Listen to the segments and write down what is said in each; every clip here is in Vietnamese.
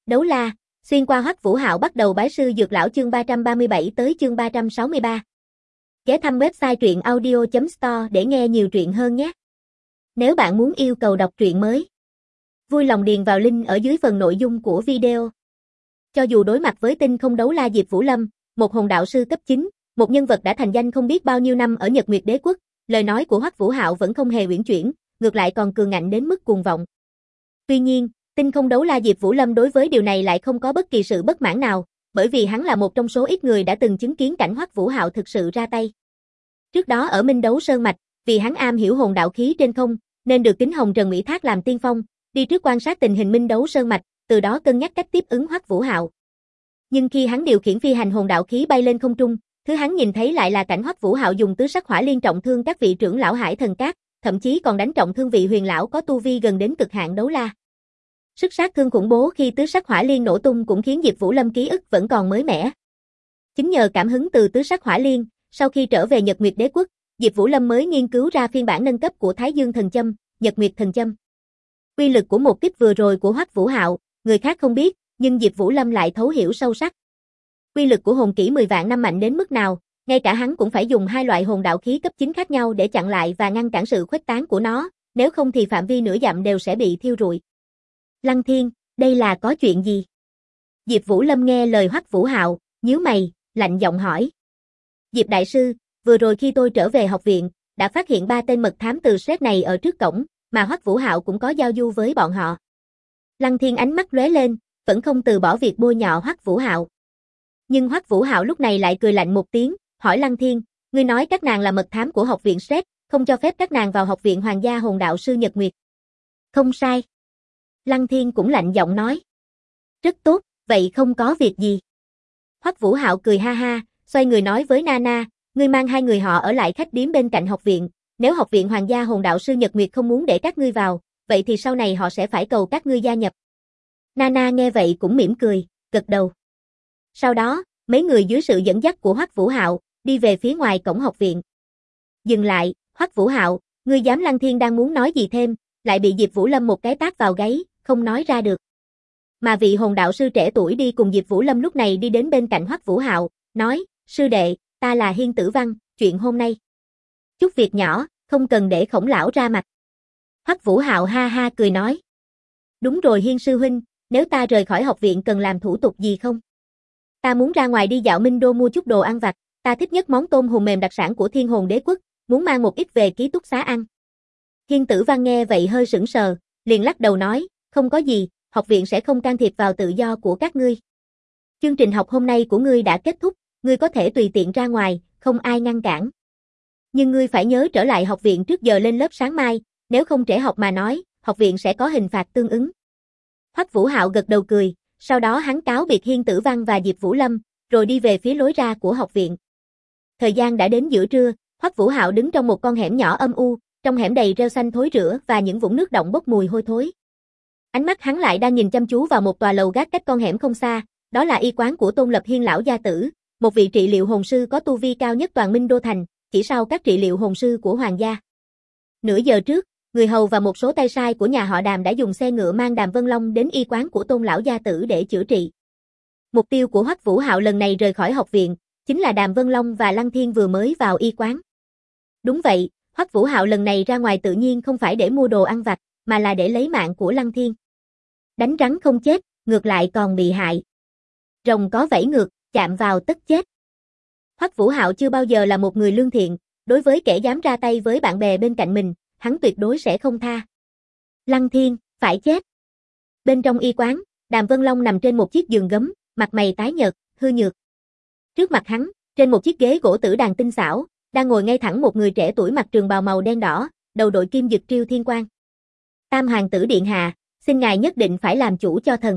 Đấu la, xuyên qua Hoắc Vũ Hạo bắt đầu bái sư dược lão chương 337 tới chương 363. Ghé thăm website truyện audio.store để nghe nhiều truyện hơn nhé. Nếu bạn muốn yêu cầu đọc truyện mới, vui lòng điền vào link ở dưới phần nội dung của video. Cho dù đối mặt với tinh không đấu la Diệp Vũ Lâm, một hồn đạo sư cấp 9, một nhân vật đã thành danh không biết bao nhiêu năm ở Nhật Nguyệt Đế Quốc, lời nói của Hoắc Vũ Hạo vẫn không hề uyển chuyển, ngược lại còn cường ngạnh đến mức cuồng vọng. Tuy nhiên, tinh không đấu la Diệp Vũ Lâm đối với điều này lại không có bất kỳ sự bất mãn nào, bởi vì hắn là một trong số ít người đã từng chứng kiến cảnh Hoắc Vũ Hạo thực sự ra tay. Trước đó ở Minh Đấu Sơn Mạch, vì hắn am hiểu hồn đạo khí trên không, nên được Kính Hồng Trần ủy thác làm tiên phong, đi trước quan sát tình hình Minh Đấu Sơn Mạch, từ đó cân nhắc cách tiếp ứng Hoắc Vũ Hạo. Nhưng khi hắn điều khiển phi hành hồn đạo khí bay lên không trung, thứ hắn nhìn thấy lại là cảnh Hoắc Vũ Hạo dùng tứ sắc hỏa liên trọng thương các vị trưởng lão Hải Thần Các, thậm chí còn đánh trọng thương vị huyền lão có tu vi gần đến cực hạn đấu la. Sức sát thương khủng bố khi tứ sắc hỏa liên nổ tung cũng khiến Diệp Vũ Lâm ký ức vẫn còn mới mẻ. Chính nhờ cảm hứng từ tứ sắc hỏa liên, sau khi trở về Nhật Nguyệt Đế Quốc, Diệp Vũ Lâm mới nghiên cứu ra phiên bản nâng cấp của Thái Dương Thần Châm, Nhật Nguyệt Thần Châm. Uy lực của một kích vừa rồi của Hoắc Vũ Hạo, người khác không biết, nhưng Diệp Vũ Lâm lại thấu hiểu sâu sắc. Uy lực của hồn kỹ 10 vạn năm mạnh đến mức nào, ngay cả hắn cũng phải dùng hai loại hồn đạo khí cấp 9 khác nhau để chặn lại và ngăn cản sự khuếch tán của nó, nếu không thì phạm vi nửa dặm đều sẽ bị thiêu rụi. Lăng Thiên, đây là có chuyện gì? Diệp Vũ Lâm nghe lời Hoắc Vũ Hạo, nhíu mày, lạnh giọng hỏi. Diệp đại sư, vừa rồi khi tôi trở về học viện, đã phát hiện 3 tên mật thám từ SRED này ở trước cổng, mà Hoắc Vũ Hạo cũng có giao du với bọn họ. Lăng Thiên ánh mắt lóe lên, vẫn không từ bỏ việc bôi nhọ Hoắc Vũ Hạo. Nhưng Hoắc Vũ Hạo lúc này lại cười lạnh một tiếng, hỏi Lăng Thiên, ngươi nói các nàng là mật thám của học viện SRED, không cho phép các nàng vào học viện Hoàng gia hồn đạo sư Nhật Nguyệt. Không sai. Lăng Thiên cũng lạnh giọng nói. Rất tốt, vậy không có việc gì. Hoắc Vũ Hạo cười ha ha, xoay người nói với Nana, ngươi mang hai người họ ở lại khách điếm bên cạnh học viện, nếu học viện Hoàng gia hồn đạo sư Nhật Nguyệt không muốn để các ngươi vào, vậy thì sau này họ sẽ phải cầu các ngươi gia nhập. Nana nghe vậy cũng mỉm cười, gật đầu. Sau đó, mấy người dưới sự dẫn dắt của Hoắc Vũ Hạo, đi về phía ngoài cổng học viện. Dừng lại, Hoắc Vũ Hạo, ngươi dám? Lăng Thiên đang muốn nói gì thêm, lại bị Diệp Vũ Lâm một cái tát vào gáy, không nói ra được. Mà vị hồn đạo sư trẻ tuổi đi cùng Diệp Vũ Lâm lúc này đi đến bên cạnh Hoắc Vũ Hạo, nói, sư đệ, ta là Hiên Tử Văn, chuyện hôm nay. Chút việc nhỏ, không cần để Khổng lão ra mặt. Hoắc Vũ Hạo ha ha cười nói. Đúng rồi Hiên sư huynh, nếu ta rời khỏi học viện cần làm thủ tục gì không? Ta muốn ra ngoài đi dạo Minh Đô mua chút đồ ăn vặt, ta thích nhất món tôm hùm mềm đặc sản của Thiên Hồn Đế Quốc, muốn mang một ít về ký túc xá ăn. Hiên Tử Văn nghe vậy hơi sững sờ, liền lắc đầu nói, không có gì, học viện sẽ không can thiệp vào tự do của các ngươi. Chương trình học hôm nay của ngươi đã kết thúc, ngươi có thể tùy tiện ra ngoài, không ai ngăn cản. Nhưng ngươi phải nhớ trở lại học viện trước giờ lên lớp sáng mai, nếu không trễ học mà nói, học viện sẽ có hình phạt tương ứng. Hoắc Vũ Hạo gật đầu cười, sau đó hắn cáo biệt Hiên Tử Văn và Diệp Vũ Lâm, rồi đi về phía lối ra của học viện. Thời gian đã đến giữa trưa, Hoắc Vũ Hạo đứng trong một con hẻm nhỏ âm u, trong hẻm đầy rêu xanh thối rữa và những vũng nước đọng bốc mùi hôi thối. Ánh mắt hắn lại đang nhìn chăm chú vào một tòa lầu gác cách con hẻm không xa, đó là y quán của Tôn Lập Hiên lão gia tử, một vị trị liệu hồn sư có tu vi cao nhất toàn Minh Đô thành, chỉ sau các trị liệu hồn sư của hoàng gia. Nửa giờ trước, người hầu và một số tay sai của nhà họ Đàm đã dùng xe ngựa mang Đàm Vân Long đến y quán của Tôn lão gia tử để chữa trị. Mục tiêu của Hoắc Vũ Hạo lần này rời khỏi học viện, chính là Đàm Vân Long và Lăng Thiên vừa mới vào y quán. Đúng vậy, Hoắc Vũ Hạo lần này ra ngoài tự nhiên không phải để mua đồ ăn vặt, mà là để lấy mạng của Lăng Thiên. Đánh rắn không chết, ngược lại còn bị hại. Rồng có vẫy ngược, chạm vào tất chết. Hoắc Vũ Hạo chưa bao giờ là một người lương thiện, đối với kẻ dám ra tay với bạn bè bên cạnh mình, hắn tuyệt đối sẽ không tha. Lăng Thiên, phải chết. Bên trong y quán, Đàm Vân Long nằm trên một chiếc giường gấm, mặt mày tái nhợt, hư nhược. Trước mặt hắn, trên một chiếc ghế gỗ tử đàn tinh xảo, đang ngồi ngay thẳng một người trẻ tuổi mặc trường bào màu đen đỏ, đầu đội kim dực triêu thiên quang. Tam hoàng tử điện hạ, xin ngài nhất định phải làm chủ cho thần.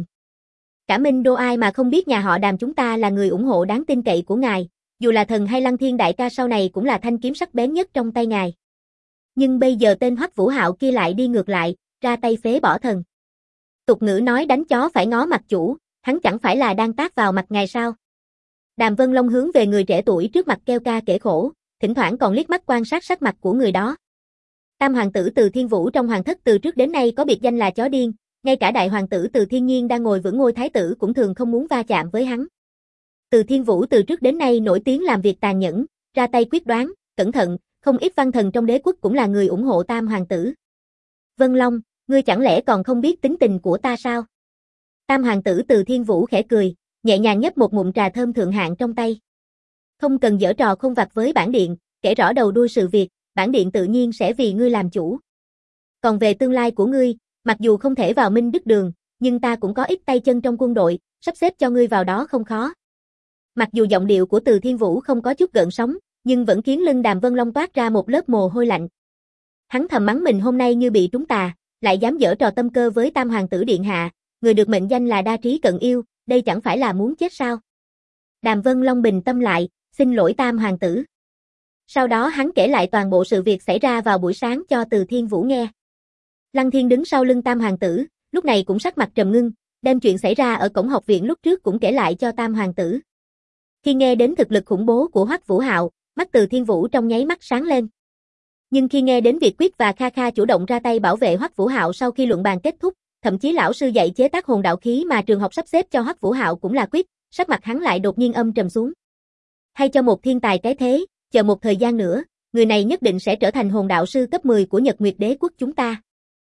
Cả Minh Đô ai mà không biết nhà họ Đàm chúng ta là người ủng hộ đáng tin cậy của ngài, dù là thần hay Lăng Thiên đại ca sau này cũng là thanh kiếm sắc bén nhất trong tay ngài. Nhưng bây giờ tên Hoắc Vũ Hạo kia lại đi ngược lại, ra tay phế bỏ thần. Tục ngữ nói đánh chó phải ngó mặt chủ, hắn chẳng phải là đang tát vào mặt ngài sao? Đàm Vân Long hướng về người trẻ tuổi trước mặt kêu ca kể khổ, thỉnh thoảng còn liếc mắt quan sát sắc mặt của người đó. Tam hoàng tử Từ Thiên Vũ trong hoàng thất từ trước đến nay có biệt danh là chó điên, Ngay cả đại hoàng tử Từ Thiên Nhiên đang ngồi vững ngôi thái tử cũng thường không muốn va chạm với hắn. Từ Thiên Vũ từ trước đến nay nổi tiếng làm việc tàn nhẫn, ra tay quyết đoán, cẩn thận, không ít văn thần trong đế quốc cũng là người ủng hộ tam hoàng tử. Vân Long, ngươi chẳng lẽ còn không biết tính tình của ta sao? Tam hoàng tử Từ Thiên Vũ khẽ cười, nhẹ nhàng nhấp một ngụm trà thơm thượng hạng trong tay. Không cần giở trò khôn vặt với bản điện, kể rõ đầu đuôi sự việc, bản điện tự nhiên sẽ vì ngươi làm chủ. Còn về tương lai của ngươi, mặc dù không thể vào Minh Đức Đường, nhưng ta cũng có ít tay chân trong quân đội, sắp xếp cho ngươi vào đó không khó. Mặc dù giọng điệu của Từ Thiên Vũ không có chút gợn sóng, nhưng vẫn khiến lưng Đàm Vân Long toát ra một lớp mồ hôi lạnh. Hắn thầm mắng mình hôm nay như bị trúng tà, lại dám giở trò tâm cơ với tam hoàng tử điện hạ, người được mệnh danh là đa trí cận yêu, đây chẳng phải là muốn chết sao? Đàm Vân Long bình tâm lại, xin lỗi tam hoàng tử. Sau đó hắn kể lại toàn bộ sự việc xảy ra vào buổi sáng cho Từ Thiên Vũ nghe. Lăng Thiên đứng sau lưng tam hoàng tử, lúc này cũng sắc mặt trầm ngưng, đem chuyện xảy ra ở cổng học viện lúc trước cũng kể lại cho tam hoàng tử. Khi nghe đến thực lực khủng bố của Hoắc Vũ Hạo, mắt Từ Thiên Vũ trong nháy mắt sáng lên. Nhưng khi nghe đến việc Quyết và Kha Kha chủ động ra tay bảo vệ Hoắc Vũ Hạo sau khi luận bàn kết thúc, thậm chí lão sư dạy chế tác hồn đạo khí mà trường học sắp xếp cho Hoắc Vũ Hạo cũng là Quyết, sắc mặt hắn lại đột nhiên âm trầm xuống. Hay cho một thiên tài cái thế, chờ một thời gian nữa, người này nhất định sẽ trở thành hồn đạo sư cấp 10 của Nhật Nguyệt Đế quốc chúng ta.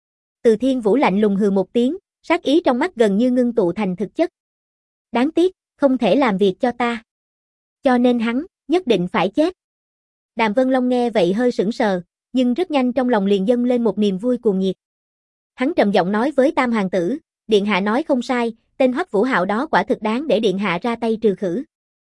Từ Thiên Vũ lạnh lùng hừ một tiếng, sát ý trong mắt gần như ngưng tụ thành thực chất. Đáng tiếc, không thể làm việc cho ta. Cho nên hắn, nhất định phải chết. Đàm Vân Long nghe vậy hơi sững sờ, nhưng rất nhanh trong lòng liền dâng lên một niềm vui cuồng nhiệt. Hắn trầm giọng nói với tam hoàng tử, điện hạ nói không sai, tên Hoắc Vũ Hạo đó quả thực đáng để điện hạ ra tay trừ khử.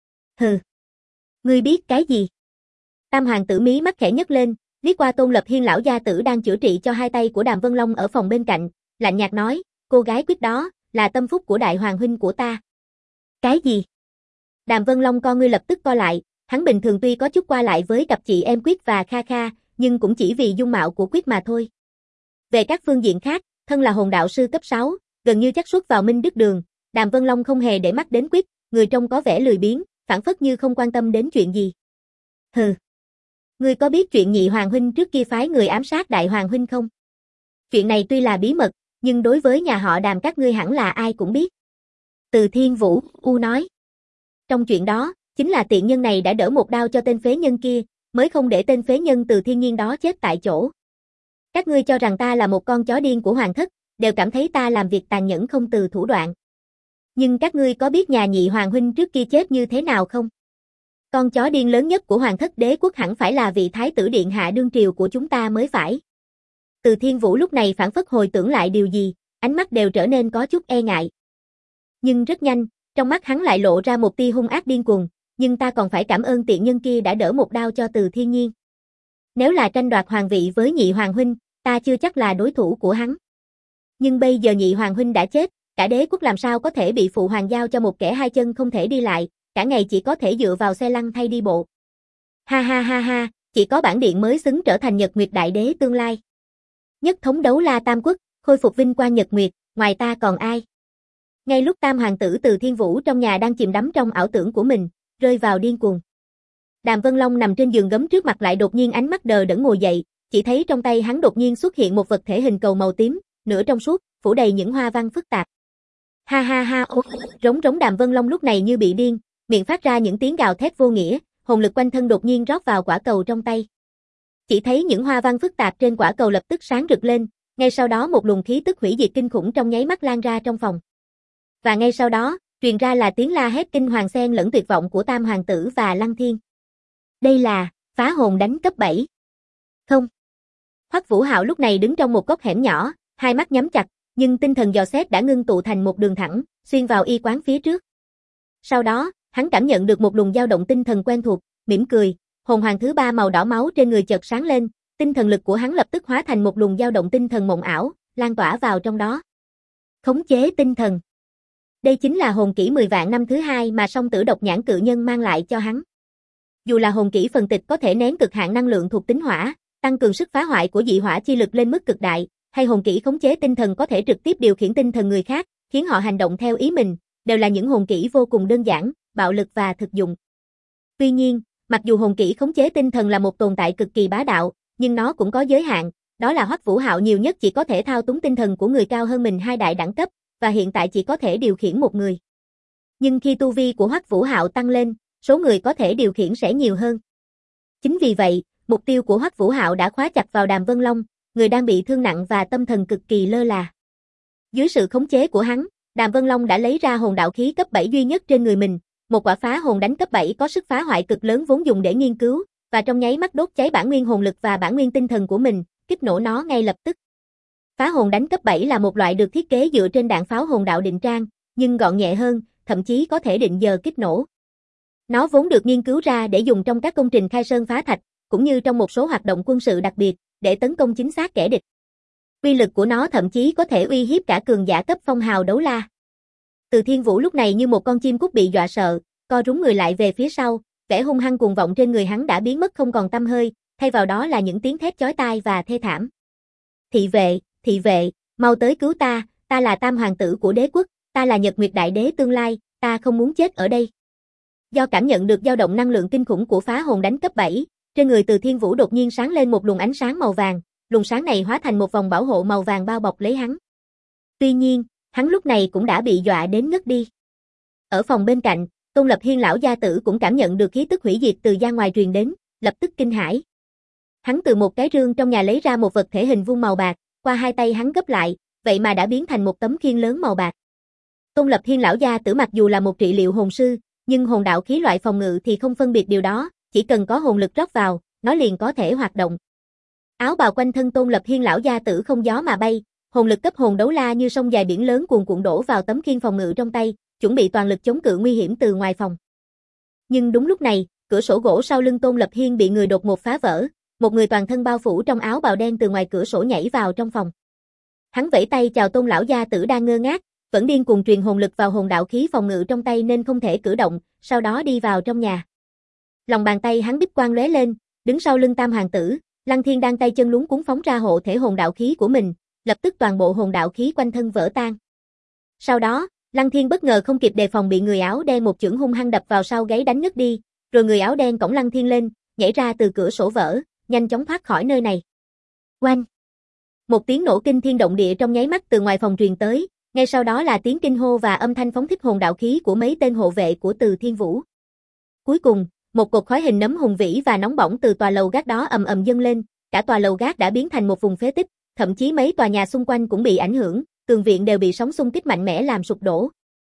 Hừ. Ngươi biết cái gì? Tam hoàng tử mí mắt khẽ nhấc lên, liếc qua Tôn Lập Hiên lão gia tử đang chữa trị cho hai tay của Đàm Vân Long ở phòng bên cạnh, lạnh nhạt nói, cô gái Quyết đó, là tâm phúc của đại hoàng huynh của ta. Cái gì? Đàm Vân Long con ngươi lập tức co lại, hắn bình thường tuy có chút qua lại với cặp chị em Quyết và Kha Kha, nhưng cũng chỉ vì dung mạo của Quyết mà thôi. Về các phương diện khác, thân là hồn đạo sư cấp 6, gần như xác suất vào Minh Đức Đường, Đàm Vân Long không hề để mắt đến Quyết, người trông có vẻ lười biếng, phảng phất như không quan tâm đến chuyện gì. Hừ. Ngươi có biết chuyện nhị hoàng huynh trước kia phái người ám sát đại hoàng huynh không? Chuyện này tuy là bí mật, nhưng đối với nhà họ Đàm các ngươi hẳn là ai cũng biết. Từ Thiên Vũ, nói. Trong chuyện đó, chính là tiện nhân này đã đỡ một đao cho tên phế nhân kia, mới không để tên phế nhân Từ Thiên Nhiên đó chết tại chỗ. Các ngươi cho rằng ta là một con chó điên của hoàng thất, đều cảm thấy ta làm việc tàn nhẫn không từ thủ đoạn. Nhưng các ngươi có biết nhà nhị hoàng huynh trước kia chết như thế nào không? Con chó điên lớn nhất của hoàng thất đế quốc hẳn phải là vị thái tử điện hạ đương triều của chúng ta mới phải. Từ Thiên Vũ lúc này phảng phất hồi tưởng lại điều gì, ánh mắt đều trở nên có chút e ngại. Nhưng rất nhanh, trong mắt hắn lại lộ ra một tia hung ác điên cuồng, nhưng ta còn phải cảm ơn tiện nhân kia đã đỡ một đao cho Từ Thiên Nhiên. Nếu là tranh đoạt hoàng vị với nhị hoàng huynh, ta chưa chắc là đối thủ của hắn. Nhưng bây giờ nhị hoàng huynh đã chết, cả đế quốc làm sao có thể bị phụ hoàng giao cho một kẻ hai chân không thể đi lại, cả ngày chỉ có thể dựa vào xe lăn thay đi bộ. Ha ha ha ha, chỉ có bản điện mới xứng trở thành Nhật Nguyệt đại đế tương lai. Nhất thống đấu la tam quốc, khôi phục vinh quang Nhật Nguyệt, ngoài ta còn ai? Ngay lúc tam hoàng tử Từ Thiên Vũ trong nhà đang chìm đắm trong ảo tưởng của mình, rơi vào điên cuồng. Đàm Vân Long nằm trên giường gấm trước mặt lại đột nhiên ánh mắt đờ đẫn ngồi dậy, chỉ thấy trong tay hắn đột nhiên xuất hiện một vật thể hình cầu màu tím, nửa trong suốt, phủ đầy những hoa văn phức tạp. Ha ha ha, rống rống Đàm Vân Long lúc này như bị điên, miệng phát ra những tiếng gào thét vô nghĩa, hồn lực quanh thân đột nhiên rót vào quả cầu trong tay. Chỉ thấy những hoa văn phức tạp trên quả cầu lập tức sáng rực lên, ngay sau đó một luồng khí tức hủy diệt kinh khủng trong nháy mắt lan ra trong phòng. Và ngay sau đó, truyền ra là tiếng la hét kinh hoàng xen lẫn tuyệt vọng của Tam hoàng tử và Lăng Thiên. Đây là phá hồn đánh cấp 7. Không. Hoắc Vũ Hạo lúc này đứng trong một góc hẻm nhỏ, hai mắt nhắm chặt, nhưng tinh thần dò xét đã ngưng tụ thành một đường thẳng, xuyên vào y quán phía trước. Sau đó, hắn cảm nhận được một luồng dao động tinh thần quen thuộc, mỉm cười, hồn hoàng thứ 3 màu đỏ máu trên người chợt sáng lên, tinh thần lực của hắn lập tức hóa thành một luồng dao động tinh thần mộng ảo, lan tỏa vào trong đó. Khống chế tinh thần. Đây chính là hồn kỹ 10 vạn năm thứ 2 mà Song Tử Độc Nhãn Cự Nhân mang lại cho hắn. Dù là hồn kỹ phần tịch có thể nén cực hạn năng lượng thuộc tính hỏa, tăng cường sức phá hoại của dị hỏa chi lực lên mức cực đại, hay hồn kỹ khống chế tinh thần có thể trực tiếp điều khiển tinh thần người khác, khiến họ hành động theo ý mình, đều là những hồn kỹ vô cùng đơn giản, bạo lực và thực dụng. Tuy nhiên, mặc dù hồn kỹ khống chế tinh thần là một tồn tại cực kỳ bá đạo, nhưng nó cũng có giới hạn, đó là Hoắc Vũ Hạo nhiều nhất chỉ có thể thao túng tinh thần của người cao hơn mình 2 đại đẳng cấp, và hiện tại chỉ có thể điều khiển một người. Nhưng khi tu vi của Hoắc Vũ Hạo tăng lên, số người có thể điều khiển sẽ nhiều hơn. Chính vì vậy, mục tiêu của Hoắc Vũ Hạo đã khóa chặt vào Đàm Vân Long, người đang bị thương nặng và tâm thần cực kỳ lơ là. Dưới sự khống chế của hắn, Đàm Vân Long đã lấy ra hồn đạo khí cấp 7 duy nhất trên người mình, một quả phá hồn đánh cấp 7 có sức phá hoại cực lớn vốn dùng để nghiên cứu, và trong nháy mắt đốt cháy bản nguyên hồn lực và bản nguyên tinh thần của mình, kích nổ nó ngay lập tức. Phá hồn đánh cấp 7 là một loại được thiết kế dựa trên đạn pháo hồn đạo định trang, nhưng gọn nhẹ hơn, thậm chí có thể định giờ kích nổ. Nó vốn được nghiên cứu ra để dùng trong các công trình khai sơn phá thạch, cũng như trong một số hoạt động quân sự đặc biệt, để tấn công chính xác kẻ địch. Uy lực của nó thậm chí có thể uy hiếp cả cường giả cấp phong hào đấu la. Từ Thiên Vũ lúc này như một con chim cút bị dọa sợ, co rúm người lại về phía sau, vẻ hung hăng cuồng vọng trên người hắn đã biến mất không còn tăm hơi, thay vào đó là những tiếng thét chói tai và thê thảm. Thị vệ, mau tới cứu ta là Tam hoàng tử của đế quốc, ta là Nhật Nguyệt đại đế tương lai, ta không muốn chết ở đây. Do cảm nhận được dao động năng lượng kinh khủng của phá hồn đánh cấp 7, trên người Từ Thiên Vũ đột nhiên sáng lên một luồng ánh sáng màu vàng, luồng sáng này hóa thành một vòng bảo hộ màu vàng bao bọc lấy hắn. Tuy nhiên, hắn lúc này cũng đã bị dọa đến ngất đi. Ở phòng bên cạnh, Tôn Lập Hiên lão gia tử cũng cảm nhận được khí tức hủy diệt từ ra ngoài truyền đến, lập tức kinh hãi. Hắn từ một cái rương trong nhà lấy ra một vật thể hình vuông màu bạc, qua hai tay hắn gấp lại, vậy mà đã biến thành một tấm khiên lớn màu bạc. Tôn Lập Hiên lão gia tử mặc dù là một trị liệu hồn sư, nhưng hồn đạo khí loại phòng ngự thì không phân biệt điều đó, chỉ cần có hồn lực rót vào, nó liền có thể hoạt động. Áo bào quanh thân Tôn Lập Hiên lão gia tử không gió mà bay, hồn lực cấp hồn đấu la như sông dài biển lớn cuồn cuộn đổ vào tấm khiên phòng ngự trong tay, chuẩn bị toàn lực chống cự nguy hiểm từ ngoài phòng. Nhưng đúng lúc này, cửa sổ gỗ sau lưng Tôn Lập Hiên bị người đột ngột phá vỡ, một người toàn thân bao phủ trong áo bào đen từ ngoài cửa sổ nhảy vào trong phòng. Hắn vẫy tay chào Tôn lão gia tử đang ngơ ngác, vẫn điên cuồng truyền hồn lực vào hồn đạo khí phòng ngự trong tay nên không thể cử động, sau đó đi vào trong nhà. Lòng bàn tay hắn bích quang lóe lên, đứng sau lưng Tam hoàng tử, Lăng Thiên đang tay chân luống cuống phóng ra hộ thể hồn đạo khí của mình, lập tức toàn bộ hồn đạo khí quanh thân vỡ tan. Sau đó, Lăng Thiên bất ngờ không kịp đề phòng bị người áo đen một chưởng hung hăng đập vào sau gáy đánh ngất đi, rồi người áo đen cõng Lăng Thiên lên, nhảy ra từ cửa sổ vỡ, nhanh chóng thoát khỏi nơi này. Oanh! Một tiếng nổ kinh thiên động địa trong nháy mắt từ ngoài phòng truyền tới, ngay sau đó là tiếng kinh hô và âm thanh phóng thích hồn đạo khí của mấy tên hộ vệ của Từ Thiên Vũ. Cuối cùng, một cột khói hình nấm hùng vĩ và nóng bỏng từ tòa lầu gác đó ầm ầm dâng lên, cả tòa lầu gác đã biến thành một vùng phế tích, thậm chí mấy tòa nhà xung quanh cũng bị ảnh hưởng, tường viện đều bị sóng xung kích mạnh mẽ làm sụp đổ.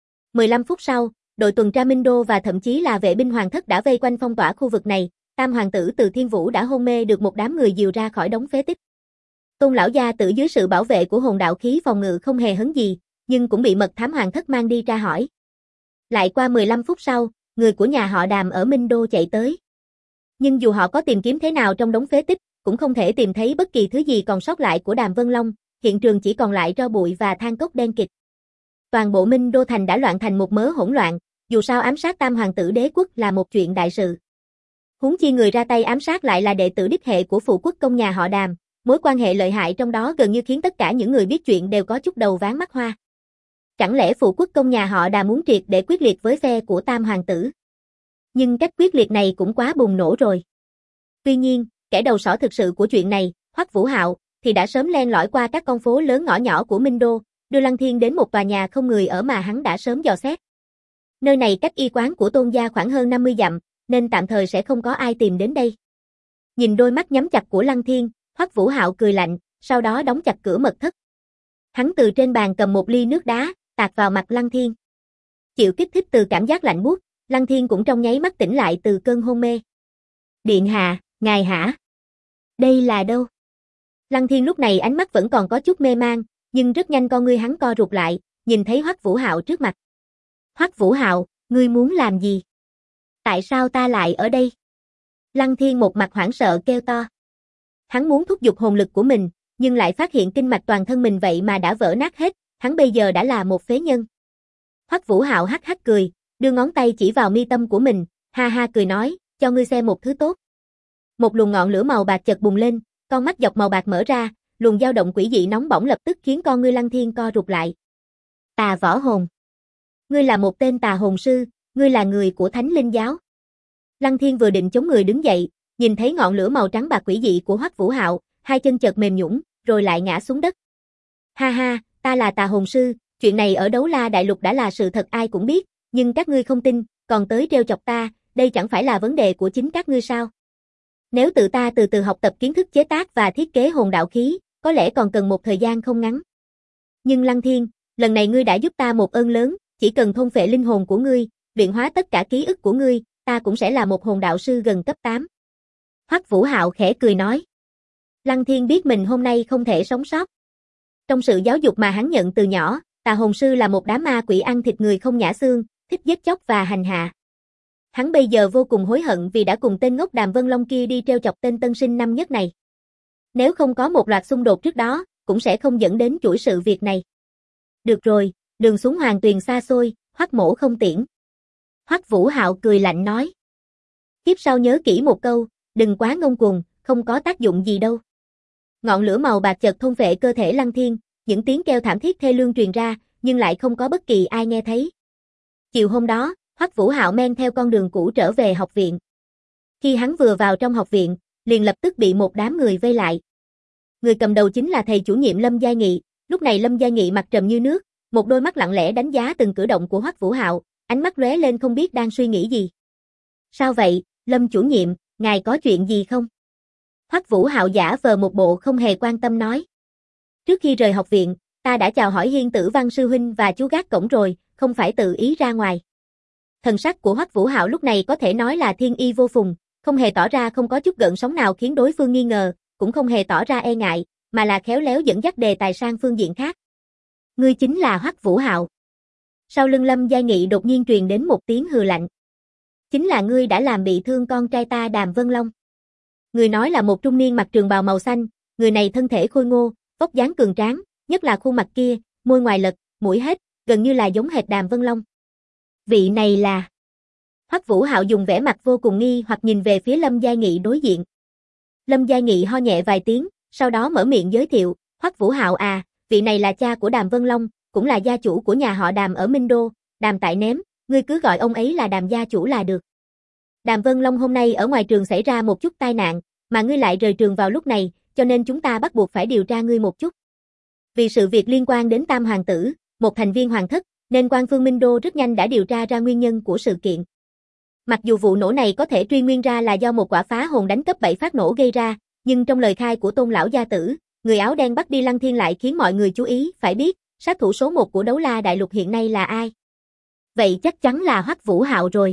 15 phút sau, đội tuần tra Minh Đô và thậm chí là vệ binh hoàng thất đã vây quanh phong tỏa khu vực này, Tam hoàng tử Từ Thiên Vũ đã hôn mê được một đám người dìu ra khỏi đống phế tích. Tôn lão gia tử dưới sự bảo vệ của hồn đạo khí phòng ngự không hề hấn gì, nhưng cũng bị mật thám hoàng thất mang đi tra hỏi. Lại qua 15 phút sau, người của nhà họ Đàm ở Minh Đô chạy tới. Nhưng dù họ có tìm kiếm thế nào trong đống phế tích, cũng không thể tìm thấy bất kỳ thứ gì còn sót lại của Đàm Vân Long, hiện trường chỉ còn lại tro bụi và than cốc đen kịt. Toàn bộ Minh Đô thành đã loạn thành một mớ hỗn loạn, dù sao ám sát Tam hoàng tử đế quốc là một chuyện đại sự. Huống chi người ra tay ám sát lại là đệ tử đích hệ của phụ quốc công nhà họ Đàm, mối quan hệ lợi hại trong đó gần như khiến tất cả những người biết chuyện đều có chút đầu ván mắt hoa. Chẳng lẽ phụ quốc công nhà họ Đàm muốn triệt để quyết liệt với phe của Tam hoàng tử? Nhưng cách quyết liệt này cũng quá bùng nổ rồi. Tuy nhiên, kẻ đầu sỏ thực sự của chuyện này, Hoắc Vũ Hạo, thì đã sớm len lỏi qua các con phố lớn ngõ nhỏ của Minh Đô, đưa Lăng Thiên đến một tòa nhà không người ở mà hắn đã sớm dò xét. Nơi này cách y quán của Tôn gia khoảng hơn 50 dặm, nên tạm thời sẽ không có ai tìm đến đây. Nhìn đôi mắt nhắm chặt của Lăng Thiên, Hoắc Vũ Hạo cười lạnh, sau đó đóng chặt cửa mật thất. Hắn từ trên bàn cầm một ly nước đá, tạt vào mặt Lăng Thiên. Chịu kích thích từ cảm giác lạnh buốt, Lăng Thiên cũng trong nháy mắt tỉnh lại từ cơn hôn mê. Điện hạ, ngài hả? Đây là đâu? Lăng Thiên lúc này ánh mắt vẫn còn có chút mê mang, nhưng rất nhanh con ngươi hắn co rụt lại, nhìn thấy Hoắc Vũ Hạo trước mặt. Hoắc Vũ Hạo, ngươi muốn làm gì? Tại sao ta lại ở đây? Lăng Thiên một mặt hoảng sợ kêu to. Hắn muốn thúc giục hồn lực của mình, nhưng lại phát hiện kinh mạch toàn thân mình vậy mà đã vỡ nát hết, hắn bây giờ đã là một phế nhân. Hoắc Vũ Hạo hắc hắc cười, đưa ngón tay chỉ vào mi tâm của mình, ha ha cười nói, cho ngươi xem một thứ tốt. Một luồng ngọn lửa màu bạc chợt bùng lên, con mắt dọc màu bạc mở ra, luồng dao động quỷ dị nóng bỏng lập tức khiến con ngươi Lăng Thiên co rụt lại. Tà võ hồn. Ngươi là một tên tà hồn sư, ngươi là người của Thánh Linh giáo. Lăng Thiên vừa định chống người đứng dậy, nhìn thấy ngọn lửa màu trắng bạc quỷ dị của Hoắc Vũ Hạo, hai chân chợt mềm nhũn, rồi lại ngã xuống đất. Ha ha, ta là Tà Hồn Sư, chuyện này ở Đấu La Đại Lục đã là sự thật ai cũng biết, nhưng các ngươi không tin, còn tới trêu chọc ta, đây chẳng phải là vấn đề của chính các ngươi sao? Nếu tự ta từ từ học tập kiến thức chế tác và thiết kế hồn đạo khí, có lẽ còn cần một thời gian không ngắn. Nhưng Lăng Thiên, lần này ngươi đã giúp ta một ơn lớn, chỉ cần thôn phệ linh hồn của ngươi, luyện hóa tất cả ký ức của ngươi, ta cũng sẽ là một hồn đạo sư gần cấp 8. Hoắc Vũ Hạo khẽ cười nói. Lăng Thiên biết mình hôm nay không thể sống sót. Trong sự giáo dục mà hắn nhận từ nhỏ, Tà Hồn Sư là một đám ma quỷ ăn thịt người không nhả xương, thích giết chóc và hành hạ. Hắn bây giờ vô cùng hối hận vì đã cùng tên ngốc Đàm Vân Long kia đi trêu chọc tên tân sinh năm nhất này. Nếu không có một loạt xung đột trước đó, cũng sẽ không dẫn đến chuỗi sự việc này. Được rồi, đường xuống Hoàng Tuyền xa xôi, Hoắc mỗ không tiễn. Hoắc Vũ Hạo cười lạnh nói. Kiếp sau nhớ kỹ một câu, đừng quá ngông cuồng, không có tác dụng gì đâu. Ngọn lửa màu bạc chợt thôn phệ cơ thể Lăng Thiên, những tiếng kêu thảm thiết thê lương truyền ra, nhưng lại không có bất kỳ ai nghe thấy. Chiều hôm đó, Hoắc Vũ Hạo men theo con đường cũ trở về học viện. Khi hắn vừa vào trong học viện, liền lập tức bị một đám người vây lại. Người cầm đầu chính là thầy chủ nhiệm Lâm Gia Nghị, lúc này Lâm Gia Nghị mặt trầm như nước, một đôi mắt lặng lẽ đánh giá từng cử động của Hoắc Vũ Hạo, ánh mắt lóe lên không biết đang suy nghĩ gì. Sao vậy, Lâm chủ nhiệm, ngài có chuyện gì không? Hoắc Vũ Hạo giả vờ một bộ không hề quan tâm nói. Trước khi rời học viện, ta đã chào hỏi Hiên Tử Văn sư huynh và chú gác cổng rồi, không phải tự ý ra ngoài. Thần sắc của Hoắc Vũ Hạo lúc này có thể nói là thiên y vô phùng, không hề tỏ ra không có chút gợn sóng nào khiến đối phương nghi ngờ, cũng không hề tỏ ra e ngại, mà là khéo léo dẫn dắt đề tài sang phương diện khác. Ngươi chính là Hoắc Vũ Hạo. Sau lưng Lâm Gia Nghị đột nhiên truyền đến một tiếng hừ lạnh. Chính là ngươi đã làm bị thương con trai ta Đàm Vân Long. Người nói là một trung niên mặc trường bào màu xanh, người này thân thể khôi ngô, vóc dáng cường tráng, nhất là khuôn mặt kia, môi ngoài lật, mũi hết, gần như là giống hệt Đàm Vân Long. Vị này là... Hoắc Vũ Hạo dùng vẻ mặt vô cùng nghi hoặc nhìn về phía Lâm Gia Nghị đối diện. Lâm Gia Nghị ho nhẹ vài tiếng, sau đó mở miệng giới thiệu, Hoắc Vũ Hạo à, vị này là cha của Đàm Vân Long, cũng là gia chủ của nhà họ Đàm ở Minh Đô, Đàm Tại Ném, ngươi cứ gọi ông ấy là Đàm gia chủ là được. Đàm Vân Long hôm nay ở ngoài trường xảy ra một chút tai nạn, mà ngươi lại rời trường vào lúc này, cho nên chúng ta bắt buộc phải điều tra ngươi một chút. Vì sự việc liên quan đến Tam Hoàng tử, một thành viên hoàng thất, nên quan phương Minh Đô rất nhanh đã điều tra ra nguyên nhân của sự kiện. Mặc dù vụ nổ này có thể truy nguyên ra là do một quả phá hồn đánh cấp 7 phát nổ gây ra, nhưng trong lời khai của Tôn lão gia tử, người áo đen bắt đi Lăng Thiên lại khiến mọi người chú ý, phải biết, sát thủ số 1 của Đấu La Đại Lục hiện nay là ai? Vậy chắc chắn là Hoắc Vũ Hạo rồi.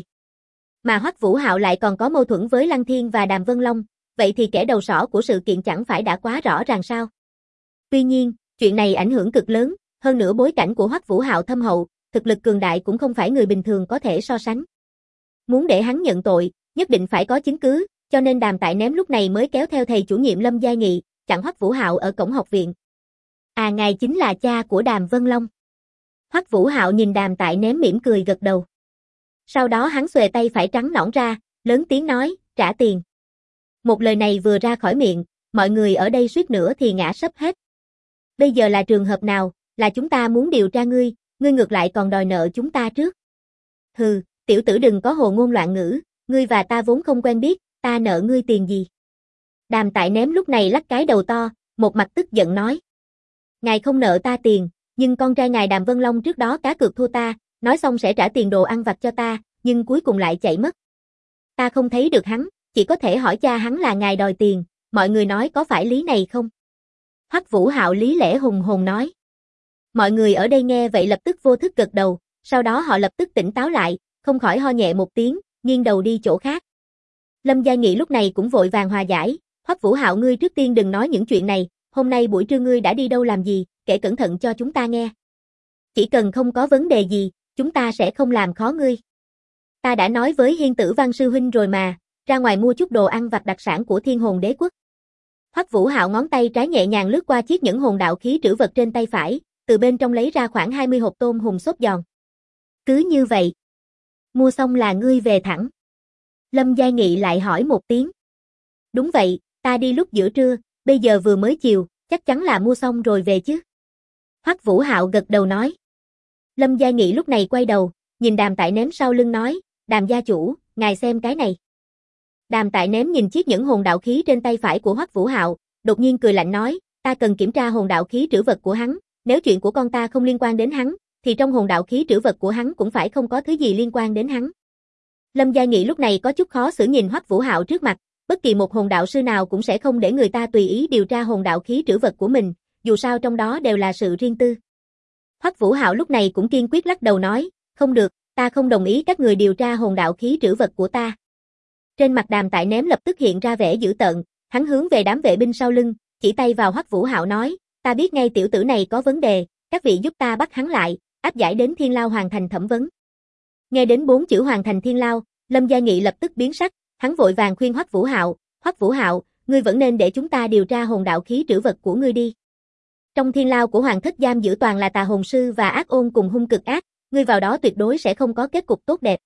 Mà Hoắc Vũ Hạo lại còn có mâu thuẫn với Lăng Thiên và Đàm Vân Long, vậy thì kẻ đầu sỏ của sự kiện chẳng phải đã quá rõ ràng sao? Tuy nhiên, chuyện này ảnh hưởng cực lớn, hơn nữa bối cảnh của Hoắc Vũ Hạo thâm hậu, thực lực cường đại cũng không phải người bình thường có thể so sánh. Muốn để hắn nhận tội, nhất định phải có chứng cứ, cho nên Đàm Tại Ném lúc này mới kéo theo thầy chủ nhiệm Lâm Gia Nghị, chặn Hoắc Vũ Hạo ở cổng học viện. À, ngài chính là cha của Đàm Vân Long. Hoắc Vũ Hạo nhìn Đàm Tại Ném mỉm cười gật đầu. Sau đó hắn xuề tay phải trắng nõn ra, lớn tiếng nói, trả tiền. Một lời này vừa ra khỏi miệng, mọi người ở đây suýt nữa thì ngã sấp hết. Bây giờ là trường hợp nào, là chúng ta muốn điều tra ngươi, ngươi ngược lại còn đòi nợ chúng ta trước. Hừ, tiểu tử đừng có hồ ngôn loạn ngữ, ngươi và ta vốn không quen biết, ta nợ ngươi tiền gì. Đàm Tại Ném lúc này lắc cái đầu to, một mặt tức giận nói. Ngài không nợ ta tiền, nhưng con trai ngài Đàm Vân Long trước đó cá cược thua ta, nói xong sẽ trả tiền đồ ăn vặt cho ta, nhưng cuối cùng lại chạy mất. Ta không thấy được hắn, chỉ có thể hỏi cha hắn là ngài đòi tiền, mọi người nói có phải lý này không? Hoắc Vũ Hạo lý lẽ hùng hồn nói. Mọi người ở đây nghe vậy lập tức vô thức gật đầu, sau đó họ lập tức tỉnh táo lại, không khỏi ho nhẹ một tiếng, nghiêng đầu đi chỗ khác. Lâm Gia Nghị lúc này cũng vội vàng hòa giải, Hoắc Vũ Hạo ngươi trước tiên đừng nói những chuyện này, hôm nay buổi trưa ngươi đã đi đâu làm gì, kể cẩn thận cho chúng ta nghe. Chỉ cần không có vấn đề gì, chúng ta sẽ không làm khó ngươi. Ta đã nói với Hiên Tử Văn sư huynh rồi mà, ra ngoài mua chút đồ ăn vặt đặc sản của Thiên Hồn Đế Quốc. Hoắc Vũ Hạo ngón tay trái nhẹ nhàng lướt qua chiếc nhẫn hồn đạo khí trữ vật trên tay phải, từ bên trong lấy ra khoảng 20 hộp tôm hùm xốp giòn. Cứ như vậy. Mua xong là ngươi về thẳng. Lâm Gia Nghị lại hỏi một tiếng. Đúng vậy, ta đi lúc giữa trưa, bây giờ vừa mới chiều, chắc chắn là mua xong rồi về chứ. Hoắc Vũ Hạo gật đầu nói. Lâm Gia Nghị lúc này quay đầu, nhìn Đàm Tại Ném sau lưng nói, Đàm gia chủ, ngài xem cái này. Đàm Tại Ném nhìn chiếc nhẫn hồn đạo khí trên tay phải của Hoắc Vũ Hạo, đột nhiên cười lạnh nói, ta cần kiểm tra hồn đạo khí trữ vật của hắn, nếu chuyện của con ta không liên quan đến hắn, thì trong hồn đạo khí trữ vật của hắn cũng phải không có thứ gì liên quan đến hắn. Lâm Gia Nghị lúc này có chút khó xử nhìn Hoắc Vũ Hạo trước mặt, bất kỳ một hồn đạo sư nào cũng sẽ không để người ta tùy ý điều tra hồn đạo khí trữ vật của mình, dù sao trong đó đều là sự riêng tư. Hoắc Vũ Hạo lúc này cũng kiên quyết lắc đầu nói, không được, ta không đồng ý các người điều tra hồn đạo khí trữ vật của ta. Trên mặt Đàm Tại Ném lập tức hiện ra vẻ dữ tợn, hắn hướng về đám vệ binh sau lưng, chỉ tay vào Hoắc Vũ Hạo nói, ta biết ngay tiểu tử này có vấn đề, các vị giúp ta bắt hắn lại, áp giải đến Thiên Lao Hoàng thành thẩm vấn. Nghe đến 4 chữ Hoàng thành Thiên Lao, Lâm Gia Nghị lập tức biến sắc, hắn vội vàng khuyên Hoắc Vũ Hạo, ngươi vẫn nên để chúng ta điều tra hồn đạo khí trữ vật của ngươi đi. Trong Thiên Lao của Hoàng thất giam giữ toàn là tà hồn sư và ác ôn cùng hung cực ác, ngươi vào đó tuyệt đối sẽ không có kết cục tốt đẹp.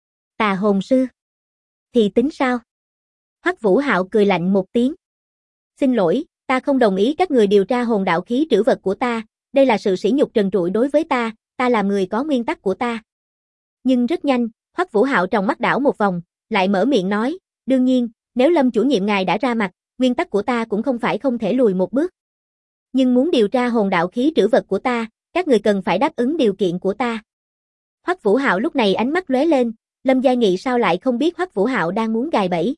Tà hồn sư? Thì tính sao? Hoắc Vũ Hạo cười lạnh một tiếng. Xin lỗi, ta không đồng ý các người điều tra hồn đạo khí trữ vật của ta, đây là sự sỉ nhục trần trụi đối với ta làm người có nguyên tắc của ta. Nhưng rất nhanh, Hoắc Vũ Hạo trong mắt đảo một vòng, lại mở miệng nói, đương nhiên, nếu Lâm chủ nhiệm ngài đã ra mặt, nguyên tắc của ta cũng không phải không thể lùi một bước. Nhưng muốn điều tra hồn đạo khí trữ vật của ta, các người cần phải đáp ứng điều kiện của ta. Hoắc Vũ Hạo lúc này ánh mắt lóe lên, Lâm Gia Nghị sao lại không biết Hoắc Vũ Hạo đang muốn gài bẫy.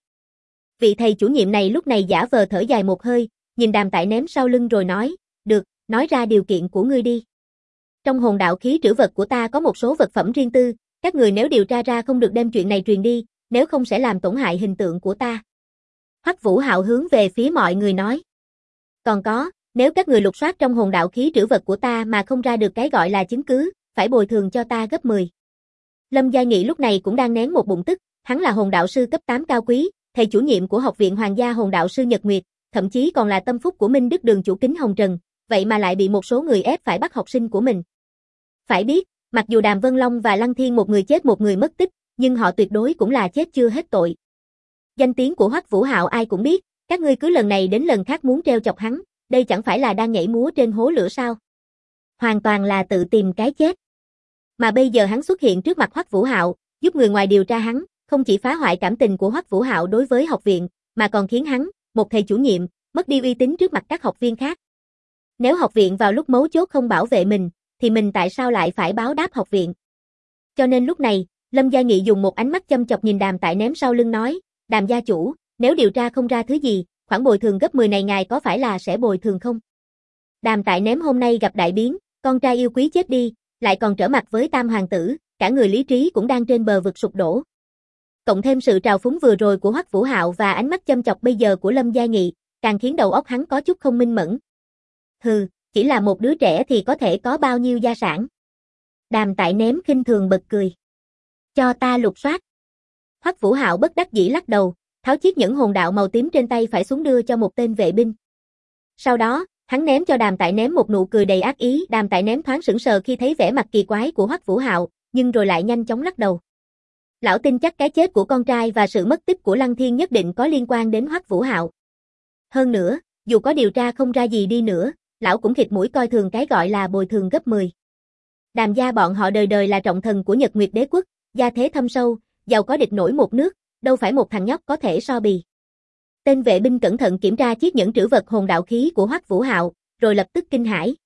Vị thầy chủ nhiệm này lúc này giả vờ thở dài một hơi, nhìn Đàm Tại Ném sau lưng rồi nói, được, nói ra điều kiện của ngươi đi. Trong hồn đạo khí trữ vật của ta có một số vật phẩm riêng tư, các người nếu điều tra ra không được đem chuyện này truyền đi, nếu không sẽ làm tổn hại hình tượng của ta. Hoắc Vũ Hạo hướng về phía mọi người nói. Còn có, nếu các người lục soát trong hồn đạo khí trữ vật của ta mà không ra được cái gọi là chứng cứ, phải bồi thường cho ta gấp 10. Lâm Gia Nghị lúc này cũng đang nén một bụng tức, hắn là hồn đạo sư cấp 8 cao quý, thầy chủ nhiệm của Học viện Hoàng gia hồn đạo sư Nhật Nguyệt, thậm chí còn là tâm phúc của Minh Đức Đường chủ Kính Hồng Trần, vậy mà lại bị một số người ép phải bắt học sinh của mình. Phải biết, mặc dù Đàm Vân Long và Lăng Thiên một người chết một người mất tích, nhưng họ tuyệt đối cũng là chết chưa hết tội. Danh tiếng của Hoắc Vũ Hạo ai cũng biết, các ngươi cứ lần này đến lần khác muốn treo chọc hắn, đây chẳng phải là đang nhảy múa trên hố lửa sao? Hoàn toàn là tự tìm cái chết. Mà bây giờ hắn xuất hiện trước mặt Hoắc Vũ Hạo, giúp người ngoài điều tra hắn, không chỉ phá hoại cảm tình của Hoắc Vũ Hạo đối với học viện, mà còn khiến hắn, một thầy chủ nhiệm, mất đi uy tín trước mặt các học viên khác. Nếu học viện vào lúc mấu chốt không bảo vệ mình, thì mình tại sao lại phải báo đáp học viện? Cho nên lúc này, Lâm Gia Nghị dùng một ánh mắt châm chọc nhìn Đàm Tại Ném sau lưng nói, Đàm gia chủ, nếu điều tra không ra thứ gì, khoản bồi thường gấp 10 này ngài có phải là sẽ bồi thường không? Đàm Tại Ném hôm nay gặp đại biến, con trai yêu quý chết đi, lại còn trở mặt với Tam hoàng tử, cả người lý trí cũng đang trên bờ vực sụp đổ. Cộng thêm sự trào phúng vừa rồi của Hoắc Vũ Hạo và ánh mắt châm chọc bây giờ của Lâm Gia Nghị, càng khiến đầu óc hắn có chút không minh mẫn. Hừ, chỉ là một đứa trẻ thì có thể có bao nhiêu gia sản? Đàm Tại Ném khinh thường bật cười. Cho ta lục soát. Hoắc Vũ Hạo bất đắc dĩ lắc đầu, tháo chiếc nhẫn hồn đạo màu tím trên tay phải xuống đưa cho một tên vệ binh. Sau đó, hắn ném cho Đàm Tại Ném một nụ cười đầy ác ý. Đàm Tại Ném thoáng sững sờ khi thấy vẻ mặt kỳ quái của Hoắc Vũ Hạo, nhưng rồi lại nhanh chóng lắc đầu. Lão tin chắc cái chết của con trai và sự mất tích của Lăng Thiên nhất định có liên quan đến Hoắc Vũ Hạo. Hơn nữa, dù có điều tra không ra gì đi nữa, lão cũng khịt mũi coi thường cái gọi là bồi thường gấp 10. Đàm gia bọn họ đời đời là trọng thần của Nhật Nguyệt Đế quốc, gia thế thâm sâu, giàu có địch nổi một nước, đâu phải một thằng nhóc có thể so bì. Tên vệ binh cẩn thận kiểm tra chiếc nhẫn trữ vật hồn đạo khí của Hoắc Vũ Hạo, rồi lập tức kinh hãi.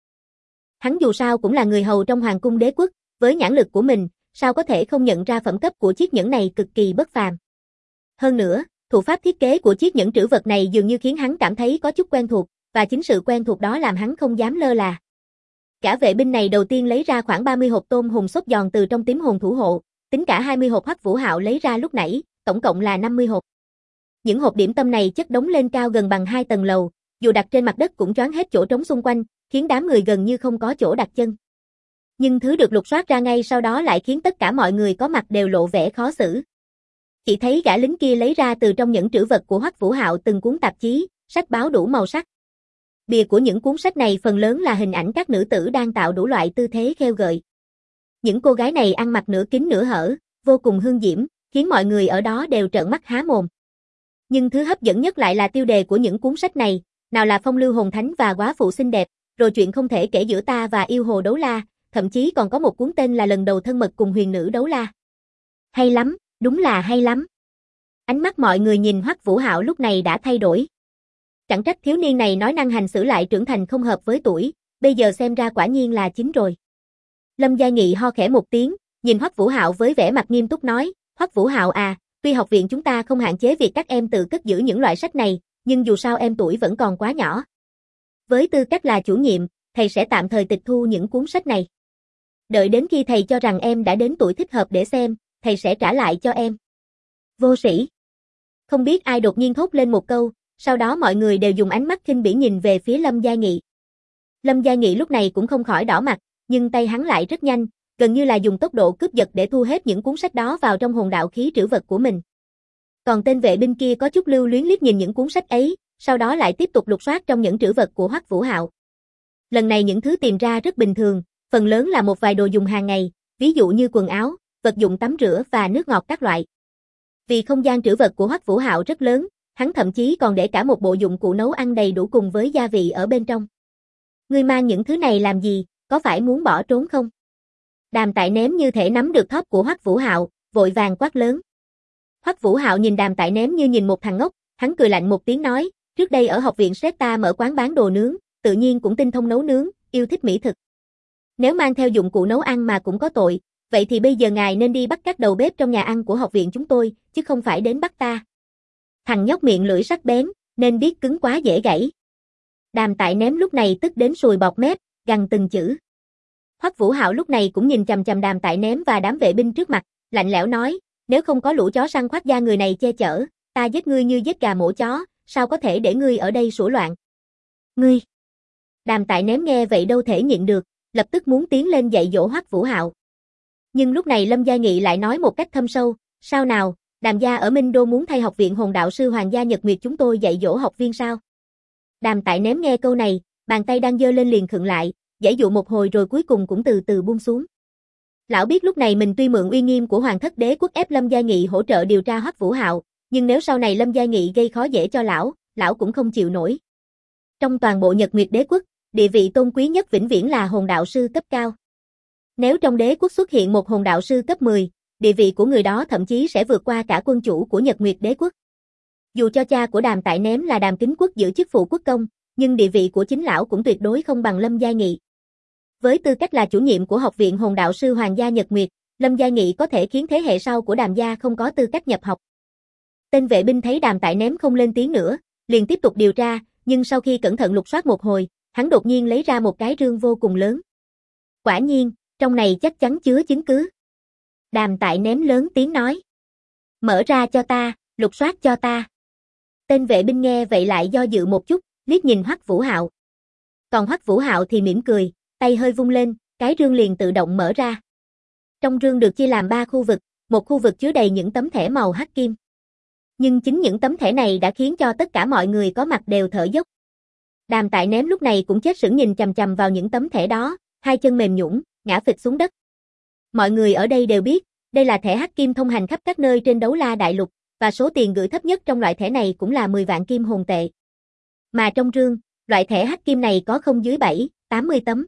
Hắn dù sao cũng là người hầu trong hoàng cung đế quốc, với nhãn lực của mình, sao có thể không nhận ra phẩm cấp của chiếc nhẫn này cực kỳ bất phàm. Hơn nữa, thủ pháp thiết kế của chiếc nhẫn trữ vật này dường như khiến hắn cảm thấy có chút quen thuộc, và chính sự quen thuộc đó làm hắn không dám lơ là. Cả vệ binh này đầu tiên lấy ra khoảng 30 hộp tôm hùm sốt giòn từ trong tím hồn thủ hộ, tính cả 20 hộp Hoắc Vũ Hạo lấy ra lúc nãy, tổng cộng là 50 hộp. Những hộp điểm tâm này chất đống lên cao gần bằng 2 tầng lầu, dù đặt trên mặt đất cũng choáng hết chỗ trống xung quanh, khiến đám người gần như không có chỗ đặt chân. Nhưng thứ được lục soát ra ngay sau đó lại khiến tất cả mọi người có mặt đều lộ vẻ khó xử. Chỉ thấy gã lính kia lấy ra từ trong nhẫn trữ vật của Hoắc Vũ Hạo từng cuốn tạp chí, sách báo đủ màu sắc. Bìa của những cuốn sách này phần lớn là hình ảnh các nữ tử đang tạo đủ loại tư thế khêu gợi. Những cô gái này ăn mặc nửa kín nửa hở, vô cùng hương diễm, khiến mọi người ở đó đều trợn mắt há mồm. Nhưng thứ hấp dẫn nhất lại là tiêu đề của những cuốn sách này, nào là phong lưu hồn thánh và góa phụ xinh đẹp, rồi chuyện không thể kể giữa ta và yêu hồ đấu la, thậm chí còn có một cuốn tên là lần đầu thân mật cùng huyền nữ đấu la. Hay lắm, đúng là hay lắm. Ánh mắt mọi người nhìn Hoắc Vũ Hạo lúc này đã thay đổi. Chẳng trách thiếu niên này nói năng hành xử lại trưởng thành không hợp với tuổi, bây giờ xem ra quả nhiên là chín rồi. Lâm Gia Nghị ho khẽ một tiếng, nhìn Hoắc Vũ Hạo với vẻ mặt nghiêm túc nói, Hoắc Vũ Hạo à, tuy học viện chúng ta không hạn chế việc các em tự cất giữ những loại sách này, nhưng dù sao em tuổi vẫn còn quá nhỏ. Với tư cách là chủ nhiệm, thầy sẽ tạm thời tịch thu những cuốn sách này. Đợi đến khi thầy cho rằng em đã đến tuổi thích hợp để xem, thầy sẽ trả lại cho em. Vô sĩ. Không biết ai đột nhiên thốt lên một câu, sau đó mọi người đều dùng ánh mắt khinh bỉ nhìn về phía Lâm Gia Nghị. Lâm Gia Nghị lúc này cũng không khỏi đỏ mặt, nhưng tay hắn lại rất nhanh, gần như là dùng tốc độ cướp giật để thu hết những cuốn sách đó vào trong hồn đạo khí trữ vật của mình. Còn tên vệ binh kia có chút lưu luyến liếc nhìn những cuốn sách ấy, sau đó lại tiếp tục lục soát trong những trữ vật của Hoắc Vũ Hạo. Lần này những thứ tìm ra rất bình thường, phần lớn là một vài đồ dùng hàng ngày, ví dụ như quần áo, vật dụng tắm rửa và nước ngọt các loại. Vì không gian trữ vật của Hoắc Vũ Hạo rất lớn, hắn thậm chí còn để cả một bộ dụng cụ nấu ăn đầy đủ cùng với gia vị ở bên trong. Ngươi mang những thứ này làm gì, có phải muốn bỏ trốn không? Đàm Tại Ném như thể nắm được thóp của Hoắc Vũ Hạo, vội vàng quát lớn. Hoắc Vũ Hạo nhìn Đàm Tại Ném như nhìn một thằng ngốc, hắn cười lạnh một tiếng nói, trước đây ở học viện Sret ta mở quán bán đồ nướng, tự nhiên cũng tinh thông nấu nướng, yêu thích mỹ thực. Nếu mang theo dụng cụ nấu ăn mà cũng có tội, vậy thì bây giờ ngài nên đi bắt các đầu bếp trong nhà ăn của học viện chúng tôi, chứ không phải đến bắt ta. Thằng nhóc miệng lưỡi sắc bén, nên biết cứng quá dễ gãy. Đàm Tại Ném lúc này tức đến sùi bọt mép, gằn từng chữ. Hoắc Vũ Hạo lúc này cũng nhìn chằm chằm Đàm Tại Ném và đám vệ binh trước mặt, lạnh lẽo nói, nếu không có lũ chó săn khoác da người này che chở, ta giết ngươi như giết gà mổ chó, sao có thể để ngươi ở đây sủa loạn. Ngươi! Đàm Tại Ném nghe vậy đâu thể nhịn được, lập tức muốn tiến lên dạy dỗ Hoắc Vũ Hạo. Nhưng lúc này Lâm Gia Nghị lại nói một cách thâm sâu, sao nào, Đàm gia ở Minh Đô muốn thay học viện hồn đạo sư Hoàng gia Nhật Nguyệt chúng tôi dạy dỗ học viên sao? Đàm Tại Ném nghe câu này, bàn tay đang giơ lên liền khựng lại, giãy dụ một hồi rồi cuối cùng cũng từ từ buông xuống. Lão biết lúc này mình tuy mượn uy nghiêm của Hoàng thất đế quốc ép Lâm Gia Nghị hỗ trợ điều tra Hoắc Vũ Hạo, nhưng nếu sau này Lâm Gia Nghị gây khó dễ cho lão cũng không chịu nổi. Trong toàn bộ Nhật Nguyệt đế quốc, địa vị tôn quý nhất vĩnh viễn là hồn đạo sư cấp cao. Nếu trong đế quốc xuất hiện một hồn đạo sư cấp 10, địa vị của người đó thậm chí sẽ vượt qua cả quân chủ của Nhật Nguyệt đế quốc. Dù cho cha của Đàm Tại Ném là Đàm Kính Quốc giữ chức phụ quốc công, nhưng địa vị của chính lão cũng tuyệt đối không bằng Lâm Gia Nghị. Với tư cách là chủ nhiệm của học viện hồn đạo sư Hoàng gia Nhật Nguyệt, Lâm Gia Nghị có thể khiến thế hệ sau của Đàm gia không có tư cách nhập học. Tên vệ binh thấy Đàm Tại Ném không lên tiếng nữa, liền tiếp tục điều tra, nhưng sau khi cẩn thận lục soát một hồi, hắn đột nhiên lấy ra một cái rương vô cùng lớn. Quả nhiên, trong này chắc chắn chứa chứng cứ. Đàm Tại Ném lớn tiếng nói. Mở ra cho ta, lục soát cho ta. Tên vệ binh nghe vậy lại do dự một chút, liếc nhìn Hoắc Vũ Hạo. Còn Hoắc Vũ Hạo thì mỉm cười, tay hơi vung lên, cái rương liền tự động mở ra. Trong rương được chia làm 3 khu vực, một khu vực chứa đầy những tấm thẻ màu hắc kim. Nhưng chính những tấm thẻ này đã khiến cho tất cả mọi người có mặt đều thở dốc. Đàm Tại Ném lúc này cũng chết sững nhìn chằm chằm vào những tấm thẻ đó, hai chân mềm nhũn, ngã phịch xuống đất. Mọi người ở đây đều biết, đây là thẻ hắc kim thông hành khắp các nơi trên Đấu La Đại Lục, và số tiền gửi thấp nhất trong loại thẻ này cũng là 10 vạn kim hồn tệ. Mà trong rương, loại thẻ hắc kim này có không dưới 7-80 tấm.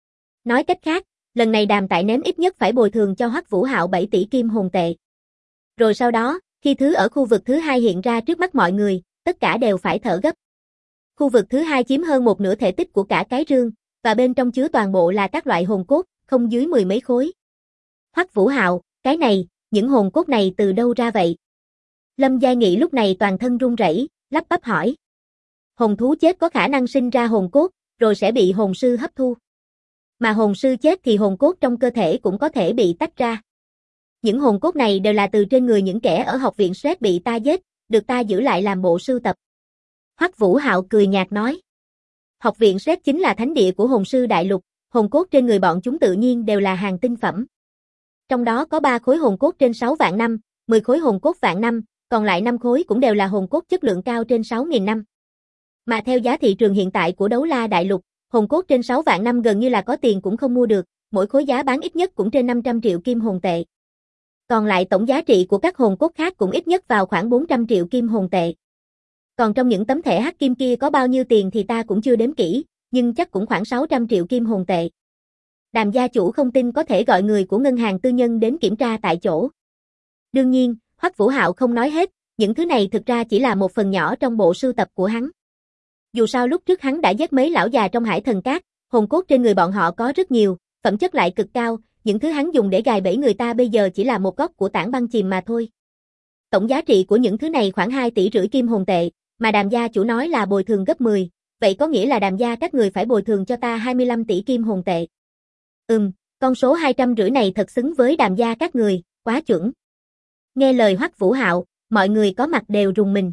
Nói cách khác, lần này Đàm Tại Ném ít nhất phải bồi thường cho Hoắc Vũ Hạo 7 tỷ kim hồn tệ. Rồi sau đó, khi thứ ở khu vực thứ hai hiện ra trước mắt mọi người, tất cả đều phải thở gấp. Khu vực thứ hai chiếm hơn một nửa thể tích của cả cái rương, và bên trong chứa toàn bộ là các loại hồn cốt, không dưới 10 mấy khối. Hoắc Vũ Hạo, cái này, những hồn cốt này từ đâu ra vậy? Lâm Gia Nghị lúc này toàn thân run rẩy, lắp bắp hỏi. Hồn thú chết có khả năng sinh ra hồn cốt, rồi sẽ bị hồn sư hấp thu. Mà hồn sư chết thì hồn cốt trong cơ thể cũng có thể bị tách ra. Những hồn cốt này đều là từ trên người những kẻ ở học viện Sret bị ta giết, được ta giữ lại làm bộ sưu tập. Hoắc Vũ Hạo cười nhạt nói. Học viện Sret chính là thánh địa của hồn sư đại lục, hồn cốt trên người bọn chúng tự nhiên đều là hàng tinh phẩm. Trong đó có 3 khối hồn cốt trên 6 vạn năm, 10 khối hồn cốt vạn năm, còn lại 5 khối cũng đều là hồn cốt chất lượng cao trên 6.000 năm. Mà theo giá thị trường hiện tại của Đấu La Đại Lục, hồn cốt trên 6 vạn năm gần như là có tiền cũng không mua được, mỗi khối giá bán ít nhất cũng trên 500 triệu kim hồn tệ. Còn lại tổng giá trị của các hồn cốt khác cũng ít nhất vào khoảng 400 triệu kim hồn tệ. Còn trong những tấm thẻ hắc kim kia có bao nhiêu tiền thì ta cũng chưa đếm kỹ, nhưng chắc cũng khoảng 600 triệu kim hồn tệ. Đàm gia chủ không tin có thể gọi người của ngân hàng tư nhân đến kiểm tra tại chỗ. Đương nhiên, Hoắc Vũ Hạo không nói hết, những thứ này thực ra chỉ là một phần nhỏ trong bộ sưu tập của hắn. Dù sao lúc trước hắn đã giết mấy lão già trong Hải Thần Cát, hồn cốt trên người bọn họ có rất nhiều, phẩm chất lại cực cao, những thứ hắn dùng để gài bẫy người ta bây giờ chỉ là một góc của tảng băng chìm mà thôi. Tổng giá trị của những thứ này khoảng 2,5 tỷ kim hồn tệ, mà Đàm gia chủ nói là bồi thường gấp 10, vậy có nghĩa là Đàm gia các người phải bồi thường cho ta 25 tỷ kim hồn tệ. Con số 250 này thật xứng với Đàm gia các người, quá chuẩn. Nghe lời Hoắc Vũ Hạo, mọi người có mặt đều rùng mình.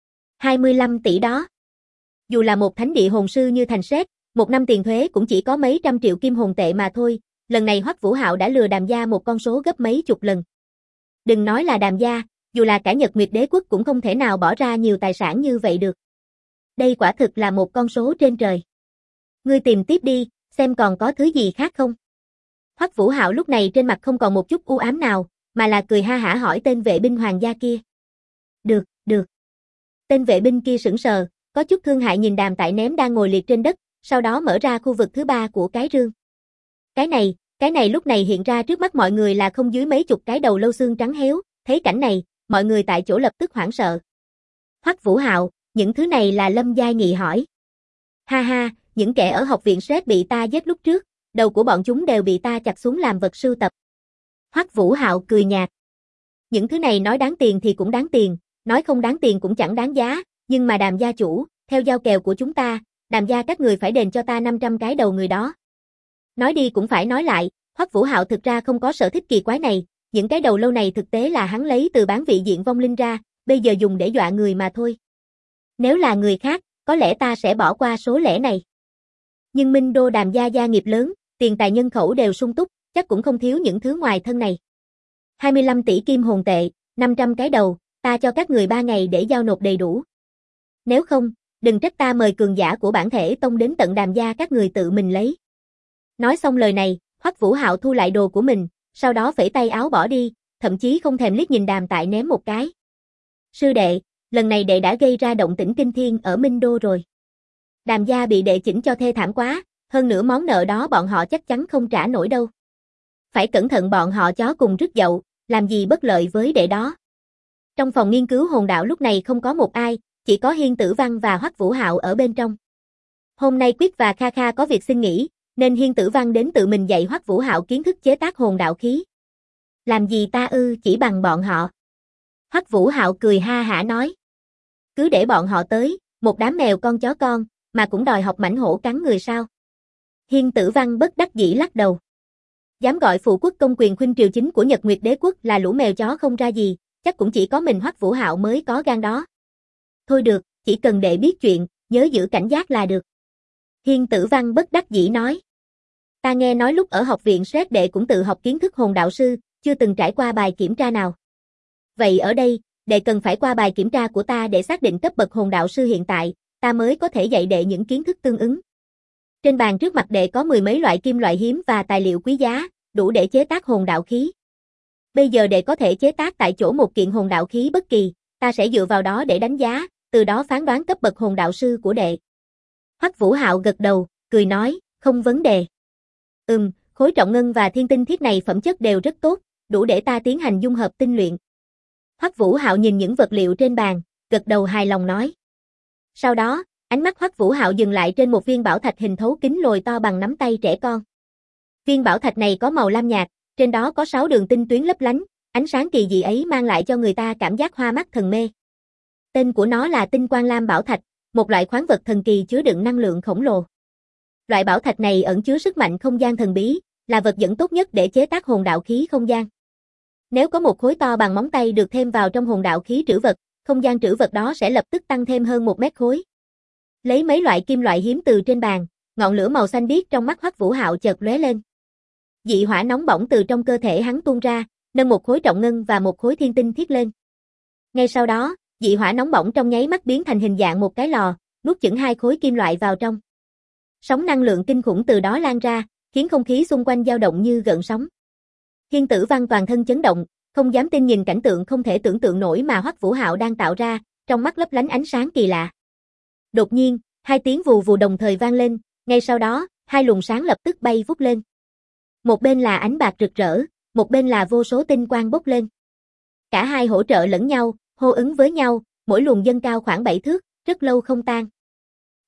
25 tỷ đó. Dù là một thánh địa hồn sư như Thành Sét, một năm tiền thuế cũng chỉ có mấy trăm triệu kim hồn tệ mà thôi, lần này Hoắc Vũ Hạo đã lừa Đàm gia một con số gấp mấy chục lần. Đừng nói là Đàm gia, dù là cả Nhật Nguyệt Đế quốc cũng không thể nào bỏ ra nhiều tài sản như vậy được. Đây quả thực là một con số trên trời. Ngươi tìm tiếp đi, xem còn có thứ gì khác không. Hoắc Vũ Hạo lúc này trên mặt không còn một chút u ám nào, mà là cười ha hả hỏi tên vệ binh hoàng gia kia. Được, được. Tên vệ binh kia sững sờ, có chút thương hại nhìn Đàm Tại Ném đang ngồi liệt trên đất, sau đó mở ra khu vực thứ 3 của cái rương. Cái này lúc này hiện ra trước mắt mọi người là không dưới mấy chục cái đầu lâu xương trắng héo, thấy cảnh này, mọi người tại chỗ lập tức hoảng sợ. Hoắc Vũ Hạo, những thứ này là Lâm Giai Nghị hỏi. Ha ha, những kẻ ở học viện Sret bị ta giết lúc trước, đầu của bọn chúng đều bị ta chặt xuống làm vật sưu tập. Hoắc Vũ Hạo cười nhạt. Những thứ này nói đáng tiền thì cũng đáng tiền, nói không đáng tiền cũng chẳng đáng giá, nhưng mà Đàm gia chủ, theo giao kèo của chúng ta, Đàm gia các người phải đền cho ta 500 cái đầu người đó. Nói đi cũng phải nói lại, Hoắc Vũ Hạo thực ra không có sở thích kỳ quái này, những cái đầu lâu này thực tế là hắn lấy từ bán vị diện vong linh ra, bây giờ dùng để dọa người mà thôi. Nếu là người khác, có lẽ ta sẽ bỏ qua số lẻ này. Nhưng Minh Đô Đàm gia gia nghiệp lớn, tiền tài nhân khẩu đều sung túc, chắc cũng không thiếu những thứ ngoài thân này. 25 tỷ kim hồn tệ, 500 cái đầu, ta cho các người 3 ngày để giao nộp đầy đủ. Nếu không, đừng trách ta mời cường giả của bản thể tông đến tận Đàm gia các người tự mình lấy. Nói xong lời này, Hoắc Vũ Hạo thu lại đồ của mình, sau đó phẩy tay áo bỏ đi, thậm chí không thèm liếc nhìn Đàm Tại Ném một cái. Sư đệ, lần này đệ đã gây ra động tĩnh kinh thiên ở Minh Đô rồi. Đàm gia bị đệ chỉnh cho thê thảm quá, hơn nữa món nợ đó bọn họ chắc chắn không trả nổi đâu. Phải cẩn thận bọn họ chó cùng rứt dậu, làm gì bất lợi với đệ đó. Trong phòng nghiên cứu hồn đạo lúc này không có một ai, chỉ có Hiên Tử Văn và Hoắc Vũ Hạo ở bên trong. Hôm nay Quyết và Kha Kha có việc xin nghỉ, nên Hiên Tử Văn đến tự mình dạy Hoắc Vũ Hạo kiến thức chế tác hồn đạo khí. Làm gì ta chỉ bằng bọn họ. Hoắc Vũ Hạo cười ha hả nói. Cứ để bọn họ tới, một đám mèo con chó con, mà cũng đòi học mảnh hổ cắn người sao. Hiên Tử Văn bất đắc dĩ lắc đầu. Dám gọi phụ quốc công quyền khuynh triều chính của Nhật Nguyệt Đế quốc là lũ mèo chó không ra gì, chắc cũng chỉ có mình Hoắc Vũ Hạo mới có gan đó. Thôi được, chỉ cần đệ biết chuyện, nhớ giữ cảnh giác là được. Hiên Tử Văn bất đắc dĩ nói. Ta nghe nói lúc ở học viện Sret đệ cũng tự học kiến thức hồn đạo sư, chưa từng trải qua bài kiểm tra nào. Vậy ở đây, đệ cần phải qua bài kiểm tra của ta để xác định cấp bậc hồn đạo sư hiện tại, ta mới có thể dạy đệ những kiến thức tương ứng. Trên bàn trước mặt đệ có 10 mấy loại kim loại hiếm và tài liệu quý giá, đủ để chế tác hồn đạo khí. Bây giờ đệ có thể chế tác tại chỗ một kiện hồn đạo khí bất kỳ, ta sẽ dựa vào đó để đánh giá, từ đó phán đoán cấp bậc hồn đạo sư của đệ. Hoắc Vũ Hạo gật đầu, cười nói, không vấn đề. Khối trọng ngân và thiên tinh thiết này phẩm chất đều rất tốt, đủ để ta tiến hành dung hợp tinh luyện. Hoắc Vũ Hạo nhìn những vật liệu trên bàn, gật đầu hài lòng nói. Sau đó, ánh mắt Hoắc Vũ Hạo dừng lại trên một viên bảo thạch hình thấu kính lồi to bằng nắm tay trẻ con. Viên bảo thạch này có màu lam nhạt, trên đó có 6 đường tinh tuyến lấp lánh, ánh sáng kỳ dị ấy mang lại cho người ta cảm giác hoa mắt thần mê. Tên của nó là Tinh Quang Lam Bảo Thạch, một loại khoáng vật thần kỳ chứa đựng năng lượng khổng lồ. Loại bảo thạch này ẩn chứa sức mạnh không gian thần bí, là vật dẫn tốt nhất để chế tác hồn đạo khí không gian. Nếu có một khối to bằng móng tay được thêm vào trong hồn đạo khí trữ vật, không gian trữ vật đó sẽ lập tức tăng thêm hơn 1 mét khối. Lấy mấy loại kim loại hiếm từ trên bàn, ngọn lửa màu xanh biếc trong mắt Hoắc Vũ Hạo chợt lóe lên. Dị hỏa nóng bỏng từ trong cơ thể hắn tuôn ra, nâng một khối trọng ngân và một khối thiên tinh thiết lên. Ngay sau đó, dị hỏa nóng bỏng trong nháy mắt biến thành hình dạng một cái lò, nuốt chửng 2 khối kim loại vào trong. Sóng năng lượng kinh khủng từ đó lan ra, khiến không khí xung quanh dao động như gợn sóng. Hiên Tử Văn toàn thân chấn động, không dám tin nhìn cảnh tượng không thể tưởng tượng nổi mà Hoắc Vũ Hạo đang tạo ra, trong mắt lấp lánh ánh sáng kỳ lạ. Đột nhiên, 2 tiếng vù vù đồng thời vang lên, ngay sau đó, 2 luồng sáng lập tức bay vút lên. Một bên là ánh bạc rực rỡ, một bên là vô số tinh quang bốc lên. Cả hai hỗ trợ lẫn nhau, hô ứng với nhau, mỗi luồng dâng cao khoảng 7 thước, rất lâu không tan.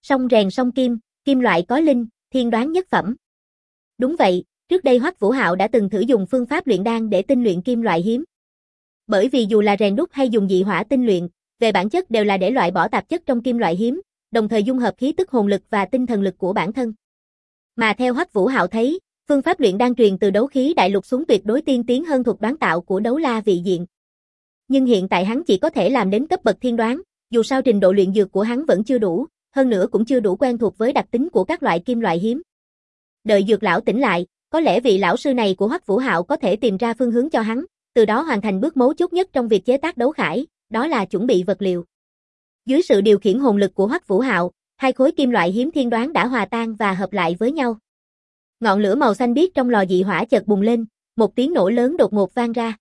Song rèn song kim, kim loại có linh, thiên đoán nhất phẩm. Đúng vậy, trước đây Hoắc Vũ Hạo đã từng thử dùng phương pháp luyện đan để tinh luyện kim loại hiếm. Bởi vì dù là rèn đúc hay dùng dị hỏa tinh luyện, về bản chất đều là để loại bỏ tạp chất trong kim loại hiếm, đồng thời dung hợp khí tức hồn lực và tinh thần lực của bản thân. Mà theo Hoắc Vũ Hạo thấy, phương pháp luyện đan truyền từ đấu khí đại lục xuống tuyệt đối tiên tiến hơn thuật đoán tạo của đấu la vị diện. Nhưng hiện tại hắn chỉ có thể làm đến cấp bậc thiên đoán, dù sao trình độ luyện dược của hắn vẫn chưa đủ, hơn nữa cũng chưa đủ quen thuộc với đặc tính của các loại kim loại hiếm. Đợi dược lão tỉnh lại, có lẽ vị lão sư này của Hoắc Vũ Hạo có thể tìm ra phương hướng cho hắn, từ đó hoàn thành bước mấu chốt nhất trong việc chế tác đấu khải, đó là chuẩn bị vật liệu. Dưới sự điều khiển hồn lực của Hoắc Vũ Hạo, hai khối kim loại hiếm thiên đoán đã hòa tan và hợp lại với nhau. Ngọn lửa màu xanh biếc trong lò dị hỏa chợt bùng lên, một tiếng nổ lớn đột ngột vang ra.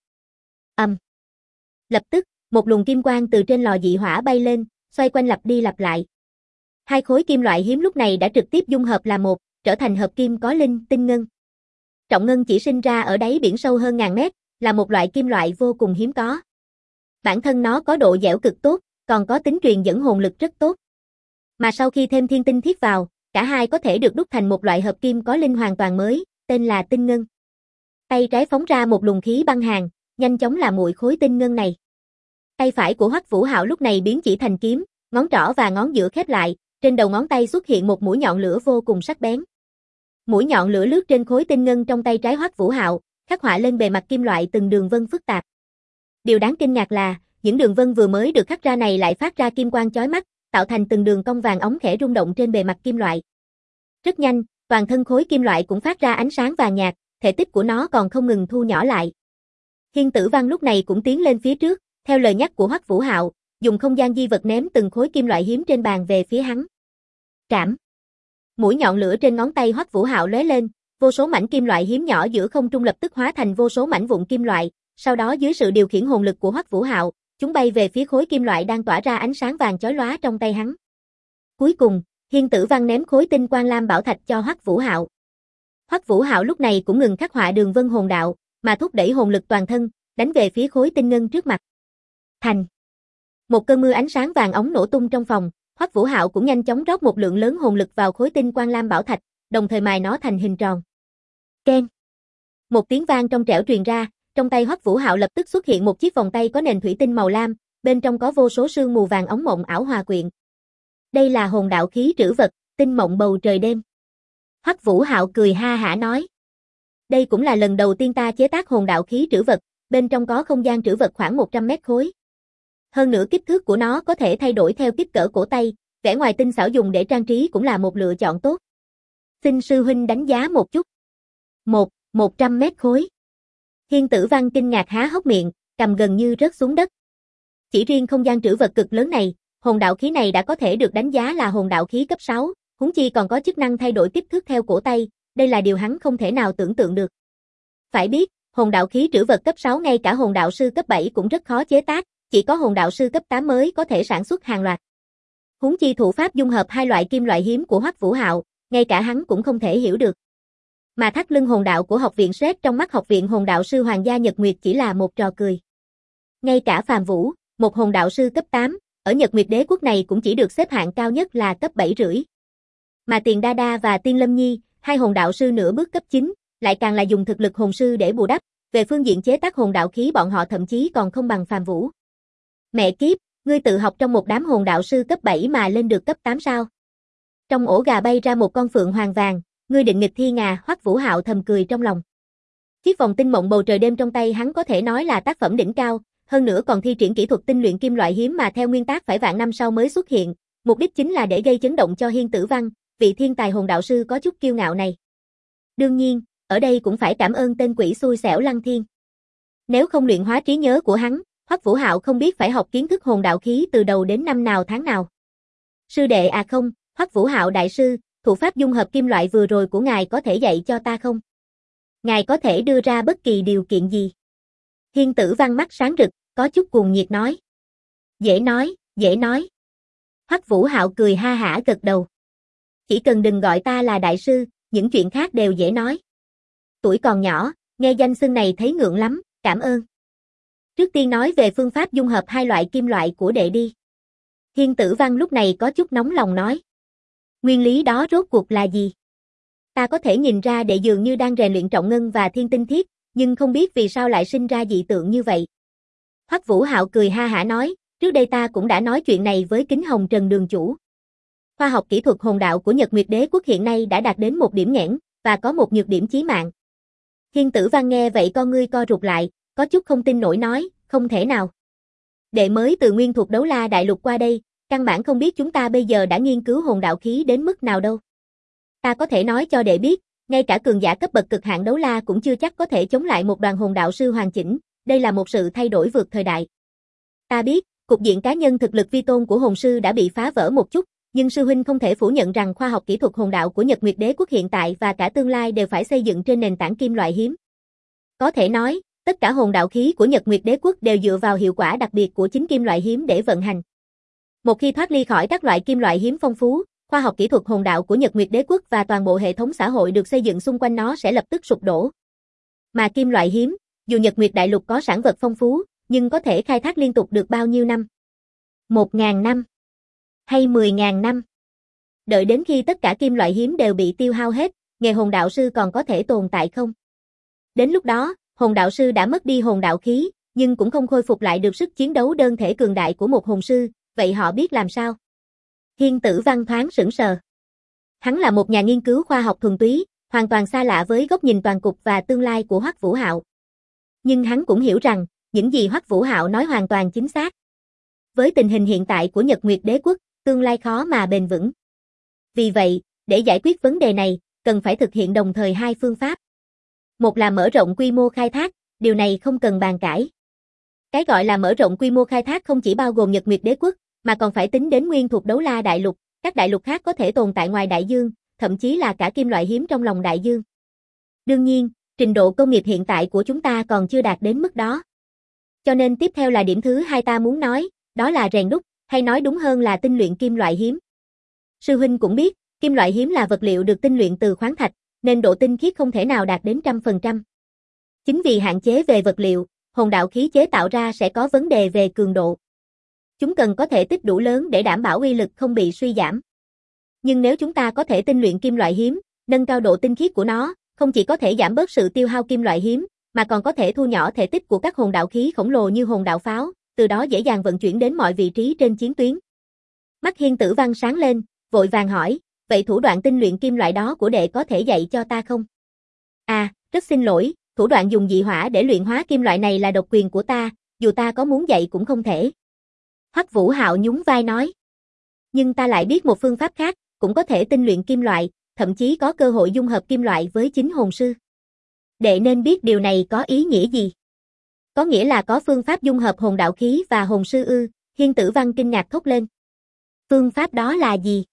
Lập tức, một luồng kim quang từ trên lò dị hỏa bay lên, xoay quanh lặp đi lặp lại. Hai khối kim loại hiếm lúc này đã trực tiếp dung hợp là một, trở thành hợp kim có linh, tinh ngân. Trọng ngân chỉ sinh ra ở đáy biển sâu hơn ngàn mét, là một loại kim loại vô cùng hiếm có. Bản thân nó có độ dẻo cực tốt, còn có tính truyền dẫn hồn lực rất tốt. Mà sau khi thêm thiên tinh thiết vào, cả hai có thể được đúc thành một loại hợp kim có linh hoàn toàn mới, tên là tinh ngân. Tay trái phóng ra một luồng khí băng hàn, nhanh chóng làm nguội khối tinh ngân này. Tay phải của Hoắc Vũ Hạo lúc này biến chỉ thành kiếm, ngón trỏ và ngón giữa khép lại, trên đầu ngón tay xuất hiện một mũi nhọn lửa vô cùng sắc bén. Mũi nhọn lửa lướt trên khối tinh ngân trong tay trái Hoắc Vũ Hạo, khắc họa lên bề mặt kim loại từng đường vân phức tạp. Điều đáng kinh ngạc là, những đường vân vừa mới được khắc ra này lại phát ra kim quang chói mắt, tạo thành từng đường cong vàng óng khẽ rung động trên bề mặt kim loại. Rất nhanh, toàn thân khối kim loại cũng phát ra ánh sáng vàng nhạt, thể tích của nó còn không ngừng thu nhỏ lại. Hiên Tử Văn lúc này cũng tiến lên phía trước, theo lời nhắc của Hoắc Vũ Hạo, dùng không gian di vật ném từng khối kim loại hiếm trên bàn về phía hắn. Trảm. Mũi nhọn lửa trên ngón tay Hoắc Vũ Hạo lóe lên, vô số mảnh kim loại hiếm nhỏ giữa không trung lập tức hóa thành vô số mảnh vụn kim loại, sau đó dưới sự điều khiển hồn lực của Hoắc Vũ Hạo, chúng bay về phía khối kim loại đang tỏa ra ánh sáng vàng chói lóa trong tay hắn. Cuối cùng, Hiên Tử Văn ném khối tinh quang lam bảo thạch cho Hoắc Vũ Hạo. Hoắc Vũ Hạo lúc này cũng ngừng khắc họa đường vân hồn đạo, mà thúc đẩy hồn lực toàn thân, đánh về phía khối tinh ngân trước mặt. Thành. Một cơn mưa ánh sáng vàng óng nổ tung trong phòng, Hoắc Vũ Hạo cũng nhanh chóng rót một lượng lớn hồn lực vào khối tinh quang lam bảo thạch, đồng thời mài nó thành hình tròn. Keng. Một tiếng vang trong trẻo truyền ra, trong tay Hoắc Vũ Hạo lập tức xuất hiện một chiếc vòng tay có nền thủy tinh màu lam, bên trong có vô số sương mù vàng óng mộng ảo hòa quyện. Đây là hồn đạo khí trữ vật, tinh mộng bầu trời đêm. Hoắc Vũ Hạo cười ha hả nói. Đây cũng là lần đầu tiên ta chế tác hồn đạo khí trữ vật, bên trong có không gian trữ vật khoảng 100 mét khối. Hơn nữa kích thước của nó có thể thay đổi theo kích cỡ cổ tay, vẻ ngoài tinh xảo dùng để trang trí cũng là một lựa chọn tốt. Xin sư huynh đánh giá một chút. 100 mét khối. Hiên Tử Văn kinh ngạc há hốc miệng, cầm gần như rớt xuống đất. Chỉ riêng không gian trữ vật cực lớn này, hồn đạo khí này đã có thể được đánh giá là hồn đạo khí cấp 6, huống chi còn có chức năng thay đổi kích thước theo cổ tay, đây là điều hắn không thể nào tưởng tượng được. Phải biết, hồn đạo khí trữ vật cấp 6 ngay cả hồn đạo sư cấp 7 cũng rất khó chế tác, chỉ có hồn đạo sư cấp 8 mới có thể sản xuất hàng loạt. Huống chi thủ pháp dung hợp hai loại kim loại hiếm của Hoắc Vũ Hạo, ngay cả hắn cũng không thể hiểu được. Mà thắt lưng hồn đạo của học viện Sret trong mắt học viện hồn đạo sư Hoàng gia Nhật Nguyệt chỉ là một trò cười. Ngay cả Phàm Vũ, một hồn đạo sư cấp 8, ở Nhật Nguyệt đế quốc này cũng chỉ được xếp hạng cao nhất là cấp 7,5. Mà Tiền Đa Đa và Tiên Lâm Nhi, hai hồn đạo sư nửa bước cấp 9, lại càng là dùng thực lực hồn sư để bù đắp, về phương diện chế tác hồn đạo khí bọn họ thậm chí còn không bằng Phàm Vũ. Mẹ kiếp, ngươi tự học trong một đám hồn đạo sư cấp 7 mà lên được cấp 8 sao? Trong ổ gà bay ra một con phượng hoàng vàng, ngươi định nghịch thi ngà, Hoắc Vũ Hạo thầm cười trong lòng. Chiếc vòng tinh mộng bầu trời đêm trong tay hắn có thể nói là tác phẩm đỉnh cao, hơn nữa còn thi triển kỹ thuật tinh luyện kim loại hiếm mà theo nguyên tắc phải vạn năm sau mới xuất hiện, mục đích chính là để gây chấn động cho Hiên Tử Văn, vị thiên tài hồn đạo sư có chút kiêu ngạo này. Đương nhiên, ở đây cũng phải cảm ơn tên quỷ xui xẻo Lăng Thiên. Nếu không luyện hóa trí nhớ của hắn, Hoắc Vũ Hạo không biết phải học kiến thức hồn đạo khí từ đầu đến năm nào tháng nào. Sư đệ à không, Hoắc Vũ Hạo đại sư, thủ pháp dung hợp kim loại vừa rồi của ngài có thể dạy cho ta không? Ngài có thể đưa ra bất kỳ điều kiện gì? Hiên Tử Văn mắt sáng rực, có chút cuồng nhiệt nói. Dễ nói, dễ nói. Hoắc Vũ Hạo cười ha hả gật đầu. Chỉ cần đừng gọi ta là đại sư, những chuyện khác đều dễ nói. Tuổi còn nhỏ, nghe danh xưng này thấy ngượng lắm, cảm ơn. Trước tiên nói về phương pháp dung hợp hai loại kim loại của đệ đi. Hiên Tử Văn lúc này có chút nóng lòng nói. Nguyên lý đó rốt cuộc là gì? Ta có thể nhìn ra đệ dường như đang rèn luyện trọng ngân và thiên tinh thiết, nhưng không biết vì sao lại sinh ra dị tượng như vậy. Hoắc Vũ Hạo cười ha hả nói, trước đây ta cũng đã nói chuyện này với Kính Hồng Trần đường chủ. Khoa học kỹ thuật hồn đạo của Nhật Nguyệt Đế quốc hiện nay đã đạt đến một điểm nghẽn, và có một nhược điểm chí mạng. Hiên Tử Văn nghe vậy con ngươi co rụt lại, có chút không tin nổi nói, không thể nào. Đệ mới từ Nguyên Thuộc Đấu La Đại Lục qua đây, căn bản không biết chúng ta bây giờ đã nghiên cứu hồn đạo khí đến mức nào đâu. Ta có thể nói cho đệ biết, ngay cả cường giả cấp bậc cực hạn đấu la cũng chưa chắc có thể chống lại một đoàn hồn đạo sư hoàn chỉnh, đây là một sự thay đổi vượt thời đại. Ta biết, cục diện cá nhân thực lực vi tôn của hồn sư đã bị phá vỡ một chút, nhưng sư huynh không thể phủ nhận rằng khoa học kỹ thuật hồn đạo của Nhật Nguyệt Đế quốc hiện tại và cả tương lai đều phải xây dựng trên nền tảng kim loại hiếm. Có thể nói, tất cả hồn đạo khí của Nhật Nguyệt Đế quốc đều dựa vào hiệu quả đặc biệt của chính kim loại hiếm để vận hành. Một khi thoát ly khỏi các loại kim loại hiếm phong phú, khoa học kỹ thuật hồn đạo của Nhật Nguyệt Đế quốc và toàn bộ hệ thống xã hội được xây dựng xung quanh nó sẽ lập tức sụp đổ. Mà kim loại hiếm, dù Nhật Nguyệt Đại Lục có sản vật phong phú, nhưng có thể khai thác liên tục được bao nhiêu năm? 1.000 năm? Hay 10.000 năm? Đợi đến khi tất cả kim loại hiếm đều bị tiêu hao hết, nghề hồn đạo sư còn có thể tồn tại không? Đến lúc đó, hồn đạo sư đã mất đi hồn đạo khí, nhưng cũng không khôi phục lại được sức chiến đấu đơn thể cường đại của một hồn sư, vậy họ biết làm sao? Hiên Tử Văn thoáng sững sờ. Hắn là một nhà nghiên cứu khoa học thuần túy, hoàn toàn xa lạ với góc nhìn toàn cục và tương lai của Hoắc Vũ Hạo. Nhưng hắn cũng hiểu rằng, những gì Hoắc Vũ Hạo nói hoàn toàn chính xác. Với tình hình hiện tại của Nhật Nguyệt Đế quốc, tương lai khó mà bền vững. Vì vậy, để giải quyết vấn đề này, cần phải thực hiện đồng thời hai phương pháp. Một là mở rộng quy mô khai thác, điều này không cần bàn cãi. Cái gọi là mở rộng quy mô khai thác không chỉ bao gồm Nhật Nguyệt Đế quốc, mà còn phải tính đến Nguyên Thuộc Đấu La Đại Lục, các đại lục khác có thể tồn tại ngoài đại dương, thậm chí là cả kim loại hiếm trong lòng đại dương. Đương nhiên, trình độ công nghiệp hiện tại của chúng ta còn chưa đạt đến mức đó. Cho nên tiếp theo là điểm thứ hai ta muốn nói, đó là rèn đúc, hay nói đúng hơn là tinh luyện kim loại hiếm. Sư huynh cũng biết, kim loại hiếm là vật liệu được tinh luyện từ khoáng thạch, nên độ tinh khiết không thể nào đạt đến 100%. Chính vì hạn chế về vật liệu, hồn đạo khí chế tạo ra sẽ có vấn đề về cường độ. Chúng cần có thể tích đủ lớn để đảm bảo uy lực không bị suy giảm. Nhưng nếu chúng ta có thể tinh luyện kim loại hiếm, nâng cao độ tinh khiết của nó, không chỉ có thể giảm bớt sự tiêu hao kim loại hiếm, mà còn có thể thu nhỏ thể tích của các hồn đạo khí khổng lồ như hồn đạo pháo, từ đó dễ dàng vận chuyển đến mọi vị trí trên chiến tuyến. Mắt Hiên Tử Văn sáng lên, vội vàng hỏi, vậy thủ đoạn tinh luyện kim loại đó của đệ có thể dạy cho ta không? À, rất xin lỗi, thủ đoạn dùng dị hỏa để luyện hóa kim loại này là độc quyền của ta, dù ta có muốn dạy cũng không thể. Hoắc Vũ Hạo nhún vai nói. Nhưng ta lại biết một phương pháp khác, cũng có thể tinh luyện kim loại, thậm chí có cơ hội dung hợp kim loại với chính hồn sư. Đệ nên biết điều này có ý nghĩa gì? Có nghĩa là có phương pháp dung hợp hồn đạo khí và hồn sư ư? Hiên Tử Văn kinh ngạc thốt lên. Phương pháp đó là gì?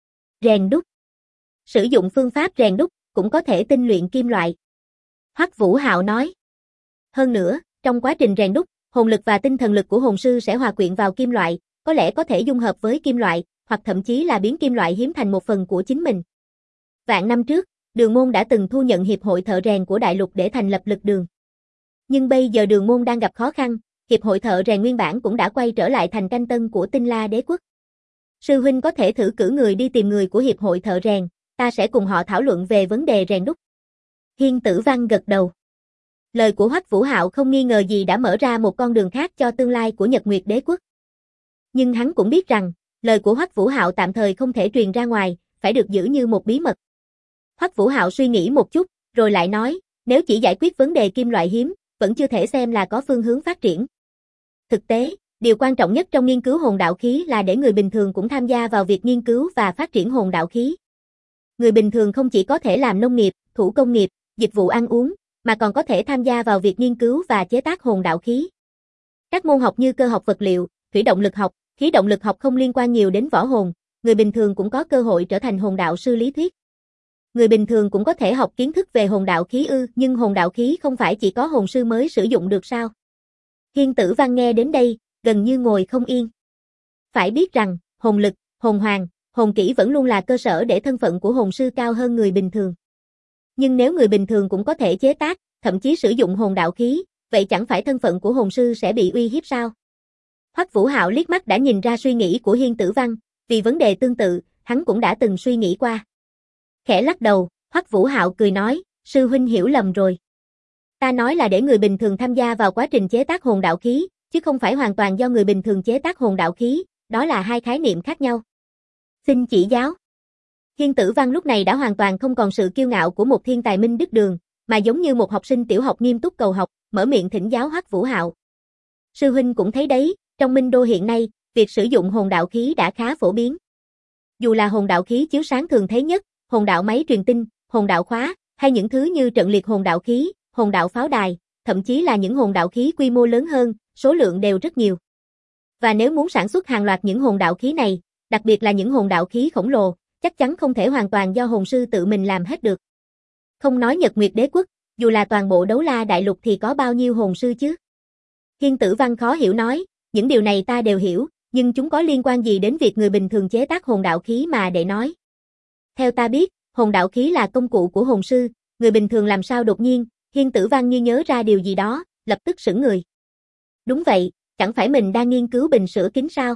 Rèn đúc. Sử dụng phương pháp rèn đúc, cũng có thể tinh luyện kim loại. Hoắc Vũ Hạo nói. Hơn nữa, trong quá trình rèn đúc, hồn lực và tinh thần lực của hồn sư sẽ hòa quyện vào kim loại, có lẽ có thể dung hợp với kim loại, hoặc thậm chí là biến kim loại hiếm thành một phần của chính mình. Vạn năm trước, Đường Môn đã từng thu nhận Hiệp hội Thợ Rèn của Đại Lục để thành lập lực đường. Nhưng bây giờ Đường Môn đang gặp khó khăn, Hiệp hội Thợ Rèn nguyên bản cũng đã quay trở lại thành canh tân của Tinh La Đế quốc. Sư huynh có thể thử cử người đi tìm người của Hiệp hội Thợ Rèn, ta sẽ cùng họ thảo luận về vấn đề rèn đúc. Hiên Tử Văn gật đầu. Lời của Hoắc Vũ Hạo không nghi ngờ gì đã mở ra một con đường khác cho tương lai của Nhật Nguyệt Đế quốc. Nhưng hắn cũng biết rằng, lời của Hoắc Vũ Hạo tạm thời không thể truyền ra ngoài, phải được giữ như một bí mật. Hoắc Vũ Hạo suy nghĩ một chút, rồi lại nói, nếu chỉ giải quyết vấn đề kim loại hiếm, vẫn chưa thể xem là có phương hướng phát triển. Thực tế, điều quan trọng nhất trong nghiên cứu hồn đạo khí là để người bình thường cũng tham gia vào việc nghiên cứu và phát triển hồn đạo khí. Người bình thường không chỉ có thể làm nông nghiệp, thủ công nghiệp, dịch vụ ăn uống, mà còn có thể tham gia vào việc nghiên cứu và chế tác hồn đạo khí. Các môn học như cơ học vật liệu, thủy động lực học, khí động lực học không liên quan nhiều đến võ hồn, người bình thường cũng có cơ hội trở thành hồn đạo sư lý thuyết. Người bình thường cũng có thể học kiến thức về hồn đạo khí ư, nhưng hồn đạo khí không phải chỉ có hồn sư mới sử dụng được sao? Hiên Tử Văn nghe đến đây, gần như ngồi không yên. Phải biết rằng, hồn lực, hồn hoàng, hồn kỹ vẫn luôn là cơ sở để thân phận của hồn sư cao hơn người bình thường. Nhưng nếu người bình thường cũng có thể chế tác, thậm chí sử dụng hồn đạo khí, vậy chẳng phải thân phận của hồn sư sẽ bị uy hiếp sao? Hoắc Vũ Hạo liếc mắt đã nhìn ra suy nghĩ của Hiên Tử Văn, vì vấn đề tương tự, hắn cũng đã từng suy nghĩ qua. Khẽ lắc đầu, Hoắc Vũ Hạo cười nói, sư huynh hiểu lầm rồi. Ta nói là để người bình thường tham gia vào quá trình chế tác hồn đạo khí, chứ không phải hoàn toàn do người bình thường chế tác hồn đạo khí, đó là hai khái niệm khác nhau. Xin chỉ giáo. Hiên Tử Văn lúc này đã hoàn toàn không còn sự kiêu ngạo của một thiên tài Minh Đức Đường, mà giống như một học sinh tiểu học nghiêm túc cầu học, mở miệng thỉnh giáo Hoắc Vũ Hạo. Sư huynh cũng thấy đấy, trong Minh Đô hiện nay, việc sử dụng hồn đạo khí đã khá phổ biến. Dù là hồn đạo khí chiếu sáng thường thấy nhất, hồn đạo máy truyền tin, hồn đạo khóa, hay những thứ như trận liệt hồn đạo khí, hồn đạo pháo đài, thậm chí là những hồn đạo khí quy mô lớn hơn, số lượng đều rất nhiều. Và nếu muốn sản xuất hàng loạt những hồn đạo khí này, đặc biệt là những hồn đạo khí khổng lồ, chắc chắn không thể hoàn toàn do hồn sư tự mình làm hết được. Không nói Nhật Nguyệt Đế quốc, dù là toàn bộ Đấu La Đại Lục thì có bao nhiêu hồn sư chứ? Hiên Tử Văn khó hiểu nói, những điều này ta đều hiểu, nhưng chúng có liên quan gì đến việc người bình thường chế tác hồn đạo khí mà để nói? Theo ta biết, hồn đạo khí là công cụ của hồn sư, người bình thường làm sao đột nhiên, Hiên Tử Văn như nhớ ra điều gì đó, lập tức sững người. Đúng vậy, chẳng phải mình đang nghiên cứu bình sữa kính sao?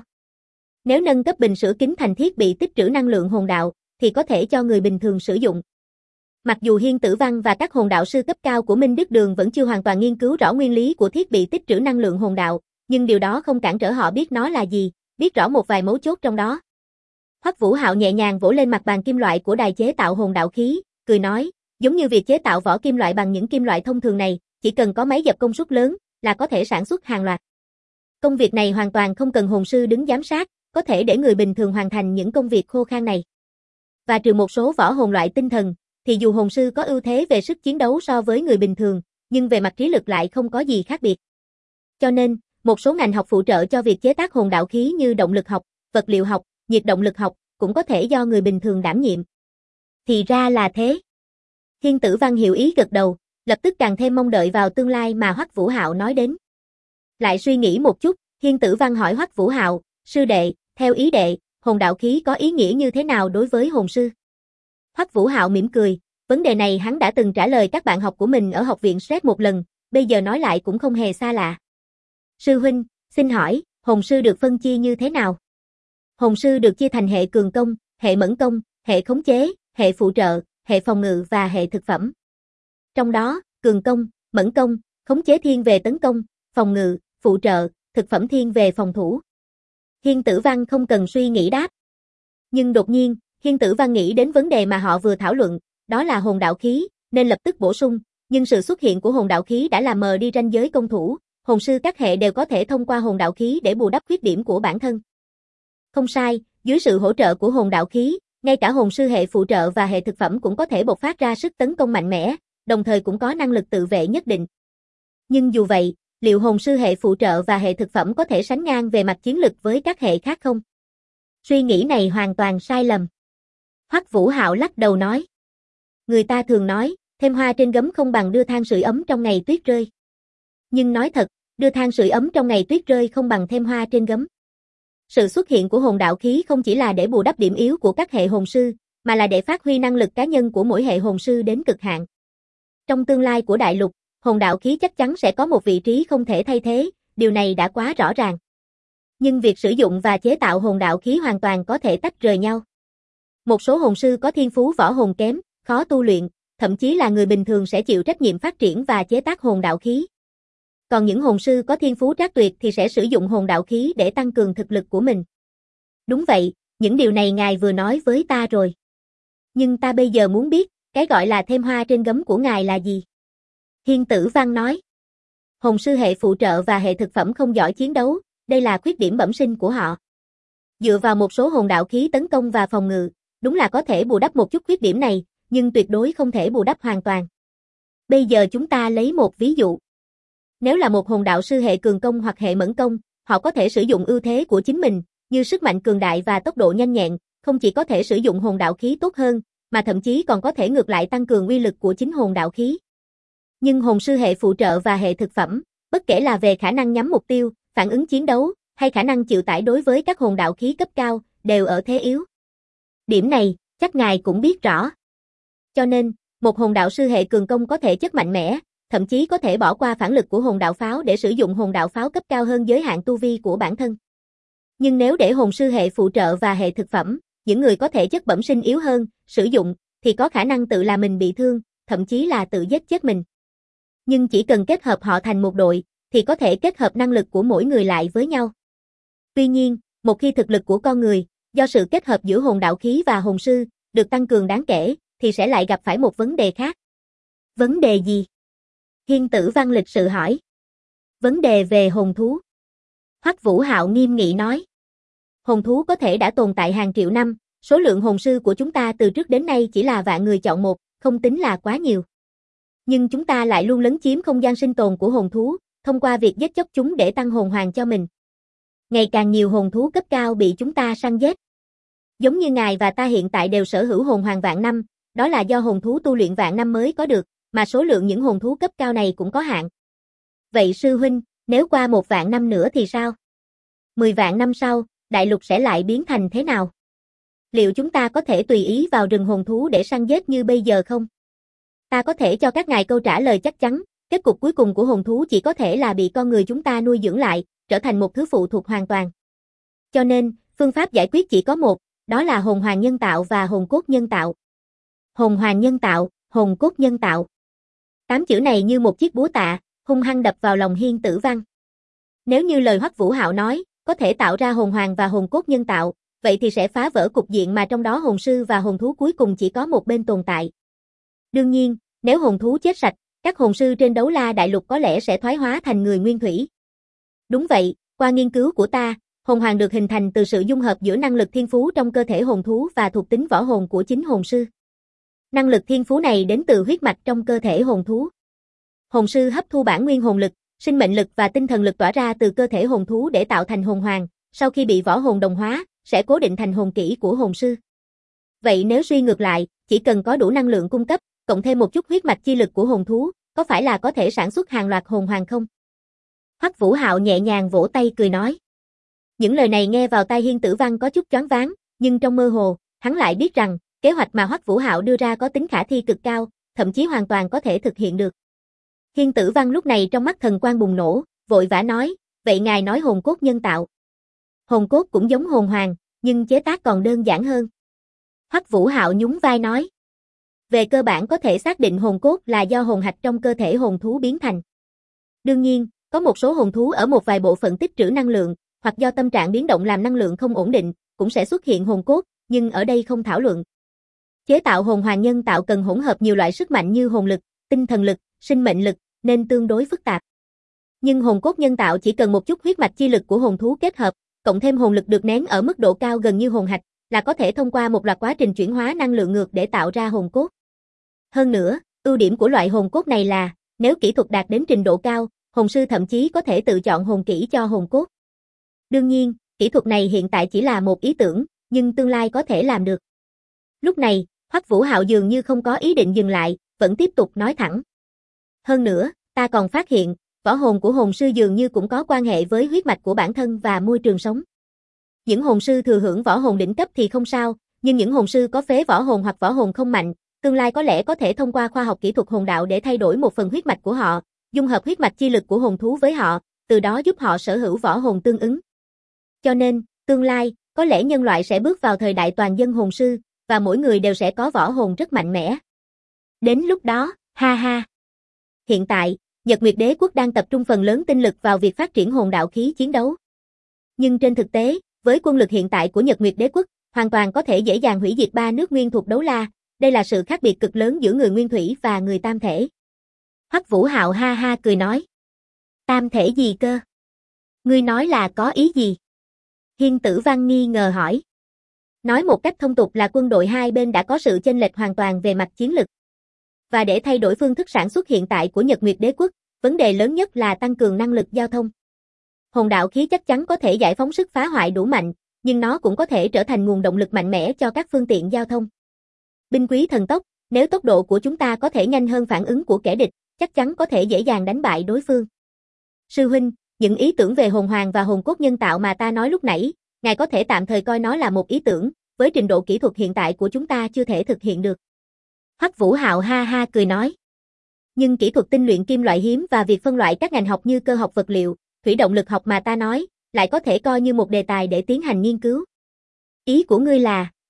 Nếu nâng cấp bình sữa kính thành thiết bị tích trữ năng lượng hồn đạo, thì có thể cho người bình thường sử dụng. Mặc dù Hiên Tử Văn và các hồn đạo sư cấp cao của Minh Đức Đường vẫn chưa hoàn toàn nghiên cứu rõ nguyên lý của thiết bị tích trữ năng lượng hồn đạo, nhưng điều đó không cản trở họ biết nó là gì, biết rõ một vài mấu chốt trong đó. Hoắc Vũ Hạo nhẹ nhàng vỗ lên mặt bàn kim loại của đài chế tạo hồn đạo khí, cười nói, giống như việc chế tạo vỏ kim loại bằng những kim loại thông thường này, chỉ cần có máy dập công suất lớn là có thể sản xuất hàng loạt. Công việc này hoàn toàn không cần hồn sư đứng giám sát, có thể để người bình thường hoàn thành những công việc khô khan này. Và trừ một số võ hồn loại tinh thần, thì dù hồn sư có ưu thế về sức chiến đấu so với người bình thường, nhưng về mặt trí lực lại không có gì khác biệt. Cho nên, một số ngành học phụ trợ cho việc chế tác hồn đạo khí như động lực học, vật liệu học, nhiệt động lực học, cũng có thể do người bình thường đảm nhiệm. Thì ra là thế. Hiên Tử Văn hiểu ý gật đầu, lập tức càng thêm mong đợi vào tương lai mà Hoắc Vũ Hạo nói đến. Lại suy nghĩ một chút, Hiên Tử Văn hỏi Hoắc Vũ Hạo, sư đệ, theo ý đệ, hồn đạo khí có ý nghĩa như thế nào đối với hồn sư? Hoắc Vũ Hạo mỉm cười, vấn đề này hắn đã từng trả lời các bạn học của mình ở học viện SRED một lần, bây giờ nói lại cũng không hề xa lạ. Sư huynh, xin hỏi, hồn sư được phân chia như thế nào? Hồn sư được chia thành hệ cường công, hệ mẫn công, hệ khống chế, hệ phụ trợ, hệ phòng ngự và hệ thực phẩm. Trong đó, cường công, mẫn công, khống chế thiên về tấn công, phòng ngự, phụ trợ, thực phẩm thiên về phòng thủ. Hiên Tử Văn không cần suy nghĩ đáp. Nhưng đột nhiên, Hiên Tử Văn nghĩ đến vấn đề mà họ vừa thảo luận, đó là hồn đạo khí, nên lập tức bổ sung, nhưng sự xuất hiện của hồn đạo khí đã làm mờ đi ranh giới công thủ, hồn sư các hệ đều có thể thông qua hồn đạo khí để bù đắp khuyết điểm của bản thân. Không sai, dưới sự hỗ trợ của hồn đạo khí, ngay cả hồn sư hệ phụ trợ và hệ thực phẩm cũng có thể bộc phát ra sức tấn công mạnh mẽ, đồng thời cũng có năng lực tự vệ nhất định. Nhưng dù vậy, liệu hồn sư hệ phụ trợ và hệ thực phẩm có thể sánh ngang về mặt chiến lực với các hệ khác không? Suy nghĩ này hoàn toàn sai lầm. Hoắc Vũ Hạo lắc đầu nói. Người ta thường nói, thêm hoa trên gấm không bằng đưa than sưởi ấm trong ngày tuyết rơi. Nhưng nói thật, đưa than sưởi ấm trong ngày tuyết rơi không bằng thêm hoa trên gấm. Sự xuất hiện của hồn đạo khí không chỉ là để bù đắp điểm yếu của các hệ hồn sư, mà là để phát huy năng lực cá nhân của mỗi hệ hồn sư đến cực hạn. Trong tương lai của đại lục, hồn đạo khí chắc chắn sẽ có một vị trí không thể thay thế, điều này đã quá rõ ràng. Nhưng việc sử dụng và chế tạo hồn đạo khí hoàn toàn có thể tách rời nhau. Một số hồn sư có thiên phú võ hồn kém, khó tu luyện, thậm chí là người bình thường sẽ chịu trách nhiệm phát triển và chế tác hồn đạo khí. Còn những hồn sư có thiên phú trác tuyệt thì sẽ sử dụng hồn đạo khí để tăng cường thực lực của mình. Đúng vậy, những điều này ngài vừa nói với ta rồi. Nhưng ta bây giờ muốn biết, cái gọi là thêm hoa trên gấm của ngài là gì? Hiên Tử Văn nói. Hồn sư hệ phụ trợ và hệ thực phẩm không giỏi chiến đấu, đây là khuyết điểm bẩm sinh của họ. Dựa vào một số hồn đạo khí tấn công và phòng ngự, đúng là có thể bù đắp một chút khuyết điểm này, nhưng tuyệt đối không thể bù đắp hoàn toàn. Bây giờ chúng ta lấy một ví dụ. Nếu là một hồn đạo sư hệ cường công hoặc hệ mẫn công, họ có thể sử dụng ưu thế của chính mình, như sức mạnh cường đại và tốc độ nhanh nhẹn, không chỉ có thể sử dụng hồn đạo khí tốt hơn, mà thậm chí còn có thể ngược lại tăng cường uy lực của chính hồn đạo khí. Nhưng hồn sư hệ phụ trợ và hệ thực phẩm, bất kể là về khả năng nhắm mục tiêu, phản ứng chiến đấu, hay khả năng chịu tải đối với các hồn đạo khí cấp cao, đều ở thế yếu. Điểm này, chắc ngài cũng biết rõ. Cho nên, một hồn đạo sư hệ cường công có thể chất mạnh mẽ, thậm chí có thể bỏ qua phản lực của hồn đạo pháo để sử dụng hồn đạo pháo cấp cao hơn giới hạn tu vi của bản thân. Nhưng nếu để hồn sư hệ phụ trợ và hệ thực phẩm, những người có thể chất bẩm sinh yếu hơn, sử dụng, thì có khả năng tự làm mình bị thương, thậm chí là tự giết chết mình. Nhưng chỉ cần kết hợp họ thành một đội, thì có thể kết hợp năng lực của mỗi người lại với nhau. Tuy nhiên, một khi thực lực của con người, do sự kết hợp giữa hồn đạo khí và hồn sư, được tăng cường đáng kể, thì sẽ lại gặp phải một vấn đề khác. Vấn đề gì? Hiên Tử Văn lịch sự hỏi. Vấn đề về hồn thú. Hoắc Vũ Hạo nghiêm nghị nói. Hồn thú có thể đã tồn tại hàng triệu năm, số lượng hồn sư của chúng ta từ trước đến nay chỉ là vạn người chọn một, không tính là quá nhiều. Nhưng chúng ta lại luôn lấn chiếm không gian sinh tồn của hồn thú, thông qua việc giết chóc chúng để tăng hồn hoàng cho mình. Ngày càng nhiều hồn thú cấp cao bị chúng ta săn giết. Giống như ngài và ta hiện tại đều sở hữu hồn hoàng vạn năm, đó là do hồn thú tu luyện vạn năm mới có được, mà số lượng những hồn thú cấp cao này cũng có hạn. Vậy sư huynh, nếu qua 1 vạn năm nữa thì sao? 10 vạn năm sau, đại lục sẽ lại biến thành thế nào? Liệu chúng ta có thể tùy ý vào rừng hồn thú để săn giết như bây giờ không? Ta có thể cho các ngài câu trả lời chắc chắn, kết cục cuối cùng của hồn thú chỉ có thể là bị con người chúng ta nuôi dưỡng lại, trở thành một thứ phụ thuộc hoàn toàn. Cho nên, phương pháp giải quyết chỉ có một, đó là hồn hoàng nhân tạo và hồn cốt nhân tạo. Hồn hoàng nhân tạo, hồn cốt nhân tạo. 8 chữ này như một chiếc búa tạ, hung hăng đập vào lòng Hiên Tử Văn. Nếu như lời Hoắc Vũ Hạo nói, có thể tạo ra hồn hoàng và hồn cốt nhân tạo, vậy thì sẽ phá vỡ cục diện mà trong đó hồn sư và hồn thú cuối cùng chỉ có một bên tồn tại. Đương nhiên, nếu hồn thú chết sạch, các hồn sư trên Đấu La Đại Lục có lẽ sẽ thoái hóa thành người nguyên thủy. Đúng vậy, qua nghiên cứu của ta, hồn hoàng được hình thành từ sự dung hợp giữa năng lực thiên phú trong cơ thể hồn thú và thuộc tính võ hồn của chính hồn sư. Năng lực thiên phú này đến từ huyết mạch trong cơ thể hồn thú. Hồn sư hấp thu bản nguyên hồn lực, sinh mệnh lực và tinh thần lực tỏa ra từ cơ thể hồn thú để tạo thành hồn hoàng, sau khi bị võ hồn đồng hóa, sẽ cố định thành hồn kỹ của hồn sư. Vậy nếu suy ngược lại, chỉ cần có đủ năng lượng cung cấp, cộng thêm một chút huyết mạch chi lực của hồn thú, có phải là có thể sản xuất hàng loạt hồn hoàng không? Hoắc Vũ Hạo nhẹ nhàng vỗ tay cười nói. Những lời này nghe vào tai Hiên Tử Văn có chút choáng váng, nhưng trong mơ hồ, hắn lại biết rằng, kế hoạch mà Hoắc Vũ Hạo đưa ra có tính khả thi cực cao, thậm chí hoàn toàn có thể thực hiện được. Hiên Tử Văn lúc này trong mắt thần quang bùng nổ, vội vã nói, vậy ngài nói hồn cốt nhân tạo. Hồn cốt cũng giống hồn hoàng, nhưng chế tác còn đơn giản hơn. Hoắc Vũ Hạo nhún vai nói. Về cơ bản có thể xác định hồn cốt là do hồn hạch trong cơ thể hồn thú biến thành. Đương nhiên, có một số hồn thú ở một vài bộ phận tích trữ năng lượng, hoặc do tâm trạng biến động làm năng lượng không ổn định, cũng sẽ xuất hiện hồn cốt, nhưng ở đây không thảo luận. Chế tạo hồn hoàng nhân tạo cần hỗn hợp nhiều loại sức mạnh như hồn lực, tinh thần lực, sinh mệnh lực, nên tương đối phức tạp. Nhưng hồn cốt nhân tạo chỉ cần một chút huyết mạch chi lực của hồn thú kết hợp, cộng thêm hồn lực được nén ở mức độ cao gần như hồn hạch, là có thể thông qua một loạt quá trình chuyển hóa năng lượng ngược để tạo ra hồn cốt. Hơn nữa, ưu điểm của loại hồn cốt này là, nếu kỹ thuật đạt đến trình độ cao, hồn sư thậm chí có thể tự chọn hồn kỹ cho hồn cốt. Đương nhiên, kỹ thuật này hiện tại chỉ là một ý tưởng, nhưng tương lai có thể làm được. Lúc này, Hoắc Vũ Hạo dường như không có ý định dừng lại, vẫn tiếp tục nói thẳng. Hơn nữa, ta còn phát hiện, võ hồn của hồn sư dường như cũng có quan hệ với huyết mạch của bản thân và môi trường sống. Những hồn sư thừa hưởng võ hồn đỉnh cấp thì không sao, nhưng những hồn sư có phế võ hồn hoặc võ hồn không mạnh, tương lai có lẽ có thể thông qua khoa học kỹ thuật hồn đạo để thay đổi một phần huyết mạch của họ, dung hợp huyết mạch chi lực của hồn thú với họ, từ đó giúp họ sở hữu võ hồn tương ứng. Cho nên, tương lai, có lẽ nhân loại sẽ bước vào thời đại toàn dân hồn sư, và mỗi người đều sẽ có võ hồn rất mạnh mẽ. Đến lúc đó, ha ha. Hiện tại, Nhật Nguyệt Đế quốc đang tập trung phần lớn tinh lực vào việc phát triển hồn đạo khí chiến đấu. Nhưng trên thực tế, với quân lực hiện tại của Nhật Nguyệt Đế quốc, hoàn toàn có thể dễ dàng hủy diệt 3 nước nguyên thuộc Đấu La, đây là sự khác biệt cực lớn giữa người nguyên thủy và người tam thể. Hoắc Vũ Hạo ha ha cười nói. Tam thể gì cơ? Ngươi nói là có ý gì? Hiên Tử Văn nghi ngờ hỏi. Nói một cách thông tục là quân đội hai bên đã có sự chênh lệch hoàn toàn về mặt chiến lực. Và để thay đổi phương thức sản xuất hiện tại của Nhật Nguyệt Đế quốc, vấn đề lớn nhất là tăng cường năng lực giao thông. Hồn đạo khí chắc chắn có thể giải phóng sức phá hoại đủ mạnh, nhưng nó cũng có thể trở thành nguồn động lực mạnh mẽ cho các phương tiện giao thông. Binh quý thần tốc, nếu tốc độ của chúng ta có thể nhanh hơn phản ứng của kẻ địch, chắc chắn có thể dễ dàng đánh bại đối phương. Sư huynh, những ý tưởng về hồn hoàng và hồn cốt nhân tạo mà ta nói lúc nãy, ngài có thể tạm thời coi nó là một ý tưởng, với trình độ kỹ thuật hiện tại của chúng ta chưa thể thực hiện được. Hoắc Vũ Hạo ha ha cười nói. Nhưng kỹ thuật tinh luyện kim loại hiếm và việc phân loại các ngành học như cơ học vật liệu, thủy động lực học mà ta nói, lại có thể coi như một đề tài để tiến hành nghiên cứu. Ý của ngươi là,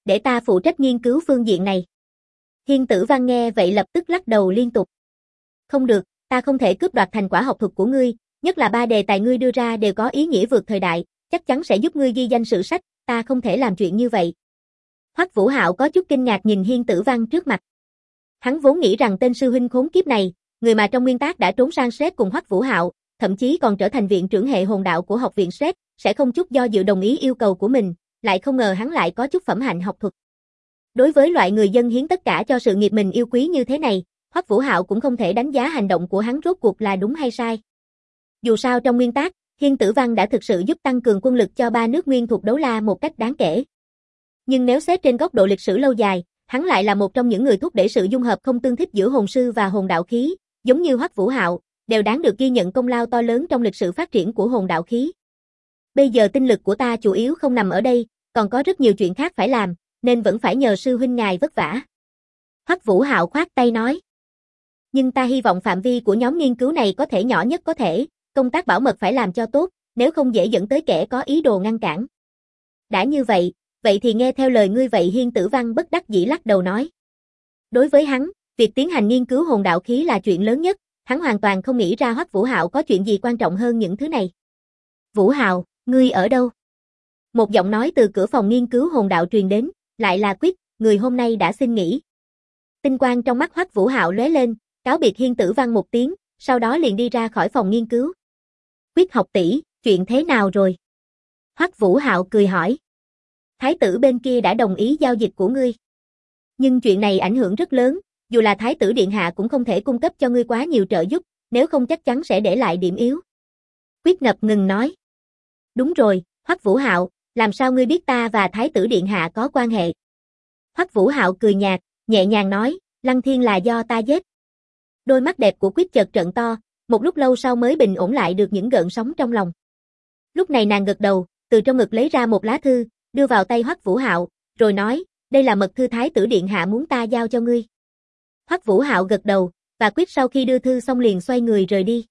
để ta phụ trách nghiên cứu phương diện này. Hiên Tử Văn nghe vậy lập tức lắc đầu liên tục. Không được, ta không thể cướp đoạt thành quả học thuật của ngươi, nhất là 3 đề tài ngươi đưa ra đều có ý nghĩa vượt thời đại, chắc chắn sẽ giúp ngươi ghi danh sử sách, ta không thể làm chuyện như vậy. Hoắc Vũ Hạo có chút kinh ngạc nhìn Hiên Tử Văn trước mặt. Hắn vốn nghĩ rằng tên sư huynh khốn kiếp này, người mà trong nguyên tác đã trốn sang Sret cùng Hoắc Vũ Hạo, thậm chí còn trở thành viện trưởng hệ hồn đạo của học viện Sret, sẽ không chút do dự đồng ý yêu cầu của mình, lại không ngờ hắn lại có chút phẩm hạnh học thuật. Đối với loại người dân hiến tất cả cho sự nghiệp mình yêu quý như thế này, Hoắc Vũ Hạo cũng không thể đánh giá hành động của hắn rốt cuộc là đúng hay sai. Dù sao trong nguyên tác, Hiên Tử Văn đã thực sự giúp tăng cường quân lực cho 3 nước nguyên thuộc Đấu La một cách đáng kể. Nhưng nếu xét trên góc độ lịch sử lâu dài, hắn lại là một trong những người thúc đẩy sự dung hợp không tương thích giữa hồn sư và hồn đạo khí, giống như Hoắc Vũ Hạo, đều đáng được ghi nhận công lao to lớn trong lịch sử phát triển của hồn đạo khí. Bây giờ tinh lực của ta chủ yếu không nằm ở đây, còn có rất nhiều chuyện khác phải làm, nên vẫn phải nhờ sư huynh ngài vất vả. Hoắc Vũ Hạo khoát tay nói. Nhưng ta hy vọng phạm vi của nhóm nghiên cứu này có thể nhỏ nhất có thể, công tác bảo mật phải làm cho tốt, nếu không dễ dẫn tới kẻ có ý đồ ngăn cản. Đã như vậy, vậy thì nghe theo lời ngươi vậy. Hiên Tử Văn bất đắc dĩ lắc đầu nói. Đối với hắn, việc tiến hành nghiên cứu hồn đạo khí là chuyện lớn nhất, hắn hoàn toàn không nghĩ ra Hoắc Vũ Hạo có chuyện gì quan trọng hơn những thứ này. Vũ Hạo, ngươi ở đâu? Một giọng nói từ cửa phòng nghiên cứu hồn đạo truyền đến, lại là Quyết, người hôm nay đã xin nghỉ. Tinh quang trong mắt Hoắc Vũ Hạo lóe lên, cáo biệt Hiên Tử Văn một tiếng, sau đó liền đi ra khỏi phòng nghiên cứu. Quyết học tỷ, chuyện thế nào rồi? Hoắc Vũ Hạo cười hỏi. Thái tử bên kia đã đồng ý giao dịch của ngươi. Nhưng chuyện này ảnh hưởng rất lớn, dù là Thái tử điện hạ cũng không thể cung cấp cho ngươi quá nhiều trợ giúp, nếu không chắc chắn sẽ để lại điểm yếu. Quyết ngập ngừng nói. Đúng rồi, Hoắc Vũ Hạo, làm sao ngươi biết ta và Thái tử điện hạ có quan hệ? Hoắc Vũ Hạo cười nhạt, nhẹ nhàng nói, Lăng Thiên là do ta giết. Đôi mắt đẹp của Quyết chợt trợn to, một lúc lâu sau mới bình ổn lại được những gợn sóng trong lòng. Lúc này nàng gật đầu, từ trong ngực lấy ra một lá thư, đưa vào tay Hoắc Vũ Hạo, rồi nói, đây là mật thư Thái tử điện hạ muốn ta giao cho ngươi. Hoắc Vũ Hạo gật đầu, và Quyết sau khi đưa thư xong liền xoay người rời đi.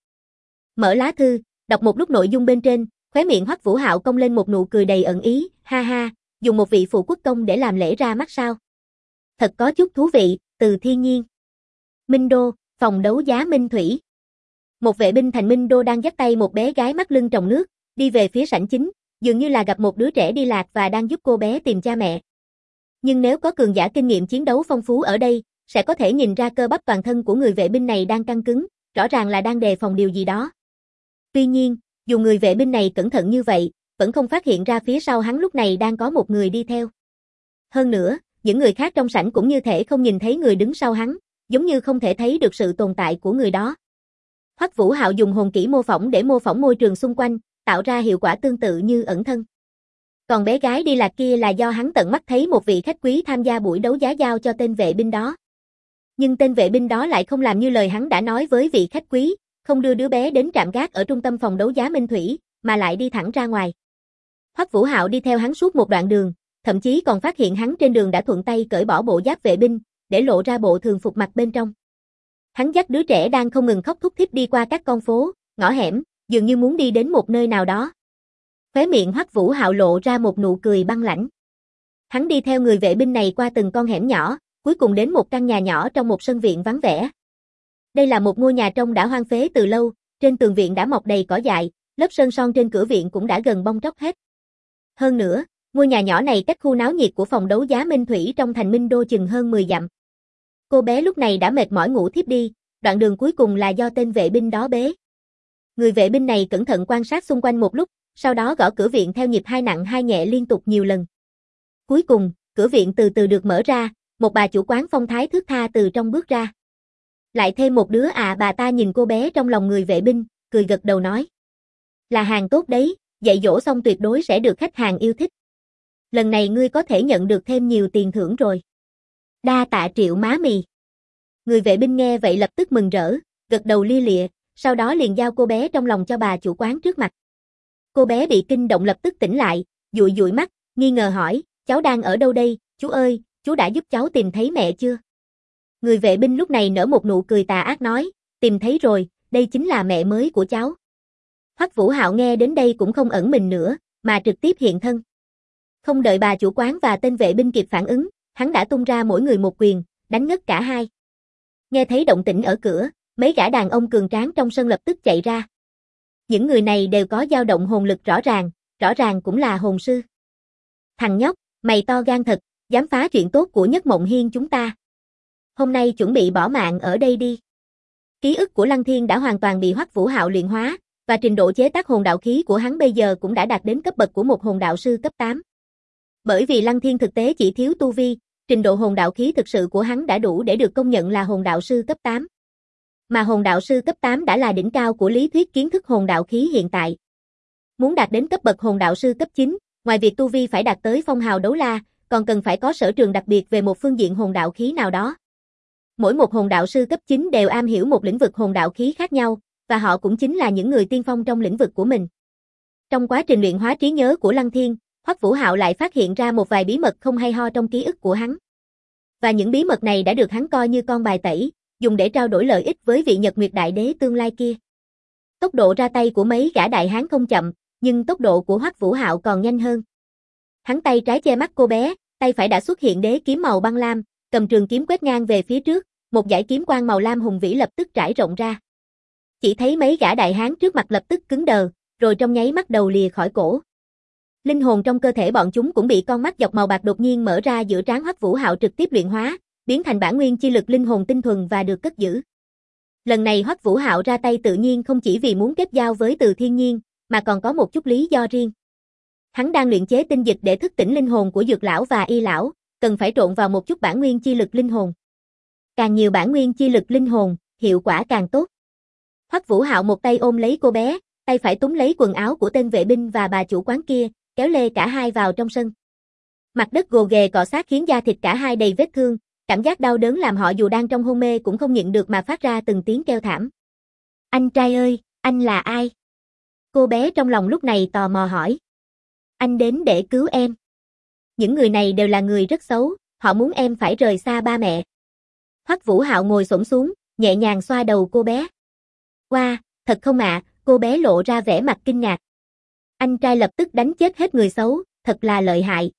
Mở lá thư, đọc một lúc nội dung bên trên, khóe miệng Hoắc Vũ Hạo cong lên một nụ cười đầy ẩn ý, ha ha, dùng một vị phụ quốc công để làm lễ ra mắt sao? Thật có chút thú vị. Từ Thiên Nhiên. Minh Đô, phòng đấu giá Minh Thủy. Một vệ binh thành Minh Đô đang dắt tay một bé gái mắt lưng tròng nước, đi về phía sảnh chính, dường như là gặp một đứa trẻ đi lạc và đang giúp cô bé tìm cha mẹ. Nhưng nếu có cường giả kinh nghiệm chiến đấu phong phú ở đây, sẽ có thể nhìn ra cơ bắp toàn thân của người vệ binh này đang căng cứng, rõ ràng là đang đề phòng điều gì đó. Tuy nhiên, dù người vệ binh này cẩn thận như vậy, vẫn không phát hiện ra phía sau hắn lúc này đang có một người đi theo. Hơn nữa, những người khác trong sảnh cũng như thể không nhìn thấy người đứng sau hắn, giống như không thể thấy được sự tồn tại của người đó. Hoắc Vũ Hạo dùng hồn kỹ mô phỏng để mô phỏng môi trường xung quanh, tạo ra hiệu quả tương tự như ẩn thân. Còn bé gái đi lạc kia là do hắn tận mắt thấy một vị khách quý tham gia buổi đấu giá giao cho tên vệ binh đó. Nhưng tên vệ binh đó lại không làm như lời hắn đã nói với vị khách quý, không đưa đứa bé đến trạm gác ở trung tâm phòng đấu giá Minh Thủy, mà lại đi thẳng ra ngoài. Hoắc Vũ Hạo đi theo hắn suốt một đoạn đường, thậm chí còn phát hiện hắn trên đường đã thuận tay cởi bỏ bộ giáp vệ binh, để lộ ra bộ thường phục mặc bên trong. Hắn dắt đứa trẻ đang không ngừng khóc thút thít đi qua các con phố, ngõ hẻm, dường như muốn đi đến một nơi nào đó. Khóe miệng Hoắc Vũ Hạo lộ ra một nụ cười băng lãnh. Hắn đi theo người vệ binh này qua từng con hẻm nhỏ, cuối cùng đến một căn nhà nhỏ trong một sân viện vắng vẻ. Đây là một ngôi nhà trông đã hoang phế từ lâu, trên tường viện đã mọc đầy cỏ dại, lớp sơn son trên cửa viện cũng đã gần bong tróc hết. Hơn nữa, ngôi nhà nhỏ này cách khu náo nhiệt của phòng đấu giá Minh Thủy trong thành Minh Đô chừng hơn 10 dặm. Cô bé lúc này đã mệt mỏi ngủ thiếp đi, đoạn đường cuối cùng là do tên vệ binh đó bế. Người vệ binh này cẩn thận quan sát xung quanh một lúc, sau đó gõ cửa viện theo nhịp hai nặng hai nhẹ liên tục nhiều lần. Cuối cùng, cửa viện từ từ được mở ra, một bà chủ quán phong thái thướt tha từ trong bước ra. Lại thêm một đứa bà ta nhìn cô bé trong lòng người vệ binh, cười gật đầu nói. Là hàng tốt đấy, dạy dỗ xong tuyệt đối sẽ được khách hàng yêu thích. Lần này ngươi có thể nhận được thêm nhiều tiền thưởng rồi. Đa tạ Triệu má mì. Người vệ binh nghe vậy lập tức mừng rỡ, gật đầu lia lịa, sau đó liền giao cô bé trong lòng cho bà chủ quán trước mặt. Cô bé bị kinh động lập tức tỉnh lại, dụi dụi mắt, nghi ngờ hỏi, cháu đang ở đâu đây, chú ơi, chú đã giúp cháu tìm thấy mẹ chưa? Người vệ binh lúc này nở một nụ cười tà ác nói, tìm thấy rồi, đây chính là mẹ mới của cháu. Hoắc Vũ Hạo nghe đến đây cũng không ẩn mình nữa, mà trực tiếp hiện thân. Không đợi bà chủ quán và tên vệ binh kịp phản ứng, hắn đã tung ra mỗi người một quyền, đánh ngất cả hai. Nghe thấy động tĩnh ở cửa, mấy gã đàn ông cường tráng trong sân lập tức chạy ra. Những người này đều có dao động hồn lực rõ ràng cũng là hồn sư. Thằng nhóc, mày to gan thật, dám phá chuyện tốt của Nhất Mộng Hiên chúng ta. Hôm nay chuẩn bị bỏ mạng ở đây đi. Ký ức của Lăng Thiên đã hoàn toàn bị Hoắc Vũ Hạo luyện hóa, và trình độ chế tác hồn đạo khí của hắn bây giờ cũng đã đạt đến cấp bậc của một hồn đạo sư cấp 8. Bởi vì Lăng Thiên thực tế chỉ thiếu tu vi, trình độ hồn đạo khí thực sự của hắn đã đủ để được công nhận là hồn đạo sư cấp 8. Mà hồn đạo sư cấp 8 đã là đỉnh cao của lý thuyết kiến thức hồn đạo khí hiện tại. Muốn đạt đến cấp bậc hồn đạo sư cấp 9, ngoài việc tu vi phải đạt tới phong hào đấu la, còn cần phải có sở trường đặc biệt về một phương diện hồn đạo khí nào đó. Mỗi một hồn đạo sư cấp 9 đều am hiểu một lĩnh vực hồn đạo khí khác nhau, và họ cũng chính là những người tiên phong trong lĩnh vực của mình. Trong quá trình luyện hóa trí nhớ của Lăng Thiên, Hoắc Vũ Hạo lại phát hiện ra một vài bí mật không hay ho trong ký ức của hắn. Và những bí mật này đã được hắn coi như con bài tẩy, dùng để trao đổi lợi ích với vị Nhật Nguyệt Đại Đế tương lai kia. Tốc độ ra tay của mấy gã đại hán không chậm, nhưng tốc độ của Hoắc Vũ Hạo còn nhanh hơn. Hắn tay trái che mắt cô bé, tay phải đã xuất hiện đế kiếm màu băng lam, cầm trường kiếm quét ngang về phía trước, một dải kiếm quang màu lam hùng vĩ lập tức trải rộng ra. Chỉ thấy mấy gã đại hán trước mặt lập tức cứng đờ, rồi trong nháy mắt đầu lìa khỏi cổ. Linh hồn trong cơ thể bọn chúng cũng bị con mắt dọc màu bạc đột nhiên mở ra giữa trán Hoắc Vũ Hạo trực tiếp luyện hóa, biến thành bản nguyên chi lực linh hồn tinh thuần và được cất giữ. Lần này Hoắc Vũ Hạo ra tay tự nhiên không chỉ vì muốn kết giao với Từ Thiên Nhiên, mà còn có một chút lý do riêng. Hắn đang luyện chế tinh dịch để thức tỉnh linh hồn của Dược lão và Y lão, cần phải trộn vào một chút bản nguyên chi lực linh hồn. Càng nhiều bản nguyên chi lực linh hồn, hiệu quả càng tốt. Hoắc Vũ Hạo một tay ôm lấy cô bé, tay phải túm lấy quần áo của tên vệ binh và bà chủ quán kia, kéo lê cả hai vào trong sân. Mặt đất gồ ghề cọ sát khiến da thịt cả hai đầy vết thương, cảm giác đau đớn làm họ dù đang trong hôn mê cũng không nhịn được mà phát ra từng tiếng kêu thảm. Anh trai ơi, anh là ai? Cô bé trong lòng lúc này tò mò hỏi. Anh đến để cứu em. Những người này đều là người rất xấu, họ muốn em phải rời xa ba mẹ. Hoắc Vũ Hạo ngồi xổm xuống, nhẹ nhàng xoa đầu cô bé. Wow, thật không ạ, cô bé lộ ra vẻ mặt kinh ngạc. Anh trai lập tức đánh chết hết người xấu, thật là lợi hại.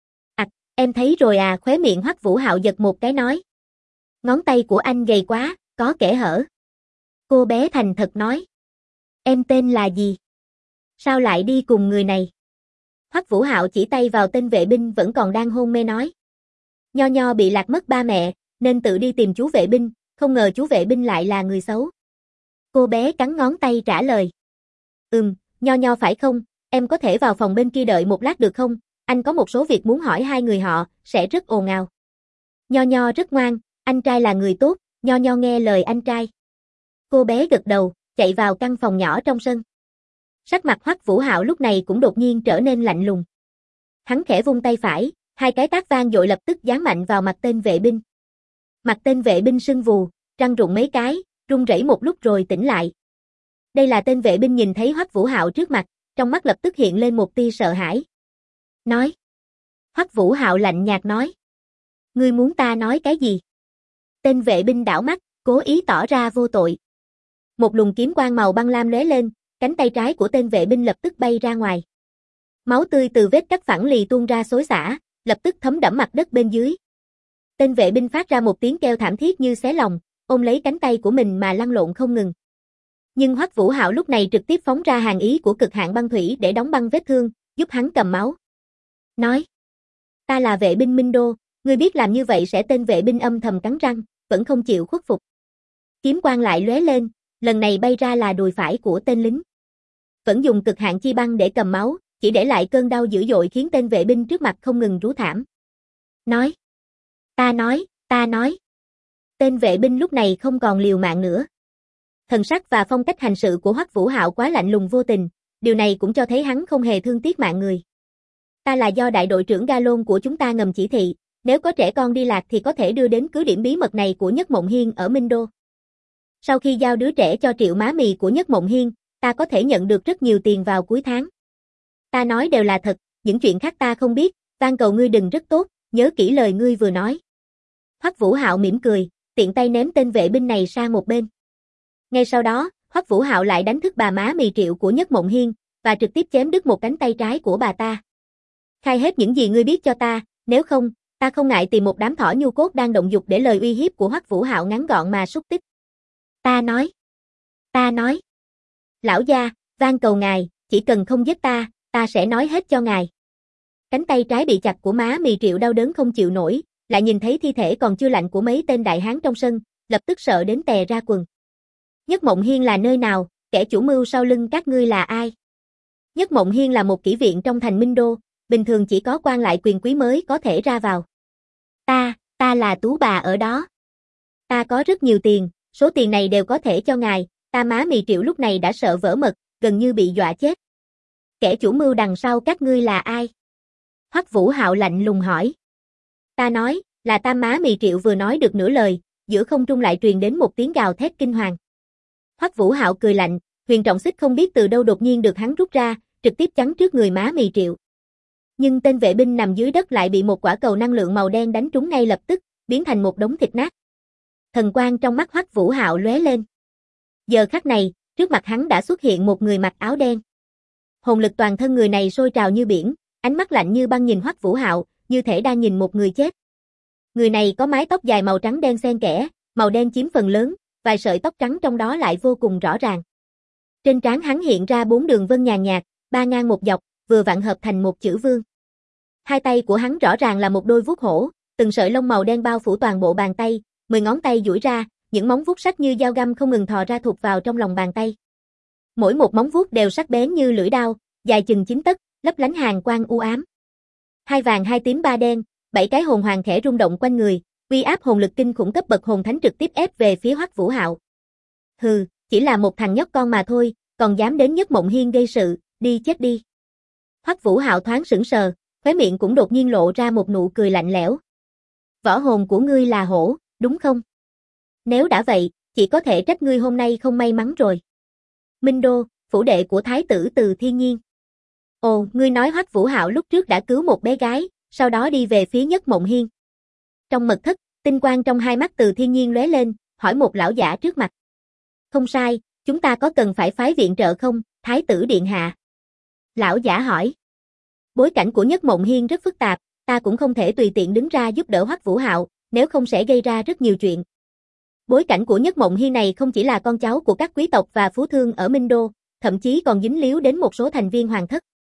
Em thấy rồi à, khóe miệng Hoắc Vũ Hạo giật một cái nói. Ngón tay của anh gầy quá, có kẽ hở. Cô bé thành thật nói. Em tên là gì? Sao lại đi cùng người này? Hoắc Vũ Hạo chỉ tay vào tên vệ binh vẫn còn đang hôn mê nói. Nho Nho bị lạc mất ba mẹ, nên tự đi tìm chú vệ binh, không ngờ chú vệ binh lại là người xấu. Cô bé cắn ngón tay trả lời. Nho Nho phải không, em có thể vào phòng bên kia đợi một lát được không? Anh có một số việc muốn hỏi hai người họ, sẽ rất ồn ào. Nho Nho rất ngoan, anh trai là người tốt, Nho Nho nghe lời anh trai. Cô bé gật đầu, chạy vào căn phòng nhỏ trong sân. Sắc mặt Hoắc Vũ Hạo lúc này cũng đột nhiên trở nên lạnh lùng. Hắn khẽ vung tay phải, hai cái tát vang dội lập tức giáng mạnh vào mặt tên vệ binh. Mặt tên vệ binh sưng vù, răng rụng mấy cái, run rẩy một lúc rồi tỉnh lại. Đây là tên vệ binh nhìn thấy Hoắc Vũ Hạo trước mặt, trong mắt lập tức hiện lên một tia sợ hãi. Nói. Hoắc Vũ Hạo lạnh nhạt nói. Ngươi muốn ta nói cái gì? Tên vệ binh đảo mắt, cố ý tỏ ra vô tội. Một luồng kiếm quang màu băng lam lóe lên, cánh tay trái của tên vệ binh lập tức bay ra ngoài. Máu tươi từ vết cắt phẳng lì tuôn ra xối xả, lập tức thấm đẫm mặt đất bên dưới. Tên vệ binh phát ra một tiếng kêu thảm thiết như xé lòng, ôm lấy cánh tay của mình mà lăn lộn không ngừng. Nhưng Hoắc Vũ Hạo lúc này trực tiếp phóng ra hàn ý của cực hạn băng thủy để đóng băng vết thương, giúp hắn cầm máu. Nói. Ta là vệ binh Minh Đô, ngươi biết làm như vậy sẽ tên vệ binh âm thầm cắn răng, vẫn không chịu khuất phục. Kiếm quang lại lóe lên, lần này bay ra là đùi phải của tên lính. Vẫn dùng cực hạn chi băng để cầm máu, chỉ để lại cơn đau dữ dội khiến tên vệ binh trước mặt không ngừng rú thảm. Nói. Ta nói. Tên vệ binh lúc này không còn liều mạng nữa. Thần sắc và phong cách hành sự của Hoắc Vũ Hạo quá lạnh lùng vô tình, điều này cũng cho thấy hắn không hề thương tiếc mạng người. Ta là do đại đội trưởng Galon của chúng ta ngầm chỉ thị, nếu có trẻ con đi lạc thì có thể đưa đến cứ điểm bí mật này của Nhất Mộng Hiên ở Minh Đô. Sau khi giao đứa trẻ cho Triệu má mì của Nhất Mộng Hiên, ta có thể nhận được rất nhiều tiền vào cuối tháng. Ta nói đều là thật, những chuyện khác ta không biết, van cầu ngươi đừng rất tốt, nhớ kỹ lời ngươi vừa nói. Hoắc Vũ Hạo mỉm cười, tiện tay ném tên vệ binh này sang một bên. Ngay sau đó, Hoắc Vũ Hạo lại đánh thức bà má mì Triệu của Nhất Mộng Hiên, và trực tiếp chém đứt một cánh tay trái của bà ta. Khai hết những gì ngươi biết cho ta, nếu không, ta không ngại tìm một đám thỏ nhu cốt đang động dục để lời uy hiếp của Hoắc Vũ Hạo ngắn gọn mà xúc tích. Ta nói. Lão gia, van cầu ngài, chỉ cần không giết ta sẽ nói hết cho ngài. Cánh tay trái bị chặt của Má Mì Triệu đau đớn không chịu nổi, lại nhìn thấy thi thể còn chưa lạnh của mấy tên đại hán trong sân, lập tức sợ đến tè ra quần. Nhất Mộng Hiên là nơi nào, kẻ chủ mưu sau lưng các ngươi là ai? Nhất Mộng Hiên là một kỹ viện trong thành Minh Đô, bình thường chỉ có quan lại quyền quý mới có thể ra vào. Ta là tú bà ở đó. Ta có rất nhiều tiền, số tiền này đều có thể cho ngài, ta. Má Mì Triệu lúc này đã sợ vỡ mật, gần như bị dọa chết. Kẻ chủ mưu đằng sau các ngươi là ai? Hoắc Vũ Hạo lạnh lùng hỏi. Ta nói, là ta. Má Mì Triệu vừa nói được nửa lời, giữa không trung lại truyền đến một tiếng gào thét kinh hoàng. Hoắc Vũ Hạo cười lạnh, huyền trọng xích không biết từ đâu đột nhiên được hắn rút ra, trực tiếp chắn trước người Má Mì Triệu. Nhưng tên vệ binh nằm dưới đất lại bị một quả cầu năng lượng màu đen đánh trúng ngay lập tức, biến thành một đống thịt nát. Thần quang trong mắt Hoắc Vũ Hạo lóe lên. Giờ khắc này, trước mặt hắn đã xuất hiện một người mặc áo đen. Hồn lực toàn thân người này sôi trào như biển, ánh mắt lạnh như băng nhìn Hoắc Vũ Hạo, như thể đang nhìn một người chết. Người này có mái tóc dài màu trắng đen xen kẽ, màu đen chiếm phần lớn, vài sợi tóc trắng trong đó lại vô cùng rõ ràng. Trên trán hắn hiện ra 4 đường vân nhàn nhạt, 3 ngang một dọc, vừa vặn hợp thành một chữ vương. Hai tay của hắn rõ ràng là một đôi vuốt hổ, từng sợi lông màu đen bao phủ toàn bộ bàn tay, 10 ngón tay duỗi ra, những móng vuốt sắc như dao găm không ngừng thò ra thụt vào trong lòng bàn tay. Mỗi một móng vuốt đều sắc bén như lưỡi dao, dài chừng 9 tấc, lấp lánh hàn quang u ám. Hai vàng hai tím ba đen, 7 cái hồn hoàng khẽ rung động quanh người, uy áp hồn lực kinh khủng cấp bậc hồn thánh trực tiếp ép về phía Hoắc Vũ Hạo. Hừ, chỉ là một thằng nhóc con mà thôi, còn dám đến Nhất Mộng Hiên gây sự, đi chết đi. Hoắc Vũ Hạo thoáng sững sờ, khóe miệng cũng đột nhiên lộ ra một nụ cười lạnh lẽo. Võ hồn của ngươi là hổ, đúng không? Nếu đã vậy, chỉ có thể trách ngươi hôm nay không may mắn rồi. Minh Đô, phủ đệ của thái tử Từ Thiên Nhiên. Ồ, ngươi nói Hoắc Vũ Hạo lúc trước đã cứu một bé gái, sau đó đi về phía Nhất Mộng Hiên. Trong mật thất, tinh quang trong hai mắt Từ Thiên Nhiên lóe lên, hỏi một lão giả trước mặt. Không sai, chúng ta có cần phải phái viện trợ không, thái tử điện hạ? Lão giả hỏi. Bối cảnh của Nhất Mộng Hiên rất phức tạp, ta cũng không thể tùy tiện đứng ra giúp đỡ Hoắc Vũ Hạo, nếu không sẽ gây ra rất nhiều chuyện. Bối cảnh của Nhất Mộng Hiên này không chỉ là con cháu của các quý tộc và phú thương ở Minh Đô, thậm chí còn dính líu đến một số thành viên hoàng thất.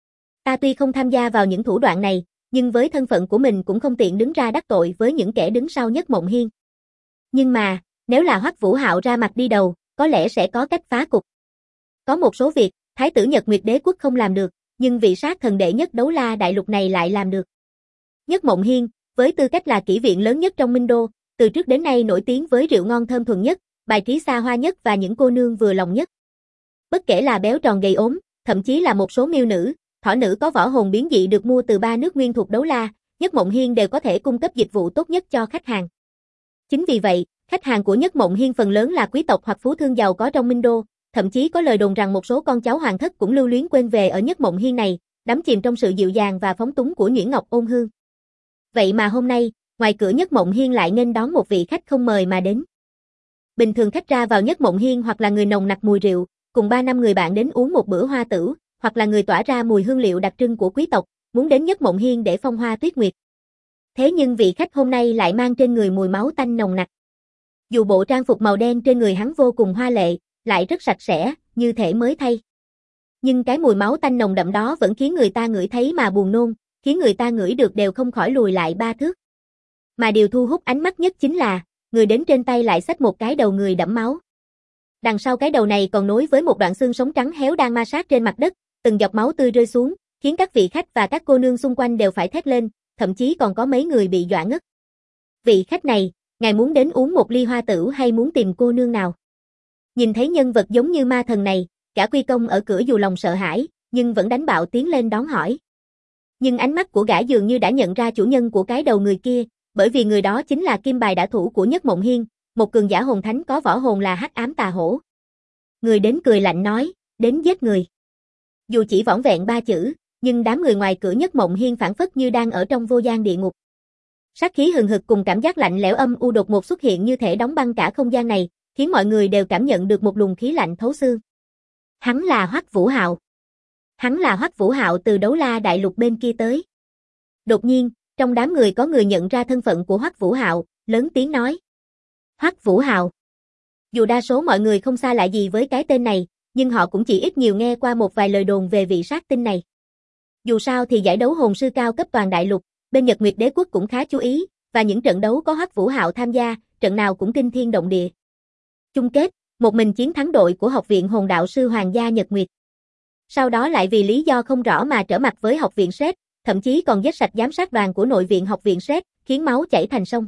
Ta tuy không tham gia vào những thủ đoạn này, nhưng với thân phận của mình cũng không tiện đứng ra đắc tội với những kẻ đứng sau Nhất Mộng Hiên. Nhưng mà, nếu là Hoắc Vũ Hạo ra mặt đi đầu, có lẽ sẽ có cách phá cục. Có một số việc, Thái tử Nhật Nguyệt Đế quốc không làm được, nhưng vị sát thần đệ nhất Đấu La đại lục này lại làm được. Nhất Mộng Hiên, với tư cách là kỹ viện lớn nhất trong Minh Đô, từ trước đến nay nổi tiếng với rượu ngon thơm thuần nhất, bài trí xa hoa nhất và những cô nương vừa lòng nhất. Bất kể là béo tròn gầy ốm, thậm chí là một số miêu nữ, thỏ nữ có võ hồn biến dị được mua từ 3 nước nguyên thuộc Đấu La, Nhất Mộng Hiên đều có thể cung cấp dịch vụ tốt nhất cho khách hàng. Chính vì vậy, khách hàng của Nhất Mộng Hiên phần lớn là quý tộc hoặc phú thương giàu có trong Minh Đô, thậm chí có lời đồn rằng một số con cháu hoàng thất cũng lưu luyến quên về ở Nhất Mộng Hiên này, đắm chìm trong sự dịu dàng và phóng túng của Nhuyễn Ngọc Ôn Hương. Vậy mà hôm nay, ngoài cửa Nhất Mộng Hiên lại nghênh đón một vị khách không mời mà đến. Bình thường khách ra vào Nhất Mộng Hiên hoặc là người nồng nặc mùi rượu, cùng 3 năm người bạn đến uống một bữa hoa tửu, hoặc là người tỏa ra mùi hương liệu đặc trưng của quý tộc, muốn đến Nhất Mộng Hiên để phong hoa tuyết nguyệt. Thế nhưng vị khách hôm nay lại mang trên người mùi máu tanh nồng nặc. Dù bộ trang phục màu đen trên người hắn vô cùng hoa lệ, lại rất sạch sẽ, như thể mới thay. Nhưng cái mùi máu tanh nồng đậm đó vẫn khiến người ta ngửi thấy mà buồn nôn, khiến người ta ngửi được đều không khỏi lùi lại 3 thước. Mà điều thu hút ánh mắt nhất chính là, người đến trên tay lại xách một cái đầu người đẫm máu. Đằng sau cái đầu này còn nối với một đoạn xương sống trắng héo đang ma sát trên mặt đất, từng giọt máu tươi rơi xuống, khiến các vị khách và các cô nương xung quanh đều phải thét lên, thậm chí còn có mấy người bị dọa ngất. Vị khách này, ngài muốn đến uống một ly hoa tửu hay muốn tìm cô nương nào? Nhìn thấy nhân vật giống như ma thần này, cả quy công ở cửa dù lòng sợ hãi, nhưng vẫn đánh bạo tiến lên đón hỏi. Nhưng ánh mắt của gã dường như đã nhận ra chủ nhân của cái đầu người kia, bởi vì người đó chính là kim bài đả thủ của Nhất Mộng Hiên, một cường giả hồn thánh có võ hồn là Hắc Ám Tà Hổ. Người đến cười lạnh nói, đến giết người. Dù chỉ vỏn vẹn 3 chữ, nhưng đám người ngoài cửa Nhất Mộng Hiên phảng phất như đang ở trong vô gian địa ngục. Sát khí hừng hực cùng cảm giác lạnh lẽo âm u đột ngột xuất hiện như thể đóng băng cả không gian này, khiến mọi người đều cảm nhận được một luồng khí lạnh thấu xương. Hắn là Hoắc Vũ Hạo. Hắn là Hoắc Vũ Hạo từ Đấu La đại lục bên kia tới. Đột nhiên, trong đám người có người nhận ra thân phận của Hoắc Vũ Hạo, lớn tiếng nói. Hoắc Vũ Hạo. Dù đa số mọi người không xa lạ gì với cái tên này, nhưng họ cũng chỉ ít nhiều nghe qua một vài lời đồn về vị sát tinh này. Dù sao thì giải đấu hồn sư cao cấp toàn đại lục, bên Nhật Nguyệt Đế quốc cũng khá chú ý, và những trận đấu có Hoắc Vũ Hạo tham gia, trận nào cũng kinh thiên động địa. Chung kết, một mình chiến thắng đội của Học viện Hồn Đạo sư Hoàng gia Nhật Nguyệt. Sau đó lại vì lý do không rõ mà trở mặt với Học viện Sét, thậm chí còn giết sạch giám sát đoàn của nội viện Học viện Sét, khiến máu chảy thành sông.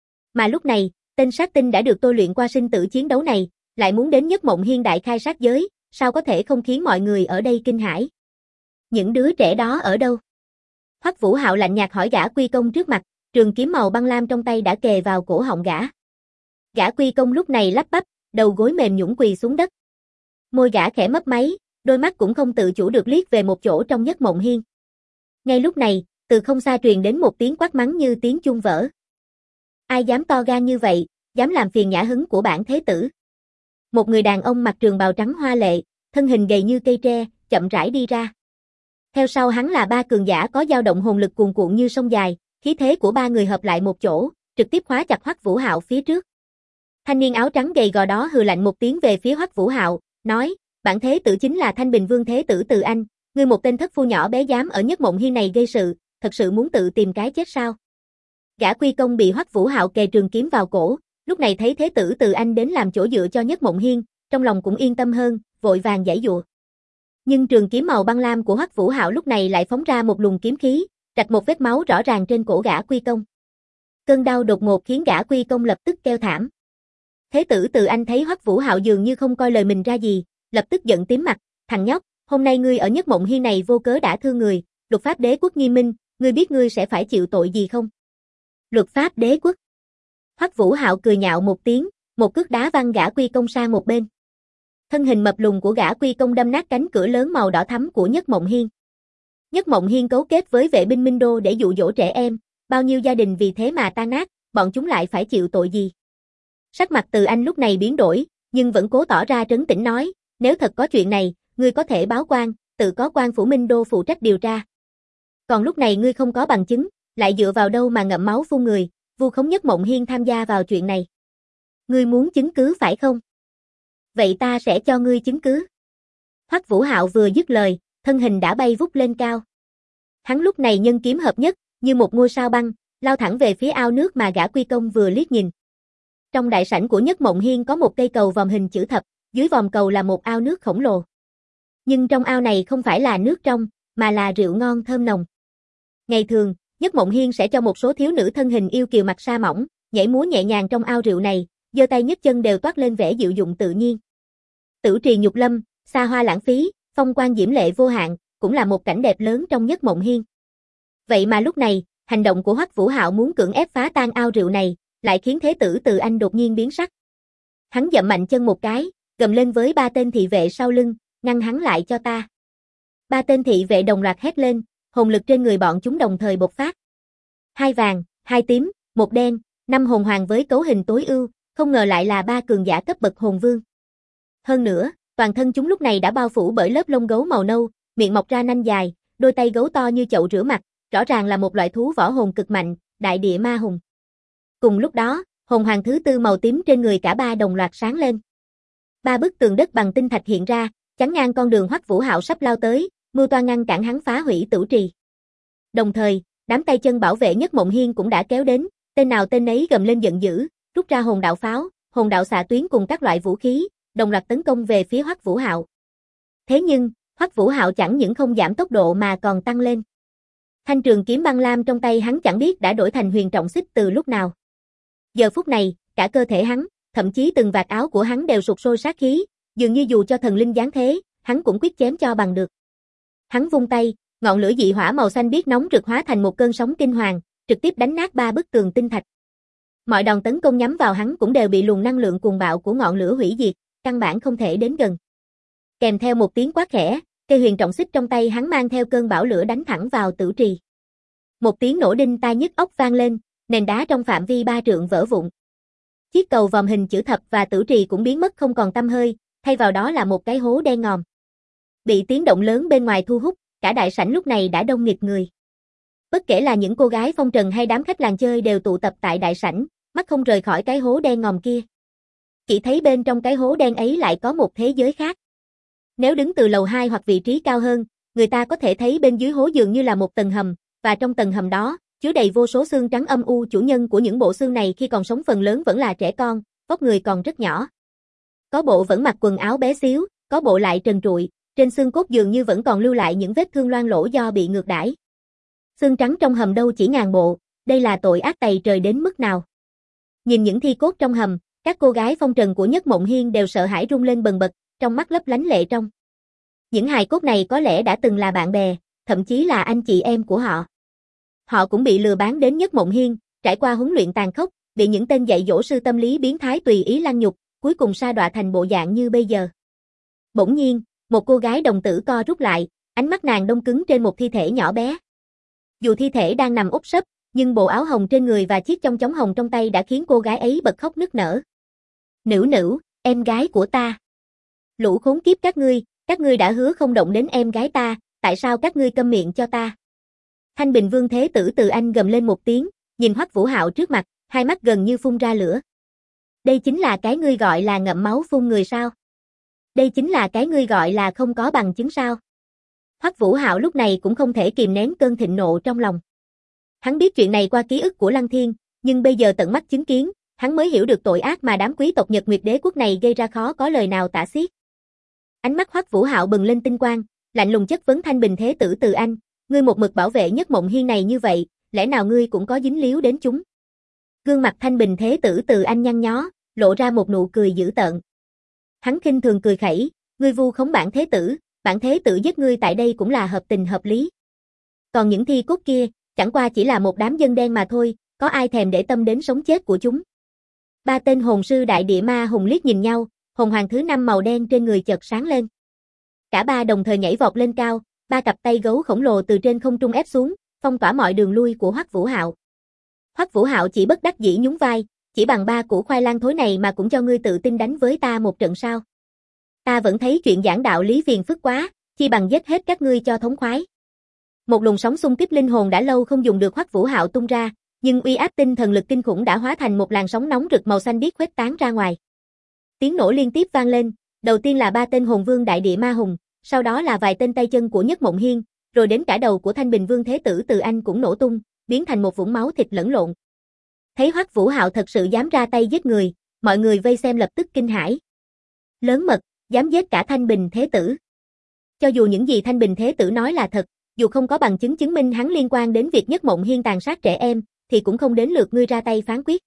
Mà lúc này, tên sát tinh đã được tôi luyện qua sinh tử chiến đấu này, lại muốn đến Nhất Mộng Hiên đại khai sát giới, sao có thể không khiến mọi người ở đây kinh hãi. Những đứa trẻ đó ở đâu? Hoắc Vũ Hạo lạnh nhạt hỏi gã Quy Công trước mặt, trường kiếm màu băng lam trong tay đã kề vào cổ họng gã. Gã Quy Công lúc này lắp bắp, đầu gối mềm nhũn quỳ xuống đất. Môi gã khẽ mấp máy, đôi mắt cũng không tự chủ được liếc về một chỗ trong Nhất Mộng Hiên. Ngay lúc này, từ không xa truyền đến một tiếng quát mắng như tiếng chuông vỡ. Ai dám to gan như vậy, dám làm phiền nhã hứng của bản thế tử? Một người đàn ông mặc trường bào trắng hoa lệ, thân hình gầy như cây tre, chậm rãi đi ra. Theo sau hắn là ba cường giả có dao động hồn lực cuồn cuộn như sông dài, khí thế của ba người hợp lại một chỗ, trực tiếp khóa chặt Hoắc Vũ Hạo phía trước. Thanh niên áo trắng gầy gò đó hừ lạnh một tiếng về phía Hoắc Vũ Hạo, nói, bản thế tử chính là Thanh Bình Vương thế tử Từ Anh, ngươi một tên thất phu nhỏ bé dám ở Nhất Mộng Hiên này gây sự, thật sự muốn tự tìm cái chết sao? Gã Quy Công bị Hoắc Vũ Hạo kề trường kiếm vào cổ, lúc này thấy thế tử Từ Anh đến làm chỗ dựa cho Nhất Mộng Hiên, trong lòng cũng yên tâm hơn, vội vàng giãy giụa. Nhưng trường kiếm màu băng lam của Hoắc Vũ Hạo lúc này lại phóng ra một luồng kiếm khí, rạch một vết máu rõ ràng trên cổ gã Quy Công. Cơn đau đột ngột khiến gã Quy Công lập tức kêu thảm. Thế tử Từ Anh thấy Hoắc Vũ Hạo dường như không coi lời mình ra gì, lập tức giận tím mặt, thằng nhóc, hôm nay ngươi ở Nhất Mộng Hiên này vô cớ đã thương người, luật pháp đế quốc nghiêm minh, ngươi biết ngươi sẽ phải chịu tội gì không? Luật pháp đế quốc. Hoắc Vũ Hạo cười nhạo một tiếng, một cước đá văng gã Quy Công sang một bên. Thân hình mập lùn của gã Quy Công đâm nát cánh cửa lớn màu đỏ thắm của Nhất Mộng Hiên. Nhất Mộng Hiên cấu kết với vệ binh Minh Đô để dụ dỗ trẻ em, bao nhiêu gia đình vì thế mà tan nát, bọn chúng lại phải chịu tội gì? Sắc mặt Từ Anh lúc này biến đổi, nhưng vẫn cố tỏ ra trấn tĩnh nói, nếu thật có chuyện này, ngươi có thể báo quan, tự có quan phủ Minh Đô phụ trách điều tra. Còn lúc này ngươi không có bằng chứng, lại dựa vào đâu mà ngậm máu phun người, vu khống Nhất Mộng Hiên tham gia vào chuyện này. Ngươi muốn chứng cứ phải không? Vậy ta sẽ cho ngươi chứng cứ. Hoắc Vũ Hạo vừa dứt lời, thân hình đã bay vút lên cao. Hắn lúc này nhân kiếm hợp nhất, như một ngôi sao băng, lao thẳng về phía ao nước mà gã Quy Công vừa liếc nhìn. Trong đại sảnh của Nhất Mộng Hiên có một cây cầu vòm hình chữ thập, dưới vòm cầu là một ao nước khổng lồ. Nhưng trong ao này không phải là nước trong, mà là rượu ngon thơm nồng. Ngày thường, Nhất Mộng Hiên sẽ cho một số thiếu nữ thân hình yêu kiều mặc sa mỏng, nhảy múa nhẹ nhàng trong ao rượu này, giơ tay nhấc chân đều toát lên vẻ dịu dụng tự nhiên. Tử trì nhục lâm, xa hoa lãng phí, phong quang diễm lệ vô hạn, cũng là một cảnh đẹp lớn trong Nhất Mộng Hiên. Vậy mà lúc này, hành động của Hoắc Vũ Hạo muốn cưỡng ép phá tan ao rượu này, lại khiến thế tử Từ Anh đột nhiên biến sắc. Hắn dậm mạnh chân một cái, gầm lên với ba tên thị vệ sau lưng, ngăn hắn lại cho ta. Ba tên thị vệ đồng loạt hét lên, hồn lực trên người bọn chúng đồng thời bộc phát. Hai vàng, hai tím, một đen, 5 hồn hoàng với cấu hình tối ưu, không ngờ lại là ba cường giả cấp bậc hồn vương. Hơn nữa, toàn thân chúng lúc này đã bao phủ bởi lớp lông gấu màu nâu, miệng mọc ra nanh dài, đôi tay gấu to như chậu rửa mặt, rõ ràng là một loại thú võ hồn cực mạnh, đại địa ma hùng. Cùng lúc đó, hồn hoàng thứ tư màu tím trên người cả ba đồng loạt sáng lên. Ba bức tường đất bằng tinh thạch hiện ra, chắn ngang con đường Hoắc Vũ Hạo sắp lao tới, mưu toan ngăn cản hắn phá hủy Tử trì. Đồng thời, đám tay chân bảo vệ Nhất Mộng Hiên cũng đã kéo đến, tên nào tên nấy gầm lên giận dữ, rút ra hồn đạo pháo, hồn đạo xạ tuyến cùng các loại vũ khí, đồng loạt tấn công về phía Hoắc Vũ Hạo. Thế nhưng, Hoắc Vũ Hạo chẳng những không giảm tốc độ mà còn tăng lên. Thanh trường kiếm băng lam trong tay hắn chẳng biết đã đổi thành huyền trọng xích từ lúc nào. Giờ phút này, cả cơ thể hắn, thậm chí từng vạt áo của hắn đều sục sôi sát khí, dường như dù cho thần linh giáng thế, hắn cũng quyết chém cho bằng được. Hắn vung tay, ngọn lửa dị hỏa màu xanh biếc nóng rực hóa thành một cơn sóng kinh hoàng, trực tiếp đánh nát ba bức tường tinh thạch. Mọi đòn tấn công nhắm vào hắn cũng đều bị luồng năng lượng cuồng bạo của ngọn lửa hủy diệt, căn bản không thể đến gần. Kèm theo một tiếng quát khẽ, cây huyền trọng xích trong tay hắn mang theo cơn bão lửa đánh thẳng vào Tử trì. Một tiếng nổ đinh tai nhức óc vang lên, nền đá trong phạm vi 3 trượng vỡ vụn. Chiếc cầu vòm hình chữ thập và Tử trì cũng biến mất không còn tăm hơi, thay vào đó là một cái hố đen ngòm. Bị tiếng động lớn bên ngoài thu hút, cả đại sảnh lúc này đã đông nghịt người. Bất kể là những cô gái phong trần hay đám khách làng chơi đều tụ tập tại đại sảnh, mắt không rời khỏi cái hố đen ngòm kia. Chỉ thấy bên trong cái hố đen ấy lại có một thế giới khác. Nếu đứng từ lầu 2 hoặc vị trí cao hơn, người ta có thể thấy bên dưới hố dường như là một tầng hầm, và trong tầng hầm đó, chứa đầy vô số xương trắng âm u. Chủ nhân của những bộ xương này khi còn sống phần lớn vẫn là trẻ con, vóc người còn rất nhỏ. Có bộ vẫn mặc quần áo bé xíu, có bộ lại trần trụi, trên xương cốt dường như vẫn còn lưu lại những vết thương loang lổ do bị ngược đãi. Xương trắng trong hầm đâu chỉ ngàn bộ, đây là tội ác tày trời đến mức nào. Nhìn những thi cốt trong hầm, các cô gái phong trần của Nhất Mộng Hiên đều sợ hãi run lên bần bật, trong mắt lấp lánh lệ trong. Những hài cốt này có lẽ đã từng là bạn bè, thậm chí là anh chị em của họ. Họ cũng bị lừa bán đến Nhất Mộng Hiên, trải qua huấn luyện tàn khốc, bị những tên dạy dỗ sư tâm lý biến thái tùy ý lăng nhục, cuối cùng sa đọa thành bộ dạng như bây giờ. Bỗng nhiên, một cô gái đồng tử co rút lại, ánh mắt nàng đông cứng trên một thi thể nhỏ bé. Dù thi thể đang nằm úp sấp, nhưng bộ áo hồng trên người và chiếc chong chóng hồng trong tay đã khiến cô gái ấy bật khóc nức nở. Nữu Nữu, em gái của ta. Lũ khốn kiếp các ngươi đã hứa không động đến em gái ta, tại sao các ngươi câm miệng cho ta? Thanh Bình Vương Thế Tử Từ Anh gầm lên một tiếng, nhìn Hoắc Vũ Hạo trước mặt, hai mắt gần như phun ra lửa. Đây chính là cái ngươi gọi là ngậm máu phun người sao? Đây chính là cái ngươi gọi là không có bằng chứng sao? Hoắc Vũ Hạo lúc này cũng không thể kìm nén cơn thịnh nộ trong lòng. Hắn biết chuyện này qua ký ức của Lăng Thiên, nhưng bây giờ tận mắt chứng kiến, hắn mới hiểu được tội ác mà đám quý tộc Nhật Nguyệt Đế quốc này gây ra khó có lời nào tả xiết. Ánh mắt Hoắc Vũ Hạo bừng lên tinh quang, lạnh lùng chất vấn Thanh Bình Thế Tử Từ Anh, ngươi một mực bảo vệ Nhất Mộng Hiên này như vậy, lẽ nào ngươi cũng có dính líu đến chúng? Gương mặt Thanh Bình Thế Tử Từ Anh nhăn nhó, lộ ra một nụ cười dữ tợn. Hắn khinh thường cười khẩy, ngươi vu khống bản thế tử giết ngươi tại đây cũng là hợp tình hợp lý. Còn những thi cốt kia, chẳng qua chỉ là một đám dân đen mà thôi, có ai thèm để tâm đến sống chết của chúng. Ba tên hồn sư đại địa ma hùng liếc nhìn nhau, hồn hoàng thứ 5 màu đen trên người chợt sáng lên. Cả ba đồng thời nhảy vọt lên cao, ba cặp tay gấu khổng lồ từ trên không trung ép xuống, phong tỏa mọi đường lui của Hoắc Vũ Hạo. Hoắc Vũ Hạo chỉ bất đắc dĩ nhún vai, chỉ bằng ba củ khoai lang thối này mà cũng cho ngươi tự tin đánh với ta một trận sao? Ta vẫn thấy chuyện giảng đạo lý phiền phức quá, chi bằng giết hết các ngươi cho thống khoái. Một luồng sóng xung kích linh hồn đã lâu không dùng được Hoắc Vũ Hạo tung ra, nhưng uy áp tinh thần lực kinh khủng đã hóa thành một làn sóng nóng rực màu xanh biếc khuếch tán ra ngoài. Tiếng nổ liên tiếp vang lên, đầu tiên là ba tên hồn vương đại địa ma hùng, sau đó là vài tên tay chân của Nhất Mộng Hiên, rồi đến cả đầu của Thanh Bình Vương Thế Tử Từ Anh cũng nổ tung, biến thành một vũng máu thịt lẫn lộn. Thấy Hoắc Vũ Hạo thật sự dám ra tay giết người, mọi người vây xem lập tức kinh hãi. Lớn mật, dám giết cả Thanh Bình Thế Tử. Cho dù những gì Thanh Bình Thế Tử nói là thật, dù không có bằng chứng chứng minh hắn liên quan đến việc Nhất Mộng Hiên tàn sát trẻ em, thì cũng không đến lượt ngươi ra tay phán quyết.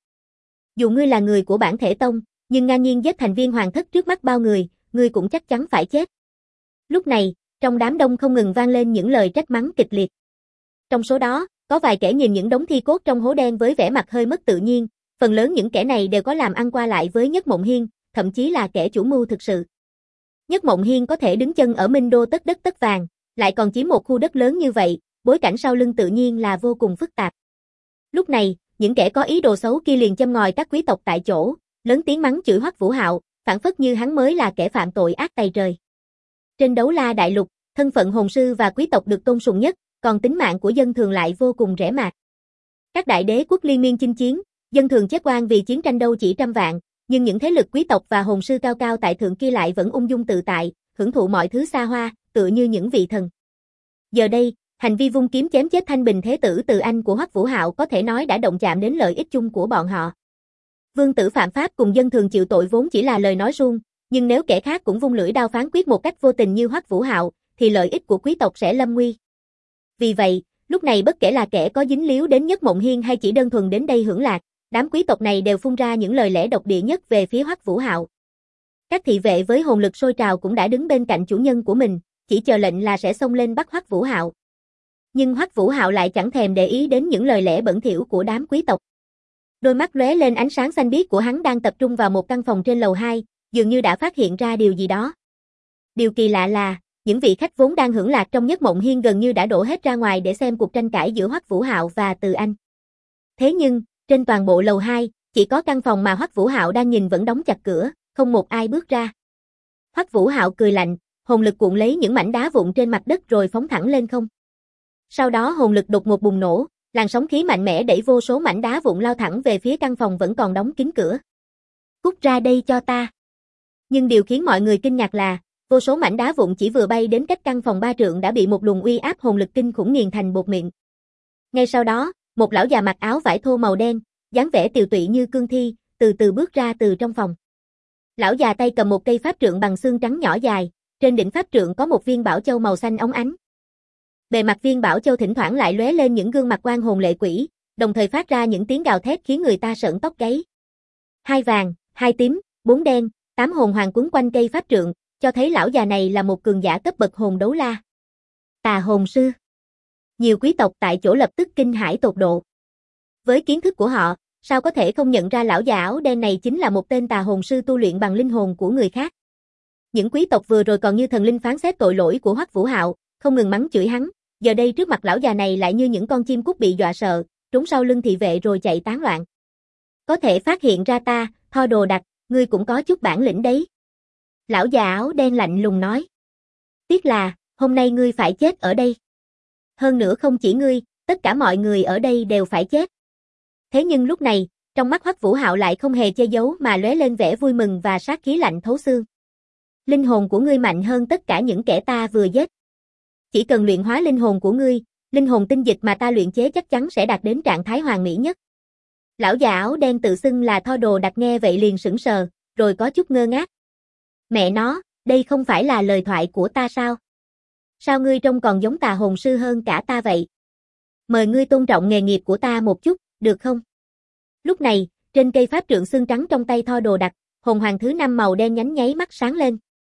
Dù ngươi là người của bản thể tông, nhưng ngang nhiên giết thành viên hoàng thất trước mắt bao người, ngươi cũng chắc chắn phải chết. Lúc này, trong đám đông không ngừng vang lên những lời trách mắng kịch liệt. Trong số đó, có vài kẻ nhìn những đống thi cốt trong hố đen với vẻ mặt hơi mất tự nhiên, phần lớn những kẻ này đều có làm ăn qua lại với Nhất Mộng Hiên, thậm chí là kẻ chủ mưu thực sự. Nhất Mộng Hiên có thể đứng chân ở Minh Đô tất đất tất vàng, lại còn chiếm một khu đất lớn như vậy, bối cảnh sau lưng tự nhiên là vô cùng phức tạp. Lúc này, những kẻ có ý đồ xấu kia liền châm ngòi các quý tộc tại chỗ, lớn tiếng mắng chửi Hoắc Vũ Hạo, phảng phất như hắn mới là kẻ phạm tội ác tày trời. Trên Đấu La Đại Lục, thân phận hồn sư và quý tộc được tôn sùng nhất, còn tính mạng của dân thường lại vô cùng rẻ mạt. Các đại đế quốc liên miên chinh chiến, dân thường chết oan vì chiến tranh đâu chỉ trăm vạn, nhưng những thế lực quý tộc và hồn sư cao cao tại thượng kia lại vẫn ung dung tự tại, hưởng thụ mọi thứ xa hoa, tựa như những vị thần. Giờ đây, hành vi vung kiếm chém chết Thanh Bình Thế Tử Từ Anh của Hoắc Vũ Hạo có thể nói đã động chạm đến lợi ích chung của bọn họ. Vương tử phạm pháp cùng dân thường chịu tội vốn chỉ là lời nói suông, nhưng nếu kẻ khác cũng vung lưỡi đao phán quyết một cách vô tình như Hoắc Vũ Hạo, thì lợi ích của quý tộc sẽ lâm nguy. Vì vậy, lúc này bất kể là kẻ có dính líu đến Nhất Mộng Hiên hay chỉ đơn thuần đến đây hưởng lạc, đám quý tộc này đều phun ra những lời lẽ độc địa nhất về phía Hoắc Vũ Hạo. Các thị vệ với hồn lực sôi trào cũng đã đứng bên cạnh chủ nhân của mình, chỉ chờ lệnh là sẽ xông lên bắt Hoắc Vũ Hạo. Nhưng Hoắc Vũ Hạo lại chẳng thèm để ý đến những lời lẽ bẩn thỉu của đám quý tộc. Đôi mắt lóe lên ánh sáng xanh biếc của hắn đang tập trung vào một căn phòng trên lầu 2, dường như đã phát hiện ra điều gì đó. Điều kỳ lạ là, những vị khách vốn đang hưởng lạc trong Nhất Mộng Hiên gần như đã đổ hết ra ngoài để xem cuộc tranh cãi giữa Hoắc Vũ Hạo và Từ Anh. Thế nhưng, trên toàn bộ lầu 2, chỉ có căn phòng mà Hoắc Vũ Hạo đang nhìn vẫn đóng chặt cửa, không một ai bước ra. Hoắc Vũ Hạo cười lạnh, hồn lực cuộn lấy những mảnh đá vụn trên mặt đất rồi phóng thẳng lên không. Sau đó hồn lực đột ngột bùng nổ, làn sóng khí mạnh mẽ đẩy vô số mảnh đá vụn lao thẳng về phía căn phòng vẫn còn đóng kín cửa. Cút ra đây cho ta. Nhưng điều khiến mọi người kinh ngạc là, vô số mảnh đá vụn chỉ vừa bay đến cách căn phòng 3 trượng đã bị một luồng uy áp hồn lực kinh khủng nghiền thành bột mịn. Ngay sau đó, một lão già mặc áo vải thô màu đen, dáng vẻ tiều tụy như cương thi, từ từ bước ra từ trong phòng. Lão già tay cầm một cây pháp trượng bằng xương trắng nhỏ dài, trên đỉnh pháp trượng có một viên bảo châu màu xanh óng ánh. Bề mặt viên bảo châu thỉnh thoảng lại lóe lên những gương mặt oan hồn lệ quỷ, đồng thời phát ra những tiếng gào thét khiến người ta sởn tóc gáy. 2 vàng, 2 tím, 4 đen, 8 hồn hoàng quấn quanh cây pháp trượng, cho thấy lão già này là một cường giả cấp bậc hồn đấu la. Tà hồn sư. Nhiều quý tộc tại chỗ lập tức kinh hãi tột độ. Với kiến thức của họ, sao có thể không nhận ra lão già áo đen này chính là một tên tà hồn sư tu luyện bằng linh hồn của người khác. Những quý tộc vừa rồi còn như thần linh phán xét tội lỗi của Hoắc Vũ Hạo, không ngừng mắng chửi hắn, giờ đây trước mặt lão già này lại như những con chim cút bị dọa sợ, trốn sau lưng thị vệ rồi chạy tán loạn. Có thể phát hiện ra ta, Tho Đồ Đặc, ngươi cũng có chút bản lĩnh đấy. Lão già áo đen lạnh lùng nói. Tiếc là, hôm nay ngươi phải chết ở đây. Hơn nữa không chỉ ngươi, tất cả mọi người ở đây đều phải chết. Thế nhưng lúc này, trong mắt Hoắc Vũ Hạo lại không hề che giấu mà lóe lên vẻ vui mừng và sát khí lạnh thấu xương. Linh hồn của ngươi mạnh hơn tất cả những kẻ ta vừa giết. Chỉ cần luyện hóa linh hồn của ngươi, linh hồn tinh dịch mà ta luyện chế chắc chắn sẽ đạt đến trạng thái hoàn mỹ nhất. Lão già áo đen tự xưng là Tho Đồ Đặc nghe vậy liền sững sờ, rồi có chút ngơ ngác. Mẹ nó, đây không phải là lời thoại của ta sao? Sao ngươi trông còn giống tà hồn sư hơn cả ta vậy? Mời ngươi tôn trọng nghề nghiệp của ta một chút, được không? Lúc này, trên cây pháp trượng xương trắng trong tay Tho Đồ Đặc, hồn hoàng thứ 5 màu đen nhánh nháy mắt sáng lên.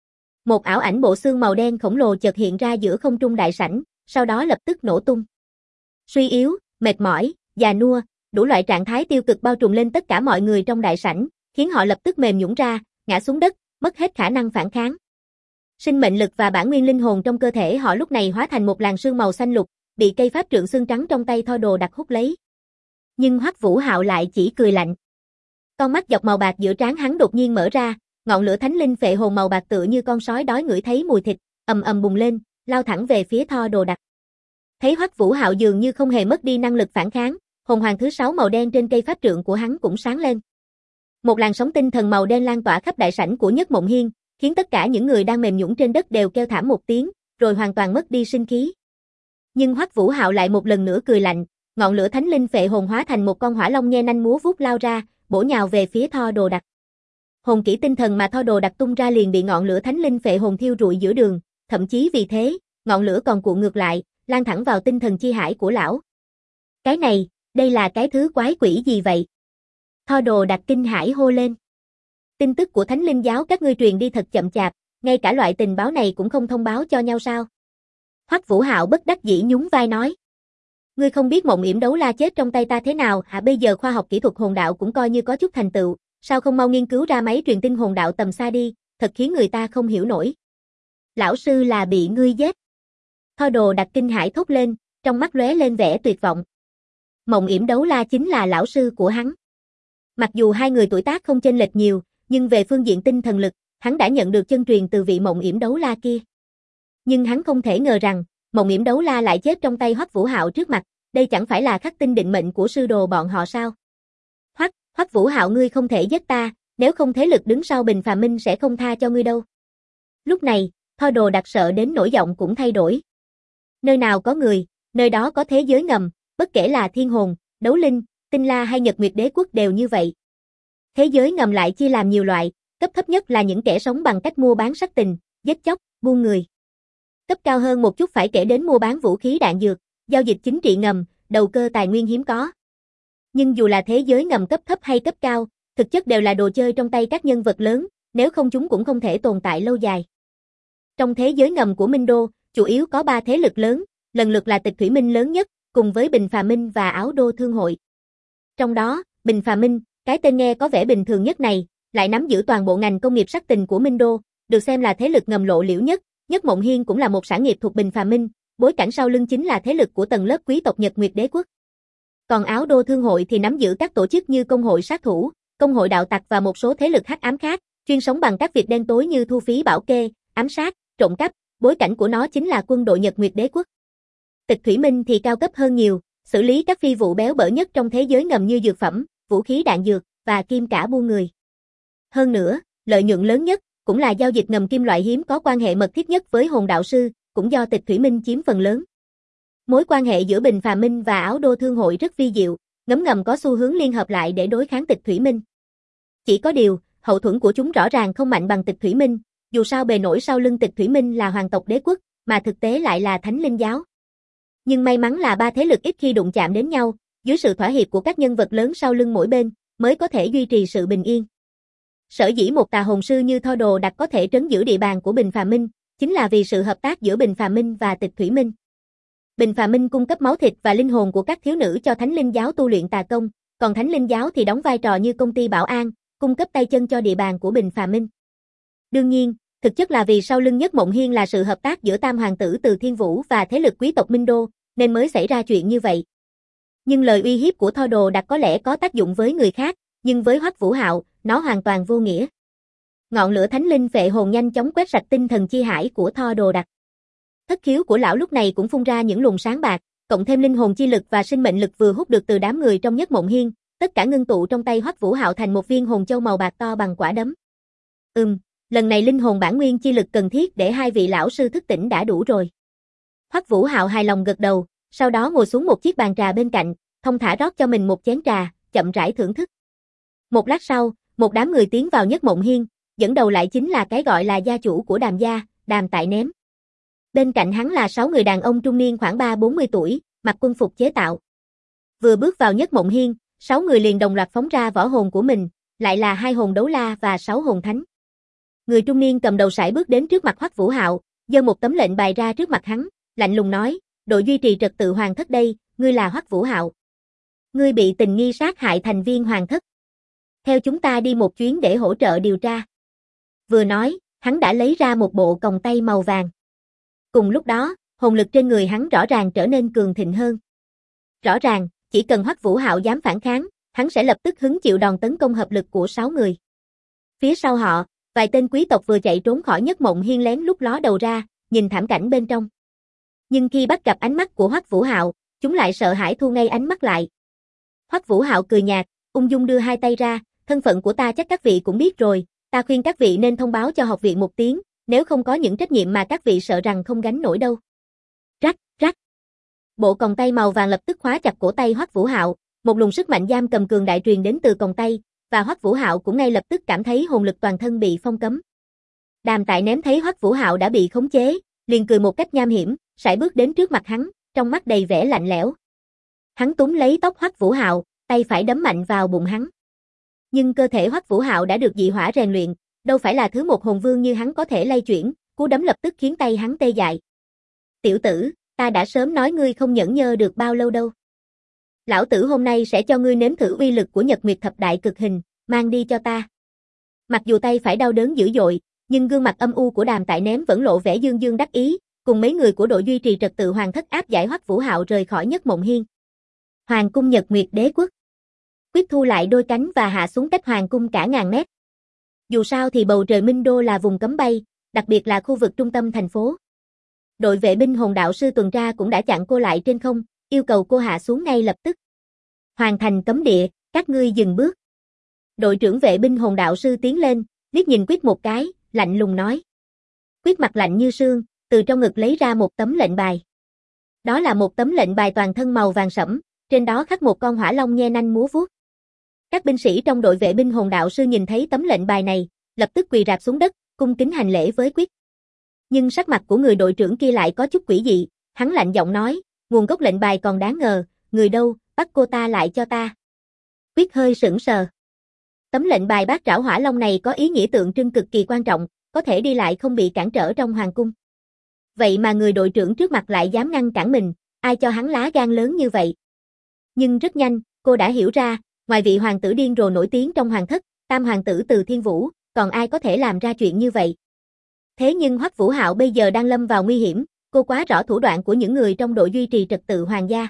Một ảo ảnh bộ xương màu đen khổng lồ chợt hiện ra giữa không trung đại sảnh, sau đó lập tức nổ tung. Suy yếu, mệt mỏi, già nua, đủ loại trạng thái tiêu cực bao trùm lên tất cả mọi người trong đại sảnh, khiến họ lập tức mềm nhũn ra, ngã xuống đất, mất hết khả năng phản kháng. Sinh mệnh lực và bản nguyên linh hồn trong cơ thể họ lúc này hóa thành một làn sương màu xanh lục, bị cây pháp trượng xương trắng trong tay Tho Đồ Đặc hút lấy. Nhưng Hoắc Vũ Hạo lại chỉ cười lạnh. Con mắt dọc màu bạc giữa trán hắn đột nhiên mở ra, ngọn lửa thánh linh phệ hồn màu bạc tựa như con sói đói ngửi thấy mùi thịt, ầm ầm bùng lên, lao thẳng về phía Tho Đồ Đặc. Thấy Hoắc Vũ Hạo dường như không hề mất đi năng lực phản kháng, hồn hoàng thứ 6 màu đen trên cây pháp trượng của hắn cũng sáng lên. Một làn sóng tinh thần màu đen lan tỏa khắp đại sảnh của Nhất Mộng Hiên, khiến tất cả những người đang mềm nhũn trên đất đều kêu thảm một tiếng, rồi hoàn toàn mất đi sinh khí. Nhưng Hoắc Vũ Hạo lại một lần nữa cười lạnh, ngọn lửa thánh linh phệ hồn hóa thành một con hỏa long nhe nanh múa vuốt lao ra, bổ nhào về phía Tho Đồ Đặc. Hồn kỹ tinh thần mà Tho Đồ Đặc tung ra liền bị ngọn lửa thánh linh phệ hồn thiêu rụi giữa đường, thậm chí vì thế, ngọn lửa còn cuộn ngược lại, lan thẳng vào tinh thần chi hải của lão. Cái này, đây là cái thứ quái quỷ gì vậy? Tho Đồ Đặc kinh hãi hô lên. Tin tức của Thánh Linh giáo các ngươi truyền đi thật chậm chạp, ngay cả loại tình báo này cũng không thông báo cho nhau sao? Hoắc Vũ Hạo bất đắc dĩ nhún vai nói. Ngươi không biết Mộng Yểm Đấu La chết trong tay ta thế nào hả? Bây giờ khoa học kỹ thuật hồn đạo cũng coi như có chút thành tựu, sao không mau nghiên cứu ra máy truyền tin hồn đạo tầm xa đi, thật khiến người ta không hiểu nổi. Lão sư là bị ngươi giết. Tho Đồ Đặc kinh hãi thốt lên, trong mắt lóe lên vẻ tuyệt vọng. Mộng Yểm Đấu La chính là lão sư của hắn. Mặc dù hai người tuổi tác không chênh lệch nhiều, nhưng về phương diện tinh thần lực, hắn đã nhận được chân truyền từ vị Mộng Yểm Đấu La kia. Nhưng hắn không thể ngờ rằng, Mộng Yểm Đấu La lại chết trong tay Hoắc Vũ Hạo trước mặt, đây chẳng phải là khắc tinh định mệnh của sư đồ bọn họ sao? Hoắc Vũ Hạo ngươi không thể giết ta, nếu không thế lực đứng sau Bình Phàm Minh sẽ không tha cho ngươi đâu. Lúc này, Tho Đồ Đặc sợ đến nỗi giọng cũng thay đổi. Nơi nào có người, nơi đó có thế giới ngầm, bất kể là thiên hồn, đấu linh, tinh la hay Nhật Nguyệt Đế quốc đều như vậy. Thế giới ngầm lại chia làm nhiều loại, cấp thấp nhất là những kẻ sống bằng cách mua bán sắc tình, giết chóc, buôn người. Cấp cao hơn một chút phải kể đến mua bán vũ khí đạn dược, giao dịch chính trị ngầm, đầu cơ tài nguyên hiếm có. Nhưng dù là thế giới ngầm cấp thấp hay cấp cao, thực chất đều là đồ chơi trong tay các nhân vật lớn, nếu không chúng cũng không thể tồn tại lâu dài. Trong thế giới ngầm của Minh Đô, chủ yếu có 3 thế lực lớn, lần lượt là Tịch Thủy Minh lớn nhất, cùng với Bình Phàm Minh và Áo Đô Thương Hội. Trong đó, Bình Phàm Minh, cái tên nghe có vẻ bình thường nhất này, lại nắm giữ toàn bộ ngành công nghiệp sắc tình của Minh Đô, được xem là thế lực ngầm lộ liễu nhất. Nhất Mộng Hiên cũng là một sản nghiệp thuộc Bình Phàm Minh, bối cảnh sau lưng chính là thế lực của tầng lớp quý tộc Nhật Nguyệt Đế quốc. Còn Áo Đô Thương Hội thì nắm giữ các tổ chức như Công hội sát thủ, Công hội đạo tặc và một số thế lực hắc ám khác, chuyên sống bằng các việc đen tối như thu phí bảo kê, ám sát, trộm cắp, bối cảnh của nó chính là quân đội Nhật Nguyệt Đế quốc. Tịch Thủy Minh thì cao cấp hơn nhiều, xử lý các phi vụ béo bở nhất trong thế giới ngầm như dược phẩm, vũ khí đạn dược, và kim cả buôn người. Hơn nữa, lợi nhuận lớn nhất, cũng là giao dịch ngầm kim loại hiếm có quan hệ mật thiết nhất với hồn đạo sư, cũng do Tịch Thủy Minh chiếm phần lớn. Mối quan hệ giữa Bình Phà Minh và Áo Đô Thương Hội rất vi diệu, ngấm ngầm có xu hướng liên hợp lại để đối kháng Tịch Thủy Minh. Chỉ có điều, hậu thuẫn của chúng rõ ràng không mạnh bằng Tịch Thủy Minh, dù sao bề nổi sau lưng Tịch Thủy Minh là hoàng tộc đế quốc, mà thực tế lại là Thánh Linh giáo. Nhưng may mắn là ba thế lực ít khi đụng chạm đến nhau, dưới sự thỏa hiệp của các nhân vật lớn sau lưng mỗi bên, mới có thể duy trì sự bình yên. Sở dĩ một tà hồn sư như Thor Đồ Đạc có thể trấn giữ địa bàn của Bình Phà Minh, chính là vì sự hợp tác giữa Bình Phà Minh và Tịch Thủy Minh. Bình Phà Minh cung cấp máu thịt và linh hồn của các thiếu nữ cho Thánh Linh giáo tu luyện tà công, còn Thánh Linh giáo thì đóng vai trò như công ty bảo an, cung cấp tay chân cho địa bàn của Bình Phà Minh. Đương nhiên, thực chất là vì sau lưng Nhất Mộng Hiên là sự hợp tác giữa Tam hoàng tử Từ Thiên Vũ và thế lực quý tộc Minh Đô, nên mới xảy ra chuyện như vậy. Nhưng lời uy hiếp của Thor Đồ Đạc có lẽ có tác dụng với người khác, nhưng với Hoắc Vũ Hạo, nó hoàn toàn vô nghĩa. Ngọn lửa thánh linh phệ hồn nhanh chóng quét sạch tinh thần chi hải của Thor Đồ Đạc. Thất khiếu của lão lúc này cũng phun ra những luồng sáng bạc, cộng thêm linh hồn chi lực và sinh mệnh lực vừa hút được từ đám người trong Nhất Mộng Hiên, tất cả ngưng tụ trong tay Hoắc Vũ Hạo thành một viên hồn châu màu bạc to bằng quả đấm. Lần này linh hồn bản nguyên chi lực cần thiết để hai vị lão sư thức tỉnh đã đủ rồi. Hoắc Vũ Hạo hài lòng gật đầu, sau đó ngồi xuống một chiếc bàn trà bên cạnh, thong thả rót cho mình một chén trà, chậm rãi thưởng thức. Một lát sau, một đám người tiến vào Nhất Mộng Hiên, dẫn đầu lại chính là cái gọi là gia chủ của Đàm gia, Đàm Tại Ném. Bên cạnh hắn là 6 người đàn ông trung niên khoảng 30-40 tuổi, mặc quân phục chế tạo. Vừa bước vào Nhất Mộng Hiên, 6 người liền đồng loạt phóng ra võ hồn của mình, lại là 2 hồn đấu la và 6 hồn thánh. Người trung niên cầm đầu sải bước đến trước mặt Hoắc Vũ Hạo, giơ một tấm lệnh bài ra trước mặt hắn, lạnh lùng nói, đội duy trì trật tự hoàng thất đây, ngươi là Hoắc Vũ Hạo. Ngươi bị tình nghi sát hại thành viên hoàng thất. Theo chúng ta đi một chuyến để hỗ trợ điều tra. Vừa nói, hắn đã lấy ra một bộ còng tay màu vàng. Cùng lúc đó, hồn lực trên người hắn rõ ràng trở nên cường thịnh hơn. Rõ ràng, chỉ cần Hoắc Vũ Hạo dám phản kháng, hắn sẽ lập tức hứng chịu đòn tấn công hợp lực của 6 người. Phía sau họ, vài tên quý tộc vừa chạy trốn khỏi Nhất Mộng Hiên lén lút ló đầu ra, nhìn thảm cảnh bên trong. Nhưng khi bắt gặp ánh mắt của Hoắc Vũ Hạo, chúng lại sợ hãi thu ngay ánh mắt lại. Hoắc Vũ Hạo cười nhạt, ung dung đưa hai tay ra, thân phận của ta chắc các vị cũng biết rồi, ta khuyên các vị nên thông báo cho học viện một tiếng, nếu không có những trách nhiệm mà các vị sợ rằng không gánh nổi đâu. Rắc, rắc. Bộ còng tay màu vàng lập tức khóa chặt cổ tay Hoắc Vũ Hạo, một luồng sức mạnh giam cầm cường đại truyền đến từ còng tay, và Hoắc Vũ Hạo cũng ngay lập tức cảm thấy hồn lực toàn thân bị phong cấm. Đàm Tại Ném thấy Hoắc Vũ Hạo đã bị khống chế, liền cười một cách nham hiểm, sải bước đến trước mặt hắn, trong mắt đầy vẻ lạnh lẽo. Hắn túm lấy tóc Hoắc Vũ Hạo, tay phải đấm mạnh vào bụng hắn. Nhưng cơ thể Hoắc Vũ Hạo đã được dị hỏa rèn luyện, đâu phải là thứ một hồn vương như hắn có thể lay chuyển, cú đấm lập tức khiến tay hắn tê dại. Tiểu tử, ta đã sớm nói ngươi không nhẫn nhơ được bao lâu đâu. Lão tử hôm nay sẽ cho ngươi nếm thử uy lực của Nhật Nguyệt Thập Đại Cực Hình, mang đi cho ta. Mặc dù tay phải đau đớn dữ dội, nhưng gương mặt âm u của Đàm Tại Ném vẫn lộ vẻ dương dương đắc ý, cùng mấy người của đội duy trì trật tự hoàng thất áp giải Hoắc Vũ Hạo rời khỏi Nhất Mộng Hiên. Hoàng cung Nhật Nguyệt Đế quốc. Quyết thu lại đôi cánh và hạ xuống cách hoàng cung cả ngàn mét. Dù sao thì bầu trời Minh Đô là vùng cấm bay, đặc biệt là khu vực trung tâm thành phố. Đội vệ binh hồn đạo sư tuần tra cũng đã chặn cô lại trên không, yêu cầu cô hạ xuống ngay lập tức. Hoàn thành cấm địa, các ngươi dừng bước. Đội trưởng vệ binh hồn đạo sư tiến lên, liếc nhìn Quyết một cái, lạnh lùng nói. Quyết mặt lạnh như sương, từ trong ngực lấy ra một tấm lệnh bài. Đó là một tấm lệnh bài toàn thân màu vàng sẫm, trên đó khắc một con hỏa long nhe nanh múa vuốt. Các binh sĩ trong đội vệ binh hồn đạo sư nhìn thấy tấm lệnh bài này, lập tức quỳ rạp xuống đất, cung kính hành lễ với Quyết. Nhưng sắc mặt của người đội trưởng kia lại có chút quỷ dị, hắn lạnh giọng nói, nguồn gốc lệnh bài còn đáng ngờ, người đâu, bắt cô ta lại cho ta. Quyết hơi sững sờ. Tấm lệnh bài bát trảo hỏa long này có ý nghĩa tượng trưng cực kỳ quan trọng, có thể đi lại không bị cản trở trong hoàng cung. Vậy mà người đội trưởng trước mặt lại dám ngăn cản mình, ai cho hắn lá gan lớn như vậy? Nhưng rất nhanh, cô đã hiểu ra, ngoài vị hoàng tử điên rồ nổi tiếng trong hoàng thất, tam hoàng tử Từ Thiên Vũ, còn ai có thể làm ra chuyện như vậy? Thế nhưng Hoắc Vũ Hạo bây giờ đang lâm vào nguy hiểm, cô quá rõ thủ đoạn của những người trong đội duy trì trật tự hoàng gia.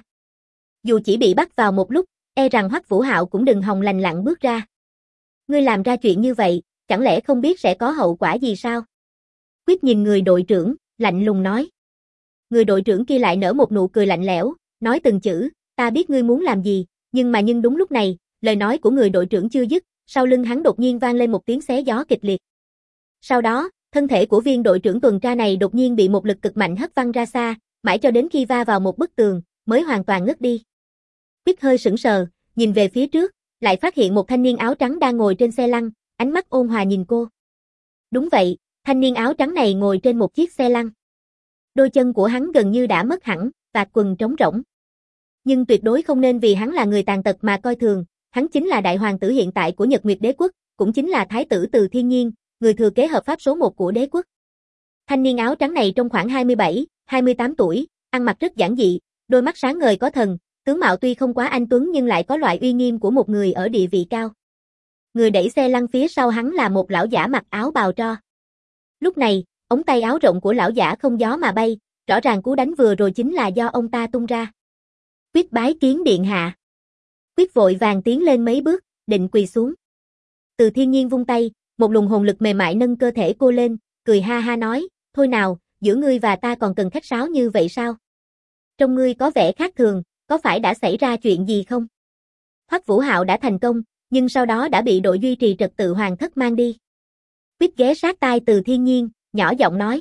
Dù chỉ bị bắt vào một lúc, e rằng Hoắc Vũ Hạo cũng đừng hòng lành lặn bước ra. Ngươi làm ra chuyện như vậy, chẳng lẽ không biết sẽ có hậu quả gì sao? Quyết nhìn người đội trưởng, lạnh lùng nói. người đội trưởng kia lại nở một nụ cười lạnh lẽo, nói từng chữ, ta biết ngươi muốn làm gì, nhưng đúng lúc này, lời nói của người đội trưởng chưa dứt, sau lưng hắn đột nhiên vang lên một tiếng xé gió kịch liệt. Sau đó, thân thể của viên đội trưởng tuần tra này đột nhiên bị một lực cực mạnh hất văng ra xa, mãi cho đến khi va vào một bức tường, mới hoàn toàn ngất đi. Quyết hơi sững sờ, nhìn về phía trước, lại phát hiện một thanh niên áo trắng đang ngồi trên xe lăn, ánh mắt ôn hòa nhìn cô. Đúng vậy, thanh niên áo trắng này ngồi trên một chiếc xe lăn. Đôi chân của hắn gần như đã mất hẳn, vạt quần trống rỗng. Nhưng tuyệt đối không nên vì hắn là người tàn tật mà coi thường, hắn chính là đại hoàng tử hiện tại của Nhật Nguyệt Đế quốc, cũng chính là thái tử Từ Thiên Nhiên, người thừa kế hợp pháp số 1 của đế quốc. Thanh niên áo trắng này trong khoảng 27, 28 tuổi, ăn mặc rất giản dị, đôi mắt sáng ngời có thần, tướng mạo tuy không quá anh tuấn nhưng lại có loại uy nghiêm của một người ở địa vị cao. Người đẩy xe lăn phía sau hắn là một lão giả mặc áo bào tro. Lúc này, ống tay áo rộng của lão giả không gió mà bay, rõ ràng cú đánh vừa rồi chính là do ông ta tung ra. Quyết bái kiến điện hạ. Quyết vội vàng tiến lên mấy bước, định quỳ xuống. Từ Thiên Nhiên vung tay, một luồng hồn lực mềm mại nâng cơ thể cô lên, cười ha ha nói, thôi nào, giữa ngươi và ta còn cần khách sáo như vậy sao? Trông ngươi có vẻ khác thường, có phải đã xảy ra chuyện gì không? Hoắc Vũ Hạo đã thành công, nhưng sau đó đã bị đội duy trì trật tự hoàng thất mang đi. Quyết ghé sát tai Từ Thiên Nhiên, nhỏ giọng nói.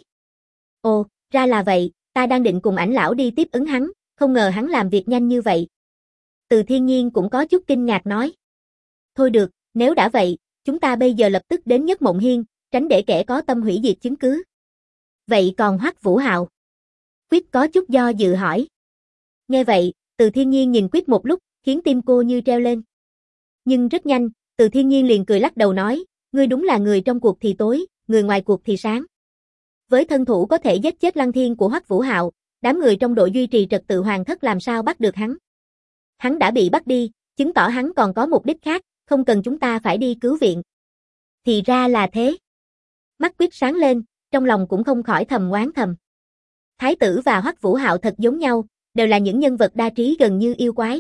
Ồ, ra là vậy, ta đang định cùng ảnh lão đi tiếp ứng hắn, không ngờ hắn làm việc nhanh như vậy. Từ Thiên Nhiên cũng có chút kinh ngạc nói. Thôi được, nếu đã vậy, chúng ta bây giờ lập tức đến Nhất Mộng Hiên, tránh để kẻ có tâm hủy diệt chứng cứ. Vậy còn Hoắc Vũ Hạo? Quyết có chút do dự hỏi. Nghe vậy, Từ Thiên Nhiên nhìn Quyết một lúc, khiến tim cô như treo lên. Nhưng rất nhanh, Từ Thiên Nhiên liền cười lắc đầu nói, ngươi đúng là người trong cuộc thì tối, người ngoài cuộc thì sáng. Với thân thủ có thể giết chết Lăng Thiên của Hoắc Vũ Hạo, đám người trong đội duy trì trật tự hoàng thất làm sao bắt được hắn. Hắn đã bị bắt đi, chứng tỏ hắn còn có mục đích khác, không cần chúng ta phải đi cứu viện. Thì ra là thế. Mắt Quyết sáng lên, trong lòng cũng không khỏi thầm oán thầm. Thái tử và Hoắc Vũ Hạo thật giống nhau, đều là những nhân vật đa trí gần như yêu quái.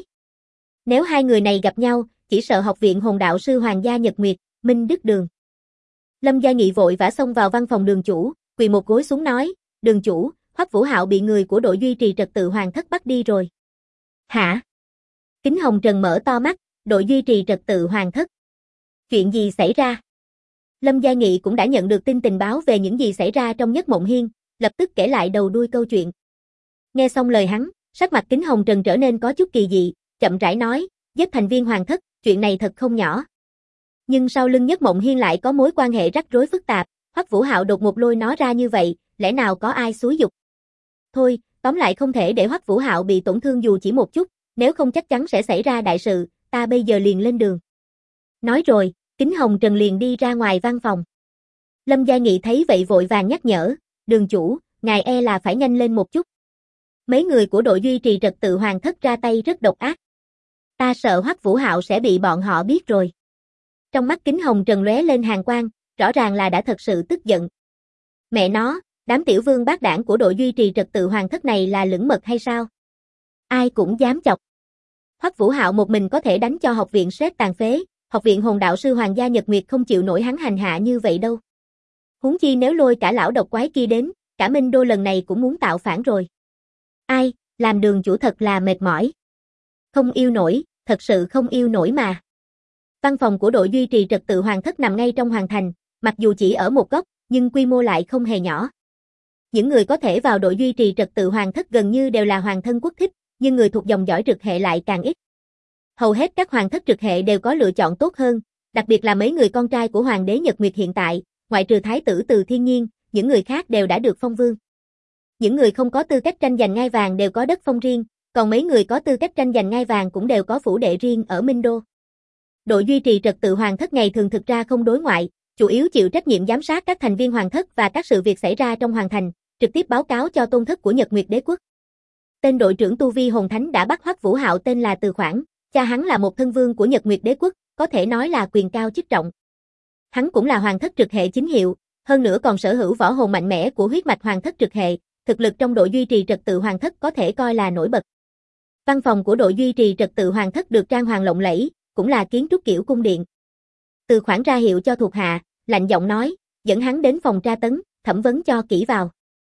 Nếu hai người này gặp nhau, chỉ sợ học viện hồn đạo sư Hoàng gia Nhật Nguyệt, Minh Đức Đường. Lâm Gia Nghị vội vã xông vào văn phòng đường chủ, quỳ một gối xuống nói, đường chủ, Hoắc Vũ Hạo bị người của đội duy trì trật tự hoàng thất bắt đi rồi. Hả? Kính Hồng Trần mở to mắt, đội duy trì trật tự hoàng thất. Chuyện gì xảy ra? Lâm Gia Nghị cũng đã nhận được tin tình báo về những gì xảy ra trong Nhất Mộng Hiên, lập tức kể lại đầu đuôi câu chuyện. Nghe xong lời hắn, sắc mặt Kính Hồng Trần trở nên có chút kỳ dị, chậm rãi nói, giết thành viên hoàng thất, chuyện này thật không nhỏ. Nhưng sau lưng Nhất Mộng Hiên lại có mối quan hệ rắc rối phức tạp, Hoắc Vũ Hạo đột ngột lôi nó ra như vậy, lẽ nào có ai xúi giục? Thôi, tóm lại không thể để Hoắc Vũ Hạo bị tổn thương dù chỉ một chút, nếu không chắc chắn sẽ xảy ra đại sự, ta bây giờ liền lên đường. Nói rồi, Kính Hồng Trần liền đi ra ngoài văn phòng. Lâm Gia Nghị thấy vậy vội vàng nhắc nhở, đường chủ, ngài e là phải nhanh lên một chút. Mấy người của đội duy trì trật tự hoàng thất ra tay rất độc ác. Ta sợ Hoắc Vũ Hạo sẽ bị bọn họ biết rồi. Trong mắt Kính Hồng Trần lóe lên hàn quang, rõ ràng là đã thật sự tức giận. Mẹ nó, đám tiểu vương bát đảng của đội duy trì trật tự hoàng thất này là lửng mật hay sao? Ai cũng dám chọc. Hoắc Vũ Hạo một mình có thể đánh cho học viện sét tàn phế, học viện hồn đạo sư Hoàng gia Nhật Nguyệt không chịu nổi hắn hành hạ như vậy đâu. Huống chi nếu lôi cả lão độc quái kia đến, cả Minh Đô lần này cũng muốn tạo phản rồi. Ai, làm đường chủ thật là mệt mỏi. Không yêu nổi, thật sự không yêu nổi mà. Văn phòng của đội duy trì trật tự hoàng thất nằm ngay trong hoàng thành, mặc dù chỉ ở một góc, nhưng quy mô lại không hề nhỏ. Những người có thể vào đội duy trì trật tự hoàng thất gần như đều là hoàng thân quốc thích, nhưng người thuộc dòng dõi trực hệ lại càng ít. Hầu hết các hoàng thất trực hệ đều có lựa chọn tốt hơn, đặc biệt là mấy người con trai của hoàng đế Nhật Nguyệt hiện tại, ngoại trừ thái tử Từ Thiên Nhiên, những người khác đều đã được phong vương. Những người không có tư cách tranh giành ngai vàng đều có đất phong riêng, còn mấy người có tư cách tranh giành ngai vàng cũng đều có phủ đệ riêng ở Minh Đô. Đội duy trì trật tự hoàng thất ngày thường thực ra không đối ngoại, chủ yếu chịu trách nhiệm giám sát các thành viên hoàng thất và các sự việc xảy ra trong hoàng thành, trực tiếp báo cáo cho tôn thất của Nhật Nguyệt Đế quốc. Tên đội trưởng tu vi hồn thánh đã bắt Hoắc Vũ Hạo tên là Từ Khoản, cha hắn là một thân vương của Nhật Nguyệt Đế quốc, có thể nói là quyền cao chức trọng. Hắn cũng là hoàng thất trực hệ chính hiệu, hơn nữa còn sở hữu võ hồn mạnh mẽ của huyết mạch hoàng thất trực hệ, thực lực trong đội duy trì trật tự hoàng thất có thể coi là nổi bật. Văn phòng của đội duy trì trật tự hoàng thất được trang hoàng lộng lẫy, cũng là kiến trúc kiểu cung điện. Từ Khoản ra hiệu cho thuộc hạ, lạnh giọng nói, dẫn hắn đến phòng tra tấn, thẩm vấn cho kỹ vào.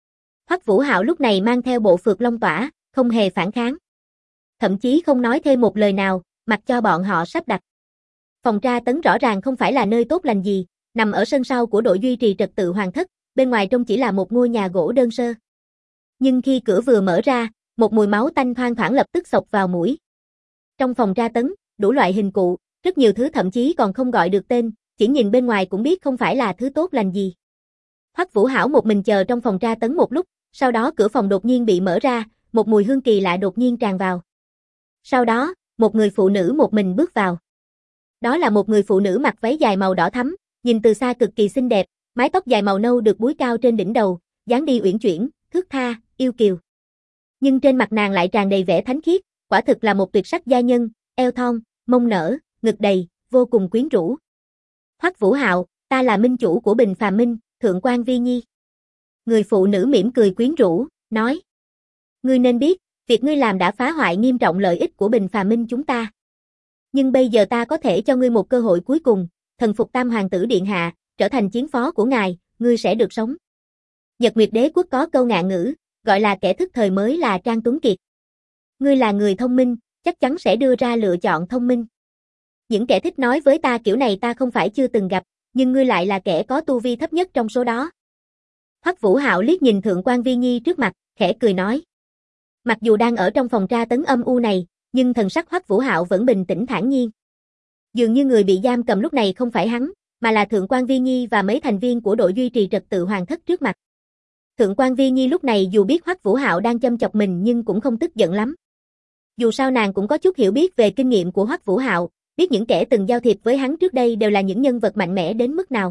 Hoắc Vũ Hạo lúc này mang theo bộ phược long tỏa, không hề phản kháng. Thậm chí không nói thêm một lời nào, mặc cho bọn họ sắp đặt. Phòng tra tấn rõ ràng không phải là nơi tốt lành gì, nằm ở sân sau của đội duy trì trật tự hoàng thất, bên ngoài trông chỉ là một ngôi nhà gỗ đơn sơ. Nhưng khi cửa vừa mở ra, một mùi máu tanh thoang thoảng lập tức xộc vào mũi. Trong phòng tra tấn, đủ loại hình cụ, rất nhiều thứ thậm chí còn không gọi được tên, chỉ nhìn bên ngoài cũng biết không phải là thứ tốt lành gì. Hoắc Vũ Hảo một mình chờ trong phòng tra tấn một lúc, sau đó cửa phòng đột nhiên bị mở ra, một mùi hương kỳ lạ đột nhiên tràn vào. Sau đó, một người phụ nữ một mình bước vào. Đó là một người phụ nữ mặc váy dài màu đỏ thắm, nhìn từ xa cực kỳ xinh đẹp, mái tóc dài màu nâu được búi cao trên đỉnh đầu, dáng đi uyển chuyển, thướt tha, yêu kiều. Nhưng trên mặt nàng lại tràn đầy vẻ thánh khiết, quả thực là một tuyệt sắc gia nhân, eo thon, mông nở, ngực đầy, vô cùng quyến rũ. Hoắc Vũ Hạo, ta là minh chủ của Bình Phàm Minh, Thượng quan Vi Nhi. Người phụ nữ mỉm cười quyến rũ, nói. Ngươi nên biết, việc ngươi làm đã phá hoại nghiêm trọng lợi ích của Bình Phàm Minh chúng ta. Nhưng bây giờ ta có thể cho ngươi một cơ hội cuối cùng, thần phục Tam Hoàng tử Điện Hạ, trở thành chiến phó của ngài, ngươi sẽ được sống. Nhật Nguyệt Đế quốc có câu ngạn ngữ, gọi là kẻ thức thời mới là Trang Tuấn Kiệt. Ngươi là người thông minh, chắc chắn sẽ đưa ra lựa chọn thông minh. Những kẻ thích nói với ta kiểu này ta không phải chưa từng gặp, nhưng ngươi lại là kẻ có tu vi thấp nhất trong số đó. Hoắc Vũ Hạo liếc nhìn Thượng quan Vi Nhi trước mặt, khẽ cười nói. Mặc dù đang ở trong phòng tra tấn âm u này, nhưng thần sắc Hoắc Vũ Hạo vẫn bình tĩnh thản nhiên. Dường như người bị giam cầm lúc này không phải hắn, mà là Thượng quan Vi Nhi và mấy thành viên của đội duy trì trật tự hoàng thất trước mặt. Thượng quan Vi Nhi lúc này dù biết Hoắc Vũ Hạo đang châm chọc mình nhưng cũng không tức giận lắm. Dù sao nàng cũng có chút hiểu biết về kinh nghiệm của Hoắc Vũ Hạo, biết những kẻ từng giao thiệp với hắn trước đây đều là những nhân vật mạnh mẽ đến mức nào.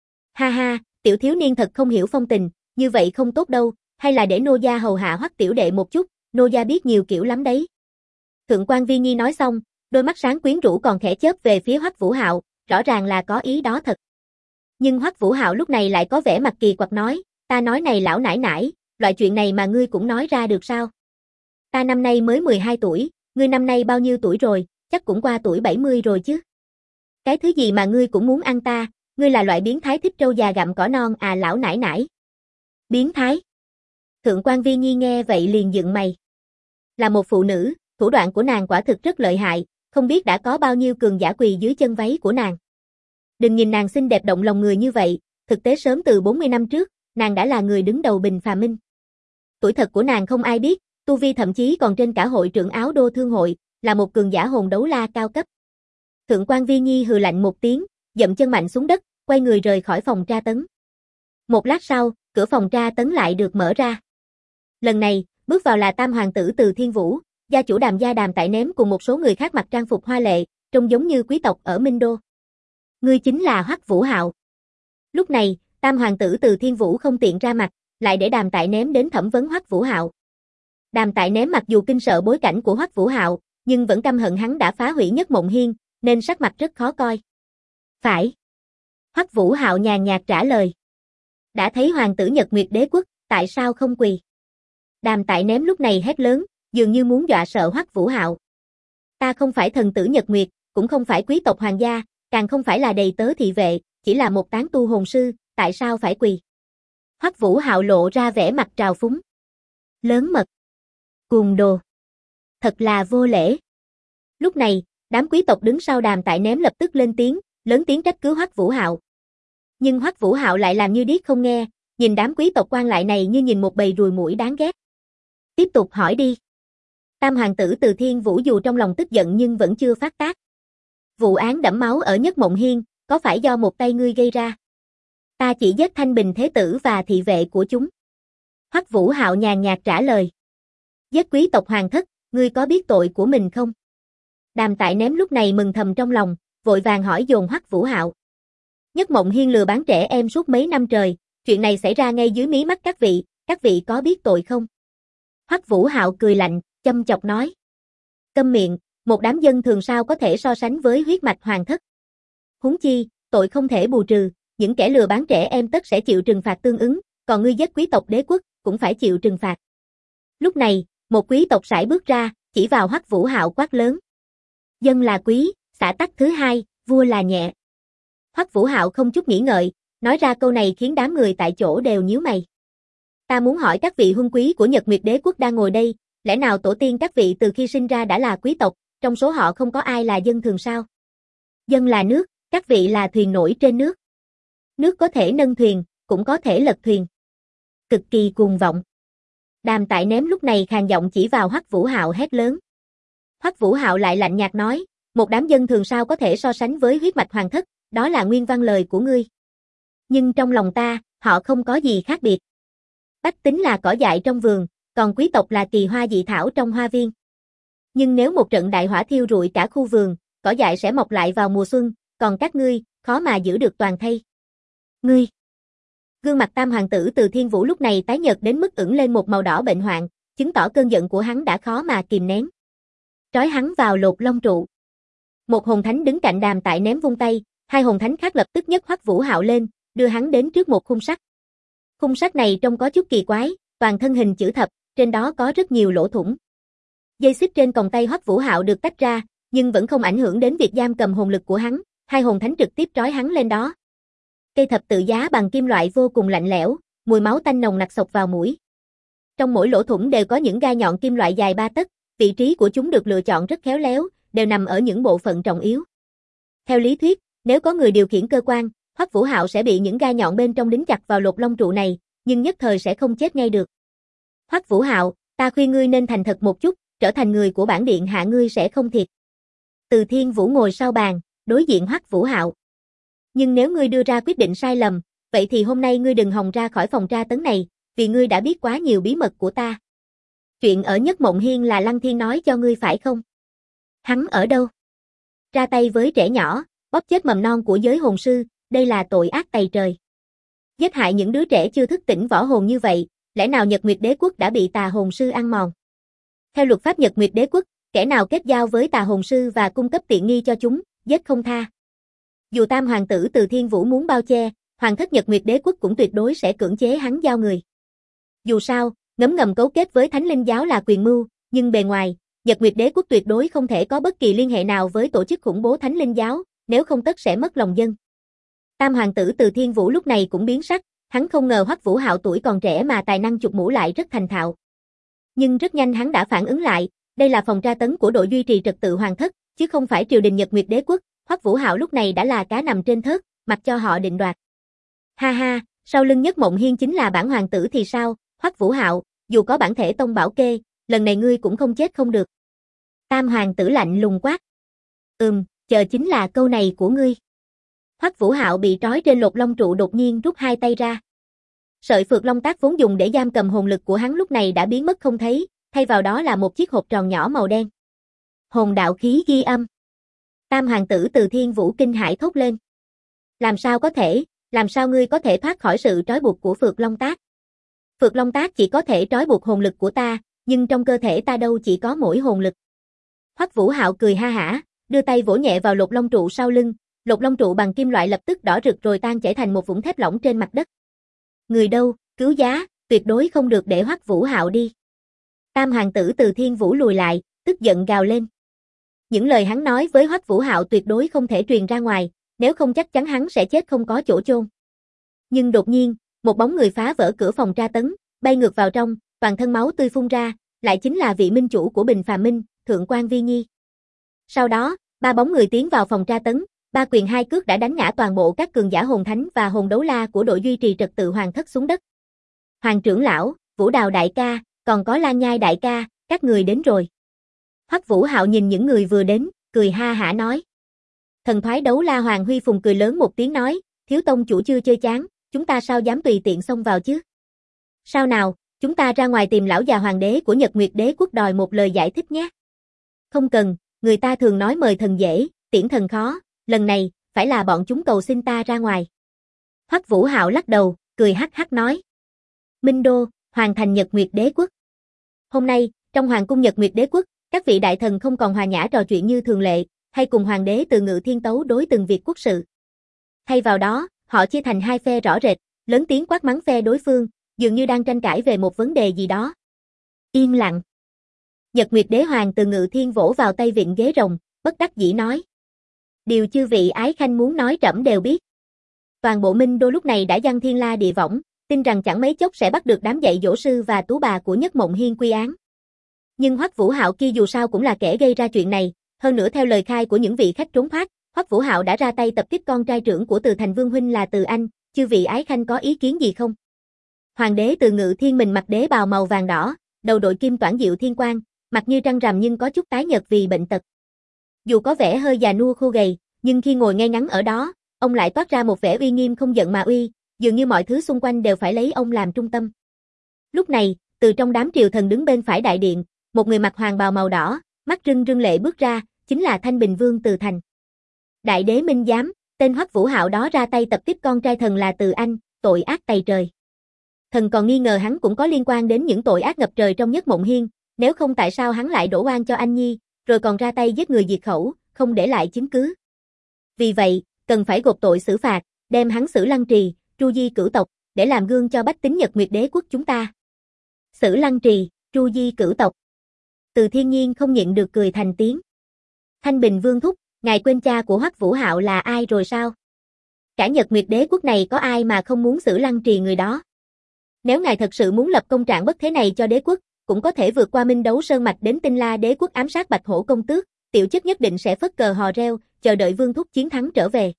Ha ha, tiểu thiếu niên thật không hiểu phong tình, như vậy không tốt đâu, hay là để nô gia hầu hạ Hoắc tiểu đệ một chút, nô gia biết nhiều kiểu lắm đấy. Thượng quan Vi Nhi nói xong, đôi mắt sáng quyến rũ còn khẽ chớp về phía Hoắc Vũ Hạo, rõ ràng là có ý đó thật. Nhưng Hoắc Vũ Hạo lúc này lại có vẻ mặt kỳ quặc nói, ta nói này lão nải nải, loại chuyện này mà ngươi cũng nói ra được sao? Ta năm nay mới 12 tuổi, ngươi năm nay bao nhiêu tuổi rồi, chắc cũng qua tuổi 70 rồi chứ. Cái thứ gì mà ngươi cũng muốn ăn ta, ngươi là loại biến thái thích trâu già gặm cỏ non à lão nải nải. Biến thái? Thượng quan Vi Nhi nghe vậy liền dựng mày. Là một phụ nữ, thủ đoạn của nàng quả thực rất lợi hại, không biết đã có bao nhiêu cường giả quỳ dưới chân váy của nàng. Đừng nhìn nàng xinh đẹp động lòng người như vậy, thực tế sớm từ 40 năm trước, nàng đã là người đứng đầu Bình Phàm Minh. Tuổi thật của nàng không ai biết, tu vi thậm chí còn trên cả hội trưởng Áo Đô Thương hội, là một cường giả hồn đấu la cao cấp. Thượng quan Vi Nhi hừ lạnh một tiếng, dậm chân mạnh xuống đất, quay người rời khỏi phòng tra tấn. Một lát sau, cửa phòng tra tấn lại được mở ra. Lần này, bước vào là Tam Hoàng tử Từ Thiên Vũ, gia chủ Đàm gia Đàm Tại Ném cùng một số người khác mặc trang phục hoa lệ, trông giống như quý tộc ở Minh Đô. Ngươi chính là Hoắc Vũ Hạo. Lúc này, Tam Hoàng tử Từ Thiên Vũ không tiện ra mặt, lại để Đàm Tại Ném đến thẩm vấn Hoắc Vũ Hạo. Đàm Tại Ném mặc dù kinh sợ bối cảnh của Hoắc Vũ Hạo, nhưng vẫn căm hận hắn đã phá hủy Nhất Mộng Hiên, nên sắc mặt rất khó coi. Phải. Hoắc Vũ Hạo nhàn nhạt trả lời. Đã thấy Hoàng tử Nhật Nguyệt Đế quốc, tại sao không quỳ? Đàm Tại Ném lúc này hét lớn, dường như muốn dọa sợ Hoắc Vũ Hạo. Ta không phải thần tử Nhật Nguyệt, cũng không phải quý tộc hoàng gia, càng không phải là đầy tớ thị vệ, chỉ là một tán tu hồn sư, tại sao phải quỳ? Hoắc Vũ Hạo lộ ra vẻ mặt trào phúng. Lớn mật. Cuồng đồ. Thật là vô lễ. Lúc này, đám quý tộc đứng sau Đàm Tại Ném lập tức lên tiếng, lớn tiếng trách cứ Hoắc Vũ Hạo. Nhưng Hoắc Vũ Hạo lại làm như điếc không nghe, nhìn đám quý tộc quan lại này như nhìn một bầy ruồi muỗi đáng ghét. Tiếp tục hỏi đi. Tam Hoàng tử Từ Thiên Vũ dù trong lòng tức giận nhưng vẫn chưa phát tác. Vụ án đẫm máu ở Nhất Mộng Hiên, có phải do một tay ngươi gây ra? Ta chỉ giết Thanh Bình Thế Tử và thị vệ của chúng. Hoắc Vũ Hạo nhàn nhạt trả lời. Giết quý tộc hoàng thất, ngươi có biết tội của mình không? Đàm Tại Ném lúc này mừng thầm trong lòng, vội vàng hỏi dồn Hoắc Vũ Hạo. Nhất Mộng Hiên lừa bán trẻ em suốt mấy năm trời, chuyện này xảy ra ngay dưới mí mắt các vị có biết tội không? Hoắc Vũ Hạo cười lạnh, châm chọc nói. Câm miệng, một đám dân thường sao có thể so sánh với huyết mạch hoàng thất. Huống chi, tội không thể bù trừ, những kẻ lừa bán trẻ em tất sẽ chịu trừng phạt tương ứng, còn ngươi giết quý tộc đế quốc, cũng phải chịu trừng phạt. Lúc này, một quý tộc sải bước ra, chỉ vào Hoắc Vũ Hạo quát lớn. Dân là quý, xã tắc thứ hai, vua là nhẹ. Hoắc Vũ Hạo không chút nghĩ ngợi, nói ra câu này khiến đám người tại chỗ đều nhíu mày. Ta muốn hỏi các vị huân quý của Nhật Nguyệt Đế quốc đang ngồi đây, lẽ nào tổ tiên các vị từ khi sinh ra đã là quý tộc, trong số họ không có ai là dân thường sao? Dân là nước, các vị là thuyền nổi trên nước. Nước có thể nâng thuyền, cũng có thể lật thuyền. Cực kỳ cuồng vọng. Đàm Tại Ném lúc này khàn giọng chỉ vào Hoắc Vũ Hạo hét lớn. Hoắc Vũ Hạo lại lạnh nhạt nói, một đám dân thường sao có thể so sánh với huyết mạch hoàng thất, đó là nguyên văn lời của ngươi. Nhưng trong lòng ta, họ không có gì khác biệt. Bách tính là cỏ dại trong vườn, còn quý tộc là kỳ hoa dị thảo trong hoa viên. Nhưng nếu một trận đại hỏa thiêu rụi cả khu vườn, cỏ dại sẽ mọc lại vào mùa xuân, còn các ngươi, khó mà giữ được toàn thây. Ngươi! Gương mặt Tam hoàng tử Từ Thiên Vũ lúc này tái nhợt đến mức ửng lên một màu đỏ bệnh hoạn, chứng tỏ cơn giận của hắn đã khó mà kìm nén. Trói hắn vào lột long trụ. Một hồn thánh đứng cạnh Đàm Tại Ném vung tay, hai hồn thánh khác lập tức nhấc Hoắc Vũ Hạo lên, đưa hắn đến trước một khung sắt. Khung sắt này trông có chút kỳ quái, toàn thân hình chữ thập, trên đó có rất nhiều lỗ thủng. Dây xích trên còng tay Hoắc Vũ Hạo được tách ra, nhưng vẫn không ảnh hưởng đến việc giam cầm hồn lực của hắn, hai hồn thánh trực tiếp trói hắn lên đó. Cây thập tự giá bằng kim loại vô cùng lạnh lẽo, mùi máu tanh nồng nặc xộc vào mũi. Trong mỗi lỗ thủng đều có những gai nhọn kim loại dài 3 tấc, vị trí của chúng được lựa chọn rất khéo léo, đều nằm ở những bộ phận trọng yếu. Theo lý thuyết, nếu có người điều khiển cơ quan, Hoắc Vũ Hạo sẽ bị những gai nhọn bên trong đính chặt vào lột long trụ này, nhưng nhất thời sẽ không chết ngay được. Hoắc Vũ Hạo, ta khuyên ngươi nên thành thật một chút, trở thành người của bản điện hạ ngươi sẽ không thiệt. Từ Thiên Vũ ngồi sau bàn, đối diện Hoắc Vũ Hạo. Nhưng nếu ngươi đưa ra quyết định sai lầm, vậy thì hôm nay ngươi đừng hòng ra khỏi phòng tra tấn này, vì ngươi đã biết quá nhiều bí mật của ta. Chuyện ở Nhất Mộng Hiên là Lăng Thiên nói cho ngươi phải không? Hắn ở đâu? Ra tay với trẻ nhỏ, bóp chết mầm non của giới hồn sư, đây là tội ác tày trời. Giết hại những đứa trẻ chưa thức tỉnh võ hồn như vậy, lẽ nào Nhật Nguyệt Đế quốc đã bị tà hồn sư ăn mòn? Theo luật pháp Nhật Nguyệt Đế quốc, kẻ nào kết giao với tà hồn sư và cung cấp tiện nghi cho chúng, giết không tha. Dù Tam hoàng tử Từ Thiên Vũ muốn bao che, hoàng thất Nhật Nguyệt Đế quốc cũng tuyệt đối sẽ cưỡng chế hắn giao người. Dù sao, ngấm ngầm cấu kết với Thánh Linh giáo là quyền mưu, nhưng bề ngoài, Nhật Nguyệt Đế quốc tuyệt đối không thể có bất kỳ liên hệ nào với tổ chức khủng bố Thánh Linh giáo, nếu không tất sẽ mất lòng dân. Tam hoàng tử Từ Thiên Vũ lúc này cũng biến sắc, hắn không ngờ Hoắc Vũ Hạo tuổi còn trẻ mà tài năng chụp mũ lại rất thành thạo. Nhưng rất nhanh hắn đã phản ứng lại, đây là phòng tra tấn của đội duy trì trật tự hoàng thất, chứ không phải triều đình Nhật Nguyệt Đế quốc. Hoắc Vũ Hạo lúc này đã là cá nằm trên thớt, mặc cho họ định đoạt. Ha ha, sau lưng Nhất Mộng Hiên chính là bản hoàng tử thì sao, Hoắc Vũ Hạo, dù có bản thể tông bảo kê, lần này ngươi cũng không chết không được. Tam hoàng tử lạnh lùng quát. Chờ chính là câu này của ngươi. Hoắc Vũ Hạo bị trói trên lột long trụ đột nhiên rút hai tay ra. Sợi phược long tác vốn dùng để giam cầm hồn lực của hắn lúc này đã biến mất không thấy, thay vào đó là một chiếc hộp tròn nhỏ màu đen. Hồn đạo khí ghi âm. Tam hoàng tử Từ Thiên Vũ kinh hãi thốt lên. Làm sao ngươi có thể thoát khỏi sự trói buộc của phược long tác? Phược long tác chỉ có thể trói buộc hồn lực của ta, nhưng trong cơ thể ta đâu chỉ có mỗi hồn lực. Hoắc Vũ Hạo cười ha hả, đưa tay vỗ nhẹ vào lột long trụ sau lưng, lột long trụ bằng kim loại lập tức đỏ rực rồi tan chảy thành một vũng thép lỏng trên mặt đất. Người đâu, cứu giá, tuyệt đối không được để Hoắc Vũ Hạo đi. Tam hoàng tử Từ Thiên Vũ lùi lại, tức giận gào lên. Những lời hắn nói với Hoắc Vũ Hạo tuyệt đối không thể truyền ra ngoài, nếu không chắc chắn hắn sẽ chết không có chỗ chôn. Nhưng đột nhiên, một bóng người phá vỡ cửa phòng tra tấn, bay ngược vào trong, toàn thân máu tươi phun ra, lại chính là vị minh chủ của Bình Phàm Minh, Thượng quan Vi Nhi. Sau đó, ba bóng người tiến vào phòng tra tấn, ba quyền hai cước đã đánh ngã toàn bộ các cường giả hồn thánh và hồn đấu la của đội duy trì trật tự hoàng thất xuống đất. Hoàng trưởng lão, Vũ Đào đại ca, còn có Lan Nhai đại ca, các người đến rồi. Hoắc Vũ Hạo nhìn những người vừa đến, cười ha hả nói. Thần thoái đấu la Hoàng Huy Phùng cười lớn một tiếng nói, thiếu tông chủ chưa chơi chán, chúng ta sao dám tùy tiện xông vào chứ? Sao nào, chúng ta ra ngoài tìm lão già hoàng đế của Nhật Nguyệt Đế quốc đòi một lời giải thích nhé. Không cần, người ta thường nói mời thần dễ, tiễn thần khó, lần này, phải là bọn chúng cầu xin ta ra ngoài. Hoắc Vũ Hạo lắc đầu, cười hắc hắc nói. Minh Đô, Hoàng thành Nhật Nguyệt Đế quốc. Hôm nay, trong Hoàng cung Nhật Nguyệt Đế quốc, các vị đại thần không còn hòa nhã trò chuyện như thường lệ, hay cùng hoàng đế từ ngự thiên tấu đối từng việc quốc sự. Thay vào đó, họ chia thành hai phe rõ rệt, lớn tiếng quát mắng phe đối phương, dường như đang tranh cãi về một vấn đề gì đó. Yên lặng. Nhật Nguyệt Đế Hoàng từ ngự thiên vỗ vào tay vịn ghế rồng, bất đắc dĩ nói. Điều chư vị ái khanh muốn nói trẫm đều biết. Toàn bộ Minh Đô lúc này đã giăng thiên la địa võng, tin rằng chẳng mấy chốc sẽ bắt được đám dạy dỗ sư và tú bà của Nhất Mộng Hiên quy án. Nhưng Hoắc Vũ Hạo kia dù sao cũng là kẻ gây ra chuyện này, hơn nữa theo lời khai của những vị khách trốn thoát, Hoắc Vũ Hạo đã ra tay tập kích con trai trưởng của Từ Thành Vương huynh là Từ Anh, chư vị ái khanh có ý kiến gì không? Hoàng đế Từ Ngự Thiên mình mặc đế bào màu vàng đỏ, đầu đội kim toản diệu thiên quang, mặt như trăng rằm nhưng có chút tái nhợt vì bệnh tật. Dù có vẻ hơi già nua khô gầy, nhưng khi ngồi ngay ngắn ở đó, ông lại toát ra một vẻ uy nghiêm không giận mà uy, dường như mọi thứ xung quanh đều phải lấy ông làm trung tâm. Lúc này, từ trong đám triều thần đứng bên phải đại điện, một người mặc hoàng bào màu đỏ, mắt rưng rưng lệ bước ra, chính là Thanh Bình Vương Từ Thành. Đại đế minh giám, tên Hoắc Vũ Hạo đó ra tay tập kích con trai thần là Từ Anh, tội ác tày trời. Thần còn nghi ngờ hắn cũng có liên quan đến những tội ác ngập trời trong Nhất Mộng Hiên, nếu không tại sao hắn lại đổ oan cho Anh Nhi, rồi còn ra tay giết người diệt khẩu, không để lại chứng cứ. Vì vậy, cần phải gộp tội xử phạt, đem hắn xử lăng trì, tru di cửu tộc, để làm gương cho bách tính Nhật Nguyệt Đế quốc chúng ta. Xử lăng trì, tru di cửu tộc. Từ Thiên Nhiên không nhịn được cười thành tiếng. Thanh Bình Vương thúc, ngài quên cha của Hoắc Vũ Hạo là ai rồi sao? Cả Nhật Nguyệt Đế quốc này có ai mà không muốn xử lăng trì người đó? Nếu ngài thật sự muốn lập công trạng bất thế này cho đế quốc, cũng có thể vượt qua Minh Đấu Sơn mạch đến Tinh La Đế quốc ám sát Bạch Hổ công tước, tiểu chất nhất định sẽ phất cờ hò reo, chờ đợi Vương thúc chiến thắng trở về.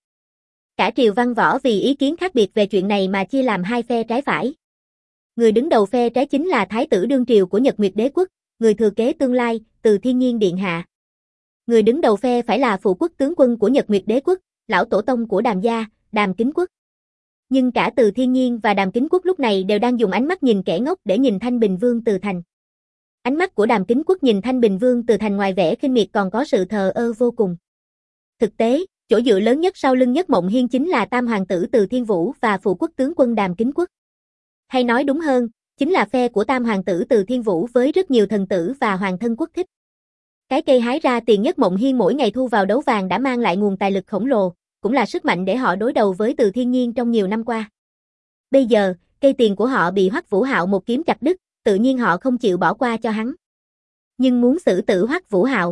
Cả triều văn võ vì ý kiến khác biệt về chuyện này mà chia làm hai phe trái phải. Người đứng đầu phe trái chính là Thái tử đương triều của Nhật Nguyệt Đế quốc, người thừa kế tương lai, Từ Thiên Nhiên điện hạ. Người đứng đầu phe phải là phụ quốc tướng quân của Nhật Nguyệt Đế quốc, lão tổ tông của Đàm gia, Đàm Kính Quốc. Nhưng cả Từ Thiên Nhiên và Đàm Kính Quốc lúc này đều đang dùng ánh mắt nhìn kẻ ngốc để nhìn Thanh Bình Vương Từ Thành. Ánh mắt của Đàm Kính Quốc nhìn Thanh Bình Vương Từ Thành ngoài vẻ khinh miệt còn có sự thờ ơ vô cùng. Thực tế, chỗ dựa lớn nhất sau lưng Nhất Mộng Hiên chính là tam hoàng tử Từ Thiên Vũ và phụ quốc tướng quân Đàm Kính Quốc. Hay nói đúng hơn, chính là phe của tam hoàng tử Từ Thiên Vũ với rất nhiều thần tử và hoàng thân quốc thích. Cái cây hái ra tiền Nhất Mộng Hiên mỗi ngày thu vào đấu vàng đã mang lại nguồn tài lực khổng lồ, cũng là sức mạnh để họ đối đầu với Từ Thiên Nhiên trong nhiều năm qua. Bây giờ, cây tiền của họ bị Hoắc Vũ Hạo một kiếm chặt đứt, tự nhiên họ không chịu bỏ qua cho hắn. Nhưng muốn xử tử Hoắc Vũ Hạo,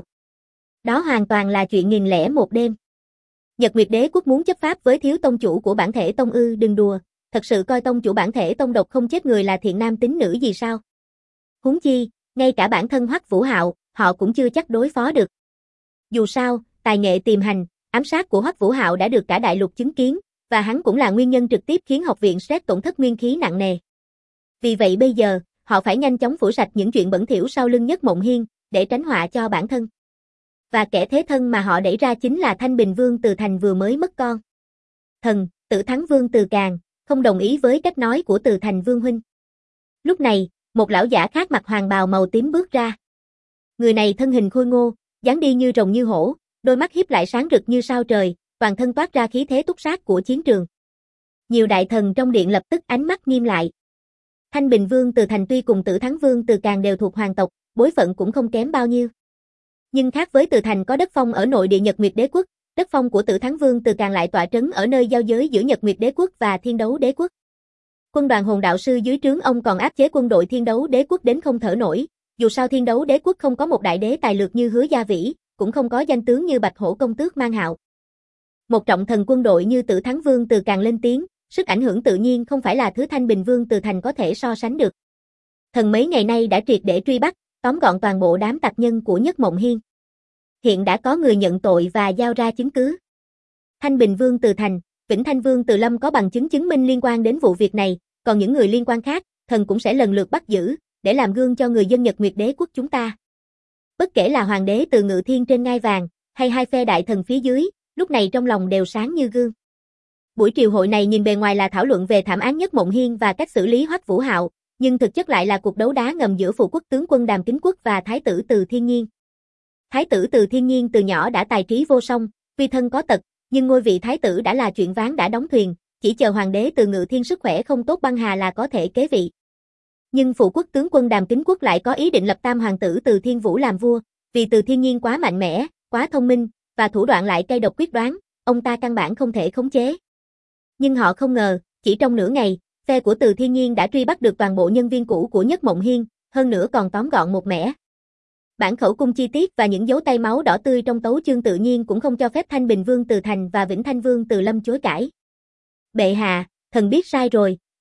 đó hoàn toàn là chuyện nghìn lẻ một đêm. Nhật Nguyệt Đế quốc muốn chấp pháp với thiếu tông chủ của bản thể tông ư? Đừng đùa, thật sự coi tông chủ bản thể tông độc không chết người là thiện nam tín nữ gì sao? Huống chi, ngay cả bản thân Hoắc Vũ Hạo, họ cũng chưa chắc đối phó được. Dù sao, tài nghệ tiềm hành, ám sát của Hoắc Vũ Hạo đã được cả đại lục chứng kiến, và hắn cũng là nguyên nhân trực tiếp khiến học viện Sret tổn thất nguyên khí nặng nề. Vì vậy bây giờ, họ phải nhanh chóng phủi sạch những chuyện bẩn thỉu sau lưng Nhất Mộng Hiên, để tránh họa cho bản thân. Và kẻ thế thân mà họ đẩy ra chính là Thanh Bình Vương Từ Thành vừa mới mất con. Thần, Tử Thắng Vương Từ Càn, không đồng ý với cách nói của Từ Thành Vương huynh. Lúc này, một lão giả khác mặc hoàng bào màu tím bước ra. Người này thân hình khôi ngô, dáng đi như rồng như hổ, đôi mắt hiếp lại sáng rực như sao trời, toàn thân toát ra khí thế túc sát của chiến trường. Nhiều đại thần trong điện lập tức ánh mắt nghiêm lại. Thanh Bình Vương Từ Thành tuy cùng Tử Thắng Vương Từ Càn đều thuộc hoàng tộc, bối phận cũng không kém bao nhiêu. Nhưng khác với Từ Thành có đất phong ở nội địa Nhật Nguyệt Đế quốc, đất phong của Tử Thắng Vương Từ Càn lại tọa trấn ở nơi giao giới giữa Nhật Nguyệt Đế quốc và Thiên Đấu Đế quốc. Quân đoàn hồn đạo sư dưới trướng ông còn áp chế quân đội Thiên Đấu Đế quốc đến không thở nổi, dù sao Thiên Đấu Đế quốc không có một đại đế tài lược như Hứa Gia Vĩ, cũng không có danh tướng như Bạch Hổ công tước Mang Hạo. Một trọng thần quân đội như Tử Thắng Vương Từ Càn lên tiếng, sức ảnh hưởng tự nhiên không phải là thứ Thanh Bình Vương Từ Thành có thể so sánh được. Thần mấy ngày nay đã triệt để truy bắt, tóm gọn toàn bộ đám tặc nhân của Nhất Mộng Hiên. Hiện đã có người nhận tội và giao ra chứng cứ. Thanh Bình Vương Từ Thành, Vĩnh Thanh Vương Từ Lâm có bằng chứng chứng minh liên quan đến vụ việc này, còn những người liên quan khác, thần cũng sẽ lần lượt bắt giữ, để làm gương cho người dân Nhật Nguyệt Đế quốc chúng ta. Bất kể là hoàng đế Từ Ngự Thiên trên ngai vàng, hay hai phe đại thần phía dưới, lúc này trong lòng đều sáng như gương. Buổi triều hội này nhìn bề ngoài là thảo luận về thảm án Nhất Mộng Hiên và cách xử lý Hoắc Vũ Hạo, nhưng thực chất lại là cuộc đấu đá ngầm giữa phụ quốc tướng quân Đàm Kính Quốc và thái tử Từ Thiên Nhiên. Thái tử Từ Thiên Nhiên từ nhỏ đã tài trí vô song, tuy thân có tật, nhưng ngôi vị thái tử đã là chuyện ván đã đóng thuyền, chỉ chờ hoàng đế Từ Ngự Thiên sức khỏe không tốt băng hà là có thể kế vị. Nhưng phụ quốc tướng quân Đàm Kính Quốc lại có ý định lập tam hoàng tử Từ Thiên Vũ làm vua, vì Từ Thiên Nhiên quá mạnh mẽ, quá thông minh, và thủ đoạn lại cay độc quyết đoán, ông ta căn bản không thể khống chế. Nhưng họ không ngờ, chỉ trong nửa ngày, phe của Từ Thiên Nhiên đã truy bắt được toàn bộ nhân viên cũ của Nhất Mộng Hiên, hơn nữa còn tóm gọn một mẻ. Bản khẩu cung chi tiết và những dấu tay máu đỏ tươi trong tấu chương tự nhiên cũng không cho phép Thanh Bình Vương Từ Thành và Vĩnh Thanh Vương Từ Lâm chối cãi. Bệ hạ, thần biết sai rồi,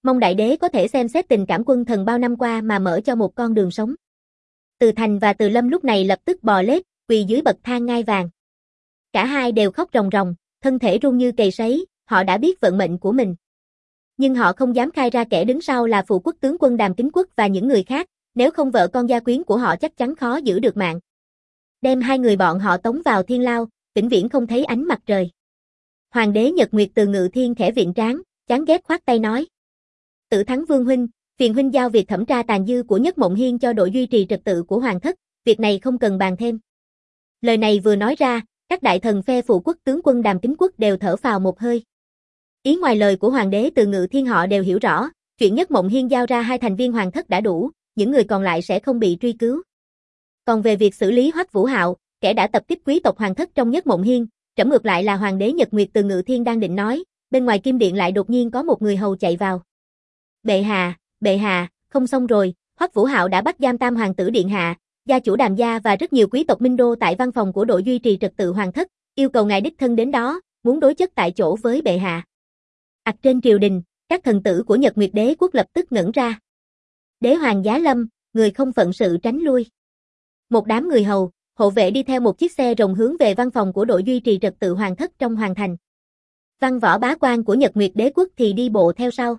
Mong đại đế có thể xem xét tình cảm quân thần bao năm qua mà mở cho một con đường sống. Từ Thành và Từ Lâm lúc này lập tức bò lết, quỳ dưới bậc thang ngai vàng. Cả hai đều khóc ròng ròng, thân thể run như cầy sấy, họ đã biết vận mệnh của mình. Nhưng họ không dám khai ra kẻ đứng sau là phụ quốc tướng quân Đàm Kính Quốc và những người khác, nếu không vợ con gia quyến của họ chắc chắn khó giữ được mạng. Đem hai người bọn họ tống vào thiên lao, vĩnh viễn không thấy ánh mặt trời. Hoàng đế Nhật Nguyệt Từ Ngự Thiên khẽ viện trán, chán ghét khoát tay nói: Tử Thắng Vương huynh, phiền huynh giao việc thẩm tra tàn dư của Nhất Mộng Hiên cho đội duy trì trật tự của hoàng thất, việc này không cần bàn thêm. Lời này vừa nói ra, các đại thần phe phụ quốc tướng quân Đàm Kính Quốc đều thở phào một hơi. Ý ngoài lời của hoàng đế Từ Ngự Thiên họ đều hiểu rõ, chuyện Nhất Mộng Hiên giao ra 2 thành viên hoàng thất đã đủ, những người còn lại sẽ không bị truy cứu. Còn về việc xử lý Hoắc Vũ Hạo, kẻ đã tập kích quý tộc hoàng thất trong Nhất Mộng Hiên, trẫm ngược lại là hoàng đế Nhật Nguyệt Từ Ngự Thiên đang định nói, bên ngoài kim điện lại đột nhiên có một người hầu chạy vào. Bệ hạ, không xong rồi, Hoắc Vũ Hạo đã bắt giam tam hoàng tử điện hạ, gia chủ Đàm gia và rất nhiều quý tộc Minh Đô tại văn phòng của đội duy trì trật tự hoàng thất, yêu cầu ngài đích thân đến đó, muốn đối chất tại chỗ với bệ hạ. Trên triều đình, các thần tử của Nhật Nguyệt Đế quốc lập tức ngẩn ra. Đế hoàng giá lâm, người không phận sự tránh lui. Một đám người hầu, hộ vệ đi theo một chiếc xe rồng hướng về văn phòng của đội duy trì trật tự hoàng thất trong hoàng thành. Văn võ bá quan của Nhật Nguyệt Đế quốc thì đi bộ theo sau.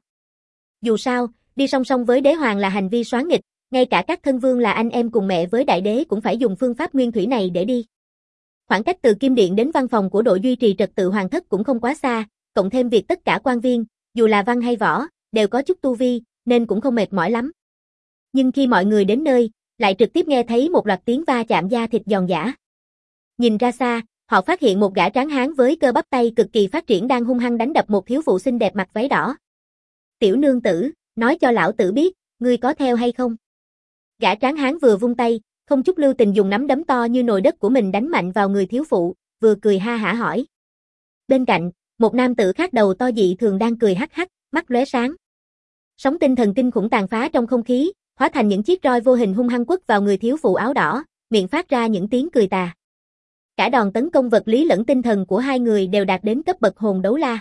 Dù sao, đi song song với đế hoàng là hành vi soán nghịch, ngay cả các thân vương là anh em cùng mẹ với đại đế cũng phải dùng phương pháp nguyên thủy này để đi. Khoảng cách từ kim điện đến văn phòng của đội duy trì trật tự hoàng thất cũng không quá xa, cộng thêm việc tất cả quan viên, dù là văn hay võ, đều có chút tu vi, nên cũng không mệt mỏi lắm. Nhưng khi mọi người đến nơi, lại trực tiếp nghe thấy một loạt tiếng va chạm da thịt giòn giã. Nhìn ra xa, họ phát hiện một gã tráng hán với cơ bắp tay cực kỳ phát triển đang hung hăng đánh đập một thiếu phụ xinh đẹp mặc váy đỏ. Tiểu nương tử, nói cho lão tử biết, ngươi có theo hay không? Gã tráng hán vừa vung tay, không chút lưu tình dùng nắm đấm to như nồi đất của mình đánh mạnh vào người thiếu phụ, vừa cười ha hả hỏi. Bên cạnh, một nam tử khác đầu to dị thường đang cười hắc hắc, mắt lóe sáng. Sóng tinh thần kinh khủng tàn phá trong không khí, hóa thành những chiếc roi vô hình hung hăng quất vào người thiếu phụ áo đỏ, miệng phát ra những tiếng cười tà. Cả đòn tấn công vật lý lẫn tinh thần của hai người đều đạt đến cấp bậc hồn đấu la.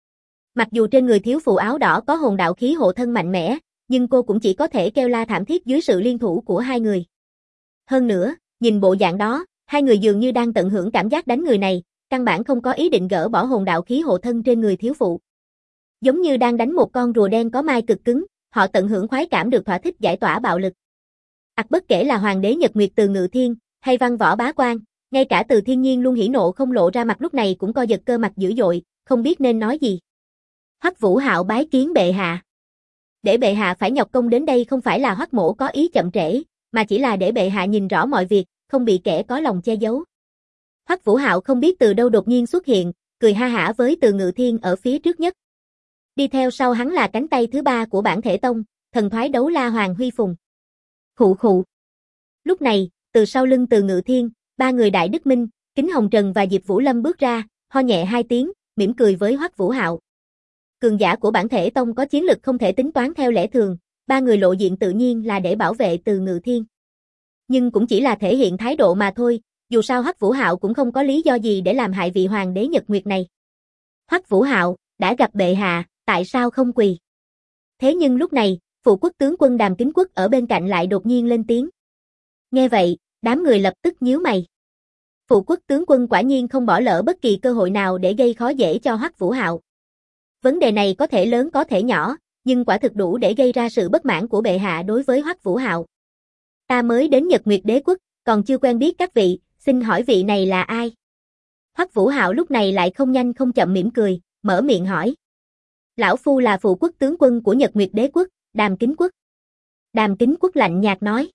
Mặc dù trên người thiếu phụ áo đỏ có hồn đạo khí hộ thân mạnh mẽ, nhưng cô cũng chỉ có thể kêu la thảm thiết dưới sự liên thủ của hai người. Hơn nữa, nhìn bộ dạng đó, hai người dường như đang tận hưởng cảm giác đánh người này, căn bản không có ý định gỡ bỏ hồn đạo khí hộ thân trên người thiếu phụ. Giống như đang đánh một con rùa đen có mai cực cứng, họ tận hưởng khoái cảm được thỏa thích giải tỏa bạo lực. Bất kể là hoàng đế Nhật Nguyệt Từ Ngự Thiên, hay văn võ bá quan, ngay cả Từ Thiên Nhiên luôn hỉ nộ không lộ ra mặt lúc này cũng co giật cơ mặt dữ dội, không biết nên nói gì. Hoắc Vũ Hạo bái kiến bệ hạ. Để bệ hạ phải nhọc công đến đây không phải là Hoắc mỗ có ý chậm trễ, mà chỉ là để bệ hạ nhìn rõ mọi việc, không bị kẻ có lòng che giấu. Hoắc Vũ Hạo không biết từ đâu đột nhiên xuất hiện, cười ha hả với Từ Ngự Thiên ở phía trước nhất. Đi theo sau hắn là cánh tay thứ ba của bản thể tông, thần thoái đấu la Hoàng Huy Phùng. Khụ khụ. Lúc này, từ sau lưng Từ Ngự Thiên, ba người Đại Đức Minh, Kính Hồng Trần và Diệp Vũ Lâm bước ra, ho nhẹ hai tiếng, mỉm cười với Hoắc Vũ Hạo. Cường giả của bản thể tông có chiến lực không thể tính toán theo lẽ thường, ba người lộ diện tự nhiên là để bảo vệ Từ Ngự Thiên. Nhưng cũng chỉ là thể hiện thái độ mà thôi, dù sao Hoắc Vũ Hạo cũng không có lý do gì để làm hại vị hoàng đế Nhật Nguyệt này. Hoắc Vũ Hạo, đã gặp bệ hạ, tại sao không quỳ? Thế nhưng lúc này, phụ quốc tướng quân Đàm Kính Quốc ở bên cạnh lại đột nhiên lên tiếng. Nghe vậy, đám người lập tức nhíu mày. Phụ quốc tướng quân quả nhiên không bỏ lỡ bất kỳ cơ hội nào để gây khó dễ cho Hoắc Vũ Hạo. Vấn đề này có thể lớn có thể nhỏ, nhưng quả thực đủ để gây ra sự bất mãn của bệ hạ đối với Hoắc Vũ Hạo. Ta mới đến Nhật Nguyệt Đế quốc, còn chưa quen biết các vị, xin hỏi vị này là ai? Hoắc Vũ Hạo lúc này lại không nhanh không chậm mỉm cười, mở miệng hỏi. Lão phu là phụ quốc tướng quân của Nhật Nguyệt Đế quốc, Đàm Kính Quốc. Đàm Kính Quốc lạnh nhạt nói.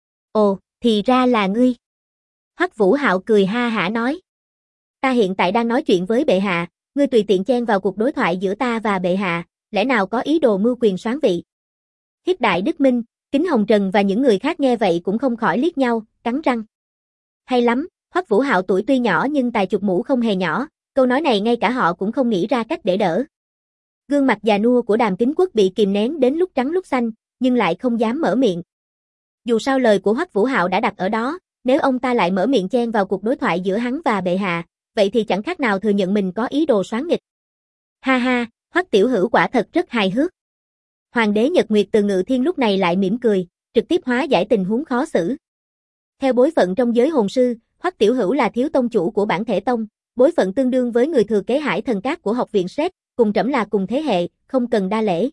Ồ, thì ra là ngươi. Hoắc Vũ Hạo cười ha hả nói. Ta hiện tại đang nói chuyện với bệ hạ, ngươi tùy tiện chen vào cuộc đối thoại giữa ta và bệ hạ, lẽ nào có ý đồ mưu quyền soán vị? Hiếp Đại Đức Minh, Kính Hồng Trần và những người khác nghe vậy cũng không khỏi liếc nhau, cắn răng. Hay lắm, Hoắc Vũ Hạo tuổi tuy nhỏ nhưng tài chụp mũ không hề nhỏ, câu nói này ngay cả họ cũng không nghĩ ra cách để đỡ. Gương mặt già nua của Đàm Kính Quốc bị kìm nén đến lúc trắng lúc xanh, nhưng lại không dám mở miệng. Dù sao lời của Hoắc Vũ Hạo đã đặt ở đó, nếu ông ta lại mở miệng chen vào cuộc đối thoại giữa hắn và bệ hạ, vậy thì chẳng khác nào thừa nhận mình có ý đồ soán nghịch. Ha ha, Hoắc tiểu hữu quả thật rất hài hước. Hoàng đế Nhật Nguyệt Từ Ngự Thiên lúc này lại mỉm cười, trực tiếp hóa giải tình huống khó xử. Theo bối phận trong giới hồn sư, Hoắc Tiểu Hữu là thiếu tông chủ của bản thể tông, bối phận tương đương với người thừa kế Hải Thần Các của học viện Sét, cùng trẫm là cùng thế hệ, không cần đa lễ.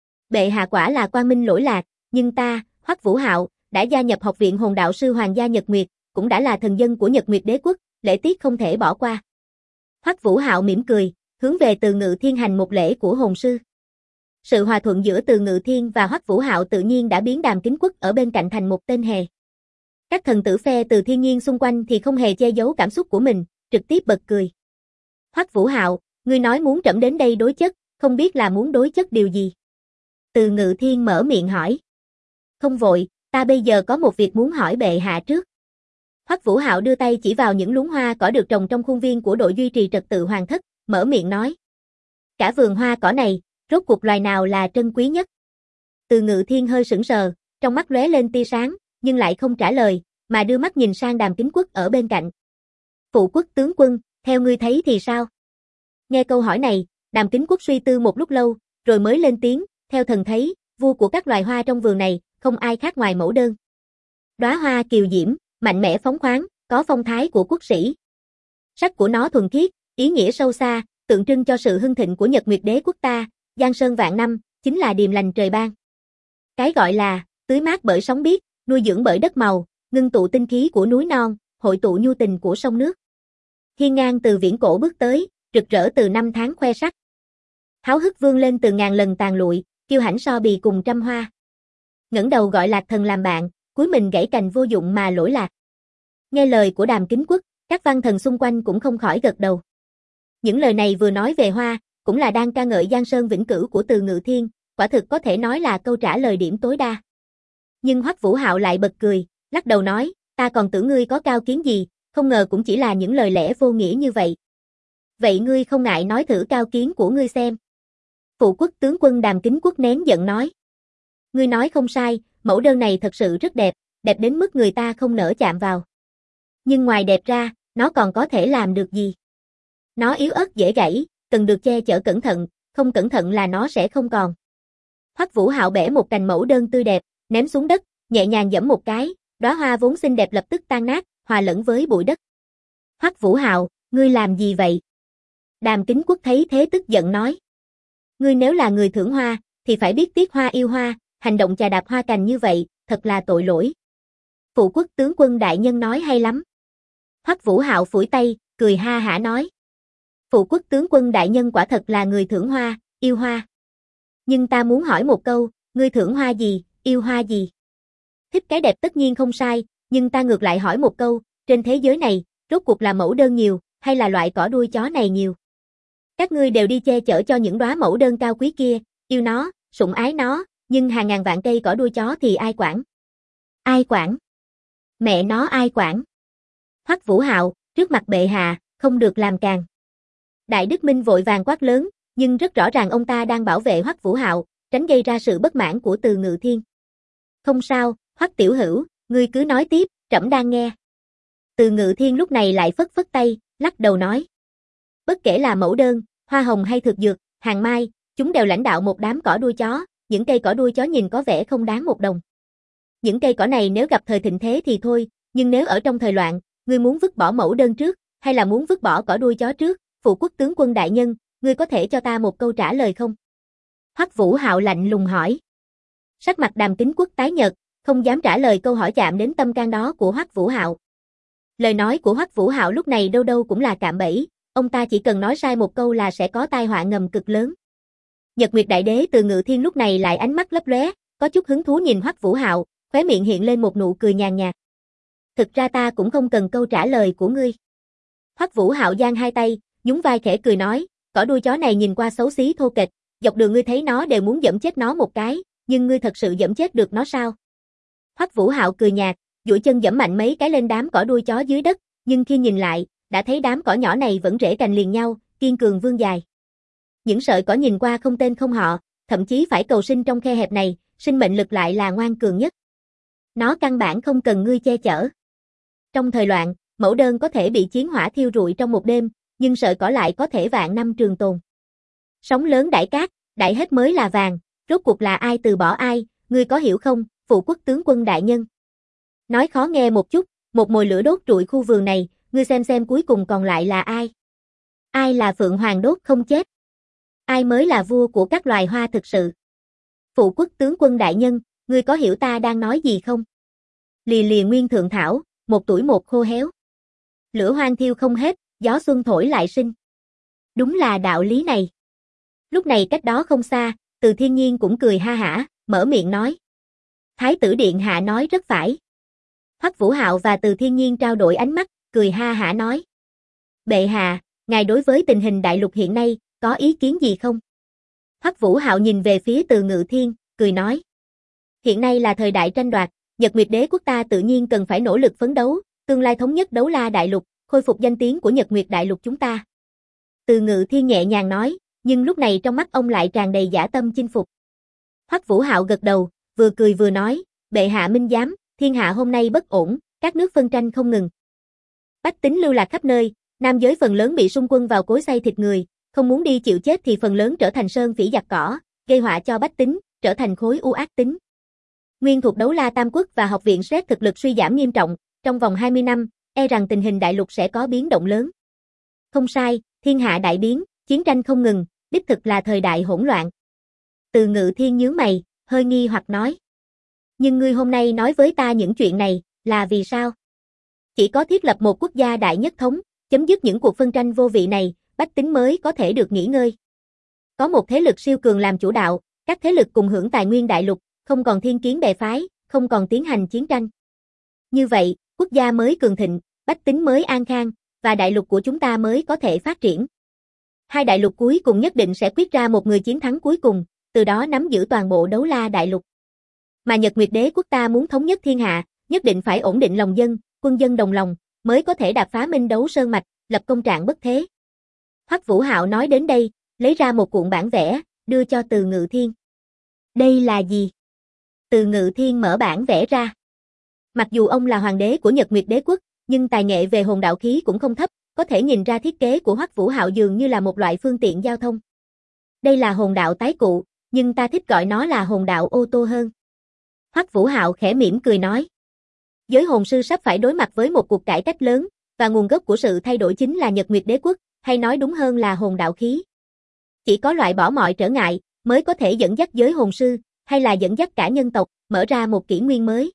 Bệ hạ quả là quang minh lỗi lạc, nhưng ta, Hoắc Vũ Hạo, đã gia nhập học viện hồn đạo sư Hoàng gia Nhật Nguyệt, cũng đã là thần dân của Nhật Nguyệt Đế quốc, lễ tiết không thể bỏ qua. Hoắc Vũ Hạo mỉm cười, hướng về Từ Ngự Thiên hành một lễ của hồn sư. Sự hòa thuận giữa Từ Ngự Thiên và Hoắc Vũ Hạo tự nhiên đã biến Đàm Kính Quốc ở bên cạnh thành một tên hề. Các thần tử phe từ thiên nhiên xung quanh thì không hề che giấu cảm xúc của mình, trực tiếp bật cười. Hoắc Vũ Hạo, ngươi nói muốn trẫm đến đây đối chất, không biết là muốn đối chất điều gì? Từ Ngự Thiên mở miệng hỏi. Không vội, ta bây giờ có một việc muốn hỏi bệ hạ trước. Hoắc Vũ Hạo đưa tay chỉ vào những luống hoa cỏ được trồng trong khuôn viên của đội duy trì trật tự hoàng thất, mở miệng nói. Cả vườn hoa cỏ này, rốt cuộc loài nào là trân quý nhất? Từ Ngự Thiên hơi sững sờ, trong mắt lóe lên tia sáng, nhưng lại không trả lời, mà đưa mắt nhìn sang Đàm Kính Quốc ở bên cạnh. Phụ quốc tướng quân, theo ngươi thấy thì sao? Nghe câu hỏi này, Đàm Kính Quốc suy tư một lúc lâu, rồi mới lên tiếng, theo thần thấy, vua của các loài hoa trong vườn này, không ai khác ngoài mẫu đơn. Đóa hoa kiều diễm, mạnh mẽ phóng khoáng, có phong thái của quốc sĩ. Sắc của nó thuần khiết, ý nghĩa sâu xa, tượng trưng cho sự hưng thịnh của Nhật Nguyệt Đế quốc ta, giang sơn vạn năm, chính là điềm lành trời ban. Cái gọi là, tưới mát bởi sóng biếc, nuôi dưỡng bởi đất màu, ngưng tụ tinh khí của núi non, hội tụ nhu tình của sông nước. Hiên ngang từ viễn cổ bước tới, rực rỡ từ năm tháng khoe sắc. Háo hức vươn lên từ ngàn lần tàn lụi, kiêu hãnh so bì cùng trăm hoa. Ngẩng đầu gọi lạc thần làm bạn, cuối mình gãy cành vô dụng mà lỗi lạc. Nghe lời của Đàm Kính Quốc, các văn thần xung quanh cũng không khỏi gật đầu. Những lời này vừa nói về hoa, cũng là đang ca ngợi giang sơn vĩnh cửu của Từ Ngự Thiên, quả thực có thể nói là câu trả lời điểm tối đa. Nhưng Hoắc Vũ Hạo lại bật cười, lắc đầu nói, ta còn tưởng ngươi có cao kiến gì, không ngờ cũng chỉ là những lời lẽ vô nghĩa như vậy. Vậy ngươi không ngại nói thử cao kiến của ngươi xem. Phụ quốc tướng quân Đàm Kính Quốc nén giận nói. Ngươi nói không sai, mẫu đơn này thật sự rất đẹp, đẹp đến mức người ta không nỡ chạm vào. Nhưng ngoài đẹp ra, nó còn có thể làm được gì? Nó yếu ớt dễ gãy, cần được che chở cẩn thận, không cẩn thận là nó sẽ không còn. Hoắc Vũ Hạo bẻ một cành mẫu đơn tươi đẹp, ném xuống đất, nhẹ nhàng giẫm một cái, đóa hoa vốn xinh đẹp lập tức tan nát, hòa lẫn với bụi đất. Hoắc Vũ Hạo, ngươi làm gì vậy? Đàm Kính Quốc thấy thế tức giận nói. Ngươi nếu là người thưởng hoa, thì phải biết tiếc hoa yêu hoa, hành động chà đạp hoa cành như vậy, thật là tội lỗi. Phụ quốc tướng quân đại nhân nói hay lắm. Hoắc Vũ Hạo phủi tay, cười ha hả nói. Phụ quốc tướng quân đại nhân quả thật là người thưởng hoa, yêu hoa. Nhưng ta muốn hỏi một câu, ngươi thưởng hoa gì, yêu hoa gì? Thích cái đẹp tất nhiên không sai, nhưng ta ngược lại hỏi một câu, trên thế giới này, rốt cuộc là mẫu đơn nhiều, hay là loại cỏ đuôi chó này nhiều? Các ngươi đều đi che chở cho những đóa mẫu đơn cao quý kia, yêu nó, sủng ái nó, nhưng hàng ngàn vạn cây cỏ đuôi chó thì ai quản? Ai quản? Mẹ nó ai quản? Hoắc Vũ Hạo, trước mặt bệ hạ, không được làm càn. Đại Đức Minh vội vàng quát lớn, nhưng rất rõ ràng ông ta đang bảo vệ Hoắc Vũ Hạo, tránh gây ra sự bất mãn của Từ Ngự Thiên. Không sao, Hoắc tiểu hữu, ngươi cứ nói tiếp, trẫm đang nghe. Từ Ngự Thiên lúc này lại phất phất tay, lắc đầu nói. Bất kể là mẫu đơn, hoa hồng hay thực dược, hàng mai, chúng đều lãnh đạo một đám cỏ đuôi chó, những cây cỏ đuôi chó nhìn có vẻ không đáng một đồng. Những cây cỏ này nếu gặp thời thịnh thế thì thôi, nhưng nếu ở trong thời loạn, ngươi muốn vứt bỏ mẫu đơn trước, hay là muốn vứt bỏ cỏ đuôi chó trước, phụ quốc tướng quân đại nhân, ngươi có thể cho ta một câu trả lời không? Hoắc Vũ Hạo lạnh lùng hỏi. Sắc mặt Đàm Kính Quốc tái nhợt, không dám trả lời câu hỏi chạm đến tâm can đó của Hoắc Vũ Hạo. Lời nói của Hoắc Vũ Hạo lúc này đâu đâu cũng là cạm bẫy, ông ta chỉ cần nói sai một câu là sẽ có tai họa ngầm cực lớn. Nhật Nguyệt Đại Đế Từ Ngự Thiên lúc này lại ánh mắt lấp lóe, có chút hứng thú nhìn Hoắc Vũ Hạo, khóe miệng hiện lên một nụ cười nhàn nhạt. Thực ra ta cũng không cần câu trả lời của ngươi. Hoắc Vũ Hạo giang hai tay, nhún vai khẽ cười nói, cỏ đuôi chó này nhìn qua xấu xí thô kệch, dọc đường ngươi thấy nó đều muốn giẫm chết nó một cái, nhưng ngươi thật sự giẫm chết được nó sao? Hoắc Vũ Hạo cười nhạt, duỗi chân giẫm mạnh mấy cái lên đám cỏ đuôi chó dưới đất, nhưng khi nhìn lại, đã thấy đám cỏ nhỏ này vẫn rễ cành liền nhau, kiên cường vươn dài. Những sợi cỏ nhìn qua không tên không họ, thậm chí phải cầu sinh trong khe hẹp này, sinh mệnh lực lại là ngoan cường nhất. Nó căn bản không cần ngươi che chở. Trong thời loạn, mẫu đơn có thể bị chiến hỏa thiêu rụi trong một đêm, nhưng sợi cỏ lại có thể vạn năm trường tồn. Sóng lớn đãi cát, đãi hết mới là vàng, Rốt cuộc là ai từ bỏ ai, ngươi có hiểu không, phụ quốc tướng quân đại nhân. Nói khó nghe một chút, một mồi lửa đốt trụi khu vườn này, ngươi xem cuối cùng còn lại là ai? Ai là Phượng Hoàng đốt không chết? Ai mới là vua của các loài hoa thực sự? Phụ quốc tướng quân đại nhân, ngươi có hiểu ta đang nói gì không? Lìa lìa nguyên thượng thảo, một tuổi một khô héo. Lửa hoang thiêu không hết, gió xuân thổi lại sinh. Đúng là đạo lý này. Lúc này cách đó không xa, Từ Thiên Nhiên cũng cười ha hả, mở miệng nói. Thái tử điện hạ nói rất phải. Hoắc Vũ Hạo và Từ Thiên Nhiên trao đổi ánh mắt, cười ha hả nói. Bệ hạ, ngài đối với tình hình đại lục hiện nay, có ý kiến gì không? Hoắc Vũ Hạo nhìn về phía Từ Ngự Thiên, cười nói. Hiện nay là thời đại tranh đoạt, Nhật Nguyệt Đế quốc ta tự nhiên cần phải nỗ lực phấn đấu, tương lai thống nhất Đấu La đại lục, khôi phục danh tiếng của Nhật Nguyệt đại lục chúng ta. Từ Ngự Thiên nhẹ nhàng nói, nhưng lúc này trong mắt ông lại tràn đầy dã tâm chinh phục. Hoắc Vũ Hạo gật đầu, vừa cười vừa nói, bệ hạ minh giám, thiên hạ hôm nay bất ổn, các nước phân tranh không ngừng. Bách tính lưu lạc khắp nơi, nam giới phần lớn bị xung quân vào cối xay thịt người, không muốn đi chịu chết thì phần lớn trở thành sơn phỉ giặc cỏ, gây họa cho bách tính, trở thành khối u ác tính. Nguyên thuộc Đấu La Tam Quốc và Học viện Sret thực lực suy giảm nghiêm trọng, trong vòng 20 năm, e rằng tình hình đại lục sẽ có biến động lớn. Không sai, thiên hạ đại biến, chiến tranh không ngừng, đích thực là thời đại hỗn loạn. Từ Ngự Thiên nhướng mày, hơi nghi hoặc nói. Nhưng ngươi hôm nay nói với ta những chuyện này, là vì sao? Chỉ có thiết lập một quốc gia đại nhất thống, chấm dứt những cuộc phân tranh vô vị này, bách tính mới có thể được nghỉ ngơi. Có một thế lực siêu cường làm chủ đạo, các thế lực cùng hưởng tài nguyên đại lục, không còn thiên kiến bè phái, không còn tiến hành chiến tranh. Như vậy, quốc gia mới cường thịnh, bách tính mới an khang, và đại lục của chúng ta mới có thể phát triển. Hai đại lục cuối cùng nhất định sẽ quyết ra một người chiến thắng cuối cùng, từ đó nắm giữ toàn bộ Đấu La đại lục. Mà Nhật Nguyệt Đế quốc ta muốn thống nhất thiên hạ, nhất định phải ổn định lòng dân, quân dân đồng lòng, mới có thể đạp phá Minh Đấu sơn mạch, lập công trạng bất thế. Hoắc Vũ Hạo nói đến đây, lấy ra một cuộn bản vẽ, đưa cho Từ Ngự Thiên. Đây là gì? Từ Ngự Thiên mở bản vẽ ra. Mặc dù ông là hoàng đế của Nhật Nguyệt Đế quốc, nhưng tài nghệ về hồn đạo khí cũng không thấp, có thể nhìn ra thiết kế của Hoắc Vũ Hạo dường như là một loại phương tiện giao thông. Đây là hồn đạo tái cụ, nhưng ta thích gọi nó là hồn đạo ô tô hơn. Hoắc Vũ Hạo khẽ mỉm cười nói. Giới hồn sư sắp phải đối mặt với một cuộc cải cách lớn, và nguồn gốc của sự thay đổi chính là Nhật Nguyệt Đế quốc, hay nói đúng hơn là hồn đạo khí. Chỉ có loại bỏ mọi trở ngại, mới có thể dẫn dắt giới hồn sư, hay là dẫn dắt cả nhân tộc, mở ra một kỷ nguyên mới.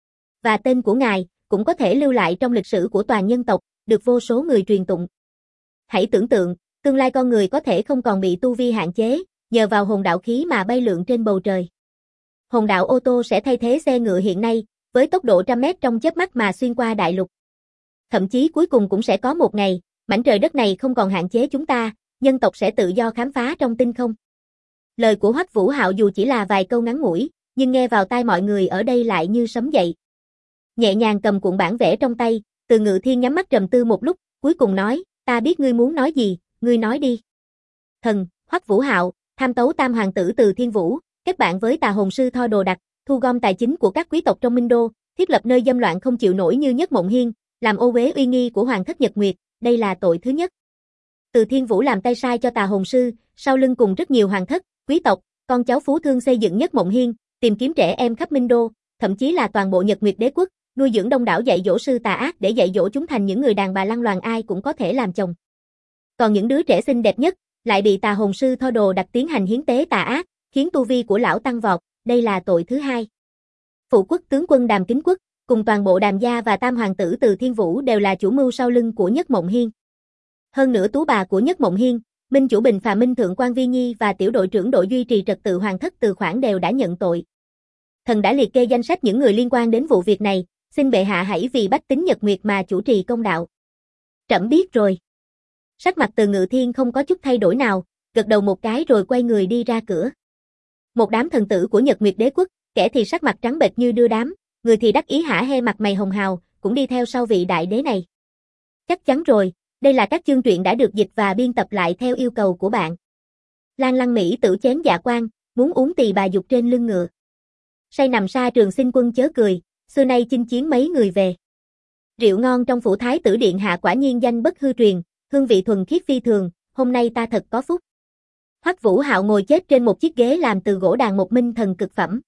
Và tên của ngài, cũng có thể lưu lại trong lịch sử của toàn nhân tộc, được vô số người truyền tụng. Hãy tưởng tượng, tương lai con người có thể không còn bị tu vi hạn chế, nhờ vào hồn đạo khí mà bay lượn trên bầu trời. Hồn đạo ô tô sẽ thay thế xe ngựa hiện nay, với tốc độ trăm mét trong chớp mắt mà xuyên qua đại lục. Thậm chí cuối cùng cũng sẽ có một ngày, mảnh trời đất này không còn hạn chế chúng ta, nhân tộc sẽ tự do khám phá trong tinh không. Lời của Hoắc Vũ Hạo dù chỉ là vài câu ngắn ngủi, nhưng nghe vào tai mọi người ở đây lại như sấm dậy. Nhẹ nhàng cầm cuộn bản vẽ trong tay, Từ Ngự Thiên nhắm mắt trầm tư một lúc, cuối cùng nói, ta biết ngươi muốn nói gì, ngươi nói đi. Thần, Hoắc Vũ Hạo, tham tấu tam hoàng tử Từ Thiên Vũ, kết bạn với tà hồn sư Tho Đồ Đặc, thu gom tài chính của các quý tộc trong Minh Đô, thiết lập nơi dâm loạn không chịu nổi như Nhất Mộng Hiên, làm ô uế uy nghi của hoàng thất Nhật Nguyệt, đây là tội thứ nhất. Từ Thiên Vũ làm tay sai cho tà hồn sư, sau lưng cùng rất nhiều hoàng thất, quý tộc, con cháu phú thương xây dựng Nhất Mộng Hiên, tìm kiếm trẻ em khắp Minh Đô, thậm chí là toàn bộ Nhật Nguyệt Đế quốc, nuôi dưỡng đông đảo dạy dỗ sư tà ác để dạy dỗ chúng thành những người đàn bà lăng loàn ai cũng có thể làm chồng. Còn những đứa trẻ xinh đẹp nhất, lại bị tà hồn sư Tho Đồ Đặc tiến hành hiến tế tà ác, khiến tu vi của lão tăng vọt, đây là tội thứ hai. Phụ quốc tướng quân Đàm Kính Quốc, cùng toàn bộ Đàm gia và tam hoàng tử Từ Thiên Vũ đều là chủ mưu sau lưng của Nhất Mộng Hiên. Hơn nữa tú bà của Nhất Mộng Hiên, Minh chủ Bình Phà Minh thượng quan Vi Nhi và tiểu đội trưởng đội duy trì trật tự hoàng thất Từ Khoản đều đã nhận tội. Thần đã liệt kê danh sách những người liên quan đến vụ việc này, xin bệ hạ hãy vì bách tính Nhật Nguyệt mà chủ trì công đạo. Trẫm biết rồi. Sắc mặt Từ Ngự Thiên không có chút thay đổi nào, gật đầu một cái rồi quay người đi ra cửa. Một đám thần tử của Nhật Nguyệt Đế quốc, kẻ thì sắc mặt trắng bệch như đưa đám, người thì đắc ý hả hê mặt mày hồng hào, cũng đi theo sau vị đại đế này. Chắc chắn rồi, đây là các chương truyện đã được dịch và biên tập lại theo yêu cầu của bạn. Lan Lăng Mỹ tử chén dạ quan, muốn uống tỳ bà dục trên lưng ngựa. Say nằm sa trường sinh quân chớ cười, xưa nay chinh chiến mấy người về. Rượu ngon trong phủ thái tử điện hạ quả nhiên danh bất hư truyền, hương vị thuần khiết phi thường, hôm nay ta thật có phúc. Hoắc Vũ Hạo ngồi chết trên một chiếc ghế làm từ gỗ đàn một minh thần cực phẩm.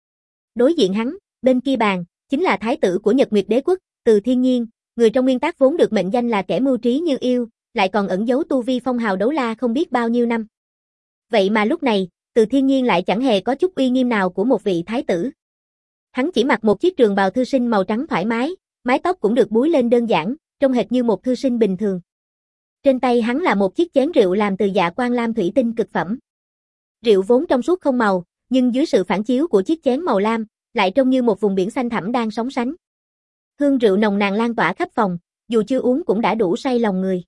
Đối diện hắn, bên kia bàn, chính là thái tử của Nhật Nguyệt Đế quốc, Từ Thiên Nhiên, người trong nguyên tác vốn được mệnh danh là kẻ mưu trí như yêu, lại còn ẩn giấu tu vi phong hào đấu la không biết bao nhiêu năm. Vậy mà lúc này, Từ Thiên Nhiên lại chẳng hề có chút uy nghiêm nào của một vị thái tử. Hắn chỉ mặc một chiếc trường bào thư sinh màu trắng thoải mái, mái tóc cũng được búi lên đơn giản, trông hệt như một thư sinh bình thường. Trên tay hắn là một chiếc chén rượu làm từ dạ quan lam thủy tinh cực phẩm. Rượu vốn trong suốt không màu, nhưng dưới sự phản chiếu của chiếc chén màu lam, lại trông như một vùng biển xanh thẳm đang sóng sánh. Hương rượu nồng nàn lan tỏa khắp phòng, dù chưa uống cũng đã đủ say lòng người.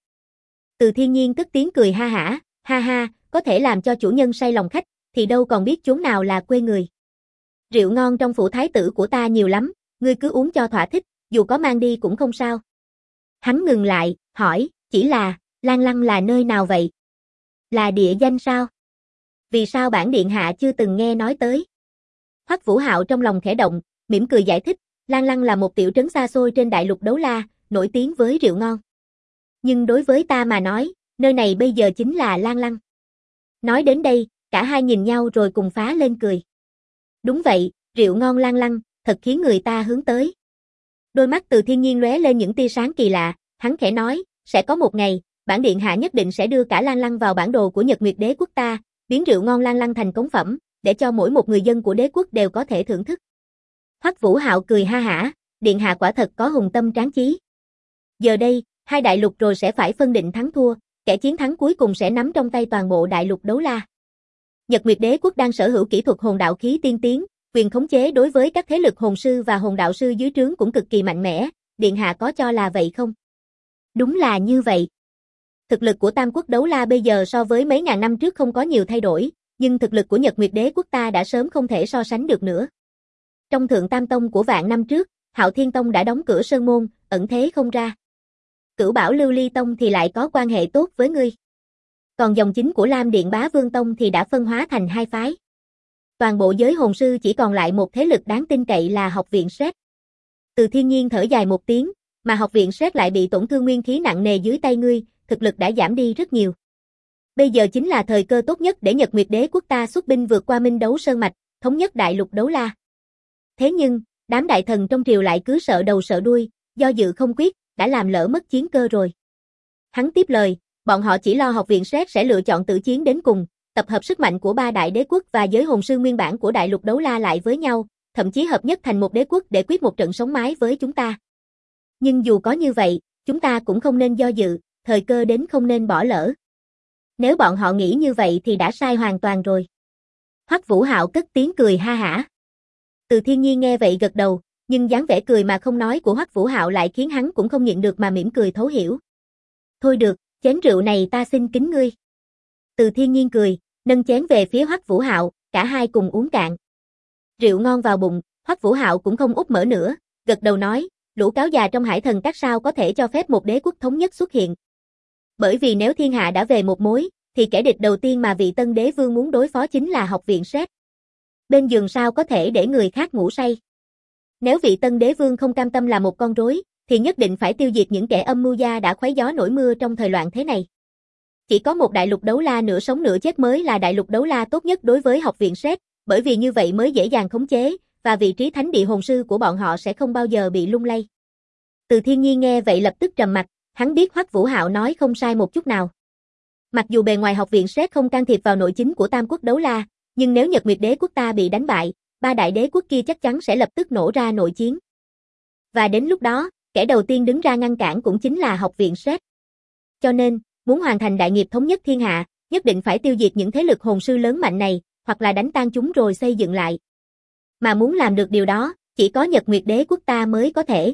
Từ Thiên Nhiên cất tiếng cười ha ha, có thể làm cho chủ nhân say lòng khách, thì đâu còn biết chốn nào là quê người. Rượu ngon trong phủ thái tử của ta nhiều lắm, ngươi cứ uống cho thỏa thích, dù có mang đi cũng không sao. Hắn ngừng lại, hỏi, chỉ là, Lan Lăng là nơi nào vậy? Là địa danh sao? Vì sao bản điện hạ chưa từng nghe nói tới? Hoắc Vũ Hạo trong lòng khẽ động, mỉm cười giải thích, Lan Lăng là một tiểu trấn xa xôi trên đại lục đấu la, nổi tiếng với rượu ngon. Nhưng đối với ta mà nói, nơi này bây giờ chính là Lan Lăng. Nói đến đây, cả hai nhìn nhau rồi cùng phá lên cười. Đúng vậy, rượu ngon Lan Lăng, thật khiến người ta hướng tới. Đôi mắt Từ Thiên Nhiên lóe lên những tia sáng kỳ lạ, hắn khẽ nói, sẽ có một ngày, bản điện hạ nhất định sẽ đưa cả Lan Lăng vào bản đồ của Nhật Nguyệt Đế quốc ta, biến rượu ngon Lan Lăng thành cống phẩm, để cho mỗi một người dân của đế quốc đều có thể thưởng thức. Hoắc Vũ Hạo cười ha hả, điện hạ quả thật có hùng tâm tráng chí. Giờ đây, hai đại lục rồi sẽ phải phân định thắng thua, kẻ chiến thắng cuối cùng sẽ nắm trong tay toàn bộ đại lục đấu la. Nhật Nguyệt Đế quốc đang sở hữu kỹ thuật hồn đạo khí tiên tiến, quyền khống chế đối với các thế lực hồn sư và hồn đạo sư dưới trướng cũng cực kỳ mạnh mẽ, điện hạ có cho là vậy không? Đúng là như vậy. Thực lực của Tam quốc đấu la bây giờ so với mấy ngàn năm trước không có nhiều thay đổi, nhưng thực lực của Nhật Nguyệt Đế quốc ta đã sớm không thể so sánh được nữa. Trong Thượng Tam Tông của vạn năm trước, Hạo Thiên Tông đã đóng cửa sơn môn, ẩn thế không ra. Cửu Bảo Lưu Ly Tông thì lại có quan hệ tốt với ngươi. Còn dòng chính của Lam Điện Bá Vương Tông thì đã phân hóa thành hai phái. Toàn bộ giới hồn sư chỉ còn lại một thế lực đáng tin cậy là Học viện Sét. Từ Thiên Nhiên thở dài một tiếng, mà Học viện Sét lại bị tổn thương nguyên khí nặng nề dưới tay ngươi, thực lực đã giảm đi rất nhiều. Bây giờ chính là thời cơ tốt nhất để Nhật Nguyệt Đế quốc ta xuất binh vượt qua Minh Đấu Sơn mạch, thống nhất đại lục đấu la. Thế nhưng, đám đại thần trong triều lại cứ sợ đầu sợ đuôi, do dự không quyết, đã làm lỡ mất chiến cơ rồi. Hắn tiếp lời, bọn họ chỉ lo Học viện Sét sẽ lựa chọn tử chiến đến cùng, tập hợp sức mạnh của ba đại đế quốc và giới hồn sư nguyên bản của đại lục đấu la lại với nhau, thậm chí hợp nhất thành một đế quốc để quyết một trận sống mái với chúng ta. Nhưng dù có như vậy, chúng ta cũng không nên do dự, thời cơ đến không nên bỏ lỡ. Nếu bọn họ nghĩ như vậy thì đã sai hoàn toàn rồi. Hoắc Vũ Hạo cất tiếng cười ha hả. Từ Thiên Nhiên nghe vậy gật đầu, nhưng dáng vẻ cười mà không nói của Hoắc Vũ Hạo lại khiến hắn cũng không nhịn được mà mỉm cười thấu hiểu. Thôi được, chén rượu này ta xin kính ngươi. Từ Thiên Nhiên cười, nâng chén về phía Hoắc Vũ Hạo, cả hai cùng uống cạn. Rượu ngon vào bụng, Hoắc Vũ Hạo cũng không úp mở nữa, gật đầu nói, lũ cáo già trong Hải Thần các sao có thể cho phép một đế quốc thống nhất xuất hiện. Bởi vì nếu thiên hạ đã về một mối, thì kẻ địch đầu tiên mà vị tân đế vương muốn đối phó chính là Học viện Sét. Bên giường sao có thể để người khác ngủ say. Nếu vị tân đế vương không cam tâm là một con rối, thì nhất định phải tiêu diệt những kẻ âm mưu gia đã khuấy gió nổi mưa trong thời loạn thế này. Chỉ có một đại lục đấu la nửa sống nửa chết mới là đại lục đấu la tốt nhất đối với Học viện Sét, bởi vì như vậy mới dễ dàng khống chế, và vị trí thánh địa hồn sư của bọn họ sẽ không bao giờ bị lung lay. Từ Thiên Nhiên nghe vậy lập tức trầm mặt, hắn biết Hoắc Vũ Hạo nói không sai một chút nào. Mặc dù bề ngoài Học viện Sét không can thiệp vào nội chính của Tam quốc đấu la, nhưng nếu Nhật Nguyệt Đế quốc ta bị đánh bại, ba đại đế quốc kia chắc chắn sẽ lập tức nổ ra nội chiến. Và đến lúc đó, kẻ đầu tiên đứng ra ngăn cản cũng chính là Học viện Sét. Cho nên, muốn hoàn thành đại nghiệp thống nhất thiên hạ, nhất định phải tiêu diệt những thế lực hồn sư lớn mạnh này, hoặc là đánh tan chúng rồi xây dựng lại. Mà muốn làm được điều đó, chỉ có Nhật Nguyệt Đế quốc ta mới có thể.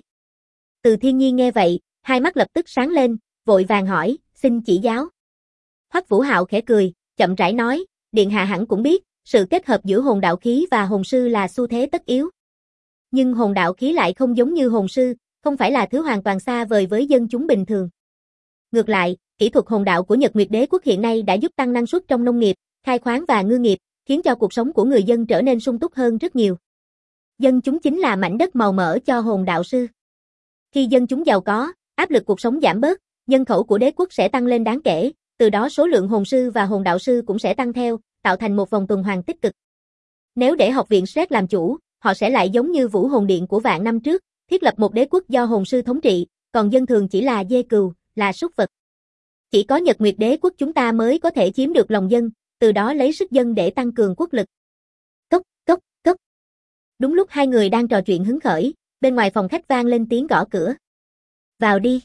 Từ Thiên Nhiên nghe vậy, hai mắt lập tức sáng lên, vội vàng hỏi, xin chỉ giáo. Hoắc Vũ Hạo khẽ cười, chậm rãi nói, điện hạ hẳn cũng biết, sự kết hợp giữa hồn đạo khí và hồn sư là xu thế tất yếu. Nhưng hồn đạo khí lại không giống như hồn sư, không phải là thứ hoàn toàn xa vời với dân chúng bình thường. Ngược lại, kỹ thuật hồn đạo của Nhật Nguyệt Đế quốc hiện nay đã giúp tăng năng suất trong nông nghiệp, khai khoáng và ngư nghiệp, khiến cho cuộc sống của người dân trở nên sung túc hơn rất nhiều. Dân chúng chính là mảnh đất màu mỡ cho hồn đạo sư. Khi dân chúng giàu có, áp lực cuộc sống giảm bớt, nhân khẩu của đế quốc sẽ tăng lên đáng kể, từ đó số lượng hồn sư và hồn đạo sư cũng sẽ tăng theo, tạo thành một vòng tuần hoàn tích cực. Nếu để học viện Sret làm chủ, họ sẽ lại giống như Vũ Hồn Điện của vạn năm trước, thiết lập một đế quốc do hồn sư thống trị, còn dân thường chỉ là dê cừu, là súc vật. Chỉ có Nhật Nguyệt đế quốc chúng ta mới có thể chiếm được lòng dân, từ đó lấy sức dân để tăng cường quốc lực. Cốc, cốc, cốc. Đúng lúc hai người đang trò chuyện hứng khởi, bên ngoài phòng khách vang lên tiếng gõ cửa. Vào đi.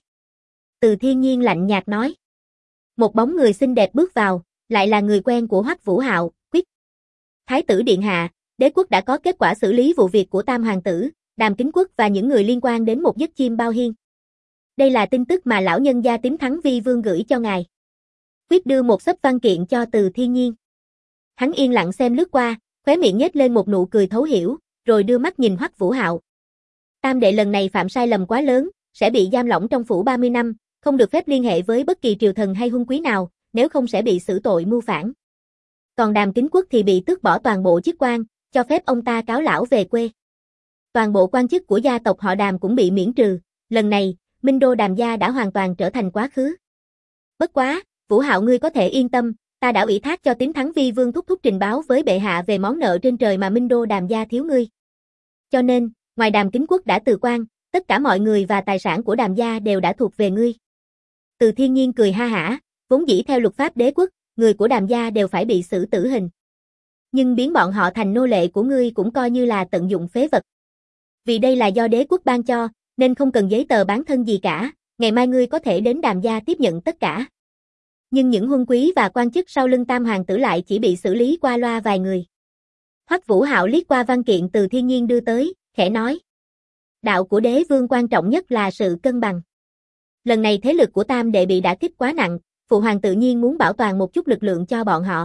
Từ Thiên Nhiên lạnh nhạt nói. Một bóng người xinh đẹp bước vào, lại là người quen của Hoắc Vũ Hạo, Quyết. Thái tử điện hạ, đế quốc đã có kết quả xử lý vụ việc của Tam hoàng tử, Đàm Kính Quốc và những người liên quan đến một giấc chim bao hiên. Đây là tin tức mà lão nhân gia Tím Thắng Vi Vương gửi cho ngài. Quyết đưa một xấp văn kiện cho Từ Thiên Nhiên. Hắn yên lặng xem lướt qua, khóe miệng nhếch lên một nụ cười thấu hiểu, rồi đưa mắt nhìn Hoắc Vũ Hạo. Tam đệ lần này phạm sai lầm quá lớn, sẽ bị giam lỏng trong phủ 30 năm, không được phép liên hệ với bất kỳ triều thần hay huân quý nào, nếu không sẽ bị xử tội mưu phản. Còn Đàm Kính Quốc thì bị tước bỏ toàn bộ chức quan, cho phép ông ta cáo lão về quê. Toàn bộ quan chức của gia tộc họ Đàm cũng bị miễn trừ, lần này, Minh Đô Đàm gia đã hoàn toàn trở thành quá khứ. Bất quá, Vũ Hạo ngươi có thể yên tâm, ta đã ủy thác cho Tím Thắng Vi Vương thúc trình báo với bệ hạ về món nợ trên trời mà Minh Đô Đàm gia thiếu ngươi. Cho nên, ngoài Đàm Kính Quốc đã từ quan, tất cả mọi người và tài sản của Đàm gia đều đã thuộc về ngươi. Từ Thiên Nhiên cười ha hả, vốn dĩ theo luật pháp đế quốc, người của Đàm gia đều phải bị xử tử hình. Nhưng biến bọn họ thành nô lệ của ngươi cũng coi như là tận dụng phế vật. Vì đây là do đế quốc ban cho, nên không cần giấy tờ bán thân gì cả, ngày mai ngươi có thể đến Đàm gia tiếp nhận tất cả. Nhưng những huân quý và quan chức sau lưng Tam hoàng tử lại chỉ bị xử lý qua loa vài người. Hoắc Vũ Hạo liếc qua văn kiện Từ Thiên Nhiên đưa tới, khẽ nói. Đạo của đế vương quan trọng nhất là sự cân bằng. Lần này thế lực của Tam đệ bị đả kích quá nặng, phụ hoàng tự nhiên muốn bảo toàn một chút lực lượng cho bọn họ.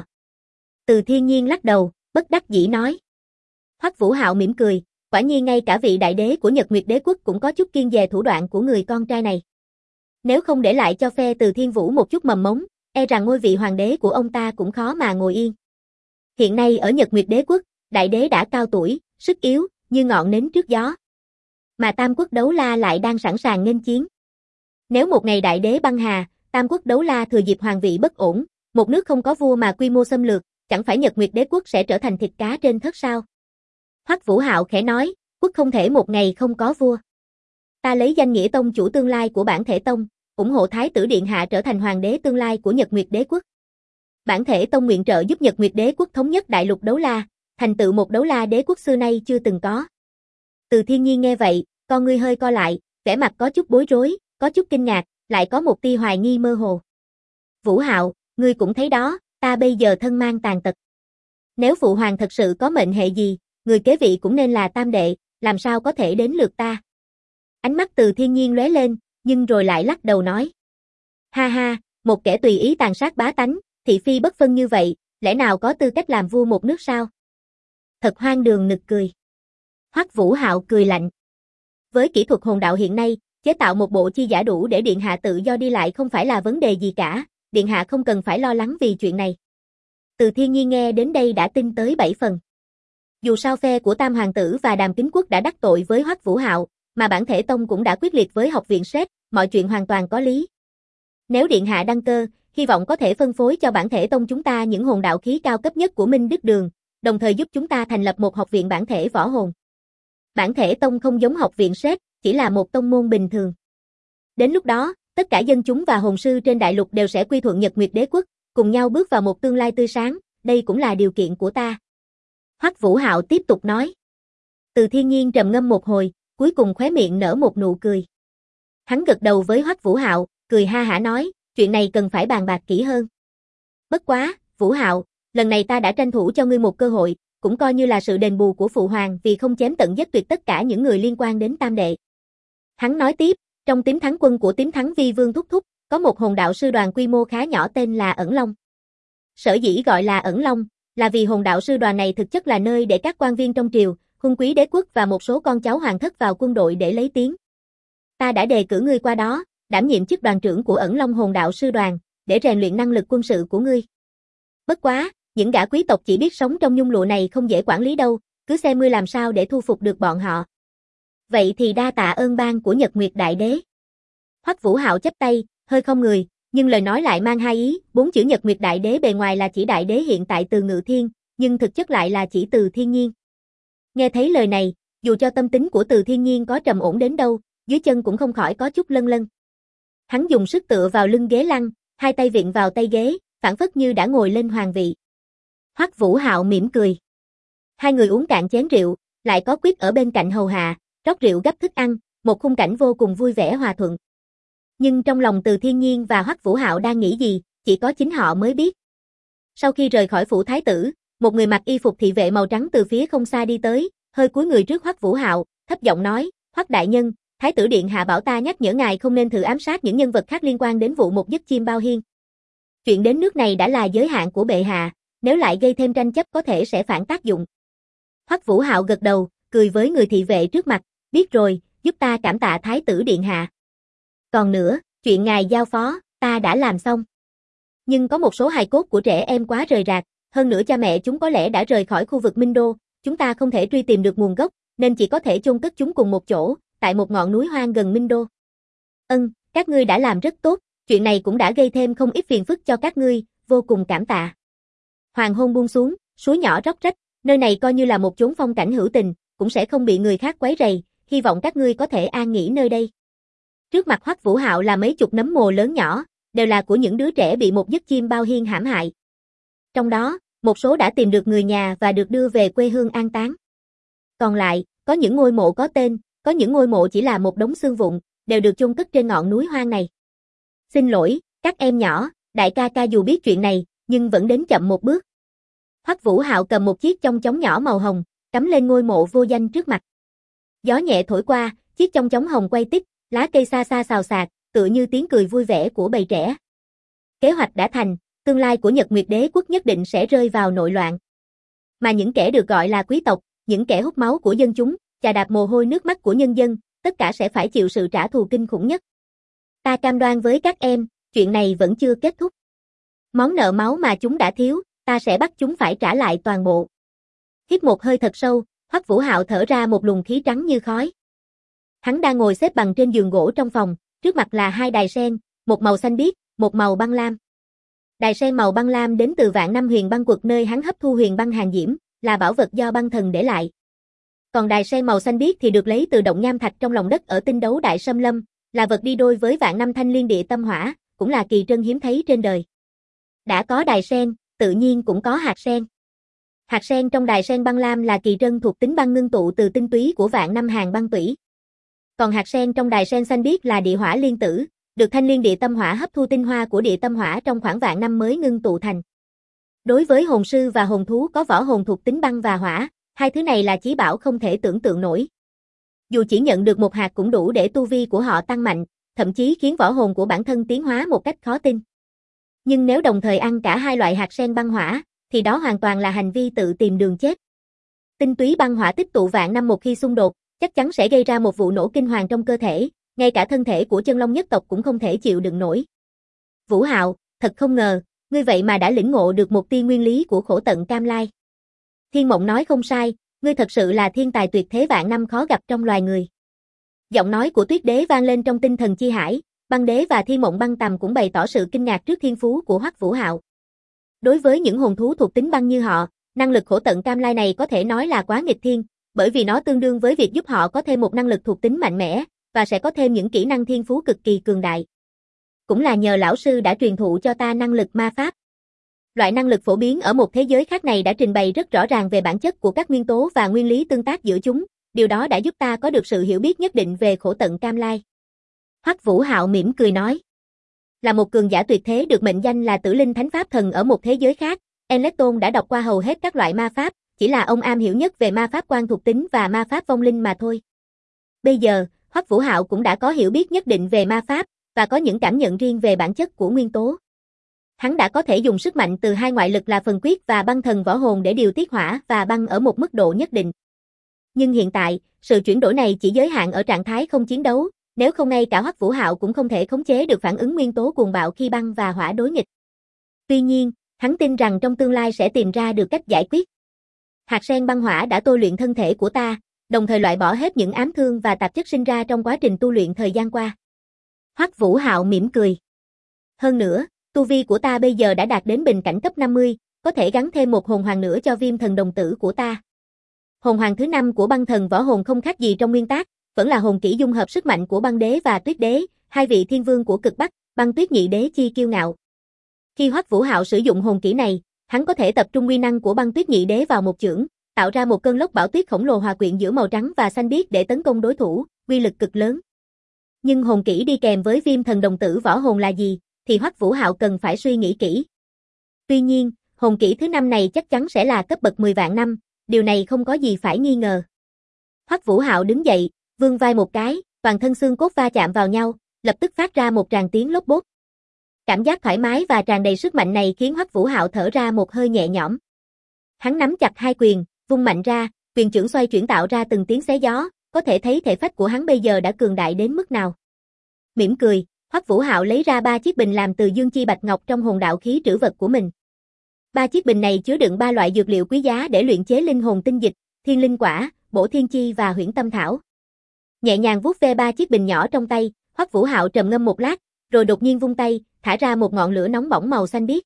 Từ Thiên Nhiên lắc đầu, bất đắc dĩ nói. Hoắc Vũ Hạo mỉm cười, quả nhiên ngay cả vị đại đế của Nhật Nguyệt đế quốc cũng có chút kiêng dè thủ đoạn của người con trai này. Nếu không để lại cho phe Từ Thiên Vũ một chút mầm mống, e rằng ngôi vị hoàng đế của ông ta cũng khó mà ngồi yên. Hiện nay ở Nhật Nguyệt đế quốc, đại đế đã cao tuổi, sức yếu, như ngọn nến trước gió. Mà Tam quốc đấu la lại đang sẵn sàng nghênh chiến. Nếu một ngày đại đế băng hà, Tam quốc đấu la thừa dịp hoàng vị bất ổn, một nước không có vua mà quy mô xâm lược, chẳng phải Nhật Nguyệt đế quốc sẽ trở thành thịt cá trên thớt sao? Hoắc Vũ Hạo khẽ nói, quốc không thể một ngày không có vua. Ta lấy danh nghĩa tông chủ tương lai của bản thể tông, ủng hộ Thái tử điện hạ trở thành hoàng đế tương lai của Nhật Nguyệt đế quốc. Bản thể tông nguyện trợ giúp Nhật Nguyệt đế quốc thống nhất đại lục đấu la, thành tựu một đấu la đế quốc xưa nay chưa từng có. Từ Thiên Nhiên nghe vậy, con ngươi hơi co lại, vẻ mặt có chút bối rối, có chút kinh ngạc, lại có một tia hoài nghi mơ hồ. Vũ Hạo, ngươi cũng thấy đó, ta bây giờ thân mang tàn tật. Nếu phụ hoàng thật sự có mệnh hệ gì, người kế vị cũng nên là Tam đệ, làm sao có thể đến lượt ta? Ánh mắt Từ Thiên Nhiên lóe lên, nhưng rồi lại lắc đầu nói. Ha ha, một kẻ tùy ý tàn sát bá tánh, thị phi bất phân như vậy, lẽ nào có tư cách làm vua một nước sao? Thật hoang đường nực cười. Hoắc Vũ Hạo cười lạnh. Với kỹ thuật hồn đạo hiện nay, chế tạo một bộ chi giả đủ để điện hạ tự do đi lại không phải là vấn đề gì cả, điện hạ không cần phải lo lắng vì chuyện này. Từ Thiên Nhiên nghe đến đây đã tin tới 7 phần. Dù sao phe của Tam hoàng tử và Đàm Kính Quốc đã đắc tội với Hoắc Vũ Hạo, mà bản thể tông cũng đã quyết liệt với học viện Sret, mọi chuyện hoàn toàn có lý. Nếu điện hạ đăng cơ, hy vọng có thể phân phối cho bản thể tông chúng ta những hồn đạo khí cao cấp nhất của Minh Đức Đường, đồng thời giúp chúng ta thành lập một học viện bản thể võ hồn. Bản thể tông không giống học viện Sret, chỉ là một tông môn bình thường. Đến lúc đó, tất cả dân chúng và hồn sư trên đại lục đều sẽ quy thuận Nhật Nguyệt đế quốc, cùng nhau bước vào một tương lai tươi sáng, đây cũng là điều kiện của ta. Hoắc Vũ Hạo tiếp tục nói. Từ Thiên Nhiên trầm ngâm một hồi, cuối cùng khóe miệng nở một nụ cười. Hắn gật đầu với Hoắc Vũ Hạo, cười ha hả nói, chuyện này cần phải bàn bạc kỹ hơn. Bất quá, Vũ Hạo, lần này ta đã tranh thủ cho ngươi một cơ hội, cũng coi như là sự đền bù của phụ hoàng vì không chém tận giết tuyệt tất cả những người liên quan đến Tam đệ. Hắn nói tiếp, trong Tím Thắng quân của Tím Thắng Vi Vương thúc, có một hồn đạo sư đoàn quy mô khá nhỏ tên là Ẩn Long. Sở dĩ gọi là Ẩn Long, là vì hồn đạo sư đoàn này thực chất là nơi để các quan viên trong triều, huân quý đế quốc và một số con cháu hoàng thất vào quân đội để lấy tiếng. Ta đã đề cử ngươi qua đó, đảm nhiệm chức đoàn trưởng của Ẩn Long hồn đạo sư đoàn, để rèn luyện năng lực quân sự của ngươi. Bất quá, những gã quý tộc chỉ biết sống trong nhung lụa này không dễ quản lý đâu, cứ xem ngươi làm sao để thu phục được bọn họ. Vậy thì đa tạ ơn ban của Nhật Nguyệt đại đế. Hoắc Vũ Hạo chắp tay, hơi không người, Nhưng lời nói lại mang hai ý, 4 chữ Nhật Nguyệt Đại Đế bề ngoài là chỉ Đại Đế hiện tại từ Ngự Thiên, nhưng thực chất lại là chỉ Từ Thiên Nhiên. Nghe thấy lời này, dù cho tâm tính của Từ Thiên Nhiên có trầm ổn đến đâu, dưới chân cũng không khỏi có chút lân lân. Hắn dùng sức tựa vào lưng ghế lăn, hai tay vịn vào tay ghế, phảng phất như đã ngồi lên hoàng vị. Hoắc Vũ Hạo mỉm cười. Hai người uống cạn chén rượu, lại có Quyết ở bên cạnh hầu hạ, rót rượu gấp thức ăn, một khung cảnh vô cùng vui vẻ hòa thuận. Nhưng trong lòng Từ Thiên Nhiên và Hoắc Vũ Hạo đang nghĩ gì, chỉ có chính họ mới biết. Sau khi rời khỏi phủ thái tử, một người mặc y phục thị vệ màu trắng từ phía không xa đi tới, hơi cúi người trước Hoắc Vũ Hạo, thấp giọng nói, Hoắc đại nhân, thái tử điện hạ bảo ta nhắc nhở ngài không nên thử ám sát những nhân vật khác liên quan đến vụ một giấc chim bao hiên. Chuyện đến nước này đã là giới hạn của bệ hạ, nếu lại gây thêm tranh chấp có thể sẽ phản tác dụng. Hoắc Vũ Hạo gật đầu, cười với người thị vệ trước mặt, biết rồi, giúp ta cảm tạ thái tử điện hạ. Còn nữa, chuyện ngài giao phó, ta đã làm xong. Nhưng có một số hài cốt của trẻ em quá rời rạc, hơn nữa cha mẹ chúng có lẽ đã rời khỏi khu vực Minh Đô, chúng ta không thể truy tìm được nguồn gốc, nên chỉ có thể chôn cất chúng cùng một chỗ, tại một ngọn núi hoang gần Minh Đô. Các ngươi đã làm rất tốt, chuyện này cũng đã gây thêm không ít phiền phức cho các ngươi, vô cùng cảm tạ. Hoàng hôn buông xuống, suối nhỏ róc rách, nơi này coi như là một chốn phong cảnh hữu tình, cũng sẽ không bị người khác quấy rầy, hy vọng các ngươi có thể an nghỉ nơi đây. Trước mặt Hoắc Vũ Hạo là mấy chục nấm mồ lớn nhỏ, đều là của những đứa trẻ bị một giấc chim bao hiên hãm hại. Trong đó, một số đã tìm được người nhà và được đưa về quê hương an táng. Còn lại, có những ngôi mộ có tên, có những ngôi mộ chỉ là một đống xương vụn, đều được chôn cất trên ngọn núi hoang này. Xin lỗi, các em nhỏ, đại ca ca dù biết chuyện này, nhưng vẫn đến chậm một bước. Hoắc Vũ Hạo cầm một chiếc chong chóng nhỏ màu hồng, cắm lên ngôi mộ vô danh trước mặt. Gió nhẹ thổi qua, chiếc chong chóng hồng quay tít, lá cây xa xa xào xạc, tựa như tiếng cười vui vẻ của bầy trẻ. Kế hoạch đã thành, tương lai của Nhật Nguyệt Đế quốc nhất định sẽ rơi vào nội loạn. Mà những kẻ được gọi là quý tộc, những kẻ hút máu của dân chúng, chà đạp mồ hôi nước mắt của nhân dân, tất cả sẽ phải chịu sự trả thù kinh khủng nhất. Ta cam đoan với các em, chuyện này vẫn chưa kết thúc. Món nợ máu mà chúng đã thiếu, ta sẽ bắt chúng phải trả lại toàn bộ. Hít một hơi thật sâu, Hoắc Vũ Hạo thở ra một luồng khí trắng như khói. Hắn đang ngồi xếp bằng trên giường gỗ trong phòng, trước mặt là hai đài sen, một màu xanh biếc, một màu băng lam. Đài sen màu băng lam đến từ Vạn Năm Huyền Băng Quật nơi hắn hấp thu huyền băng hàng diễm, là bảo vật do băng thần để lại. Còn đài sen màu xanh biếc thì được lấy từ động nham thạch trong lòng đất ở Tinh Đấu Đại Sâm Lâm, là vật đi đôi với Vạn Năm Thanh Liên Địa Tâm Hỏa, cũng là kỳ trân hiếm thấy trên đời. Đã có đài sen, tự nhiên cũng có hạt sen. Hạt sen trong đài sen băng lam là kỳ trân thuộc tính băng ngưng tụ từ tinh túy của Vạn Năm Hàn Băng Tủy. Còn hạt sen trong đài sen xanh biếc là địa hỏa liên tử, được Thanh Liên Địa Tâm Hỏa hấp thu tinh hoa của địa tâm hỏa trong khoảng vạn năm mới ngưng tụ thành. Đối với hồn sư và hồn thú có võ hồn thuộc tính băng và hỏa, hai thứ này là chí bảo không thể tưởng tượng nổi. Dù chỉ nhận được một hạt cũng đủ để tu vi của họ tăng mạnh, thậm chí khiến võ hồn của bản thân tiến hóa một cách khó tin. Nhưng nếu đồng thời ăn cả hai loại hạt sen băng hỏa, thì đó hoàn toàn là hành vi tự tìm đường chết. Tinh túy băng hỏa tích tụ vạn năm một khi xung đột, chắc chắn sẽ gây ra một vụ nổ kinh hoàng trong cơ thể, ngay cả thân thể của chân long nhất tộc cũng không thể chịu đựng nổi. Vũ Hạo, thật không ngờ, ngươi vậy mà đã lĩnh ngộ được một tia nguyên lý của khổ tận cam lai. Thiên Mộng nói không sai, ngươi thật sự là thiên tài tuyệt thế vạn năm khó gặp trong loài người. Giọng nói của Tuyết Đế vang lên trong tinh thần chi hải, Băng Đế và Thiên Mộng Băng Tầm cũng bày tỏ sự kinh ngạc trước thiên phú của Hoắc Vũ Hạo. Đối với những hồn thú thuộc tính băng như họ, năng lực khổ tận cam lai này có thể nói là quá nghịch thiên, bởi vì nó tương đương với việc giúp họ có thêm một năng lực thuộc tính mạnh mẽ, và sẽ có thêm những kỹ năng thiên phú cực kỳ cường đại. Cũng là nhờ lão sư đã truyền thụ cho ta năng lực ma pháp. Loại năng lực phổ biến ở một thế giới khác này đã trình bày rất rõ ràng về bản chất của các nguyên tố và nguyên lý tương tác giữa chúng, điều đó đã giúp ta có được sự hiểu biết nhất định về khổ tận cam lai. Hoắc Vũ Hạo mỉm cười nói. Là một cường giả tuyệt thế được mệnh danh là Tử Linh Thánh Pháp Thần ở một thế giới khác, Enleton đã đọc qua hầu hết các loại ma pháp, chỉ là ông am hiểu nhất về ma pháp quan thuộc tính và ma pháp vong linh mà thôi. Bây giờ, Hoắc Vũ Hạo cũng đã có hiểu biết nhất định về ma pháp, và có những cảm nhận riêng về bản chất của nguyên tố. Hắn đã có thể dùng sức mạnh từ hai ngoại lực là phần quyết và băng thần võ hồn để điều tiết hỏa và băng ở một mức độ nhất định. Nhưng hiện tại, sự chuyển đổi này chỉ giới hạn ở trạng thái không chiến đấu, nếu không ngay cả Hoắc Vũ Hạo cũng không thể khống chế được phản ứng nguyên tố cuồng bạo khi băng và hỏa đối nghịch. Tuy nhiên, hắn tin rằng trong tương lai sẽ tìm ra được cách giải quyết. Hạt sen băng hỏa đã tôi luyện thân thể của ta, đồng thời loại bỏ hết những ám thương và tạp chất sinh ra trong quá trình tu luyện thời gian qua. Hoắc Vũ Hạo mỉm cười. Hơn nữa, tu vi của ta bây giờ đã đạt đến bình cảnh cấp 50, có thể gắn thêm một hồn hoàng nữa cho Viêm Thần đồng tử của ta. Hồn hoàng thứ 5 của Băng Thần võ hồn không khác gì trong nguyên tác, vẫn là hồn kỹ dung hợp sức mạnh của Băng Đế và Tuyết Đế, hai vị thiên vương của cực Bắc, Băng Tuyết Nhị Đế chi kiêu ngạo. Khi Hoắc Vũ Hạo sử dụng hồn kỹ này, hắn có thể tập trung uy năng của Băng Tuyết Nhị Đế vào một chưởng, tạo ra một cơn lốc bão tuyết khổng lồ hòa quyện giữa màu trắng và xanh biếc để tấn công đối thủ, uy lực cực lớn. Nhưng hồn kỹ đi kèm với Viêm Thần đồng tử võ hồn là gì, thì Hoắc Vũ Hạo cần phải suy nghĩ kỹ. Tuy nhiên, hồn kỹ thứ 5 này chắc chắn sẽ là cấp bậc 10 vạn năm, điều này không có gì phải nghi ngờ. Hoắc Vũ Hạo đứng dậy, vươn vai một cái, toàn thân xương cốt va chạm vào nhau, lập tức phát ra một tràng tiếng lốp bốp. Cảm giác thoải mái và tràn đầy sức mạnh này khiến Hoắc Vũ Hạo thở ra một hơi nhẹ nhõm. Hắn nắm chặt hai quyền, vung mạnh ra, quyền chưởng xoay chuyển tạo ra từng tiếng xé gió, có thể thấy thể phách của hắn bây giờ đã cường đại đến mức nào. Mỉm cười, Hoắc Vũ Hạo lấy ra 3 chiếc bình làm từ dương chi bạch ngọc trong hồn đạo khí trữ vật của mình. 3 chiếc bình này chứa đựng 3 loại dược liệu quý giá để luyện chế linh hồn tinh dịch, thiên linh quả, bổ thiên chi và huyễn tâm thảo. Nhẹ nhàng vuốt ve 3 chiếc bình nhỏ trong tay, Hoắc Vũ Hạo trầm ngâm một lát, rồi đột nhiên vung tay, thả ra một ngọn lửa nóng bỏng màu xanh biếc.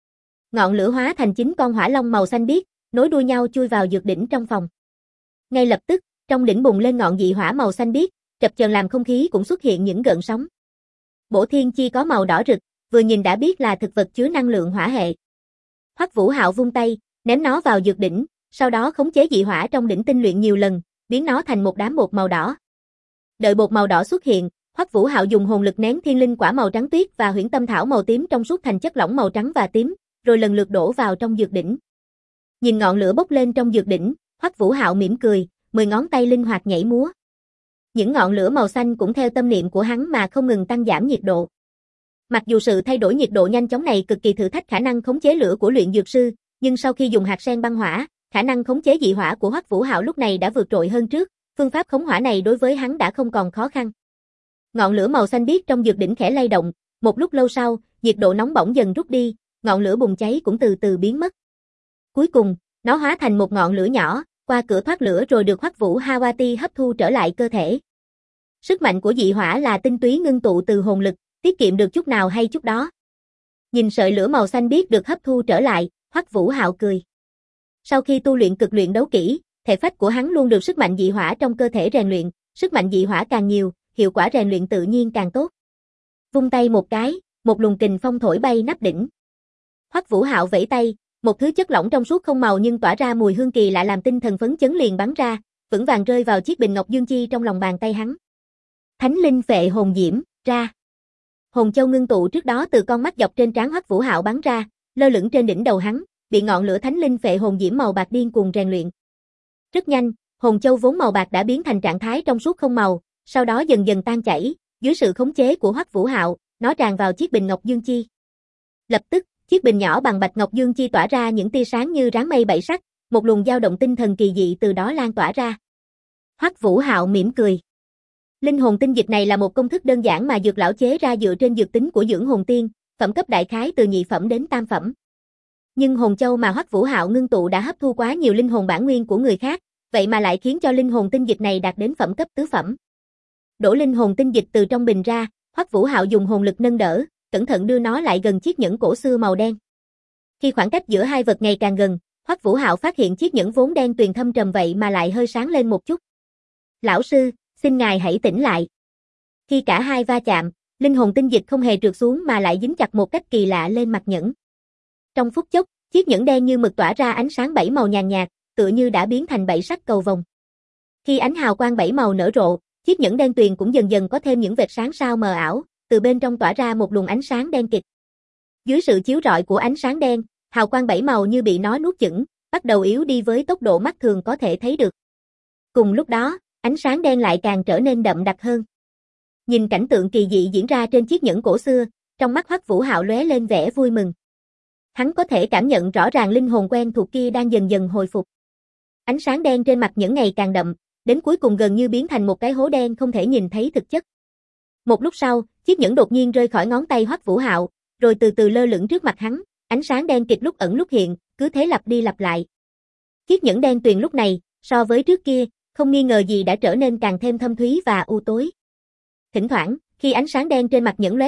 Ngọn lửa hóa thành 9 con hỏa long màu xanh biếc, nối đuôi nhau chui vào dược đỉnh trong phòng. Ngay lập tức, trong đỉnh bùng lên ngọn dị hỏa màu xanh biếc, chập chờn làm không khí cũng xuất hiện những gợn sóng. Bổ thiên chi có màu đỏ rực, vừa nhìn đã biết là thực vật chứa năng lượng hỏa hệ. Hoắc Vũ Hạo vung tay, ném nó vào dược đỉnh, sau đó khống chế dị hỏa trong đỉnh tinh luyện nhiều lần, biến nó thành một đám bột màu đỏ. Đợi bột màu đỏ xuất hiện, Hoắc Vũ Hạo dùng hồn lực nén thiên linh quả màu trắng tuyết và huyễn tâm thảo màu tím trong suốt thành chất lỏng màu trắng và tím, rồi lần lượt đổ vào trong dược đỉnh. Nhìn ngọn lửa bốc lên trong dược đỉnh, Hoắc Vũ Hạo mỉm cười, 10 ngón tay linh hoạt nhảy múa. Những ngọn lửa màu xanh cũng theo tâm niệm của hắn mà không ngừng tăng giảm nhiệt độ. Mặc dù sự thay đổi nhiệt độ nhanh chóng này cực kỳ thử thách khả năng khống chế lửa của luyện dược sư, nhưng sau khi dùng hạt sen băng hỏa, khả năng khống chế dị hỏa của Hoắc Vũ Hạo lúc này đã vượt trội hơn trước, phương pháp khống hỏa này đối với hắn đã không còn khó khăn. Ngọn lửa màu xanh biếc trong dược đỉnh khẽ lay động, một lúc lâu sau, nhiệt độ nóng bỏng dần rút đi, ngọn lửa bùng cháy cũng từ từ biến mất. Cuối cùng, nó hóa thành một ngọn lửa nhỏ, qua cửa thoát lửa rồi được Hoắc Vũ Hawati hấp thu trở lại cơ thể. Sức mạnh của dị hỏa là tinh túy ngưng tụ từ hồn lực, tiết kiệm được chút nào hay chút đó. Nhìn sợi lửa màu xanh biếc được hấp thu trở lại, Hoắc Vũ Hạo cười. Sau khi tu luyện cực luyện đấu kỹ, thể phách của hắn luôn được sức mạnh dị hỏa trong cơ thể rèn luyện, sức mạnh dị hỏa càng nhiều, hiệu quả rèn luyện tự nhiên càng tốt. Vung tay một cái, một luồng kình phong thổi bay nắp đỉnh. Hoắc Vũ Hạo vẫy tay, một thứ chất lỏng trong suốt không màu nhưng tỏa ra mùi hương kỳ lạ làm tinh thần phấn chấn liền bắn ra, vững vàng rơi vào chiếc bình ngọc dương chi trong lòng bàn tay hắn. Thánh linh phệ hồn diễm, ra. Hồn châu ngưng tụ trước đó từ con mắt dọc trên trán Hoắc Vũ Hạo bắn ra, lơ lửng trên đỉnh đầu hắn, bị ngọn lửa thánh linh phệ hồn diễm màu bạc điên cuồng rèn luyện. Rất nhanh, hồn châu vốn màu bạc đã biến thành trạng thái trong suốt không màu, sau đó dần dần tan chảy, dưới sự khống chế của Hoắc Vũ Hạo, nó tràn vào chiếc bình ngọc dương chi. Lập tức, chiếc bình nhỏ bằng bạch ngọc dương chi tỏa ra những tia sáng như ráng mây bảy sắc, một luồng dao động tinh thần kỳ dị từ đó lan tỏa ra. Hoắc Vũ Hạo mỉm cười. Linh hồn tinh dịch này là một công thức đơn giản mà dược lão chế ra dựa trên dược tính của dưỡng hồn tiên, phẩm cấp đại khái từ nhị phẩm đến tam phẩm. Nhưng hồn châu mà Hoắc Vũ Hạo ngưng tụ đã hấp thu quá nhiều linh hồn bản nguyên của người khác, vậy mà lại khiến cho linh hồn tinh dịch này đạt đến phẩm cấp tứ phẩm. Đổ linh hồn tinh dịch từ trong bình ra, Hoắc Vũ Hạo dùng hồn lực nâng đỡ, cẩn thận đưa nó lại gần chiếc nhẫn cổ xưa màu đen. Khi khoảng cách giữa hai vật ngày càng gần, Hoắc Vũ Hạo phát hiện chiếc nhẫn vốn đen tuyền thâm trầm vậy mà lại hơi sáng lên một chút. "Lão sư, xin ngài hãy tỉnh lại." Khi cả hai va chạm, linh hồn tinh dịch không hề trượt xuống mà lại dính chặt một cách kỳ lạ lên mặt nhẫn. Trong phút chốc, chiếc nhẫn đen như mực tỏa ra ánh sáng 7 màu nhàn nhạt, tựa như đã biến thành 7 sắc cầu vồng. Khi ánh hào quang 7 màu nở rộ, chiếc nhẫn đen tuyền cũng dần dần có thêm những vệt sáng sao mờ ảo, từ bên trong tỏa ra một luồng ánh sáng đen kịt. Dưới sự chiếu rọi của ánh sáng đen, hào quang 7 màu như bị nó nuốt chửng, bắt đầu yếu đi với tốc độ mắt thường có thể thấy được. Cùng lúc đó, ánh sáng đen lại càng trở nên đậm đặc hơn. Nhìn cảnh tượng kỳ dị diễn ra trên chiếc nhẫn cổ xưa, trong mắt Hoắc Vũ Hạo lóe lên vẻ vui mừng. Hắn có thể cảm nhận rõ ràng linh hồn quen thuộc kia đang dần dần hồi phục. Ánh sáng đen trên mặt nhẫn ngày càng đậm, đến cuối cùng gần như biến thành một cái hố đen không thể nhìn thấy thực chất. Một lúc sau, chiếc nhẫn đột nhiên rơi khỏi ngón tay Hoắc Vũ Hạo, rồi từ từ lơ lửng trước mặt hắn, ánh sáng đen kịt lúc ẩn lúc hiện, cứ thế lặp đi lặp lại. Chiếc nhẫn đen tuyền lúc này, so với trước kia, không nghi ngờ gì đã trở nên càng thêm thâm thúy và u tối. Thỉnh thoảng, khi ánh sáng đen trên mặt nhẫn lóe lên,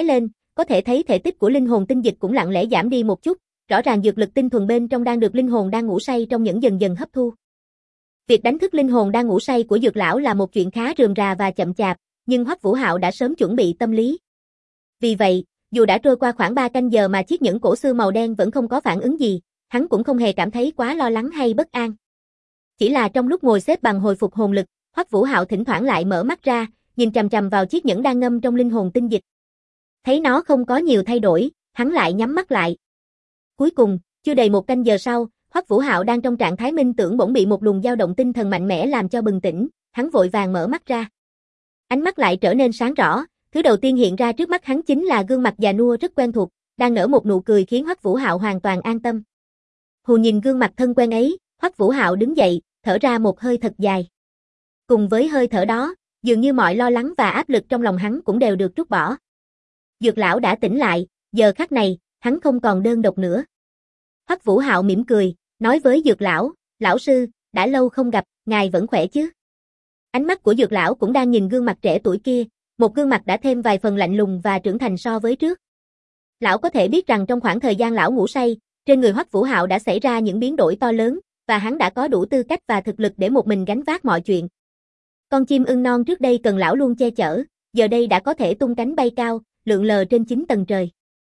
có thể thấy thể tích của linh hồn tinh dịch cũng lặng lẽ giảm đi một chút, rõ ràng dược lực tinh thuần bên trong đang được linh hồn đang ngủ say trong những dần dần hấp thu. Việc đánh thức linh hồn đang ngủ say của dược lão là một chuyện khá rườm rà và chậm chạp, nhưng Hoắc Vũ Hạo đã sớm chuẩn bị tâm lý. Vì vậy, dù đã trôi qua khoảng 3 canh giờ mà chiếc nhẫn cổ xưa màu đen vẫn không có phản ứng gì, hắn cũng không hề cảm thấy quá lo lắng hay bất an. Chỉ là trong lúc ngồi xếp bằng hồi phục hồn lực, Hoắc Vũ Hạo thỉnh thoảng lại mở mắt ra, nhìn chằm chằm vào chiếc nhẫn đang ngâm trong linh hồn tinh dịch. Thấy nó không có nhiều thay đổi, hắn lại nhắm mắt lại. Cuối cùng, chưa đầy 1 canh giờ sau, Hoắc Vũ Hạo đang trong trạng thái minh tưởng bỗng bị một luồng dao động tinh thần mạnh mẽ làm cho bừng tỉnh, hắn vội vàng mở mắt ra. Ánh mắt lại trở nên sáng rõ, thứ đầu tiên hiện ra trước mắt hắn chính là gương mặt già nua rất quen thuộc, đang nở một nụ cười khiến Hoắc Vũ Hạo hoàn toàn an tâm. Hù nhìn gương mặt thân quen ấy, Hoắc Vũ Hạo đứng dậy, thở ra một hơi thật dài. Cùng với hơi thở đó, dường như mọi lo lắng và áp lực trong lòng hắn cũng đều được trút bỏ. Dược lão đã tỉnh lại, giờ khắc này, hắn không còn đơn độc nữa. Hoắc Vũ Hạo mỉm cười, nói với Dược lão, lão sư, đã lâu không gặp, ngài vẫn khỏe chứ? Ánh mắt của Dược lão cũng đang nhìn gương mặt trẻ tuổi kia, một gương mặt đã thêm vài phần lạnh lùng và trưởng thành so với trước. Lão có thể biết rằng trong khoảng thời gian lão ngủ say, trên người Hoắc Vũ Hạo đã xảy ra những biến đổi to lớn, và hắn đã có đủ tư cách và thực lực để một mình gánh vác mọi chuyện. Con chim ưng non trước đây cần lão luôn che chở, giờ đây đã có thể tung cánh bay cao, lượn lờ trên 9 tầng trời.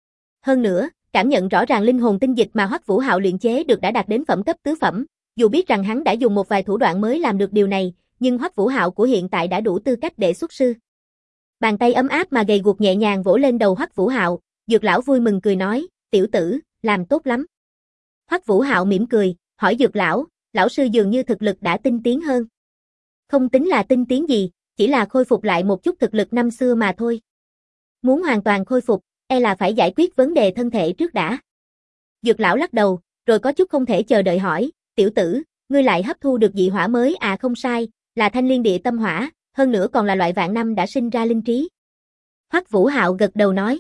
Hơn nữa, cảm nhận rõ ràng linh hồn tinh dịch mà Hoắc Vũ Hạo luyện chế được đã đạt đến phẩm cấp tứ phẩm, dù biết rằng hắn đã dùng một vài thủ đoạn mới làm được điều này, nhưng Hoắc Vũ Hạo của hiện tại đã đủ tư cách để xuất sư. Bàn tay ấm áp mà gầy guộc nhẹ nhàng vỗ lên đầu Hoắc Vũ Hạo, Dược lão vui mừng cười nói, tiểu tử, làm tốt lắm. Hoắc Vũ Hạo mỉm cười, hỏi Dược lão, lão sư dường như thực lực đã tinh tiến hơn. Không tính là tinh tiến gì, chỉ là khôi phục lại một chút thực lực năm xưa mà thôi. Muốn hoàn toàn khôi phục, e là phải giải quyết vấn đề thân thể trước đã. Dược lão lắc đầu, rồi có chút không thể chờ đợi hỏi, tiểu tử, ngươi lại hấp thu được dị hỏa mới à? Không sai, là thanh liên địa tâm hỏa, hơn nữa còn là loại vạn năm đã sinh ra linh trí. Hoắc Vũ Hạo gật đầu nói,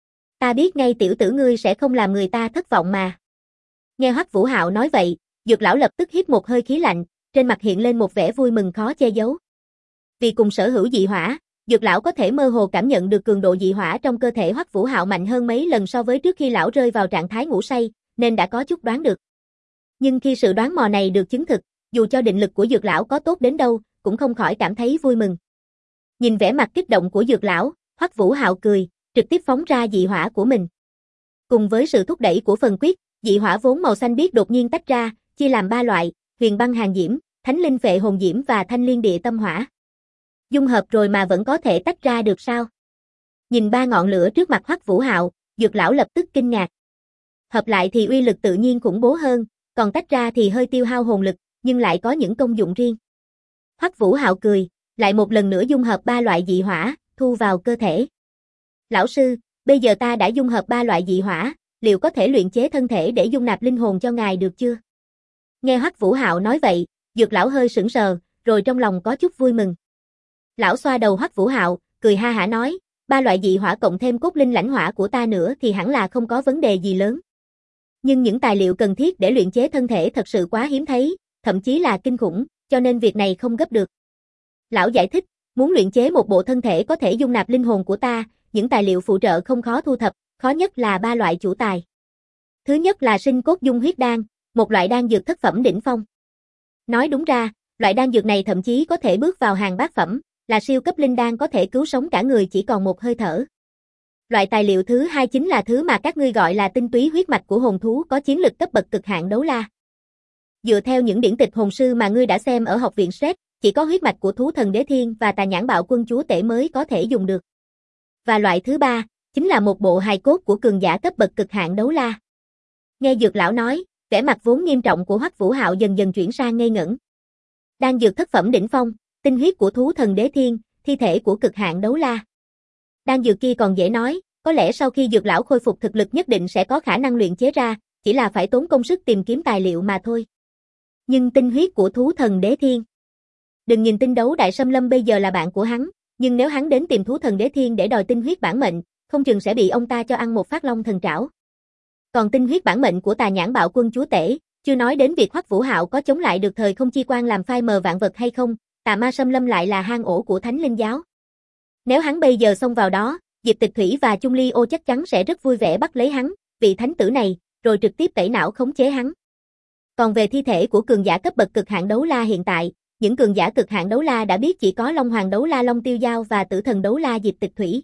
ta biết ngay tiểu tử ngươi sẽ không làm người ta thất vọng mà. Nghe Hoắc Vũ Hạo nói vậy, Dược lão lập tức hít một hơi khí lạnh, trên mặt hiện lên một vẻ vui mừng khó che giấu. Vì cùng sở hữu dị hỏa, Dược lão có thể mơ hồ cảm nhận được cường độ dị hỏa trong cơ thể Hoắc Vũ Hạo mạnh hơn mấy lần so với trước khi lão rơi vào trạng thái ngủ say, nên đã có chút đoán được. Nhưng khi sự đoán mò này được chứng thực, dù cho định lực của Dược lão có tốt đến đâu, cũng không khỏi cảm thấy vui mừng. Nhìn vẻ mặt kích động của Dược lão, Hoắc Vũ Hạo cười, trực tiếp phóng ra dị hỏa của mình. Cùng với sự thúc đẩy của phần quyết, dị hỏa vốn màu xanh biếc đột nhiên tách ra, chia làm 3 loại, huyền băng hàn diễm, thánh linh phệ hồn diễm và thanh liên địa tâm hỏa. Dung hợp rồi mà vẫn có thể tách ra được sao? Nhìn 3 ngọn lửa trước mặt Hoắc Vũ Hạo, Dược lão lập tức kinh ngạc. Hợp lại thì uy lực tự nhiên khủng bố hơn, còn tách ra thì hơi tiêu hao hồn lực, nhưng lại có những công dụng riêng. Hoắc Vũ Hạo cười, lại một lần nữa dung hợp 3 loại dị hỏa, thu vào cơ thể. Lão sư, bây giờ ta đã dung hợp 3 loại dị hỏa, liệu có thể luyện chế thân thể để dung nạp linh hồn cho ngài được chưa? Nghe Hoắc Vũ Hạo nói vậy, Dược lão hơi sững sờ, rồi trong lòng có chút vui mừng. Lão xoa đầu Hoắc Vũ Hạo, cười ha hả nói, 3 loại dị hỏa cộng thêm cốt linh lãnh hỏa của ta nữa thì hẳn là không có vấn đề gì lớn. Nhưng những tài liệu cần thiết để luyện chế thân thể thật sự quá hiếm thấy, thậm chí là kinh khủng, cho nên việc này không gấp được. Lão giải thích, muốn luyện chế một bộ thân thể có thể dung nạp linh hồn của ta, những tài liệu phụ trợ không khó thu thập, khó nhất là 3 loại chủ tài. Thứ nhất là sinh cốt dung huyết đan, một loại đan dược thất phẩm đỉnh phong. Nói đúng ra, loại đan dược này thậm chí có thể bước vào hàng bát phẩm, là siêu cấp linh đan có thể cứu sống cả người chỉ còn một hơi thở. Loại tài liệu thứ hai chính là thứ mà các ngươi gọi là tinh túy huyết mạch của hồn thú có chiến lực cấp bậc cực hạn đấu la. Dựa theo những điển tịch hồn sư mà ngươi đã xem ở học viện Sret, chỉ có huyết mạch của thú thần đế thiên và tà nhãn bạo quân chúa tể mới có thể dùng được. Và loại thứ ba, chính là một bộ hài cốt của cường giả cấp bậc cực hạn đấu la. Nghe Dược lão nói, vẻ mặt vốn nghiêm trọng của Hoắc Vũ Hạo dần dần chuyển sang ngây ngẩn. Đan dược thất phẩm đỉnh phong, tinh huyết của thú thần đế thiên, thi thể của cực hạn đấu la. Đan dược kia còn dễ nói, có lẽ sau khi Dược lão khôi phục thực lực nhất định sẽ có khả năng luyện chế ra, chỉ là phải tốn công sức tìm kiếm tài liệu mà thôi. Nhưng tinh huyết của thú thần đế thiên. Đừng nhìn Tinh Đấu Đại Xâm Lâm bây giờ là bạn của hắn, nhưng nếu hắn đến tìm thú thần đế thiên để đòi tinh huyết bản mệnh, không chừng sẽ bị ông ta cho ăn một phát long thần trảo. Còn tinh huyết bản mệnh của tà nhãn bạo quân chúa tể, chưa nói đến việc Hoắc Vũ Hạo có chống lại được thời không chi quan làm phai mờ vạn vật hay không, Tà Ma Xâm Lâm lại là hang ổ của Thánh Linh giáo. Nếu hắn bây giờ xông vào đó, Diệp Tịch Thủy và Chung Ly Ô chắc chắn sẽ rất vui vẻ bắt lấy hắn, vị thánh tử này, rồi trực tiếp tẩy não khống chế hắn. Còn về thi thể của cường giả cấp bậc cực hạn đấu la hiện tại, những cường giả cực hạn đấu la đã biết chỉ có Long Hoàng đấu la Long Tiêu Giao và Tử Thần đấu la Diệp Tịch Thủy.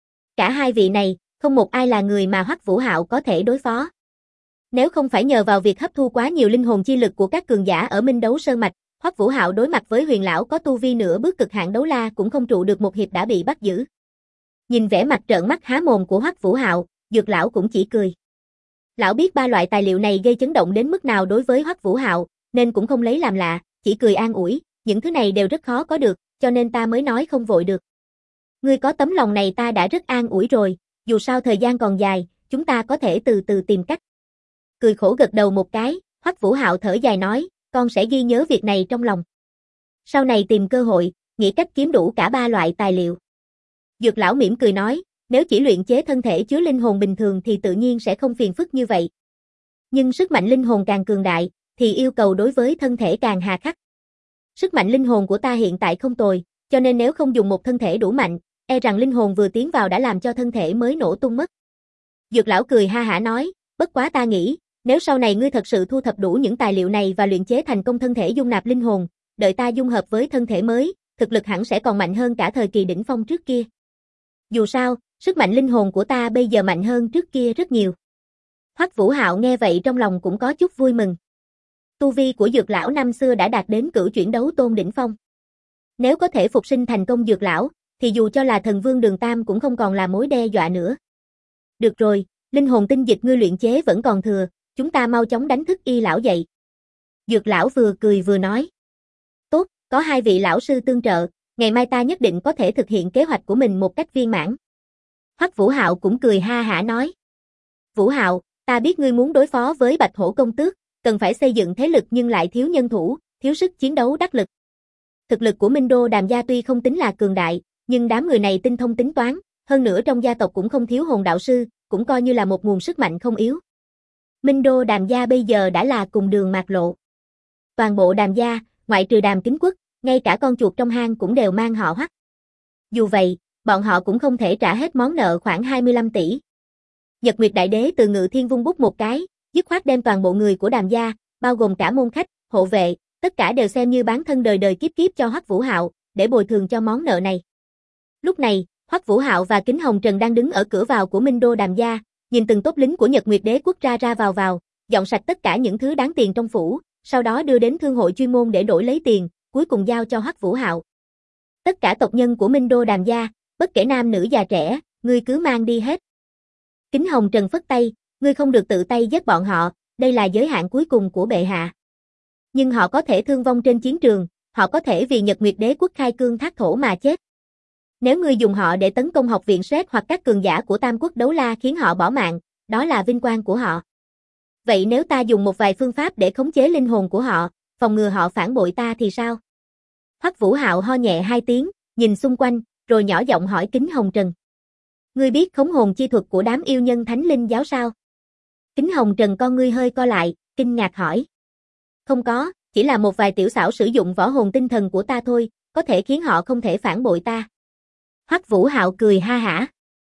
Cả hai vị này, không một ai là người mà Hoắc Vũ Hạo có thể đối phó. Nếu không phải nhờ vào việc hấp thu quá nhiều linh hồn chi lực của các cường giả ở Minh Đấu Sơn mạch, Hoắc Vũ Hạo đối mặt với Huyền lão có tu vi nửa bước cực hạn đấu la cũng không trụ được một hiệp đã bị bắt giữ. Nhìn vẻ mặt trợn mắt há mồm của Hoắc Vũ Hạo, Dược lão cũng chỉ cười. Lão biết ba loại tài liệu này gây chấn động đến mức nào đối với Hoắc Vũ Hạo, nên cũng không lấy làm lạ, chỉ cười an ủi, những thứ này đều rất khó có được, cho nên ta mới nói không vội được. Ngươi có tấm lòng này ta đã rất an ủi rồi, dù sao thời gian còn dài, chúng ta có thể từ từ tìm cách. Cười khổ gật đầu một cái, Hoắc Vũ Hạo thở dài nói, con sẽ ghi nhớ việc này trong lòng. Sau này tìm cơ hội, nghĩ cách kiếm đủ cả ba loại tài liệu. Dược lão mỉm cười nói, nếu chỉ luyện chế thân thể chứa linh hồn bình thường thì tự nhiên sẽ không phiền phức như vậy. Nhưng sức mạnh linh hồn càng cường đại, thì yêu cầu đối với thân thể càng hà khắc. Sức mạnh linh hồn của ta hiện tại không tồi, cho nên nếu không dùng một thân thể đủ mạnh, e rằng linh hồn vừa tiến vào đã làm cho thân thể mới nổ tung mất. Dược lão cười ha hả nói, bất quá ta nghĩ, nếu sau này ngươi thật sự thu thập đủ những tài liệu này và luyện chế thành công thân thể dung nạp linh hồn, đợi ta dung hợp với thân thể mới, thực lực hẳn sẽ còn mạnh hơn cả thời kỳ đỉnh phong trước kia. Dù sao, sức mạnh linh hồn của ta bây giờ mạnh hơn trước kia rất nhiều. Hoắc Vũ Hạo nghe vậy trong lòng cũng có chút vui mừng. Tu vi của Dược lão năm xưa đã đạt đến cửu chuyển đấu tôn đỉnh phong. Nếu có thể phục sinh thành công Dược lão, thì dù cho là thần vương Đường Tam cũng không còn là mối đe dọa nữa. Được rồi, linh hồn tinh dịch ngươi luyện chế vẫn còn thừa, chúng ta mau chóng đánh thức Y lão dậy. Dược lão vừa cười vừa nói. Tốt, có hai vị lão sư tương trợ, ngày mai ta nhất định có thể thực hiện kế hoạch của mình một cách viên mãn. Hoắc Vũ Hạo cũng cười ha hả nói. Vũ Hạo, ta biết ngươi muốn đối phó với Bạch Hổ công tước, cần phải xây dựng thế lực nhưng lại thiếu nhân thủ, thiếu sức chiến đấu đắc lực. Thực lực của Minh Đô Đàm gia tuy không tính là cường đại, nhưng đám người này tinh thông tính toán, hơn nữa trong gia tộc cũng không thiếu hồn đạo sư, cũng coi như là một nguồn sức mạnh không yếu. Minh Đô Đàm gia bây giờ đã là cùng đường mạt lộ. Toàn bộ Đàm gia, ngoại trừ Đàm Kính Quốc, ngay cả con chuột trong hang cũng đều mang họ Hoắc. Dù vậy, bọn họ cũng không thể trả hết món nợ khoảng 25 tỷ. Nhật Nguyệt Đại Đế từ Ngự Thiên vung bút một cái, dứt khoát đem toàn bộ người của Đàm gia, bao gồm cả môn khách, hộ vệ, tất cả đều xem như bán thân đời đời kiếp kiếp cho Hoắc Vũ Hạo, để bồi thường cho món nợ này. Lúc này, Hoắc Vũ Hạo và Kính Hồng Trần đang đứng ở cửa vào của Minh Đô Đàm gia, nhìn từng tốp lính của Nhật Nguyệt Đế quốc ra ra vào, dọn sạch tất cả những thứ đáng tiền trong phủ, sau đó đưa đến thương hội chuyên môn để đổi lấy tiền, cuối cùng giao cho Hoắc Vũ Hạo. Tất cả tộc nhân của Minh Đô Đàm gia, bất kể nam nữ già trẻ, ngươi cứ mang đi hết. Kính Hồng Trần phất tay, ngươi không được tự tay giết bọn họ, đây là giới hạn cuối cùng của bệ hạ. Nhưng họ có thể thương vong trên chiến trường, họ có thể vì Nhật Nguyệt Đế quốc khai cương thác thổ mà chết. Nếu ngươi dùng họ để tấn công học viện Sret hoặc các cường giả của Tam Quốc Đấu La khiến họ bỏ mạng, đó là vinh quang của họ. Vậy nếu ta dùng một vài phương pháp để khống chế linh hồn của họ, phòng ngừa họ phản bội ta thì sao? Hoắc Vũ Hạo ho nhẹ hai tiếng, nhìn xung quanh, rồi nhỏ giọng hỏi Kính Hồng Trần. Ngươi biết khống hồn chi thuật của đám yêu nhân Thánh Linh giáo sao? Kính Hồng Trần con ngươi hơi co lại, kinh ngạc hỏi. Không có, chỉ là một vài tiểu xảo sử dụng võ hồn tinh thần của ta thôi, có thể khiến họ không thể phản bội ta. Hoắc Vũ Hạo cười ha hả.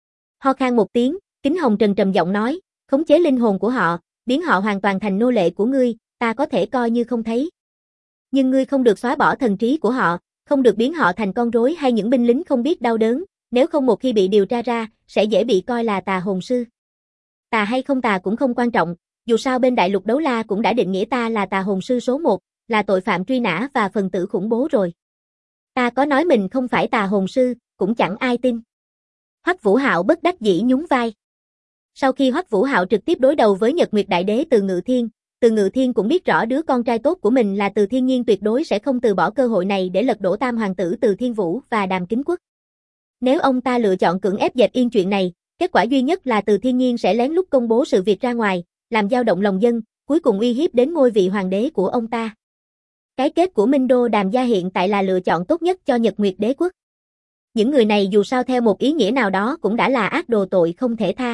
Ho khan một tiếng, Kính Hồng Trần trầm giọng nói, khống chế linh hồn của họ, biến họ hoàn toàn thành nô lệ của ngươi, ta có thể coi như không thấy. Nhưng ngươi không được xóa bỏ thần trí của họ, không được biến họ thành con rối hay những binh lính không biết đau đớn, nếu không một khi bị điều tra ra, sẽ dễ bị coi là tà hồn sư. Tà hay không tà cũng không quan trọng, dù sao bên Đại Lục Đấu La cũng đã định nghĩa ta là tà hồn sư số 1, là tội phạm truy nã và phần tử khủng bố rồi. Ta có nói mình không phải tà hồn sư, cũng chẳng ai tin. Hoắc Vũ Hạo bất đắc dĩ nhún vai. Sau khi Hoắc Vũ Hạo trực tiếp đối đầu với Nhật Nguyệt Đại Đế Từ Ngự Thiên cũng biết rõ đứa con trai tốt của mình là Từ Thiên Nhiên tuyệt đối sẽ không từ bỏ cơ hội này để lật đổ tam hoàng tử Từ Thiên Vũ và Đàm Kính Quốc. Nếu ông ta lựa chọn cưỡng ép dẹp yên chuyện này, kết quả duy nhất là Từ Thiên Nhiên sẽ lén lút công bố sự việc ra ngoài, làm dao động lòng dân, cuối cùng uy hiếp đến ngôi vị hoàng đế của ông ta. Cái kết của Minh Đô Đàm gia hiện tại là lựa chọn tốt nhất cho Nhật Nguyệt Đế quốc. Những người này dù sao theo một ý nghĩa nào đó cũng đã là ác đồ tội không thể tha.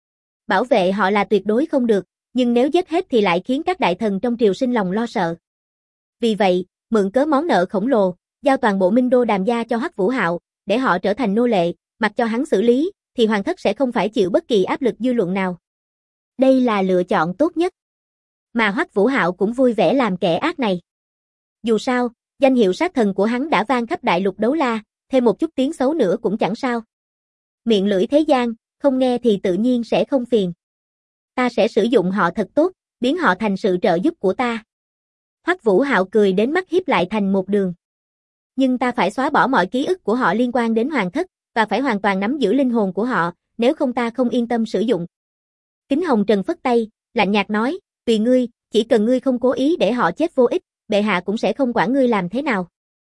Bảo vệ họ là tuyệt đối không được, nhưng nếu giết hết thì lại khiến các đại thần trong triều sinh lòng lo sợ. Vì vậy, mượn cớ món nợ khổng lồ, giao toàn bộ Minh Đô Đàm gia cho Hoắc Vũ Hạo, để họ trở thành nô lệ, mặc cho hắn xử lý, thì hoàng thất sẽ không phải chịu bất kỳ áp lực dư luận nào. Đây là lựa chọn tốt nhất. Mà Hoắc Vũ Hạo cũng vui vẻ làm kẻ ác này. Dù sao, danh hiệu sát thần của hắn đã vang khắp đại lục đấu la, thêm một chút tiếng xấu nữa cũng chẳng sao. Miệng lưỡi thế gian, không nghe thì tự nhiên sẽ không phiền. Ta sẽ sử dụng họ thật tốt, biến họ thành sự trợ giúp của ta. Hoắc Vũ Hạo cười đến mắt híp lại thành một đường. Nhưng ta phải xóa bỏ mọi ký ức của họ liên quan đến hoàng thất, và phải hoàn toàn nắm giữ linh hồn của họ, nếu không ta không yên tâm sử dụng. Kính Hồng Trần phất tay, lạnh nhạt nói, tùy ngươi, chỉ cần ngươi không cố ý để họ chết vô ích, bệ hạ cũng sẽ không quản ngươi làm thế nào.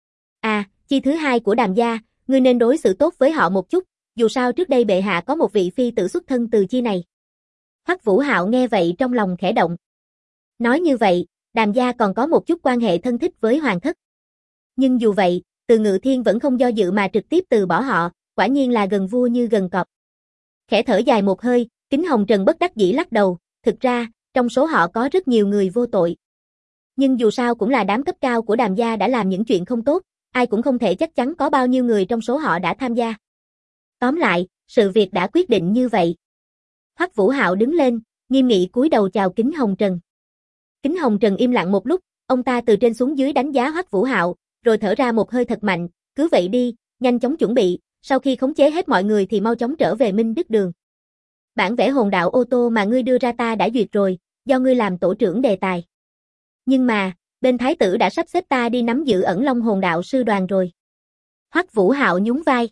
À, chi thứ hai của Đàm gia, ngươi nên đối xử tốt với họ một chút, dù sao trước đây bệ hạ có một vị phi tử xuất thân từ chi này. Hoắc Vũ Hạo nghe vậy trong lòng khẽ động. Nói như vậy, Đàm gia còn có một chút quan hệ thân thích với hoàng thất. Nhưng dù vậy, Từ Ngự Thiên vẫn không do dự mà trực tiếp từ bỏ họ, quả nhiên là gần vua như gần cọp. Khẽ thở dài một hơi, Kính Hồng Trần bất đắc dĩ lắc đầu, thực ra, trong số họ có rất nhiều người vô tội. Nhưng dù sao cũng là đám cấp cao của Đàm gia đã làm những chuyện không tốt, ai cũng không thể chắc chắn có bao nhiêu người trong số họ đã tham gia. Tóm lại, sự việc đã quyết định như vậy. Hoắc Vũ Hạo đứng lên, nghiêm nghị cúi đầu chào Kính Hồng Trần. Kính Hồng Trần im lặng một lúc, ông ta từ trên xuống dưới đánh giá Hoắc Vũ Hạo, rồi thở ra một hơi thật mạnh, cứ vậy đi, nhanh chóng chuẩn bị, sau khi khống chế hết mọi người thì mau chóng trở về Minh Đức Đường. Bản vẽ hồn đạo ô tô mà ngươi đưa ra ta đã duyệt rồi, do ngươi làm tổ trưởng đề tài. Nhưng mà, bên thái tử đã sắp xếp ta đi nắm giữ Ẩn Long hồn đạo sư đoàn rồi. Hoắc Vũ Hạo nhún vai.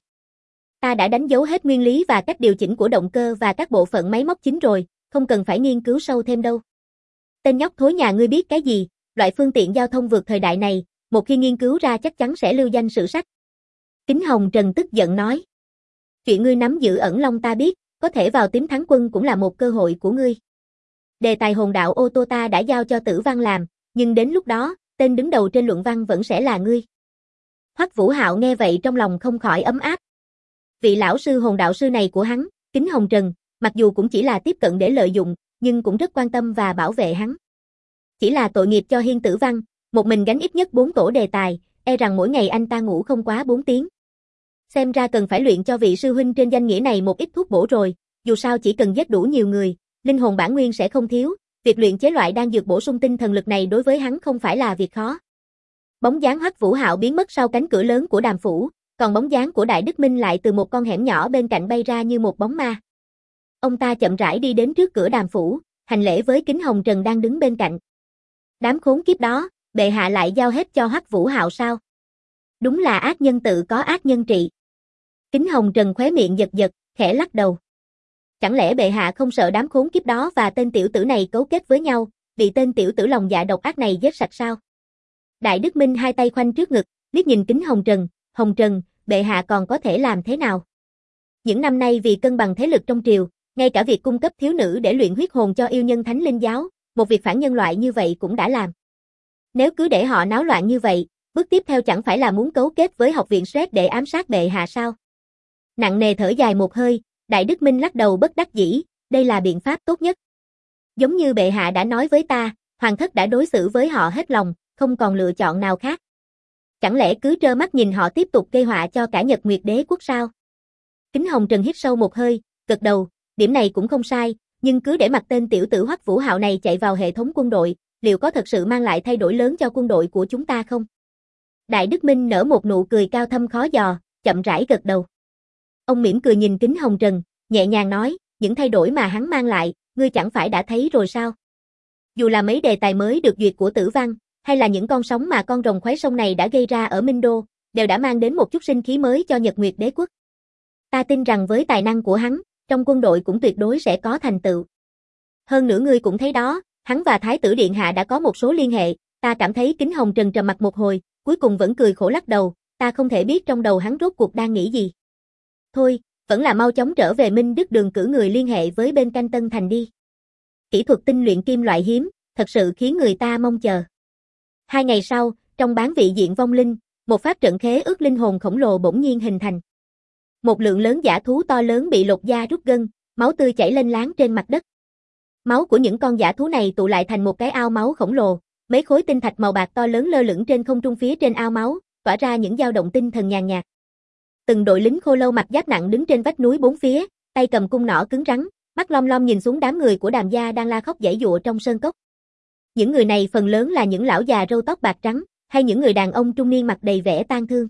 Ta đã đánh dấu hết nguyên lý và cách điều chỉnh của động cơ và các bộ phận máy móc chính rồi, không cần phải nghiên cứu sâu thêm đâu. Tên nhóc thối nhà ngươi biết cái gì, loại phương tiện giao thông vượt thời đại này, một khi nghiên cứu ra chắc chắn sẽ lưu danh sử sách. Kính Hồng Trần tức giận nói. Chuyện ngươi nắm giữ Ẩn Long ta biết, có thể vào tím thắng quân cũng là một cơ hội của ngươi. Đề tài hồn đạo ô tô ta đã giao cho Tử Văn làm, nhưng đến lúc đó, tên đứng đầu trên luận văn vẫn sẽ là ngươi. Hoắc Vũ Hạo nghe vậy trong lòng không khỏi ấm áp. Vị lão sư hồn đạo sư này của hắn, Kính Hồng Trần, mặc dù cũng chỉ là tiếp cận để lợi dụng, nhưng cũng rất quan tâm và bảo vệ hắn. Chỉ là tội nghiệp cho Hiên Tử Văn, một mình gánh ít nhất 4 tổ đề tài, e rằng mỗi ngày anh ta ngủ không quá 4 tiếng. Xem ra cần phải luyện cho vị sư huynh trên danh nghĩa này một ít thuốc bổ rồi, dù sao chỉ cần giết đủ nhiều người, linh hồn bản nguyên sẽ không thiếu, việc luyện chế loại đan dược bổ sung tinh thần lực này đối với hắn không phải là việc khó. Bóng dáng Hoắc Vũ Hạo biến mất sau cánh cửa lớn của Đàm phủ, còn bóng dáng của Đại Đức Minh lại từ một con hẻm nhỏ bên cạnh bay ra như một bóng ma. Ông ta chậm rãi đi đến trước cửa Đàm phủ, hành lễ với Kính Hồng Trần đang đứng bên cạnh. Đám khốn kiếp đó, bệ hạ lại giao hết cho Hoắc Vũ Hạo sao? Đúng là ác nhân tự có ác nhân trị. Kính Hồng Trần khóe miệng giật giật, khẽ lắc đầu. Chẳng lẽ bệ hạ không sợ đám khốn kiếp đó và tên tiểu tử này cấu kết với nhau, bị tên tiểu tử lòng dạ độc ác này giết sạch sao? Đại Đức Minh hai tay khoanh trước ngực, liếc nhìn Kính Hồng Trần, bệ hạ còn có thể làm thế nào? Những năm nay vì cân bằng thế lực trong triều, ngay cả việc cung cấp thiếu nữ để luyện huyết hồn cho yêu nhân Thánh Linh giáo, một việc phản nhân loại như vậy cũng đã làm. Nếu cứ để họ náo loạn như vậy, bước tiếp theo chẳng phải là muốn cấu kết với học viện Sret để ám sát bệ hạ sao? Nặng nề thở dài một hơi, Đại Đức Minh lắc đầu bất đắc dĩ, đây là biện pháp tốt nhất. Giống như bệ hạ đã nói với ta, hoàng thất đã đối xử với họ hết lòng, không còn lựa chọn nào khác. Chẳng lẽ cứ trơ mắt nhìn họ tiếp tục gây họa cho cả Nhật Nguyệt Đế quốc sao? Kính Hồng Trần hít sâu một hơi, gật đầu, điểm này cũng không sai, nhưng cứ để mặc tên tiểu tử Hoắc Vũ Hạo này chạy vào hệ thống quân đội, liệu có thật sự mang lại thay đổi lớn cho quân đội của chúng ta không? Đại Đức Minh nở một nụ cười cao thâm khó dò, chậm rãi gật đầu. Ông mỉm cười nhìn Kính Hồng Trần, nhẹ nhàng nói, những thay đổi mà hắn mang lại, ngươi chẳng phải đã thấy rồi sao? Dù là mấy đề tài mới được duyệt của Tử Văn, hay là những con sóng mà con rồng khoái sông này đã gây ra ở Minh Đô, đều đã mang đến một chút sinh khí mới cho Nhật Nguyệt Đế quốc. Ta tin rằng với tài năng của hắn, trong quân đội cũng tuyệt đối sẽ có thành tựu. Hơn nữa ngươi cũng thấy đó, hắn và Thái tử Điện Hạ đã có một số liên hệ, ta cảm thấy Kính Hồng Trần trầm mặt một hồi, cuối cùng vẫn cười khổ lắc đầu, ta không thể biết trong đầu hắn rốt cuộc đang nghĩ gì. Thôi, vẫn là mau chóng trở về Minh Đức Đường cử người liên hệ với bên Canh Tân Thành đi. Kỹ thuật tinh luyện kim loại hiếm, thật sự khiến người ta mong chờ. 2 ngày sau, trong bán vị diện vong linh, một pháp trận khế ước linh hồn khổng lồ bỗng nhiên hình thành. Một lượng lớn dã thú to lớn bị lột da rút gân, máu tươi chảy lênh láng trên mặt đất. Máu của những con dã thú này tụ lại thành một cái ao máu khổng lồ, mấy khối tinh thạch màu bạc to lớn lơ lửng trên không trung phía trên ao máu, tỏa ra những dao động tinh thần nhàn nhạt. Từng đội lính khô lâu mặc giáp nặng đứng trên vách núi bốn phía, tay cầm cung nỏ cứng rắn, mắt lom lom nhìn xuống đám người của Đàm gia đang la khóc giãy giụa trong sơn cốc. Những người này phần lớn là những lão già râu tóc bạc trắng, hay những người đàn ông trung niên mặt đầy vẻ tang thương.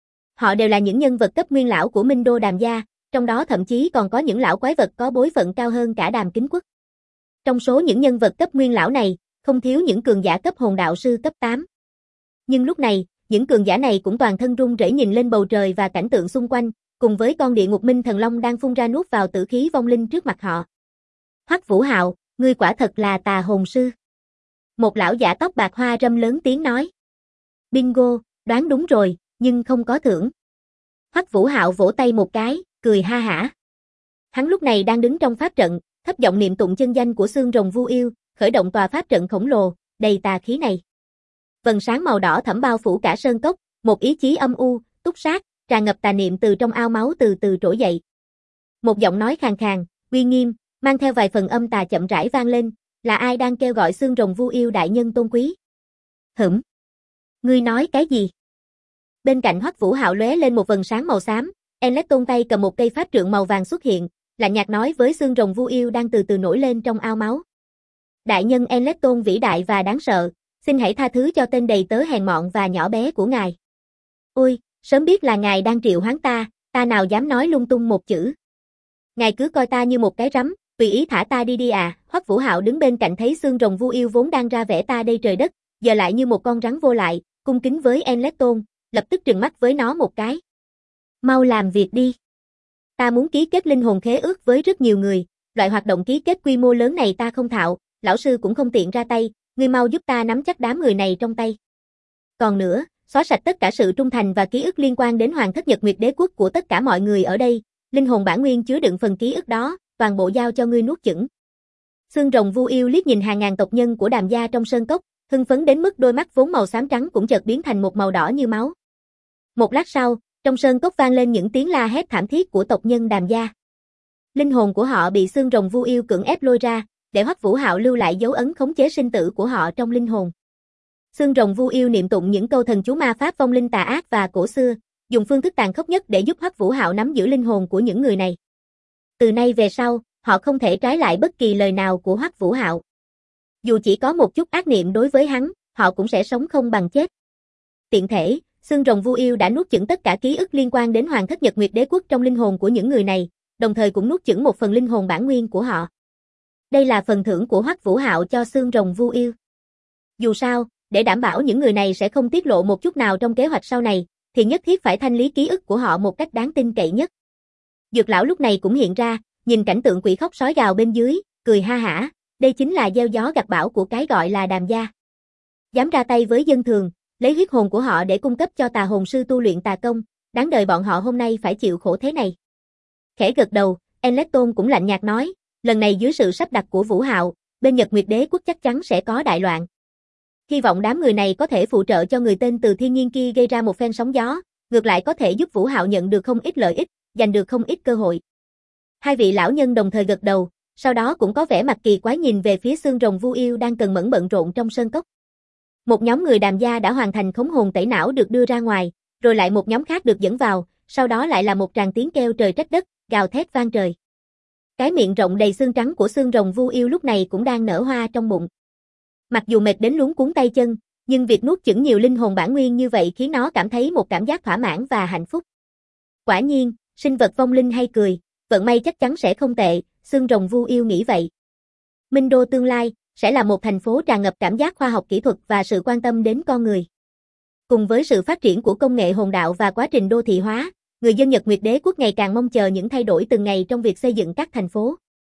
Họ đều là những nhân vật cấp nguyên lão của Minh Đô Đàm gia, trong đó thậm chí còn có những lão quái vật có bối phận cao hơn cả Đàm Kính Quốc. Trong số những nhân vật cấp nguyên lão này, không thiếu những cường giả cấp hồn đạo sư cấp 8. Nhưng lúc này, những cường giả này cũng toàn thân run rẩy nhìn lên bầu trời và cảnh tượng xung quanh, cùng với con địa ngục minh thần long đang phun ra nuốt vào tử khí vong linh trước mặt họ. Hoắc Vũ Hạo, ngươi quả thật là tà hồn sư. Một lão giả tóc bạc hoa râm lớn tiếng nói. Bingo, đoán đúng rồi, nhưng không có thưởng. Hoắc Vũ Hạo vỗ tay một cái, cười ha hả. Hắn lúc này đang đứng trong pháp trận, thấp giọng niệm tụng chân danh của xương rồng Vu Yêu, khởi động tòa pháp trận khổng lồ, đầy tà khí này. Vầng sáng màu đỏ thẫm bao phủ cả sơn cốc, một ý chí âm u, túc sát, tràn ngập tà niệm từ trong ao máu từ từ trỗi dậy. Một giọng nói khàn khàn, uy nghiêm, mang theo vài phần âm tà chậm rãi vang lên, là ai đang kêu gọi xương rồng Vu Yêu đại nhân tôn quý? Hửm. Ngươi nói cái gì? Bên cạnh Hoắc Vũ Hạo lóe lên một vầng sáng màu xám, Enlecton tay cầm một cây pháp trượng màu vàng xuất hiện, lạnh nhạt nói với xương rồng Vu Yêu đang từ từ nổi lên trong ao máu. Đại nhân Enlecton vĩ đại và đáng sợ, xin hãy tha thứ cho tên đầy tớ hèn mọn và nhỏ bé của ngài. Ôi, sớm biết là ngài đang triệu hoán ta nào dám nói lung tung một chữ. Ngài cứ coi ta như một cái rắm, tùy ý thả ta đi đi à. Hoắc Vũ Hạo đứng bên cạnh thấy xương rồng Vu Yêu vốn đang ra vẻ ta đây trời đất, giờ lại như một con rắn vô lại, cung kính với Enlecton, lập tức trừng mắt với nó một cái. Mau làm việc đi. Ta muốn ký kết linh hồn khế ước với rất nhiều người, loại hoạt động ký kết quy mô lớn này ta không thạo, lão sư cũng không tiện ra tay, ngươi mau giúp ta nắm chắc đám người này trong tay. Còn nữa, xóa sạch tất cả sự trung thành và ký ức liên quan đến Hoàng thất Nhật Nguyệt Đế quốc của tất cả mọi người ở đây, linh hồn bản nguyên chứa đựng phần ký ức đó, toàn bộ giao cho ngươi nuốt chửng. Xương rồng Vu Yêu liếc nhìn hàng ngàn tộc nhân của Đàm gia trong sơn cốc, hưng phấn đến mức đôi mắt vốn màu xám trắng cũng chợt biến thành một màu đỏ như máu. Một lát sau, trong sơn cốc vang lên những tiếng la hét thảm thiết của tộc nhân Đàm gia. Linh hồn của họ bị xương rồng Vu Yêu cưỡng ép lôi ra, để Hoắc Vũ Hạo lưu lại dấu ấn khống chế sinh tử của họ trong linh hồn. Xương rồng Vu Yêu niệm tụng những câu thần chú ma pháp vong linh tà ác và cổ xưa, dùng phương thức tàn khốc nhất để giúp Hoắc Vũ Hạo nắm giữ linh hồn của những người này. Từ nay về sau, họ không thể trái lại bất kỳ lời nào của Hoắc Vũ Hạo. Dù chỉ có một chút ác niệm đối với hắn, họ cũng sẽ sống không bằng chết. Tiện thể, xương rồng Vu Yêu đã nuốt chửng tất cả ký ức liên quan đến Hoàng thất Nhật Nguyệt Đế quốc trong linh hồn của những người này, đồng thời cũng nuốt chửng một phần linh hồn bản nguyên của họ. Đây là phần thưởng của Hoắc Vũ Hạo cho xương rồng Vu Yêu. Dù sao, để đảm bảo những người này sẽ không tiết lộ một chút nào trong kế hoạch sau này, thì nhất thiết phải thanh lý ký ức của họ một cách đáng tin cậy nhất. Dược lão lúc này cũng hiện ra, nhìn cảnh tượng quỷ khóc sói gào bên dưới, cười ha hả, đây chính là gieo gió gặt bão của cái gọi là Đàm gia. Dám ra tay với dân thường, lấy huyết hồn của họ để cung cấp cho tà hồn sư tu luyện tà công, đáng đời bọn họ hôm nay phải chịu khổ thế này. Khẽ gật đầu, Enlecton cũng lạnh nhạt nói, lần này dưới sự sắp đặt của Vũ Hạo, bên Nhật Nguyệt Đế quốc chắc chắn sẽ có đại loạn. Hy vọng đám người này có thể phụ trợ cho người tên Từ Thiên Nhiên kia gây ra một phen sóng gió, ngược lại có thể giúp Vũ Hạo nhận được không ít lợi ích, giành được không ít cơ hội. Hai vị lão nhân đồng thời gật đầu, sau đó cũng có vẻ mặt kỳ quái nhìn về phía xương rồng Vu Yêu đang cần mẫn bận rộn trong sơn cốc. Một nhóm người Đàm gia đã hoàn thành khống hồn tẩy não được đưa ra ngoài, rồi lại một nhóm khác được dẫn vào, sau đó lại là một tràng tiếng kêu trời trách đất, gào thét vang trời. Cái miệng rộng đầy xương trắng của xương rồng Vu Yêu lúc này cũng đang nở hoa trong bụng. Mặc dù mệt đến luống cuống tay chân, nhưng việc nuốt chửng nhiều linh hồn bản nguyên như vậy khiến nó cảm thấy một cảm giác thỏa mãn và hạnh phúc. Quả nhiên, sinh vật vong linh hay cười, vận may chắc chắn sẽ không tệ, xương rồng Vu Yêu nghĩ vậy. Minh Đô tương lai sẽ là một thành phố tràn ngập cảm giác khoa học kỹ thuật và sự quan tâm đến con người. Cùng với sự phát triển của công nghệ hồn đạo và quá trình đô thị hóa, người dân Nhật Nguyệt Đế quốc ngày càng mong chờ những thay đổi từng ngày trong việc xây dựng các thành phố.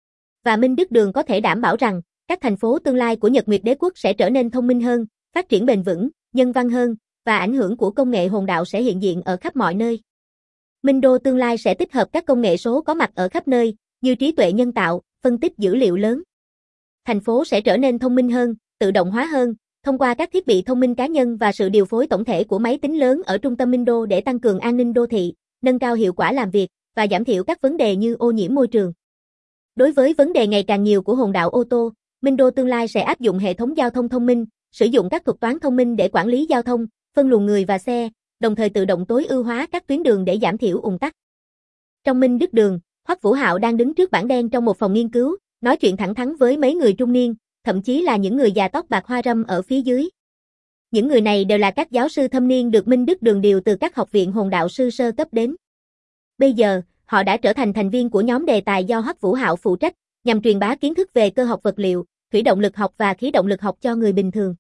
Và Minh Đức Đường có thể đảm bảo rằng, các thành phố tương lai của Nhật Nguyệt Đế quốc sẽ trở nên thông minh hơn, phát triển bền vững, nhân văn hơn, và ảnh hưởng của công nghệ hồn đạo sẽ hiện diện ở khắp mọi nơi. Minh Đô tương lai sẽ tích hợp các công nghệ số có mặt ở khắp nơi, như trí tuệ nhân tạo, phân tích dữ liệu lớn. Thành phố sẽ trở nên thông minh hơn, tự động hóa hơn, thông qua các thiết bị thông minh cá nhân và sự điều phối tổng thể của máy tính lớn ở trung tâm Minh Đô để tăng cường an ninh đô thị, nâng cao hiệu quả làm việc, và giảm thiểu các vấn đề như ô nhiễm môi trường. Đối với vấn đề ngày càng nhiều của hồn đạo ô tô, Minh Đô tương lai sẽ áp dụng hệ thống giao thông thông minh, sử dụng các thuật toán thông minh để quản lý giao thông, phân luồng người và xe, đồng thời tự động tối ưu hóa các tuyến đường để giảm thiểu ùn tắc. Trong Minh Đức Đường, Hoắc Vũ Hạo đang đứng trước bảng đen trong một phòng nghiên cứu, nói chuyện thẳng thắn với mấy người trung niên, thậm chí là những người già tóc bạc hoa râm ở phía dưới. Những người này đều là các giáo sư thâm niên được Minh Đức Đường điều từ các học viện hồn đạo sư sơ cấp đến. Bây giờ, họ đã trở thành thành viên của nhóm đề tài do Hoắc Vũ Hạo phụ trách, nhằm truyền bá kiến thức về cơ học vật liệu, thủy động lực học và khí động lực học cho người bình thường.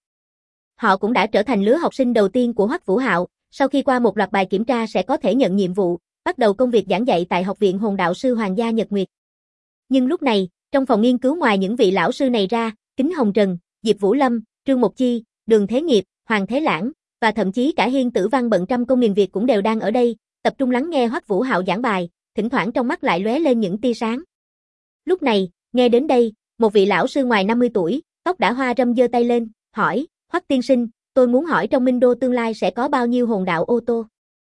Họ cũng đã trở thành lứa học sinh đầu tiên của Hoắc Vũ Hạo, sau khi qua một loạt bài kiểm tra sẽ có thể nhận nhiệm vụ, bắt đầu công việc giảng dạy tại Học viện Hồn đạo sư Hoàng gia Nhật Nguyệt. Nhưng lúc này, trong phòng nghiên cứu ngoài những vị lão sư này ra, Kính Hồng Trần, Diệp Vũ Lâm, Trương Mục Chi, Đường Thế Nghiệp, Hoàng Thế Lãng, và thậm chí cả Hiên Tử Văn bận trăm công nghìn việc cũng đều đang ở đây, tập trung lắng nghe Hoắc Vũ Hạo giảng bài, thỉnh thoảng trong mắt lại lóe lên những tia sáng. Lúc này, nghe đến đây, một vị lão sư ngoài 50 tuổi, tóc đã hoa râm giơ tay lên, hỏi, Hoắc tiên sinh, tôi muốn hỏi trong Minh Đô tương lai sẽ có bao nhiêu hồn đạo ô tô?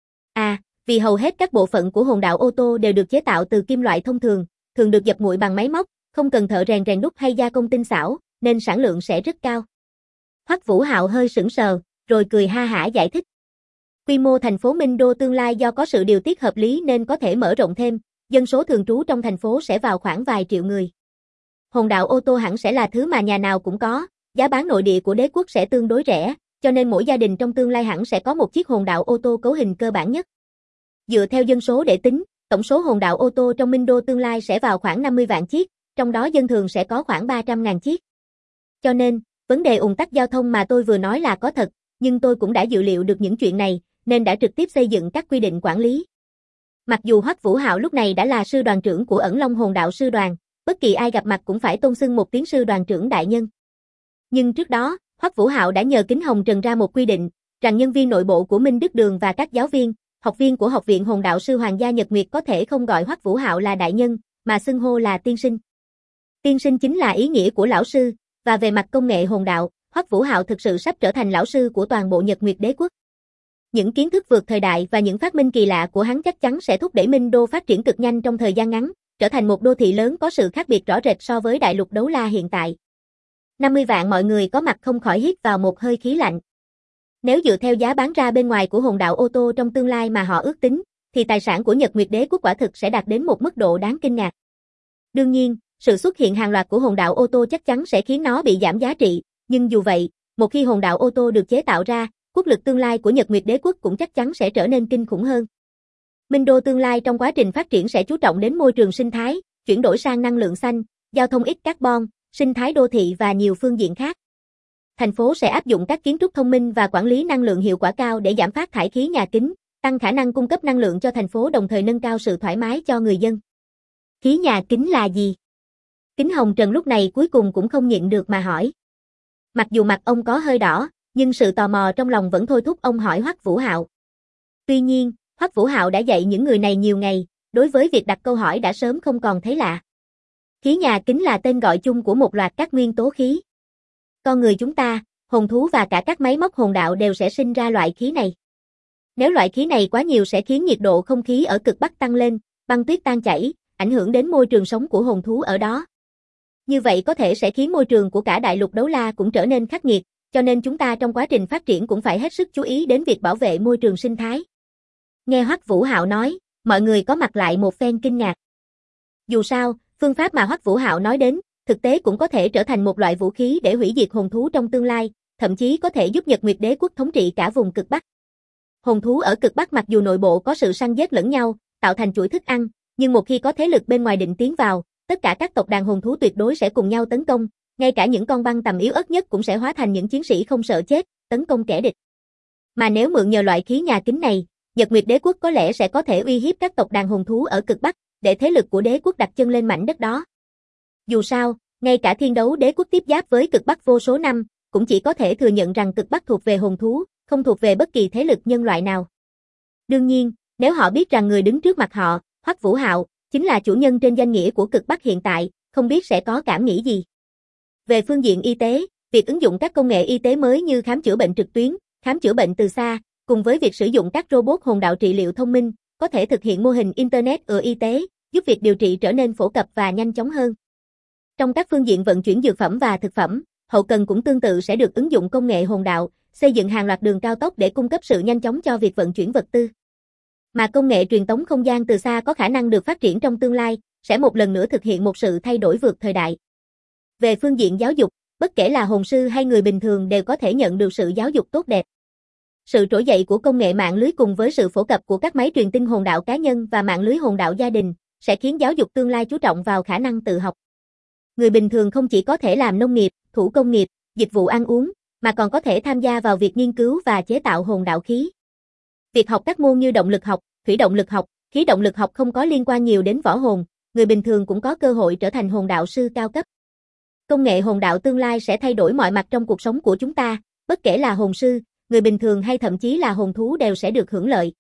À, vì hầu hết các bộ phận của hồn đạo ô tô đều được chế tạo từ kim loại thông thường, thường được dập nguội bằng máy móc, không cần thợ rèn đúc hay gia công tinh xảo, nên sản lượng sẽ rất cao. Hoắc Vũ Hạo hơi sững sờ, rồi cười ha hả giải thích. Quy mô thành phố Minh Đô tương lai do có sự điều tiết hợp lý nên có thể mở rộng thêm, dân số thường trú trong thành phố sẽ vào khoảng vài triệu người. Hồn đạo ô tô hẳn sẽ là thứ mà nhà nào cũng có, giá bán nội địa của đế quốc sẽ tương đối rẻ, cho nên mỗi gia đình trong tương lai hẳn sẽ có một chiếc hồn đạo ô tô cấu hình cơ bản nhất. Dựa theo dân số để tính, tổng số hồn đạo ô tô trong Minh Đô tương lai sẽ vào khoảng 50 vạn chiếc, trong đó dân thường sẽ có khoảng 300.000 chiếc. Cho nên, vấn đề ùn tắc giao thông mà tôi vừa nói là có thật, nhưng tôi cũng đã dự liệu được những chuyện này, nên đã trực tiếp xây dựng các quy định quản lý. Mặc dù Hoắc Vũ Hạo lúc này đã là sư đoàn trưởng của Ẩn Long Hồn đạo sư đoàn, bất kỳ ai gặp mặt cũng phải tôn xưng một tiếng sư đoàn trưởng đại nhân. Nhưng trước đó, Hoắc Vũ Hạo đã nhờ Kính Hồng Trần ra một quy định, rằng nhân viên nội bộ của Minh Đức Đường và các giáo viên, học viên của Học viện Hồn đạo sư Hoàng gia Nhật Nguyệt có thể không gọi Hoắc Vũ Hạo là đại nhân, mà xưng hô là tiên sinh. Tiên sinh chính là ý nghĩa của lão sư, và về mặt công nghệ hồn đạo, Hoắc Vũ Hạo thực sự sắp trở thành lão sư của toàn bộ Nhật Nguyệt đế quốc. Những kiến thức vượt thời đại và những phát minh kỳ lạ của hắn chắc chắn sẽ thúc đẩy Minh Đô phát triển cực nhanh trong thời gian ngắn, trở thành một đô thị lớn có sự khác biệt rõ rệt so với đại lục Đấu La hiện tại. 50 vạn mọi người có mặt không khỏi hít vào một hơi khí lạnh. Nếu dựa theo giá bán ra bên ngoài của hồn đạo ô tô trong tương lai mà họ ước tính, thì tài sản của Nhật Nguyệt đế quốc quả thực sẽ đạt đến một mức độ đáng kinh ngạc. Đương nhiên, sự xuất hiện hàng loạt của hồn đạo ô tô chắc chắn sẽ khiến nó bị giảm giá trị, nhưng dù vậy, một khi hồn đạo ô tô được chế tạo ra, quốc lực tương lai của Nhật Nguyệt đế quốc cũng chắc chắn sẽ trở nên kinh khủng hơn. Minh Đô tương lai trong quá trình phát triển sẽ chú trọng đến môi trường sinh thái, chuyển đổi sang năng lượng xanh, giao thông ít carbon, sinh thái đô thị và nhiều phương diện khác. Thành phố sẽ áp dụng các kiến trúc thông minh và quản lý năng lượng hiệu quả cao để giảm phát thải khí nhà kính, tăng khả năng cung cấp năng lượng cho thành phố đồng thời nâng cao sự thoải mái cho người dân. Khí nhà kính là gì? Kính Hồng Trần lúc này cuối cùng cũng không nhịn được mà hỏi. Mặc dù mặt ông có hơi đỏ, nhưng sự tò mò trong lòng vẫn thôi thúc ông hỏi Hoắc Vũ Hạo. Tuy nhiên, Hoắc Vũ Hạo đã dạy những người này nhiều ngày, đối với việc đặt câu hỏi đã sớm không còn thấy lạ. Khí nhà kính là tên gọi chung của một loạt các nguyên tố khí. Con người chúng ta, hồn thú và cả các máy móc hồn đạo đều sẽ sinh ra loại khí này. Nếu loại khí này quá nhiều sẽ khiến nhiệt độ không khí ở cực Bắc tăng lên, băng tuyết tan chảy, ảnh hưởng đến môi trường sống của hồn thú ở đó. Như vậy có thể sẽ khiến môi trường của cả đại lục Đấu La cũng trở nên khắc nghiệt, cho nên chúng ta trong quá trình phát triển cũng phải hết sức chú ý đến việc bảo vệ môi trường sinh thái. Nghe Hoắc Vũ Hạo nói, mọi người có mặt lại một phen kinh ngạc. Dù sao, phương pháp mà Hoắc Vũ Hạo nói đến, thực tế cũng có thể trở thành một loại vũ khí để hủy diệt hồn thú trong tương lai, thậm chí có thể giúp Nhật Nguyệt đế quốc thống trị cả vùng cực Bắc. Hồn thú ở cực Bắc mặc dù nội bộ có sự săn giết lẫn nhau, tạo thành chuỗi thức ăn, nhưng một khi có thế lực bên ngoài định tiến vào, tất cả các tộc đàn hồn thú tuyệt đối sẽ cùng nhau tấn công, ngay cả những con băng tầm yếu ớt nhất cũng sẽ hóa thành những chiến sĩ không sợ chết, tấn công kẻ địch. Mà nếu mượn nhờ loại khí nhà kính này, Nhật Nguyệt đế quốc có lẽ sẽ có thể uy hiếp các tộc đàn hồn thú ở cực Bắc, để thế lực của đế quốc đặt chân lên mảnh đất đó. Dù sao, ngay cả Thiên Đấu đế quốc tiếp giáp với cực Bắc vô số năm, cũng chỉ có thể thừa nhận rằng cực Bắc thuộc về hồn thú, không thuộc về bất kỳ thế lực nhân loại nào. Đương nhiên, nếu họ biết rằng người đứng trước mặt họ, Hoắc Vũ Hạo, chính là chủ nhân trên danh nghĩa của cực Bắc hiện tại, không biết sẽ có cảm nghĩ gì. Về phương diện y tế, việc ứng dụng các công nghệ y tế mới như khám chữa bệnh trực tuyến, khám chữa bệnh từ xa, cùng với việc sử dụng các robot hồn đạo trị liệu thông minh, có thể thực hiện mô hình Internet y tế, giúp việc điều trị trở nên phổ cập và nhanh chóng hơn. Trong các phương diện vận chuyển dược phẩm và thực phẩm, hậu cần cũng tương tự sẽ được ứng dụng công nghệ hồn đạo, xây dựng hàng loạt đường cao tốc để cung cấp sự nhanh chóng cho việc vận chuyển vật tư. Mà công nghệ truyền tống không gian từ xa có khả năng được phát triển trong tương lai, sẽ một lần nữa thực hiện một sự thay đổi vượt thời đại. Về phương diện giáo dục, bất kể là hồn sư hay người bình thường đều có thể nhận được sự giáo dục tốt đẹp. Sự trỗi dậy của công nghệ mạng lưới cùng với sự phổ cập của các máy truyền tin hồn đạo cá nhân và mạng lưới hồn đạo gia đình, sẽ khiến giáo dục tương lai chú trọng vào khả năng tự học. Người bình thường không chỉ có thể làm nông nghiệp, thủ công nghiệp, dịch vụ ăn uống, mà còn có thể tham gia vào việc nghiên cứu và chế tạo hồn đạo khí. Việc học các môn như động lực học, thủy động lực học, khí động lực học không có liên quan nhiều đến võ hồn, người bình thường cũng có cơ hội trở thành hồn đạo sư cao cấp. Công nghệ hồn đạo tương lai sẽ thay đổi mọi mặt trong cuộc sống của chúng ta, bất kể là hồn sư, người bình thường hay thậm chí là hồn thú đều sẽ được hưởng lợi.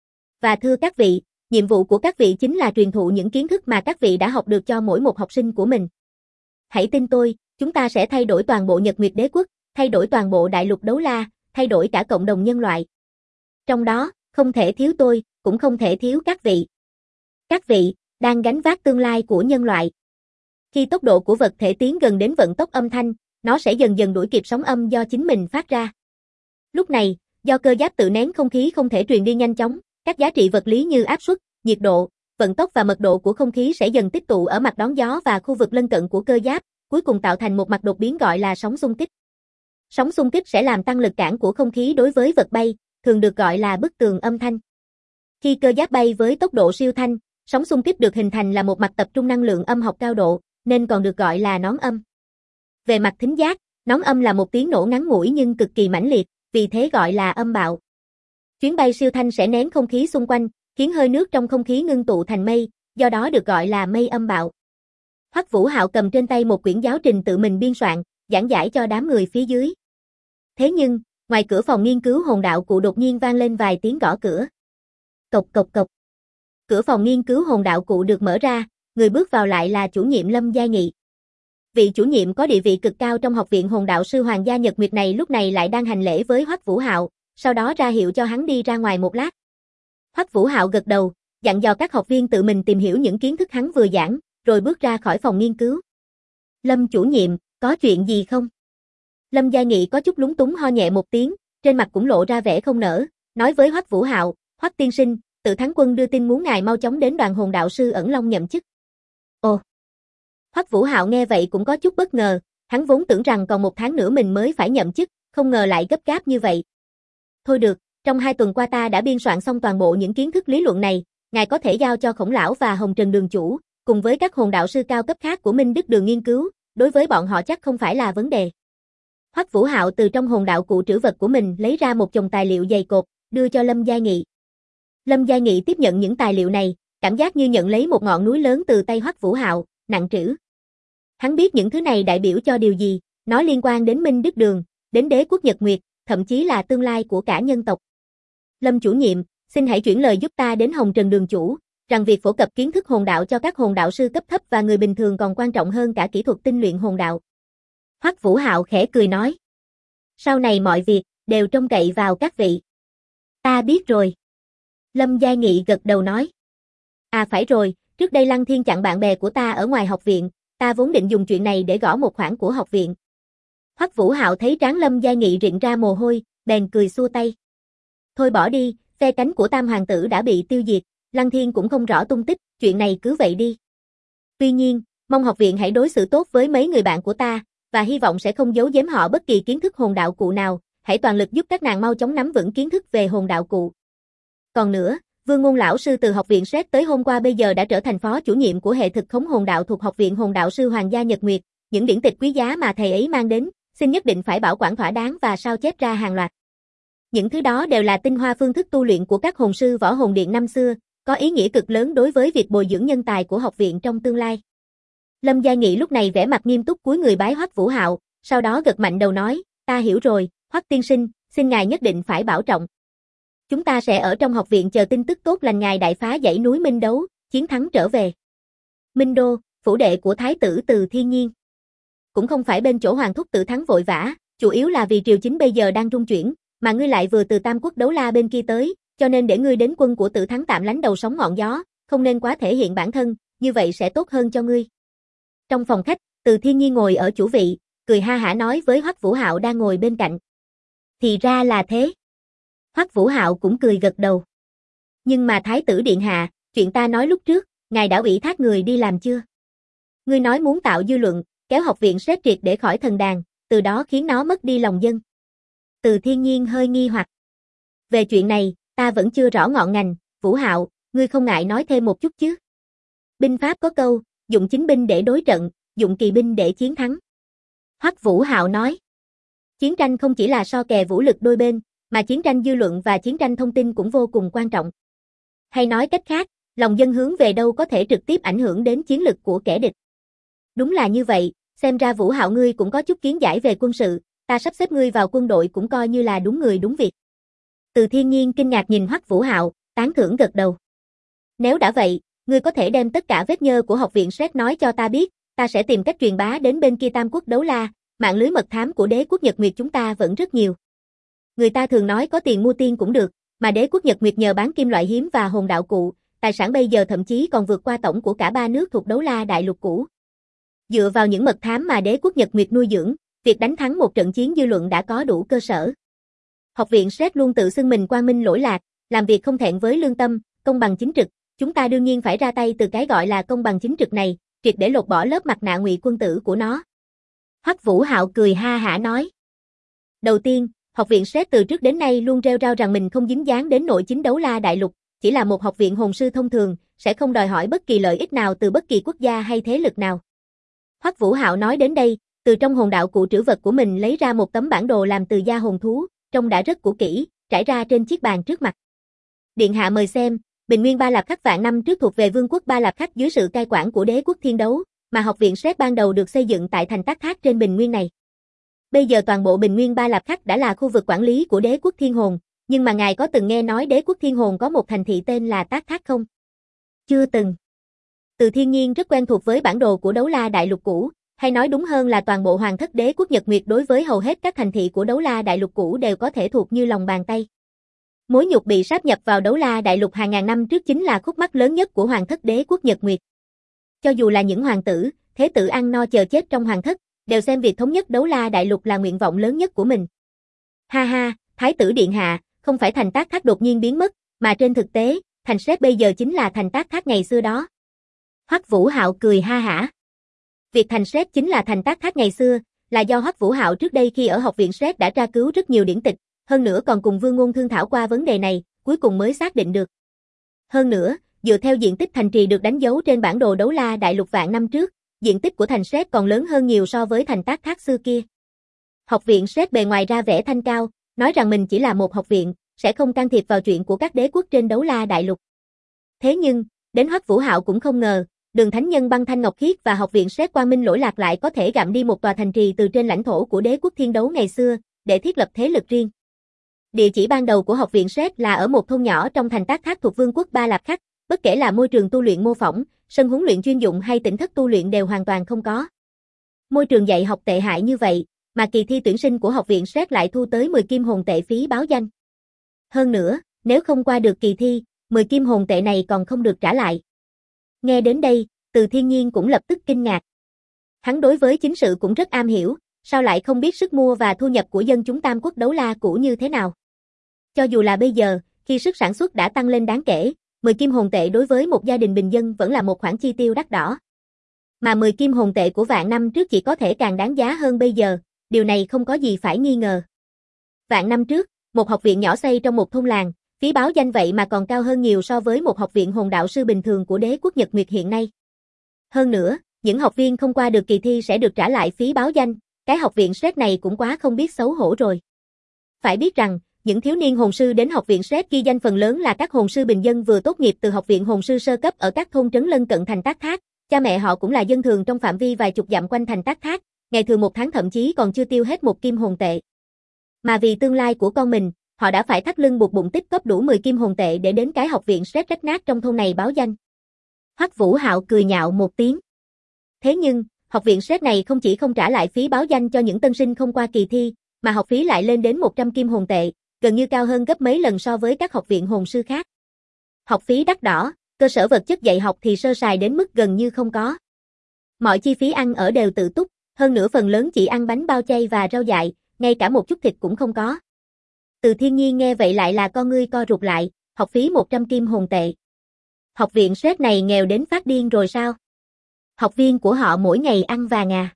Và thưa các vị, nhiệm vụ của các vị chính là truyền thụ những kiến thức mà các vị đã học được cho mỗi một học sinh của mình. Hãy tin tôi, chúng ta sẽ thay đổi toàn bộ Nhật Nguyệt Đế quốc, thay đổi toàn bộ đại lục Đấu La, thay đổi cả cộng đồng nhân loại. Trong đó, không thể thiếu tôi, cũng không thể thiếu các vị. Các vị, đang gánh vác tương lai của nhân loại. Khi tốc độ của vật thể tiến gần đến vận tốc âm thanh, nó sẽ dần dần đuổi kịp sóng âm do chính mình phát ra. Lúc này, do cơ giáp tự nén không khí không thể truyền đi nhanh chóng, các giá trị vật lý như áp suất, nhiệt độ, vận tốc và mật độ của không khí sẽ dần tích tụ ở mặt đón gió và khu vực lân cận của cơ giáp, cuối cùng tạo thành một mặt đột biến gọi là sóng xung kích. Sóng xung kích sẽ làm tăng lực cản của không khí đối với vật bay, thường được gọi là bức tường âm thanh. Khi cơ giáp bay với tốc độ siêu thanh, sóng xung kích được hình thành là một mặt tập trung năng lượng âm học cao độ, nên còn được gọi là nón âm. Về mặt thính giác, nón âm là một tiếng nổ ngắn ngủi nhưng cực kỳ mãnh liệt, vì thế gọi là âm bạo. Chuyến bay siêu thanh sẽ nén không khí xung quanh, khiến hơi nước trong không khí ngưng tụ thành mây, do đó được gọi là mây âm bạo. Hoắc Vũ Hạo cầm trên tay một quyển giáo trình tự mình biên soạn, giảng giải cho đám người phía dưới. Thế nhưng, ngoài cửa phòng nghiên cứu hồn đạo cụ đột nhiên vang lên vài tiếng gõ cửa. Cộc cộc cộc. Cửa phòng nghiên cứu hồn đạo cụ được mở ra, người bước vào lại là chủ nhiệm Lâm Gia Nghị. Vị chủ nhiệm có địa vị cực cao trong học viện hồn đạo sư Hoàng gia Nhật Nguyệt này lúc này lại đang hành lễ với Hoắc Vũ Hạo, sau đó ra hiệu cho hắn đi ra ngoài một lát. Hoắc Vũ Hạo gật đầu, dặn dò các học viên tự mình tìm hiểu những kiến thức hắn vừa giảng, rồi bước ra khỏi phòng nghiên cứu. Lâm chủ nhiệm, có chuyện gì không? Lâm Gia Nghị có chút lúng túng ho nhẹ một tiếng, trên mặt cũng lộ ra vẻ không nỡ, nói với Hoắc Vũ Hạo, Hoắc tiên sinh, Tự Thắng Quân đưa tin muốn ngài mau chóng đến đoàn hồn đạo sư Ẩn Long nhậm chức. Ồ. Hoắc Vũ Hạo nghe vậy cũng có chút bất ngờ, hắn vốn tưởng rằng còn 1 tháng nữa mình mới phải nhậm chức, không ngờ lại gấp gáp như vậy. Thôi được, trong 2 tuần qua ta đã biên soạn xong toàn bộ những kiến thức lý luận này, ngài có thể giao cho Khổng lão và Hồng Trần đường chủ, cùng với các hồn đạo sư cao cấp khác của Minh Đức đường nghiên cứu, đối với bọn họ chắc không phải là vấn đề. Hoắc Vũ Hạo từ trong hồn đạo cụ trữ vật của mình lấy ra một chồng tài liệu dày cộp, đưa cho Lâm Gia Nghị. Lâm Gia Nghị tiếp nhận những tài liệu này, cảm giác như nhận lấy một ngọn núi lớn từ tay Hoắc Vũ Hạo, nặng trĩu. Hắn biết những thứ này đại biểu cho điều gì, nó liên quan đến Minh Đức đường, đến đế quốc Nhật Nguyệt, thậm chí là tương lai của cả nhân tộc. Lâm chủ nhiệm, xin hãy chuyển lời giúp ta đến Hồng Trần đường chủ, rằng việc phổ cập kiến thức hồn đạo cho các hồn đạo sư cấp thấp và người bình thường còn quan trọng hơn cả kỹ thuật tinh luyện hồn đạo. Hoắc Vũ Hạo khẽ cười nói. Sau này mọi việc, đều trông cậy vào các vị. Ta biết rồi. Lâm Gia Nghị gật đầu nói. À phải rồi, trước đây Lăng Thiên chặn bạn bè của ta ở ngoài học viện, ta vốn định dùng chuyện này để gõ một khoản của học viện. Hoắc Vũ Hạo thấy trán Lâm Gia Nghị rịn ra mồ hôi, bèn cười xua tay. Thôi bỏ đi, phe cánh của Tam Hoàng tử đã bị tiêu diệt, Lăng Thiên cũng không rõ tung tích, chuyện này cứ vậy đi. Tuy nhiên, mong học viện hãy đối xử tốt với mấy người bạn của ta, và hy vọng sẽ không giấu giếm họ bất kỳ kiến thức hồn đạo cụ nào, hãy toàn lực giúp các nàng mau chóng nắm vững kiến thức về hồn đạo cụ. Còn nữa, Vương Ngôn lão sư từ học viện xét tới hôm qua bây giờ đã trở thành phó chủ nhiệm của hệ thực khống hồn đạo thuộc học viện hồn đạo sư Hoàng gia Nhật Nguyệt, những điển tịch quý giá mà thầy ấy mang đến, xin nhất định phải bảo quản thỏa đáng và sao chép ra hàng loạt. Những thứ đó đều là tinh hoa phương thức tu luyện của các hồn sư võ hồn điện năm xưa, có ý nghĩa cực lớn đối với việc bồi dưỡng nhân tài của học viện trong tương lai. Lâm Gia Nghị lúc này vẻ mặt nghiêm túc cúi người bái Hoắc Vũ Hạo, sau đó gật mạnh đầu nói, ta hiểu rồi, Hoắc tiên sinh, xin ngài nhất định phải bảo trọng. Chúng ta sẽ ở trong học viện chờ tin tức tốt lành ngài đại phá dãy núi Minh Đấu, chiến thắng trở về. Minh Đô, phủ đệ của Thái tử Từ Thiên Nhiên. Cũng không phải bên chỗ Hoàng thúc Tự Thắng vội vã, chủ yếu là vì triều chính bây giờ đang rung chuyển, mà ngươi lại vừa từ Tam Quốc Đấu La bên kia tới, cho nên để ngươi đến quân của Tự Thắng tạm lánh đầu sóng ngọn gió, không nên quá thể hiện bản thân, như vậy sẽ tốt hơn cho ngươi. Trong phòng khách, Từ Thiên Nhiên ngồi ở chủ vị, cười ha hả nói với Hoắc Vũ Hạo đang ngồi bên cạnh. Thì ra là thế. Hoắc Vũ Hạo cũng cười gật đầu. Nhưng mà Thái tử điện hạ, chuyện ta nói lúc trước, ngài đã ủy thác người đi làm chưa? Ngươi nói muốn tạo dư luận, kéo học viện xét triệt để khỏi thần đàn, từ đó khiến nó mất đi lòng dân. Từ Thiên Nhiên hơi nghi hoặc. Về chuyện này, ta vẫn chưa rõ ngọn ngành, Vũ Hạo, ngươi không ngại nói thêm một chút chứ? Binh pháp có câu, dụng chính binh để đối trận, dụng kỳ binh để chiến thắng. Hoắc Vũ Hạo nói. Chiến tranh không chỉ là so kè vũ lực đôi bên, mà chiến tranh dư luận và chiến tranh thông tin cũng vô cùng quan trọng. Hay nói cách khác, lòng dân hướng về đâu có thể trực tiếp ảnh hưởng đến chiến lực của kẻ địch. Đúng là như vậy, xem ra Vũ Hạo ngươi cũng có chút kiến giải về quân sự, ta sắp xếp ngươi vào quân đội cũng coi như là đúng người đúng việc. Từ Thiên Nhiên kinh ngạc nhìn Hoắc Vũ Hạo, tán thưởng gật đầu. Nếu đã vậy, ngươi có thể đem tất cả vết nhơ của học viện Sét nói cho ta biết, ta sẽ tìm cách truyền bá đến bên kia Tam Quốc Đấu La, mạng lưới mật thám của đế quốc Nhật Nguyệt chúng ta vẫn rất nhiều. Người ta thường nói có tiền mua tiên cũng được, mà đế quốc Nhật Nguyệt nhờ bán kim loại hiếm và hồn đạo cụ, tài sản bây giờ thậm chí còn vượt qua tổng của cả ba nước thuộc Đấu La đại lục cũ. Dựa vào những mật thám mà đế quốc Nhật Nguyệt nuôi dưỡng, việc đánh thắng một trận chiến dư luận đã có đủ cơ sở. Học viện Sét luôn tự xưng mình quang minh lỗi lạc, làm việc không thẹn với lương tâm, công bằng chính trực, chúng ta đương nhiên phải ra tay từ cái gọi là công bằng chính trực này, triệt để lột bỏ lớp mặt nạ ngụy quân tử của nó. Hoắc Vũ Hạo cười ha hả nói. Đầu tiên, học viện Sét từ trước đến nay luôn rêu rao rằng mình không dính dáng đến nội chính Đấu La đại lục, chỉ là một học viện hồn sư thông thường, sẽ không đòi hỏi bất kỳ lợi ích nào từ bất kỳ quốc gia hay thế lực nào. Hoắc Vũ Hạo nói đến đây, từ trong hồn đạo cụ trữ vật của mình lấy ra một tấm bản đồ làm từ da hồn thú, trông đã rất cũ kỹ, trải ra trên chiếc bàn trước mặt. Điện hạ mời xem, Bình Nguyên Ba Lạp Khắc vạn năm trước thuộc về Vương quốc Ba Lạp Khắc dưới sự cai quản của đế quốc Thiên Đấu, mà học viện Sét ban đầu được xây dựng tại thành Tác Thác trên Bình Nguyên này. Bây giờ toàn bộ Bình Nguyên Ba Lạp Khắc đã là khu vực quản lý của đế quốc Thiên Hồn, nhưng mà ngài có từng nghe nói đế quốc Thiên Hồn có một thành thị tên là Tác Thác không? Chưa từng. Từ Thiên Nhiên rất quen thuộc với bản đồ của Đấu La đại lục cũ, hay nói đúng hơn là toàn bộ hoàng thất đế quốc Nhật Nguyệt đối với hầu hết các thành thị của Đấu La đại lục cũ đều có thể thuộc như lòng bàn tay. Mối nhục bị sáp nhập vào Đấu La đại lục hàng ngàn năm trước chính là khúc mắc lớn nhất của hoàng thất đế quốc Nhật Nguyệt. Cho dù là những hoàng tử, thế tử ăn no chờ chết trong hoàng thất, đều xem việc thống nhất Đấu La đại lục là nguyện vọng lớn nhất của mình. Ha ha, Thái tử điện hạ, không phải thành Tác Thác đột nhiên biến mất, mà trên thực tế, thành Sét bây giờ chính là thành Tác Thác ngày xưa đó. Hoắc Vũ Hạo cười ha hả. Việc thành Sét chính là thành Tác Thác ngày xưa, là do Hoắc Vũ Hạo trước đây khi ở học viện Sét đã tra cứu rất nhiều điển tịch, hơn nữa còn cùng Vương Ngôn thương thảo qua vấn đề này, cuối cùng mới xác định được. Hơn nữa, dựa theo diện tích thành trì được đánh dấu trên bản đồ Đấu La đại lục vạn năm trước, diện tích của thành Sét còn lớn hơn nhiều so với thành Tác Thác xưa kia. Học viện Sét bề ngoài ra vẻ thanh cao, nói rằng mình chỉ là một học viện, sẽ không can thiệp vào chuyện của các đế quốc trên Đấu La đại lục. Thế nhưng, đến Hoắc Vũ Hạo cũng không ngờ, Đường Thánh Nhân Băng Thanh Ngọc Khiết và học viện Sét quang minh lỗi lạc lại có thể gặm đi một tòa thành trì từ trên lãnh thổ của đế quốc Thiên Đấu ngày xưa, để thiết lập thế lực riêng. Địa chỉ ban đầu của học viện Sét là ở một thôn nhỏ trong thành Tác Thác thuộc Vương quốc Ba Lạp Khắc, bất kể là môi trường tu luyện mô phỏng, sân huấn luyện chuyên dụng hay tỉnh thất tu luyện đều hoàn toàn không có. Môi trường dạy học tệ hại như vậy, mà kỳ thi tuyển sinh của học viện Sét lại thu tới 10 kim hồn tệ phí báo danh. Hơn nữa, nếu không qua được kỳ thi, 10 kim hồn tệ này còn không được trả lại. Nghe đến đây, Từ Thiên Nhiên cũng lập tức kinh ngạc. Hắn đối với chính sự cũng rất am hiểu, sao lại không biết sức mua và thu nhập của dân chúng Tam Quốc Đấu La cũ như thế nào. Cho dù là bây giờ, khi sức sản xuất đã tăng lên đáng kể, 10 kim hồn tệ đối với một gia đình bình dân vẫn là một khoản chi tiêu đắt đỏ. Mà 10 kim hồn tệ của vạn năm trước chỉ có thể càng đáng giá hơn bây giờ, điều này không có gì phải nghi ngờ. Vạn năm trước, một học viện nhỏ xây trong một thôn làng, phí báo danh vậy mà còn cao hơn nhiều so với một học viện hồn đạo sư bình thường của đế quốc Nhật Nguyệt hiện nay. Hơn nữa, những học viên không qua được kỳ thi sẽ được trả lại phí báo danh, cái học viện Sét này cũng quá không biết xấu hổ rồi. Phải biết rằng, những thiếu niên hồn sư đến học viện Sét ghi danh phần lớn là các hồn sư bình dân vừa tốt nghiệp từ học viện hồn sư sơ cấp ở các thôn trấn lân cận thành Tác Thác, cha mẹ họ cũng là dân thường trong phạm vi vài chục dặm quanh thành Tác Thác, ngày thường một tháng thậm chí còn chưa tiêu hết một kim hồn tệ. Mà vì tương lai của con mình, họ đã phải thắt lưng buộc bụng tích góp đủ 10 kim hồn tệ để đến cái học viện Sét rách nát trong thôn này báo danh. Hoắc Vũ Hạo cười nhạo một tiếng. Thế nhưng, học viện Sét này không chỉ không trả lại phí báo danh cho những tân sinh không qua kỳ thi, mà học phí lại lên đến 100 kim hồn tệ, gần như cao hơn gấp mấy lần so với các học viện hồn sư khác. Học phí đắt đỏ, cơ sở vật chất dạy học thì sơ sài đến mức gần như không có. Mọi chi phí ăn ở đều tự túc, hơn nữa phần lớn chỉ ăn bánh bao chay và rau dại, ngay cả một chút thịt cũng không có. Từ Thiên Nhiên nghe vậy lại là con ngươi co rụt lại, học phí 100 kim hồn tệ. Học viện Sret này nghèo đến phát điên rồi sao? Học viên của họ mỗi ngày ăn vàng à?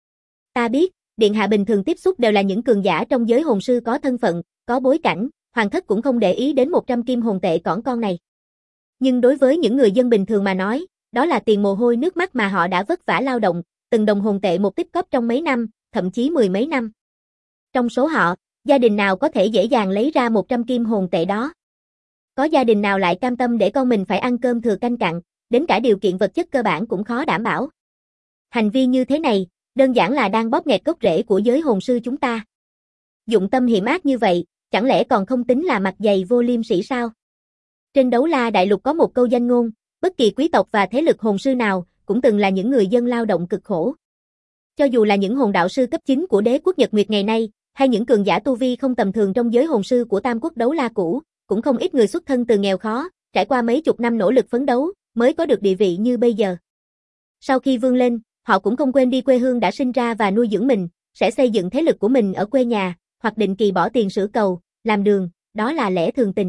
Ta biết, điện hạ bình thường tiếp xúc đều là những cường giả trong giới hồn sư có thân phận, có bối cảnh, hoàng thất cũng không để ý đến 100 kim hồn tệ cỏn con này. Nhưng đối với những người dân bình thường mà nói, đó là tiền mồ hôi nước mắt mà họ đã vất vả lao động, từng đồng hồn tệ một tích cóp trong mấy năm, thậm chí mười mấy năm. Trong số họ, gia đình nào có thể dễ dàng lấy ra 100 kim hồn tệ đó? Có gia đình nào lại cam tâm để con mình phải ăn cơm thừa canh cặn, đến cả điều kiện vật chất cơ bản cũng khó đảm bảo. Hành vi như thế này, đơn giản là đang bóp nghẹt gốc rễ của giới hồn sư chúng ta. Dụng tâm hiểm ác như vậy, chẳng lẽ còn không tính là mặt dày vô liêm sỉ sao? Trên Đấu La Đại Lục có một câu danh ngôn, bất kỳ quý tộc và thế lực hồn sư nào, cũng từng là những người dân lao động cực khổ. Cho dù là những hồn đạo sư cấp 9 của đế quốc Nhật Nguyệt ngày nay, hay những cường giả tu vi không tầm thường trong giới hồn sư của Tam Quốc Đấu La cũ, cũng không ít người xuất thân từ nghèo khó, trải qua mấy chục năm nỗ lực phấn đấu, mới có được địa vị như bây giờ. Sau khi vươn lên, họ cũng không quên đi quê hương đã sinh ra và nuôi dưỡng mình, sẽ xây dựng thế lực của mình ở quê nhà, hoặc định kỳ bỏ tiền sửa cầu, làm đường, đó là lẽ thường tình.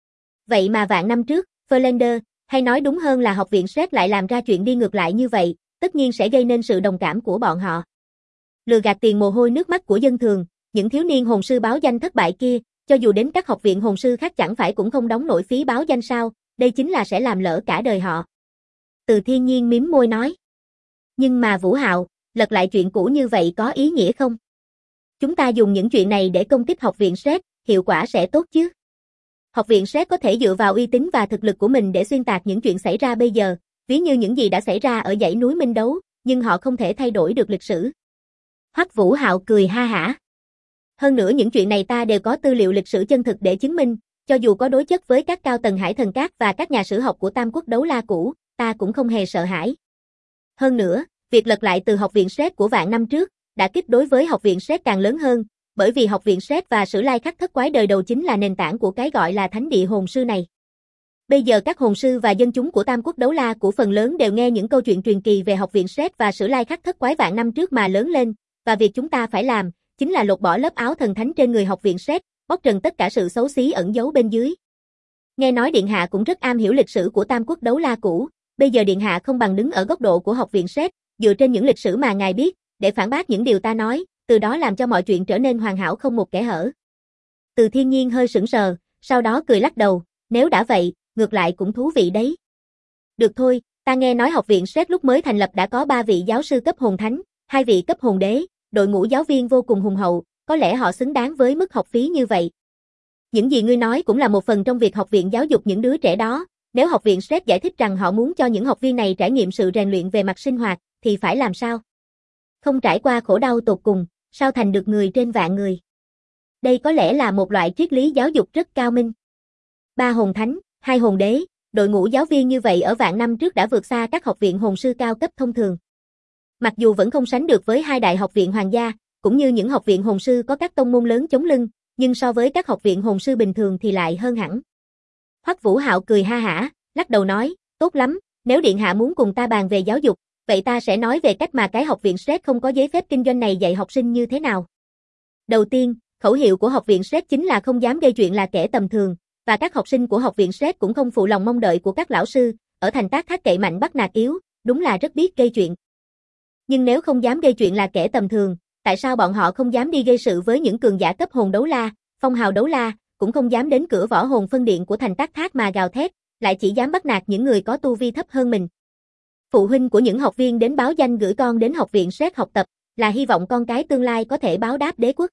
Vậy mà vạn năm trước, Verlander, hay nói đúng hơn là học viện Sret lại làm ra chuyện đi ngược lại như vậy, tất nhiên sẽ gây nên sự đồng cảm của bọn họ. Lừa gạt tiền mồ hôi nước mắt của dân thường, những thiếu niên hồn sư báo danh thất bại kia, cho dù đến các học viện hồn sư khác chẳng phải cũng không đóng nổi phí báo danh sao, đây chính là sẽ làm lỡ cả đời họ. Từ Thiên Nhiên mím môi nói. Nhưng mà Vũ Hạo, lật lại chuyện cũ như vậy có ý nghĩa không? Chúng ta dùng những chuyện này để công kích học viện Sret, hiệu quả sẽ tốt chứ? Học viện Sret có thể dựa vào uy tín và thực lực của mình để xuyên tạc những chuyện xảy ra bây giờ, ví như những gì đã xảy ra ở dãy núi Minh Đấu, nhưng họ không thể thay đổi được lịch sử. Hoắc Vũ Hạo cười ha hả. Hơn nữa những chuyện này ta đều có tư liệu lịch sử chân thực để chứng minh, cho dù có đối chất với các cao tầng Hải Thần Các và các nhà sử học của Tam Quốc Đấu La cũ, ta cũng không hề sợ hãi. Hơn nữa, việc lật lại từ học viện Sret của vạn năm trước, đã kích đối với học viện Sret càng lớn hơn, bởi vì học viện Sret và Sử Lai Khắc Thất Quái đời đầu chính là nền tảng của cái gọi là thánh địa hồn sư này. Bây giờ các hồn sư và dân chúng của Tam Quốc Đấu La của phần lớn đều nghe những câu chuyện truyền kỳ về học viện Sret và Sử Lai Khắc Thất Quái vạn năm trước mà lớn lên, và việc chúng ta phải làm, chính là lột bỏ lớp áo thần thánh trên người học viện Sret, bóc trần tất cả sự xấu xí ẩn giấu bên dưới. Nghe nói Điện Hạ cũng rất am hiểu lịch sử của Tam Quốc Đấu La cũ, bây giờ Điện Hạ không bằng đứng ở góc độ của học viện Sret, dựa trên những lịch sử mà ngài biết, để phản bác những điều ta nói, từ đó làm cho mọi chuyện trở nên hoàn hảo không một kẽ hở. Từ Thiên Nhiên hơi sững sờ, sau đó cười lắc đầu, nếu đã vậy, ngược lại cũng thú vị đấy. Được thôi, ta nghe nói học viện Sret lúc mới thành lập đã có 3 vị giáo sư cấp hồn thánh, 2 vị cấp hồn đế, đội ngũ giáo viên vô cùng hùng hậu, có lẽ họ xứng đáng với mức học phí như vậy. Những gì ngươi nói cũng là một phần trong việc học viện giáo dục những đứa trẻ đó, nếu học viện Sret giải thích rằng họ muốn cho những học viên này trải nghiệm sự rèn luyện về mặt sinh hoạt, thì phải làm sao? Không trải qua khổ đau tột cùng, sao thành được người trên vạn người? Đây có lẽ là một loại triết lý giáo dục rất cao minh. 3 hồn thánh, 2 hồn đế, đội ngũ giáo viên như vậy ở vạn năm trước đã vượt xa các học viện hồn sư cao cấp thông thường. Mặc dù vẫn không sánh được với 2 đại học viện hoàng gia, cũng như những học viện hồn sư có các tông môn lớn chống lưng, nhưng so với các học viện hồn sư bình thường thì lại hơn hẳn. Hoắc Vũ Hạo cười ha hả, lắc đầu nói, tốt lắm, nếu Điện Hạ muốn cùng ta bàn về giáo dục, vậy ta sẽ nói về cách mà cái học viện Sret không có giấy phép kinh doanh này dạy học sinh như thế nào. Đầu tiên, khẩu hiệu của học viện Sret chính là không dám gây chuyện là kẻ tầm thường, và các học sinh của học viện Sret cũng không phụ lòng mong đợi của các lão sư, ở thành tác thác cậy mạnh bắt nạt yếu, đúng là rất biết gây chuyện. Nhưng nếu không dám gây chuyện là kẻ tầm thường, tại sao bọn họ không dám đi gây sự với những cường giả cấp hồn đấu la, phong hào đấu la, cũng không dám đến cửa võ hồn phân điện của thành tác thác mà gào thét, lại chỉ dám bắt nạt những người có tu vi thấp hơn mình. Phụ huynh của những học viên đến báo danh gửi con đến học viện Sret học tập, là hy vọng con cái tương lai có thể báo đáp đế quốc.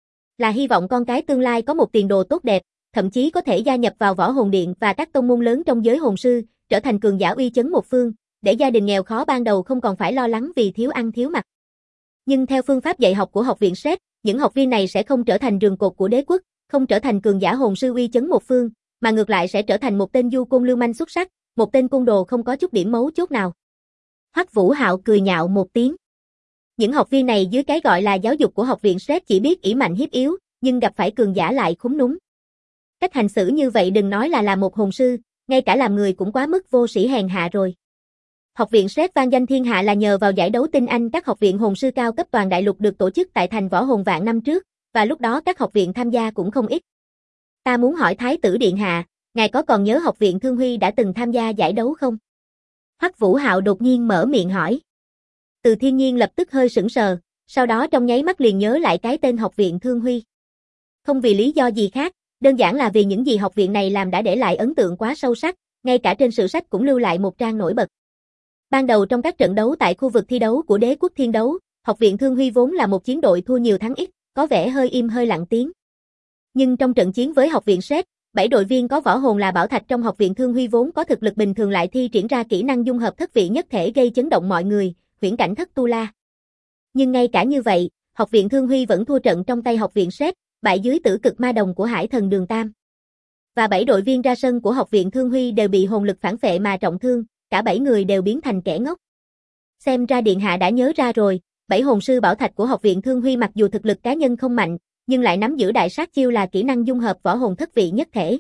Là hy vọng con cái tương lai có một tiền đồ tốt đẹp, thậm chí có thể gia nhập vào võ hồn điện và các tông môn lớn trong giới hồn sư, trở thành cường giả uy chấn một phương, để gia đình nghèo khó ban đầu không còn phải lo lắng vì thiếu ăn thiếu mặc. Nhưng theo phương pháp dạy học của học viện Sret, những học viên này sẽ không trở thành rường cột của đế quốc, không trở thành cường giả hồn sư uy chấn một phương, mà ngược lại sẽ trở thành một tên du côn lưu manh xuất sắc, một tên côn đồ không có chút điểm mấu chốt nào. Hoắc Vũ Hạo cười nhạo một tiếng. Những học viên này dưới cái gọi là giáo dục của học viện Sret chỉ biết ỷ mạnh hiếp yếu, nhưng gặp phải cường giả lại khúm núm. Cách hành xử như vậy đừng nói là làm một hồn sư, ngay cả làm người cũng quá mức vô sĩ hèn hạ rồi. Học viện Sret vang danh thiên hạ là nhờ vào giải đấu tinh anh các học viện hồn sư cao cấp toàn đại lục được tổ chức tại thành võ hồn vạn năm trước, và lúc đó các học viện tham gia cũng không ít. Ta muốn hỏi Thái tử Điện Hạ, ngài có còn nhớ học viện Thương Huy đã từng tham gia giải đấu không? Hoắc Vũ Hạo đột nhiên mở miệng hỏi. Từ Thiên Nhiên lập tức hơi sững sờ, sau đó trong nháy mắt liền nhớ lại cái tên học viện Thương Huy. Không vì lý do gì khác, đơn giản là vì những gì học viện này làm đã để lại ấn tượng quá sâu sắc, ngay cả trên sử sách cũng lưu lại một trang nổi bật. Ban đầu trong các trận đấu tại khu vực thi đấu của Đế quốc Thiên Đấu, học viện Thương Huy vốn là một chiến đội thua nhiều thắng ít, có vẻ hơi im hơi lặng tiếng. Nhưng trong trận chiến với học viện Sét, 7 đội viên có võ hồn là bảo thạch trong học viện Thương Huy vốn có thực lực bình thường lại thi triển ra kỹ năng dung hợp thất vị nhất thể gây chấn động mọi người, huyễn cảnh thất tu la. Nhưng ngay cả như vậy, học viện Thương Huy vẫn thua trận trong tay học viện Sét, bại dưới tử cực ma đồng của Hải Thần Đường Tam. Và 7 đội viên ra sân của học viện Thương Huy đều bị hồn lực phản phệ mà trọng thương, cả 7 người đều biến thành kẻ ngốc. Xem ra điện hạ đã nhớ ra rồi, 7 hồn sư bảo thạch của học viện Thương Huy mặc dù thực lực cá nhân không mạnh, nhưng lại nắm giữ đại sát chiêu là kỹ năng dung hợp võ hồn thất vị nhất thể.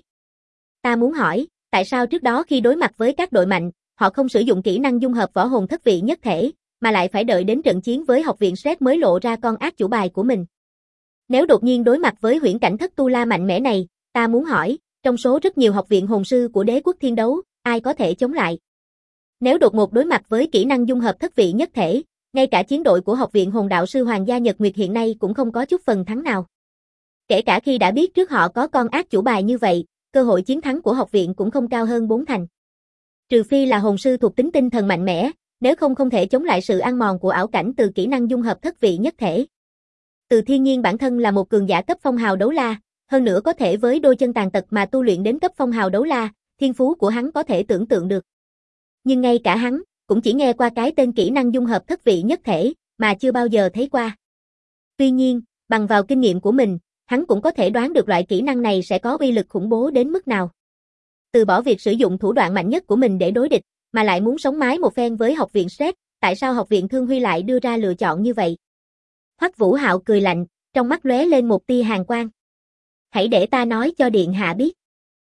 Ta muốn hỏi, tại sao trước đó khi đối mặt với các đội mạnh, họ không sử dụng kỹ năng dung hợp võ hồn thất vị nhất thể, mà lại phải đợi đến trận chiến với học viện Sét mới lộ ra con ác chủ bài của mình. Nếu đột nhiên đối mặt với huyễn cảnh thất tu la mạnh mẽ này, ta muốn hỏi, trong số rất nhiều học viện hồn sư của Đế quốc Thiên Đấu, ai có thể chống lại? Nếu đột ngột đối mặt với kỹ năng dung hợp thất vị nhất thể, ngay cả chiến đội của học viện hồn đạo sư Hoàng gia Nhật Nguyệt hiện nay cũng không có chút phần thắng nào. Kể cả khi đã biết trước họ có con ác chủ bài như vậy, cơ hội chiến thắng của học viện cũng không cao hơn 4 thành. Trừ phi là hồn sư thuộc tính tinh thần mạnh mẽ, nếu không không thể chống lại sự ăn mòn của ảo cảnh từ kỹ năng dung hợp thất vị nhất thể. Từ Thiên Nhiên bản thân là một cường giả cấp phong hào đấu la, hơn nữa có thể với đôi chân tàn tật mà tu luyện đến cấp phong hào đấu la, thiên phú của hắn có thể tưởng tượng được. Nhưng ngay cả hắn, cũng chỉ nghe qua cái tên kỹ năng dung hợp thất vị nhất thể, mà chưa bao giờ thấy qua. Tuy nhiên, bằng vào kinh nghiệm của mình, hắn cũng có thể đoán được loại kỹ năng này sẽ có uy lực khủng bố đến mức nào. Từ bỏ việc sử dụng thủ đoạn mạnh nhất của mình để đối địch, mà lại muốn sống mái một phen với học viện Sét, tại sao học viện Thương Huy lại đưa ra lựa chọn như vậy? Hoắc Vũ Hạo cười lạnh, trong mắt lóe lên một tia hàn quang. Hãy để ta nói cho điện hạ biết.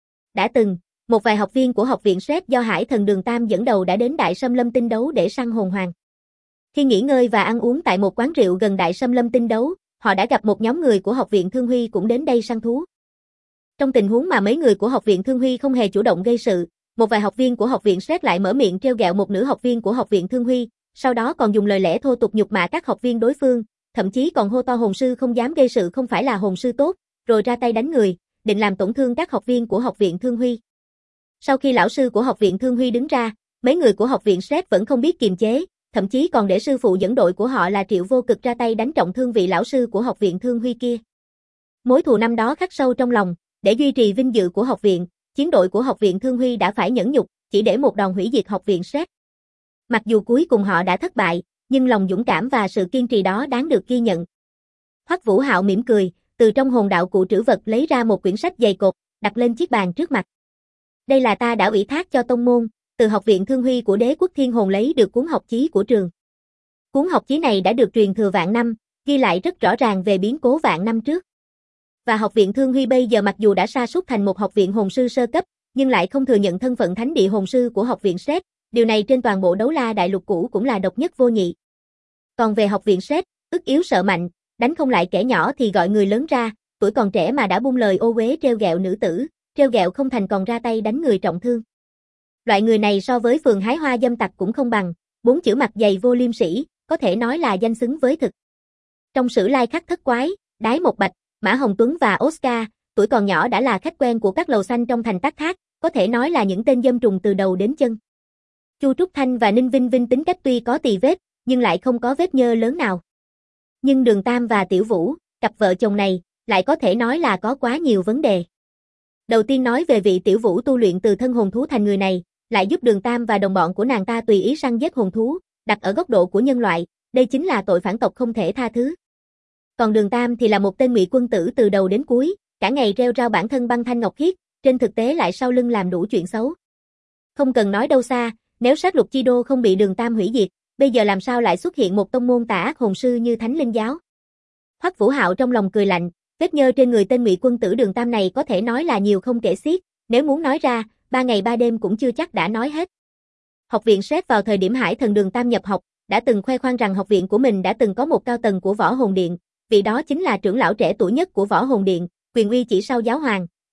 Đã từng, một vài học viên của học viện Sét do Hải Thần Đường Tam dẫn đầu đã đến Đại Sâm Lâm Tinh Đấu để săn hồn hoàng. Khi nghỉ ngơi và ăn uống tại một quán rượu gần Đại Sâm Lâm Tinh Đấu, họ đã gặp một nhóm người của học viện Thương Huy cũng đến đây săn thú. Trong tình huống mà mấy người của học viện Thương Huy không hề chủ động gây sự, một vài học viên của học viện Sét lại mở miệng trêu ghẹo một nữ học viên của học viện Thương Huy, sau đó còn dùng lời lẽ thô tục nhục mạ các học viên đối phương, thậm chí còn hô to hồn sư không dám gây sự không phải là hồn sư tốt, rồi ra tay đánh người, định làm tổn thương các học viên của học viện Thương Huy. Sau khi lão sư của học viện Thương Huy đứng ra, mấy người của học viện Sét vẫn không biết kiềm chế, thậm chí còn để sư phụ dẫn đội của họ là Triệu Vô Cực ra tay đánh trọng thương vị lão sư của học viện Thương Huy kia. Mối thù năm đó khắc sâu trong lòng, để duy trì vinh dự của học viện, chiến đội của học viện Thương Huy đã phải nhẫn nhục, chỉ để một đòn hủy diệt học viện Sét. Mặc dù cuối cùng họ đã thất bại, nhưng lòng dũng cảm và sự kiên trì đó đáng được ghi nhận. Hoắc Vũ Hạo mỉm cười, từ trong hồn đạo cụ trữ vật lấy ra một quyển sách dày cộp, đặt lên chiếc bàn trước mặt. Đây là ta đã ủy thác cho tông môn, từ học viện Thương Huy của Đế quốc Thiên Hồn lấy được cuốn học chí của trường. Cuốn học chí này đã được truyền thừa vạn năm, ghi lại rất rõ ràng về biến cố vạn năm trước. Và học viện Thương Huy bây giờ mặc dù đã sa sút thành một học viện hồn sư sơ cấp, nhưng lại không thừa nhận thân phận thánh địa hồn sư của học viện Sét, điều này trên toàn bộ Đấu La đại lục cũ cũng là độc nhất vô nhị. Còn về học viện Sét, ức yếu sợ mạnh, đánh không lại kẻ nhỏ thì gọi người lớn ra, tuổi còn trẻ mà đã buông lời ô uế trêu ghẹo nữ tử, trêu ghẹo không thành còn ra tay đánh người trọng thương. Loại người này so với phường hái hoa dâm tặc cũng không bằng, 4 chữ mặt dày vô liêm sỉ, có thể nói là danh xứng với thực. Trong sử lai khắc thất quái, Đái Một Bạch, Mã Hồng Tuấn và Oscar, tuổi còn nhỏ đã là khách quen của các lầu xanh trong thành Tắc Thác, có thể nói là những tên dâm trùng từ đầu đến chân. Chu Trúc Thanh và Ninh Vinh Vinh tính cách tuy có tì vết, nhưng lại không có vết nhơ lớn nào. Nhưng Đường Tam và Tiểu Vũ, cặp vợ chồng này, lại có thể nói là có quá nhiều vấn đề. Đầu tiên nói về vị Tiểu Vũ tu luyện từ thân hồn thú thành người này, lại giúp Đường Tam và đồng bọn của nàng ta tùy ý săn giết hồn thú, đặt ở góc độ của nhân loại, đây chính là tội phản tộc không thể tha thứ. Còn Đường Tam thì là một tên ngụy quân tử từ đầu đến cuối, cả ngày rêu rao bản thân băng thanh ngọc khiết, trên thực tế lại sau lưng làm đủ chuyện xấu. Không cần nói đâu xa, nếu sát lục chi đô không bị Đường Tam hủy diệt, bây giờ làm sao lại xuất hiện một tông môn tà ác hồn sư như Thánh Linh giáo? Hoắc Vũ Hạo trong lòng cười lạnh, vết nhơ trên người tên ngụy quân tử Đường Tam này có thể nói là nhiều không kể xiết, nếu muốn nói ra, 3 ngày 3 đêm cũng chưa chắc đã nói hết. Học viện Sét vào thời điểm Hải Thần Đường Tam nhập học, đã từng khoe khoang rằng học viện của mình đã từng có một cao tầng của Võ Hồn Điện, vị đó chính là trưởng lão trẻ tuổi nhất của Võ Hồn Điện, quyền uy chỉ sau giáo hoàng,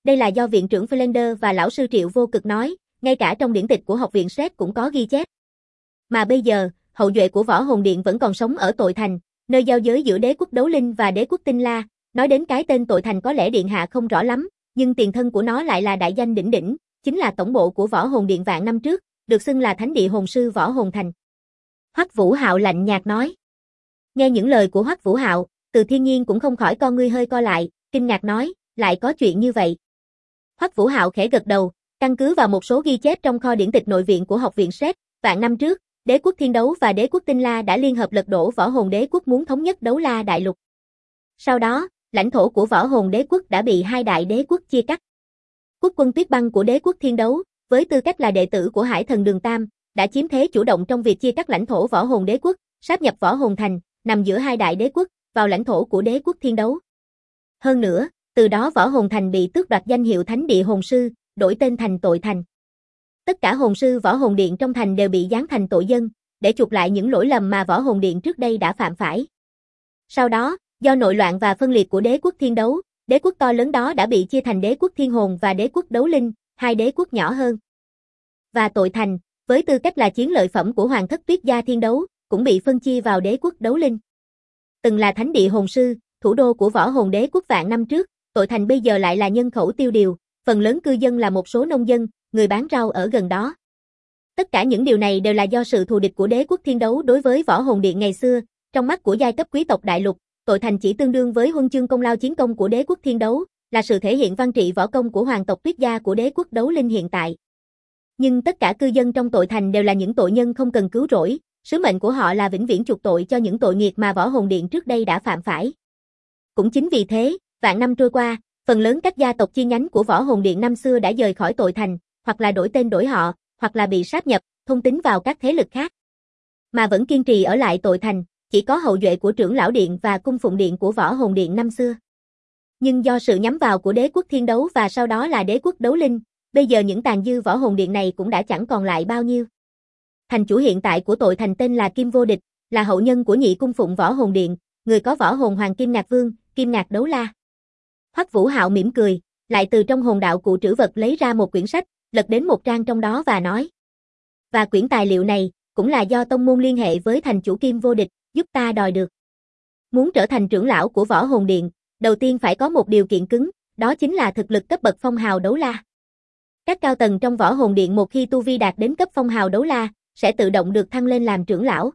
Đây là do viện trưởng Philander và lão sư Triệu Vô Cực nói, ngay cả trong điển tịch của học viện Sét cũng có ghi chép. Mà bây giờ, hậu duệ của Võ Hồn Điện vẫn còn sống ở Tội Thành, nơi giao giới giữa đế quốc Đấu Linh và đế quốc Tinh La. Nói đến cái tên Tội Thành có lẽ điện hạ không rõ lắm, nhưng tiền thân của nó lại là đại danh đỉnh đỉnh, chính là tổng bộ của Võ Hồn Điện vạn năm trước, được xưng là Thánh địa hồn sư Võ Hồn Thành. Hoắc Vũ Hạo lạnh nhạt nói. Nghe những lời của Hoắc Vũ Hạo, Từ Thiên Nhiên cũng không khỏi con ngươi hơi co lại, kinh ngạc nói, lại có chuyện như vậy. Hoắc Vũ Hạo khẽ gật đầu, căn cứ vào một số ghi chép trong kho điển tịch nội viện của học viện Sét, vạn năm trước, đế quốc Thiên Đấu và đế quốc Tinh La đã liên hợp lật đổ Võ Hồn Đế quốc muốn thống nhất Đấu La đại lục. Sau đó, lãnh thổ của Võ Hồn Đế quốc đã bị hai đại đế quốc chia cắt. Quốc quân Tuyết Băng của đế quốc Thiên Đấu, với tư cách là đệ tử của Hải Thần Đường Tam, đã chiếm thế chủ động trong việc chia cắt lãnh thổ Võ Hồn Đế quốc, sáp nhập Võ Hồn Thành, nằm giữa hai đại đế quốc, vào lãnh thổ của đế quốc Thiên Đấu. Hơn nữa, từ đó Võ Hồn Thành bị tước đoạt danh hiệu Thánh địa hồn sư, đổi tên thành Tội Thành. Tất cả hồn sư Võ Hồn Điện trong thành đều bị giáng thành tội dân, để chuộc lại những lỗi lầm mà Võ Hồn Điện trước đây đã phạm phải. Sau đó, do nội loạn và phân liệt của đế quốc Thiên Đấu, đế quốc to lớn đó đã bị chia thành đế quốc Thiên Hồn và đế quốc Đấu Linh, hai đế quốc nhỏ hơn. Và Tội Thành, với tư cách là chiến lợi phẩm của Hoàng thất Tuyết gia Thiên Đấu, cũng bị phân chia vào đế quốc Đấu Linh. Từng là thánh địa hồn sư, thủ đô của Võ Hồn Đế quốc vạn năm trước, Tội Thành bây giờ lại là nhân khẩu tiêu điều, phần lớn cư dân là một số nông dân, người bán rau ở gần đó. Tất cả những điều này đều là do sự thù địch của đế quốc Thiên Đấu đối với Võ Hồn Điện ngày xưa, trong mắt của giai cấp quý tộc đại lục, Tội Thành chỉ tương đương với huân chương công lao chiến công của đế quốc Thiên Đấu, là sự thể hiện văn trị võ công của hoàng tộc Tuyết gia của đế quốc Đấu Linh hiện tại. Nhưng tất cả cư dân trong Tội Thành đều là những tội nhân không cần cứu rỗi, sứ mệnh của họ là vĩnh viễn chuộc tội cho những tội nghiệp mà Võ Hồn Điện trước đây đã phạm phải. Cũng chính vì thế, vạn năm trôi qua, phần lớn các gia tộc chi nhánh của Võ Hồn Điện năm xưa đã dời khỏi Tội Thành, hoặc là đổi tên đổi họ, hoặc là bị sáp nhập, thôn tính vào các thế lực khác. Mà vẫn kiên trì ở lại Tội Thành, chỉ có hậu duệ của trưởng lão điện và cung phụng điện của Võ Hồn Điện năm xưa. Nhưng do sự nhắm vào của đế quốc Thiên Đấu và sau đó là đế quốc Đấu Linh, bây giờ những tàn dư Võ Hồn Điện này cũng đã chẳng còn lại bao nhiêu. Thành chủ hiện tại của Tội Thành tên là Kim Vô Địch, là hậu nhân của nhị cung phụng Võ Hồn Điện, người có võ hồn Hoàng Kim Ngạc Vương, Kim Ngạc Đấu La. Hoắc Vũ Hạo mỉm cười, lại từ trong hồn đạo cụ trữ vật lấy ra một quyển sách, lật đến một trang trong đó và nói. Và quyển tài liệu này, cũng là do tông môn liên hệ với thành chủ Kim Vô Địch, giúp ta đòi được. Muốn trở thành trưởng lão của Võ Hồn Điện, đầu tiên phải có một điều kiện cứng, đó chính là thực lực cấp bậc phong hào đấu la. Các cao tầng trong Võ Hồn Điện một khi tu vi đạt đến cấp phong hào đấu la, sẽ tự động được thăng lên làm trưởng lão.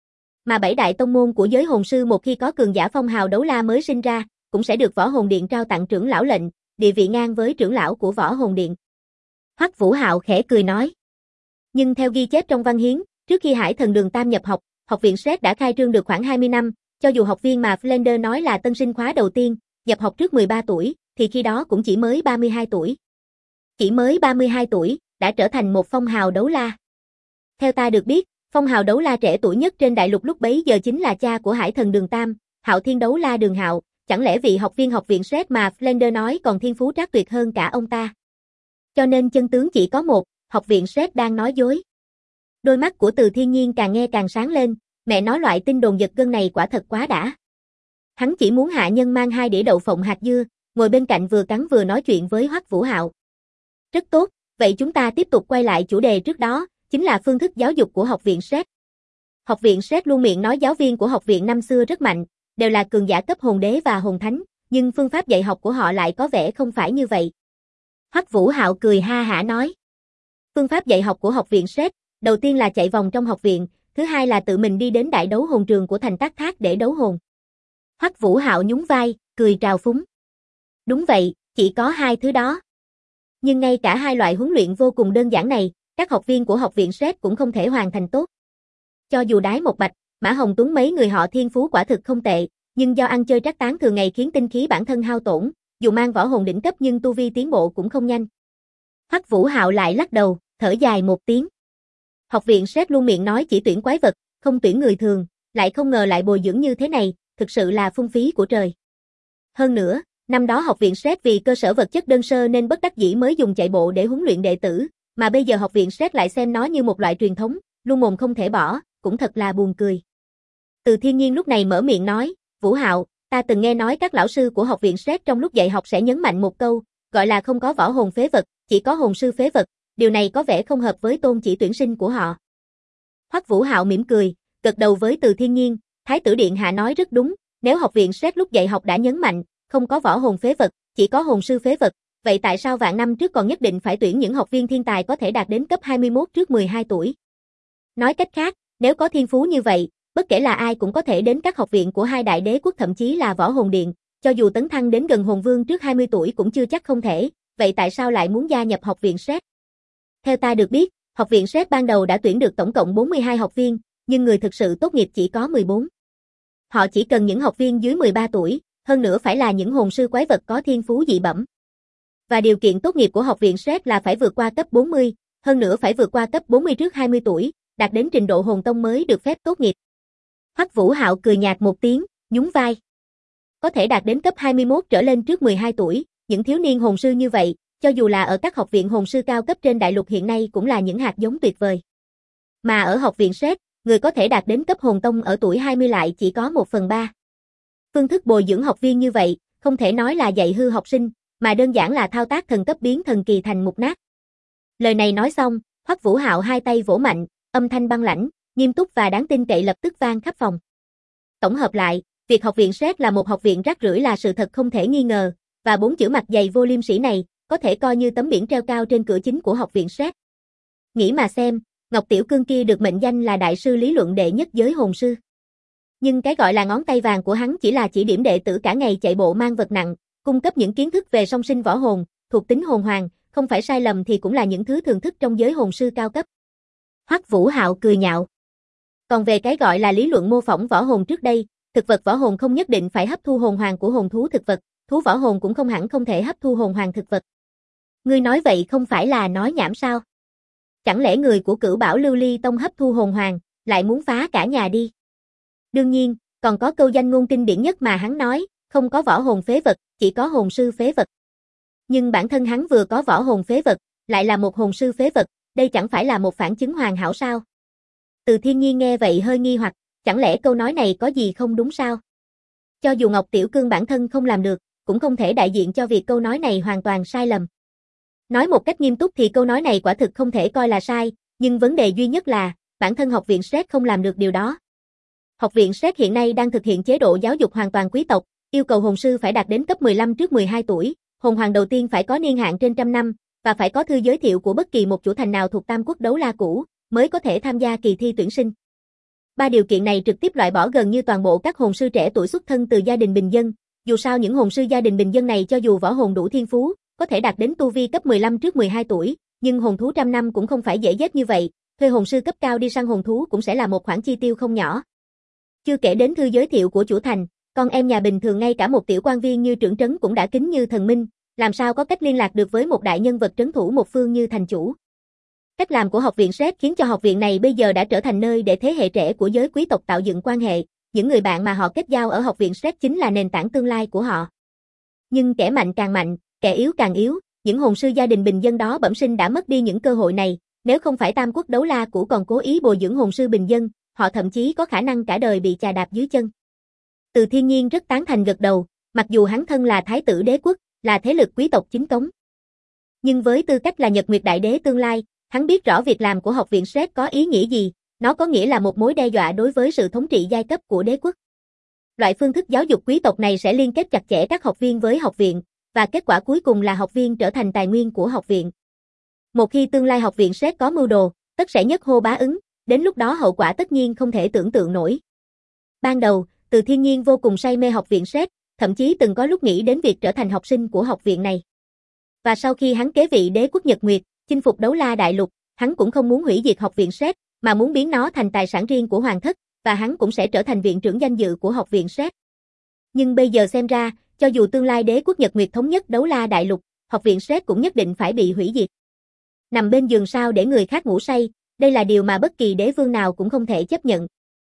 Mà bảy đại tông môn của giới hồn sư một khi có cường giả phong hào đấu la mới sinh ra, cũng sẽ được Võ Hồn Điện trao tặng trưởng lão lệnh, địa vị ngang với trưởng lão của Võ Hồn Điện. Hoắc Vũ Hạo khẽ cười nói. Nhưng theo ghi chép trong văn hiến, trước khi Hải Thần Đường Tam nhập học, học viện Sét đã khai trương được khoảng 20 năm, cho dù học viên mà Philander nói là tân sinh khóa đầu tiên, nhập học trước 13 tuổi, thì khi đó cũng chỉ mới 32 tuổi. Chỉ mới 32 tuổi, đã trở thành một phong hào đấu la. Theo ta được biết, phong hào đấu la trẻ tuổi nhất trên đại lục lúc bấy giờ chính là cha của Hải Thần Đường Tam, Hạo Thiên Đấu La Đường Hạo, chẳng lẽ vị học viên học viện Sét mà Philander nói còn thiên phú trác tuyệt hơn cả ông ta. Cho nên chân tướng chỉ có một, học viện Sét đang nói dối. Đôi mắt của Từ Thiên Nhiên càng nghe càng sáng lên, mẹ nói loại tin đồn giật gân này quả thật quá đã. Hắn chỉ muốn hạ nhân mang 2 đĩa đậu phộng hạt dưa, ngồi bên cạnh vừa cắn vừa nói chuyện với Hoắc Vũ Hạo. Rất tốt, vậy chúng ta tiếp tục quay lại chủ đề trước đó, chính là phương thức giáo dục của học viện Sét. Học viện Sét luôn miệng nói giáo viên của học viện năm xưa rất mạnh, đều là cường giả cấp hồn đế và hồn thánh, nhưng phương pháp dạy học của họ lại có vẻ không phải như vậy. Hoắc Vũ Hạo cười ha hả nói. Phương pháp dạy học của học viện Sét, đầu tiên là chạy vòng trong học viện, thứ hai là tự mình đi đến đại đấu hồn trường của thành Tác Thác để đấu hồn. Hoắc Vũ Hạo nhún vai, cười trào phúng. Đúng vậy, chỉ có 2 thứ đó. Nhưng ngay cả 2 loại huấn luyện vô cùng đơn giản này, các học viên của học viện Sét cũng không thể hoàn thành tốt. Cho dù Đái Một Bạch, Mã Hồng Tuấn mấy người họ thiên phú quả thực không tệ, nhưng do ăn chơi trác táng thường ngày khiến tinh khí bản thân hao tổn, dù mang võ hồn đỉnh cấp nhưng tu vi tiến bộ cũng không nhanh. Hoắc Vũ Hạo lại lắc đầu, thở dài một tiếng. Học viện Sét luôn miệng nói chỉ tuyển quái vật, không tuyển người thường, lại không ngờ lại bồi dưỡng như thế này, thực sự là phung phí của trời. Hơn nữa, năm đó học viện Sét vì cơ sở vật chất đơn sơ nên bất đắc dĩ mới dùng chạy bộ để huấn luyện đệ tử, mà bây giờ học viện Sét lại xem nó như một loại truyền thống, luôn mồm không thể bỏ, cũng thật là buồn cười. Từ Thiên Nhiên lúc này mở miệng nói, Vũ Hạo, ta từng nghe nói các lão sư của học viện Sét trong lúc dạy học sẽ nhấn mạnh một câu, gọi là không có võ hồn phế vật, chỉ có hồn sư phế vật, điều này có vẻ không hợp với tôn chỉ tuyển sinh của họ. Hoắc Vũ Hạo mỉm cười, gật đầu với Từ Thiên Nhiên, Thái tử điện hạ nói rất đúng, nếu học viện SET lúc dạy học đã nhấn mạnh, không có võ hồn phế vật, chỉ có hồn sư phế vật, vậy tại sao vạn năm trước còn nhất định phải tuyển những học viên thiên tài có thể đạt đến cấp 21 trước 12 tuổi? Nói cách khác, nếu có thiên phú như vậy, bất kể là ai cũng có thể đến các học viện của hai đại đế quốc thậm chí là võ hồn điện, cho dù tấn thăng đến gần hồn vương trước 20 tuổi cũng chưa chắc không thể, vậy tại sao lại muốn gia nhập học viện SET? Theo ta được biết, học viện SET ban đầu đã tuyển được tổng cộng 42 học viên, nhưng người thực sự tốt nghiệp chỉ có 14. Họ chỉ cần những học viên dưới 13 tuổi, hơn nữa phải là những hồn sư quái vật có thiên phú dị bẩm. Và điều kiện tốt nghiệp của học viện SET là phải vượt qua cấp 40, hơn nữa phải vượt qua cấp 40 trước 20 tuổi, đạt đến trình độ hồn tông mới được phép tốt nghiệp. Hoắc Vũ Hạo cười nhạt một tiếng, nhún vai. Có thể đạt đến cấp 21 trở lên trước 12 tuổi, những thiếu niên hồn sư như vậy, cho dù là ở các học viện hồn sư cao cấp trên đại lục hiện nay cũng là những hạt giống tuyệt vời. Mà ở học viện SET, người có thể đạt đến cấp hồn tông ở tuổi 20 lại chỉ có 1/3. Phương thức bồi dưỡng học viên như vậy, không thể nói là dạy hư học sinh, mà đơn giản là thao tác thần cấp biến thần kỳ thành mục nát. Lời này nói xong, Hoắc Vũ Hạo hai tay vỗ mạnh, âm thanh băng lãnh, nghiêm túc và đáng tin cậy lập tức vang khắp phòng. Tổng hợp lại, việc học viện SET là một học viện rác rưởi là sự thật không thể nghi ngờ, và 4 chữ mặt dày vô liêm sỉ này, có thể coi như tấm biển treo cao trên cửa chính của học viện SET. Nghĩ mà xem, Ngọc Tiểu Cương kia được mệnh danh là đại sư lý luận đệ nhất giới hồn sư. Nhưng cái gọi là ngón tay vàng của hắn chỉ là chỉ điểm đệ tử cả ngày chạy bộ mang vật nặng, cung cấp những kiến thức về song sinh võ hồn, thuộc tính hồn hoàng, không phải sai lầm thì cũng là những thứ thường thức trong giới hồn sư cao cấp. Hoắc Vũ Hạo cười nhạo. Còn về cái gọi là lý luận mô phỏng võ hồn trước đây, thực vật võ hồn không nhất định phải hấp thu hồn hoàng của hồn thú thực vật, thú võ hồn cũng không hẳn không thể hấp thu hồn hoàng thực vật. Ngươi nói vậy không phải là nói nhảm sao? Chẳng lẽ người của Cửu Bảo Lưu Ly Tông hấp thu hồn hoàng, lại muốn phá cả nhà đi? Đương nhiên, còn có câu danh ngôn kinh điển nhất mà hắn nói, không có võ hồn phế vật, chỉ có hồn sư phế vật. Nhưng bản thân hắn vừa có võ hồn phế vật, lại là một hồn sư phế vật, đây chẳng phải là một phản chứng hoàn hảo sao? Từ Thiên Nhiên nghe vậy hơi nghi hoặc, chẳng lẽ câu nói này có gì không đúng sao? Cho dù Ngọc Tiểu Cương bản thân không làm được, cũng không thể đại diện cho việc câu nói này hoàn toàn sai lầm. Nói một cách nghiêm túc thì câu nói này quả thực không thể coi là sai, nhưng vấn đề duy nhất là, bản thân học viện SET không làm được điều đó. Học viện SET hiện nay đang thực hiện chế độ giáo dục hoàn toàn quý tộc, yêu cầu hồn sư phải đạt đến cấp 15 trước 12 tuổi, hồn hoàng đầu tiên phải có niên hạn trên 100 năm, và phải có thư giới thiệu của bất kỳ một chủ thành nào thuộc Tam Quốc Đấu La cũ, mới có thể tham gia kỳ thi tuyển sinh. Ba điều kiện này trực tiếp loại bỏ gần như toàn bộ các hồn sư trẻ tuổi xuất thân từ gia đình bình dân, dù sao những hồn sư gia đình bình dân này cho dù võ hồn đủ thiên phú, có thể đạt đến tu vi cấp 15 trước 12 tuổi, nhưng hồn thú 100 năm cũng không phải dễ giết như vậy, thuê hồn sư cấp cao đi săn hồn thú cũng sẽ là một khoản chi tiêu không nhỏ. Chưa kể đến thư giới thiệu của chủ thành, con em nhà bình thường ngay cả một tiểu quan viên như trưởng trấn cũng đã kính như thần minh, làm sao có cách liên lạc được với một đại nhân vật trấn thủ một phương như thành chủ. Cách làm của học viện SET khiến cho học viện này bây giờ đã trở thành nơi để thế hệ trẻ của giới quý tộc tạo dựng quan hệ, những người bạn mà họ kết giao ở học viện SET chính là nền tảng tương lai của họ. Nhưng kẻ mạnh càng mạnh, kẻ yếu càng yếu, những hồn sư gia đình bình dân đó bẩm sinh đã mất đi những cơ hội này, nếu không phải Tam Quốc Đấu La cũ còn cố ý bồi dưỡng hồn sư bình dân, họ thậm chí có khả năng cả đời bị chà đạp dưới chân. Từ Thiên Nhiên rất tán thành gật đầu, mặc dù hắn thân là thái tử đế quốc, là thế lực quý tộc chính cống. Nhưng với tư cách là Nhật Nguyệt Đại Đế tương lai, hắn biết rõ việc làm của học viện SET có ý nghĩa gì, nó có nghĩa là một mối đe dọa đối với sự thống trị giai cấp của đế quốc. Loại phương thức giáo dục quý tộc này sẽ liên kết chặt chẽ các học viên với học viện, và kết quả cuối cùng là học viên trở thành tài nguyên của học viện. Một khi tương lai học viện SET có mưu đồ, tất sẽ nhất hô bá ứng, đến lúc đó hậu quả tất nhiên không thể tưởng tượng nổi. Ban đầu, Từ Thiên Nhiên vô cùng say mê học viện SET, thậm chí từng có lúc nghĩ đến việc trở thành học sinh của học viện này. Và sau khi hắn kế vị đế quốc Nhật Nguyệt, chinh phục Đấu La Đại Lục, hắn cũng không muốn hủy diệt học viện SET, mà muốn biến nó thành tài sản riêng của hoàng thất, và hắn cũng sẽ trở thành viện trưởng danh dự của học viện SET. Nhưng bây giờ xem ra, cho dù tương lai đế quốc Nhật Nguyệt thống nhất Đấu La Đại Lục, học viện SET cũng nhất định phải bị hủy diệt. Nằm bên giường sao để người khác ngủ say, đây là điều mà bất kỳ đế vương nào cũng không thể chấp nhận.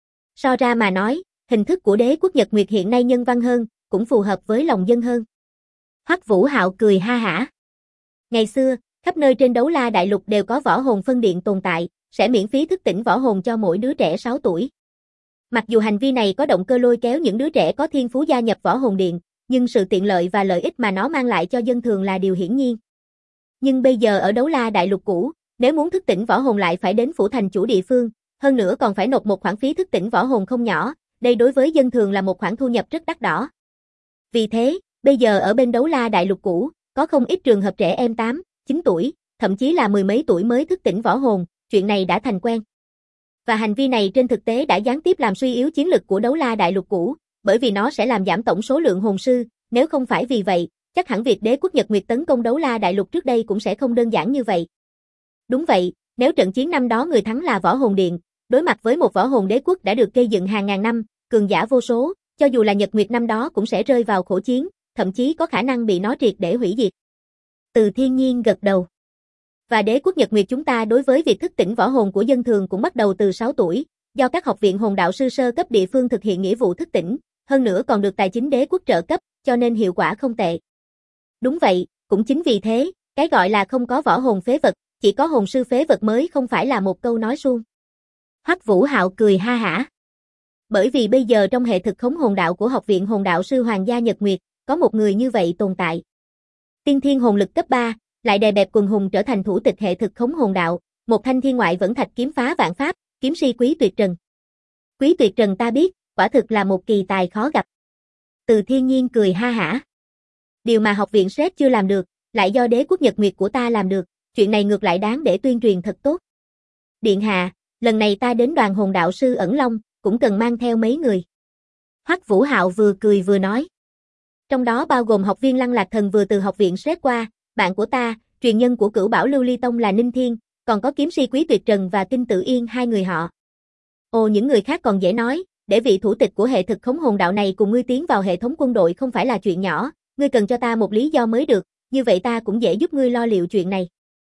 So ra mà nói, hình thức của đế quốc Nhật Nguyệt hiện nay nhân văn hơn, cũng phù hợp với lòng dân hơn. Hoắc Vũ Hạo cười ha hả. Ngày xưa, khắp nơi trên Đấu La Đại Lục đều có võ hồn phân điện tồn tại, sẽ miễn phí thức tỉnh võ hồn cho mỗi đứa trẻ 6 tuổi. Mặc dù hành vi này có động cơ lôi kéo những đứa trẻ có thiên phú gia nhập võ hồn điện, nhưng sự tiện lợi và lợi ích mà nó mang lại cho dân thường là điều hiển nhiên. Nhưng bây giờ ở Đấu La Đại Lục cũ, nếu muốn thức tỉnh võ hồn lại phải đến phủ thành chủ địa phương, hơn nữa còn phải nộp một khoản phí thức tỉnh võ hồn không nhỏ, đây đối với dân thường là một khoản thu nhập rất đắt đỏ. Vì thế, bây giờ ở bên Đấu La Đại Lục cũ, có không ít trường hợp trẻ em 8, 9 tuổi, thậm chí là mười mấy tuổi mới thức tỉnh võ hồn, chuyện này đã thành quen. Và hành vi này trên thực tế đã gián tiếp làm suy yếu chiến lực của Đấu La Đại Lục cũ, bởi vì nó sẽ làm giảm tổng số lượng hồn sư, nếu không phải vì vậy, chắc hẳn việc đế quốc Nhật Nguyệt tấn công Đấu La Đại Lục trước đây cũng sẽ không đơn giản như vậy. Đúng vậy, nếu trận chiến năm đó người thắng là Võ Hồn Điện, đối mặt với một võ hồn đế quốc đã được gây dựng hàng ngàn năm, cường giả vô số, cho dù là Nhật Nguyệt năm đó cũng sẽ rơi vào khổ chiến, thậm chí có khả năng bị nó triệt để hủy diệt. Từ Thiên Nhiên gật đầu. Và đế quốc Nhật Nguyệt chúng ta đối với việc thức tỉnh võ hồn của dân thường cũng bắt đầu từ 6 tuổi, do các học viện hồn đạo sư sơ cấp địa phương thực hiện nghĩa vụ thức tỉnh, hơn nữa còn được tài chính đế quốc trợ cấp, cho nên hiệu quả không tệ. Đúng vậy, cũng chính vì thế, cái gọi là không có võ hồn phế vật, chỉ có hồn sư phế vật mới không phải là một câu nói suông. Hoắc Vũ Hạo cười ha hả. Bởi vì bây giờ trong hệ thực khống hồn đạo của học viện hồn đạo sư Hoàng gia Nhật Nguyệt, có một người như vậy tồn tại. Tiên thiên hồn lực cấp 3, lại đè bẹp quần hùng trở thành thủ tịch hệ thực khống hồn đạo, một thanh thiên ngoại vẫn thạch kiếm phá vạn pháp, kiếm si Quý Tuyệt Trần. Quý Tuyệt Trần ta biết, quả thực là một kỳ tài khó gặp. Từ Thiên Nhiên cười ha hả. Điều mà học viện SET chưa làm được, lại do đế quốc Nhật Nguyệt của ta làm được, chuyện này ngược lại đáng để tuyên truyền thật tốt. Điện hạ, lần này ta đến đoàn hồn đạo sư Ẩn Long, cũng cần mang theo mấy người. Hoắc Vũ Hạo vừa cười vừa nói. Trong đó bao gồm học viên Lăng Lạc Thần vừa từ học viện SET qua, bạn của ta, truyền nhân của Cửu Bảo Lưu Ly Tông là Ninh Thiên, còn có kiếm si Quý Tuyệt Trần và Kinh Tự Yên hai người họ. Ồ, những người khác còn dễ nói, để vị thủ tịch của hệ thực khống hồn đạo này cùng ngươi tiến vào hệ thống quân đội không phải là chuyện nhỏ, ngươi cần cho ta một lý do mới được, như vậy ta cũng dễ giúp ngươi lo liệu chuyện này.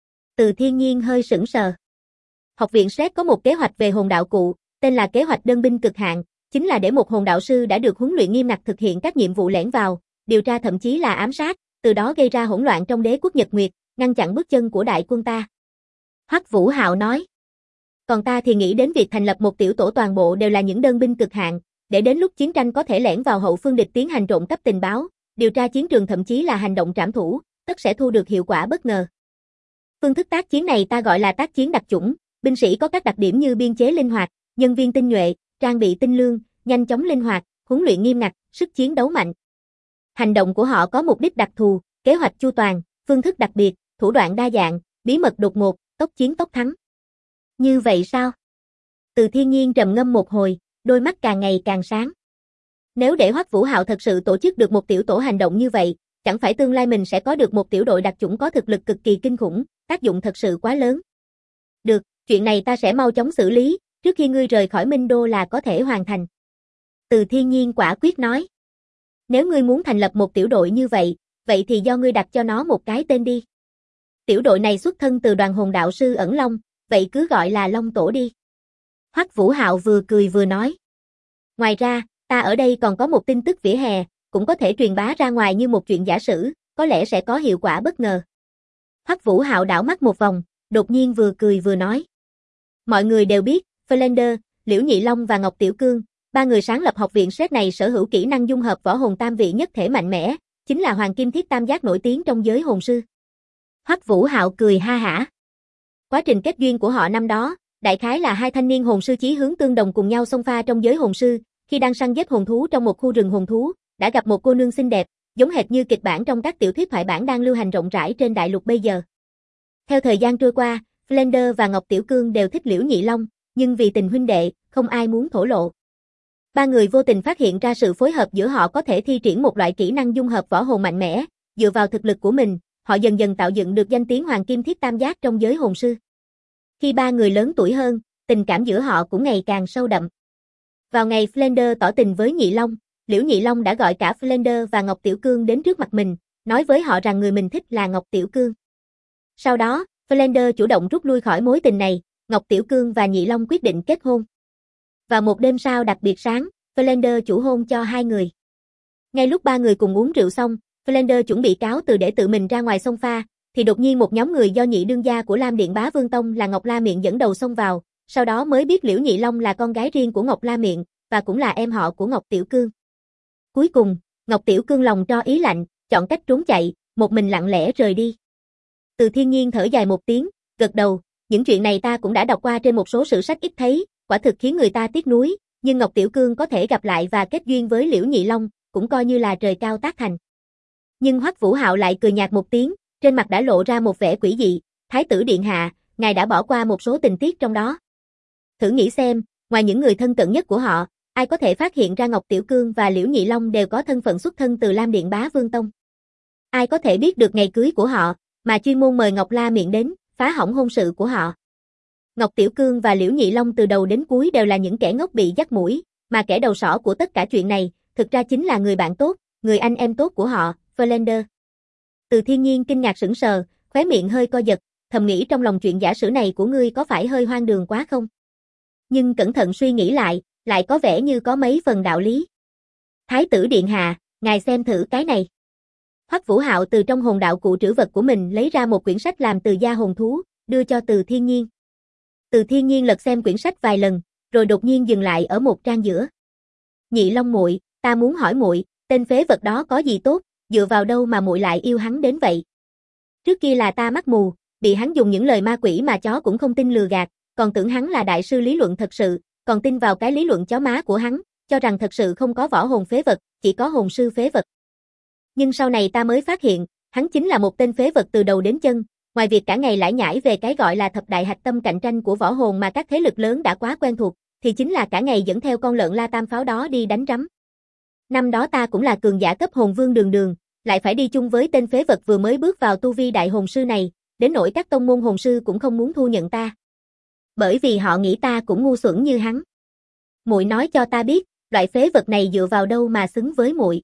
Từ Thiên Nhiên hơi sững sờ. Học viện SET có một kế hoạch về hồn đạo cụ, tên là kế hoạch đơn binh cực hạn, chính là để một hồn đạo sư đã được huấn luyện nghiêm ngặt thực hiện các nhiệm vụ lẻn vào, điều tra thậm chí là ám sát, từ đó gây ra hỗn loạn trong đế quốc Nhật Nguyệt, ngăn chặn bước chân của đại quân ta. Hoắc Vũ Hạo nói. Còn ta thì nghĩ đến việc thành lập một tiểu tổ toàn bộ đều là những đơn binh cực hạn, để đến lúc chiến tranh có thể lẻn vào hậu phương địch tiến hành trộm cắp tình báo, điều tra chiến trường thậm chí là hành động trảm thủ, tất sẽ thu được hiệu quả bất ngờ. Phương thức tác chiến này ta gọi là tác chiến đặc chủng, binh sĩ có các đặc điểm như biên chế linh hoạt, nhân viên tinh nhuệ, trang bị tinh lương, nhanh chóng linh hoạt, huấn luyện nghiêm ngặt, sức chiến đấu mạnh. Hành động của họ có mục đích đặc thù, kế hoạch chu toàn, phương thức đặc biệt, thủ đoạn đa dạng, bí mật đột ngột, tốc chiến tốc thắng. Như vậy sao? Từ Thiên Nhiên trầm ngâm một hồi, đôi mắt càng ngày càng sáng. Nếu để Hoắc Vũ Hạo thật sự tổ chức được một tiểu tổ hành động như vậy, chẳng phải tương lai mình sẽ có được một tiểu đội đặc chủng có thực lực cực kỳ kinh khủng, tác dụng thật sự quá lớn. Được, chuyện này ta sẽ mau chóng xử lý, trước khi ngươi rời khỏi Minh Đô là có thể hoàn thành. Từ Thiên Nhiên quả quyết nói. Nếu ngươi muốn thành lập một tiểu đội như vậy, vậy thì do ngươi đặt cho nó một cái tên đi. Tiểu đội này xuất thân từ đoàn hồn đạo sư Ẩn Long, vậy cứ gọi là Long Tổ đi. Hoắc Vũ Hạo vừa cười vừa nói. Ngoài ra, ta ở đây còn có một tin tức vỉa hè, cũng có thể truyền bá ra ngoài như một chuyện giả sử, có lẽ sẽ có hiệu quả bất ngờ. Hoắc Vũ Hạo đảo mắt một vòng, đột nhiên vừa cười vừa nói. Mọi người đều biết, Flander, Liễu Nhị Long và Ngọc Tiểu Cương, ba người sáng lập học viện SET này sở hữu kỹ năng dung hợp võ hồn tam vị nhất thể mạnh mẽ, chính là Hoàng Kim Thiết Tam Giác nổi tiếng trong giới hồn sư. Hoắc Vũ Hạo cười ha hả. Quá trình kết duyên của họ năm đó, đại khái là hai thanh niên hồn sư chí hướng tương đồng cùng nhau xông pha trong giới hồn sư, khi đang săn giết hồn thú trong một khu rừng hồn thú, đã gặp một cô nương xinh đẹp, giống hệt như kịch bản trong các tiểu thuyết thoại bản đang lưu hành rộng rãi trên đại lục bây giờ. Theo thời gian trôi qua, Flander và Ngọc Tiểu Cương đều thích Liễu Nhị Long, nhưng vì tình huynh đệ, không ai muốn thổ lộ. Ba người vô tình phát hiện ra sự phối hợp giữa họ có thể thi triển một loại kỹ năng dung hợp võ hồn mạnh mẽ, dựa vào thực lực của mình, họ dần dần tạo dựng được danh tiếng Hoàng Kim Thiết Tam Giác trong giới hồn sư. Khi ba người lớn tuổi hơn, tình cảm giữa họ cũng ngày càng sâu đậm. Vào ngày Flander tỏ tình với Nhị Long, Liễu Nhị Long đã gọi cả Flander và Ngọc Tiểu Cương đến trước mặt mình, nói với họ rằng người mình thích là Ngọc Tiểu Cương. Sau đó, Flander chủ động rút lui khỏi mối tình này, Ngọc Tiểu Cương và Nhị Long quyết định kết hôn. Vào một đêm sao đặc biệt sáng, Flander chủ hôn cho hai người. Ngay lúc ba người cùng uống rượu xong, Flander chuẩn bị cáo từ để tự mình ra ngoài xông pha, thì đột nhiên một nhóm người do nhị đương gia của Lam Điện Bá Vương Tông là Ngọc La Miện dẫn đầu xông vào, sau đó mới biết Liễu Nhị Long là con gái riêng của Ngọc La Miện, và cũng là em họ của Ngọc Tiểu Cương. Cuối cùng, Ngọc Tiểu Cương lòng tro ý lạnh, chọn cách trốn chạy, một mình lặng lẽ rời đi. Từ Thiên Nhiên thở dài một tiếng, gật đầu, những chuyện này ta cũng đã đọc qua trên một số sử sách ít thấy, quả thực khiến người ta tiếc nuối, nhưng Ngọc Tiểu Cương có thể gặp lại và kết duyên với Liễu Nhị Long, cũng coi như là trời cao tác thành. Nhưng Hoắc Vũ Hạo lại cười nhạt một tiếng, trên mặt đã lộ ra một vẻ quỷ dị, Thái tử điện hạ, ngài đã bỏ qua một số tình tiết trong đó. Thử nghĩ xem, ngoài những người thân cận nhất của họ, ai có thể phát hiện ra Ngọc Tiểu Cương và Liễu Nhị Long đều có thân phận xuất thân từ Lam Điện Bá Vương Tông? Ai có thể biết được ngày cưới của họ, mà chuyên môn mời Ngọc La Miện đến, phá hỏng hôn sự của họ? Ngọc Tiểu Cương và Liễu Nhị Long từ đầu đến cuối đều là những kẻ ngốc bị dắt mũi, mà kẻ đầu sỏ của tất cả chuyện này, thực ra chính là người bạn tốt, người anh em tốt của họ, Flander. Từ Thiên Nhiên kinh ngạc sững sờ, khóe miệng hơi co giật, thầm nghĩ trong lòng chuyện giả sử này của ngươi có phải hơi hoang đường quá không? Nhưng cẩn thận suy nghĩ lại có vẻ như có mấy phần đạo lý. Thái tử điện hạ, ngài xem thử cái này. Hoắc Vũ Hạo từ trong hồn đạo cụ trữ vật của mình lấy ra một quyển sách làm từ da hồn thú, đưa cho Từ Thiên Nhiên. Từ Thiên Nhiên lật xem quyển sách vài lần, rồi đột nhiên dừng lại ở một trang giữa. Nhị Long muội, ta muốn hỏi muội, tên phế vật đó có gì tốt, dựa vào đâu mà muội lại yêu hắn đến vậy? Trước kia là ta mắt mù, bị hắn dùng những lời ma quỷ mà chó cũng không tin lừa gạt, còn tưởng hắn là đại sư lý luận thật sự, còn tin vào cái lý luận chó má của hắn, cho rằng thật sự không có võ hồn phế vật, chỉ có hồn sư phế vật. Nhưng sau này ta mới phát hiện, hắn chính là một tên phế vật từ đầu đến chân, ngoài việc cả ngày lải nhải về cái gọi là thập đại hạch tâm cạnh tranh của võ hồn mà các thế lực lớn đã quá quen thuộc, thì chính là cả ngày dẫn theo con lợn La Tam Pháo đó đi đánh rắm. Năm đó ta cũng là cường giả cấp hồn vương đường, lại phải đi chung với tên phế vật vừa mới bước vào tu vi đại hồn sư này, đến nỗi các tông môn hồn sư cũng không muốn thu nhận ta. Bởi vì họ nghĩ ta cũng ngu xuẩn như hắn. Muội nói cho ta biết, loại phế vật này dựa vào đâu mà xứng với muội?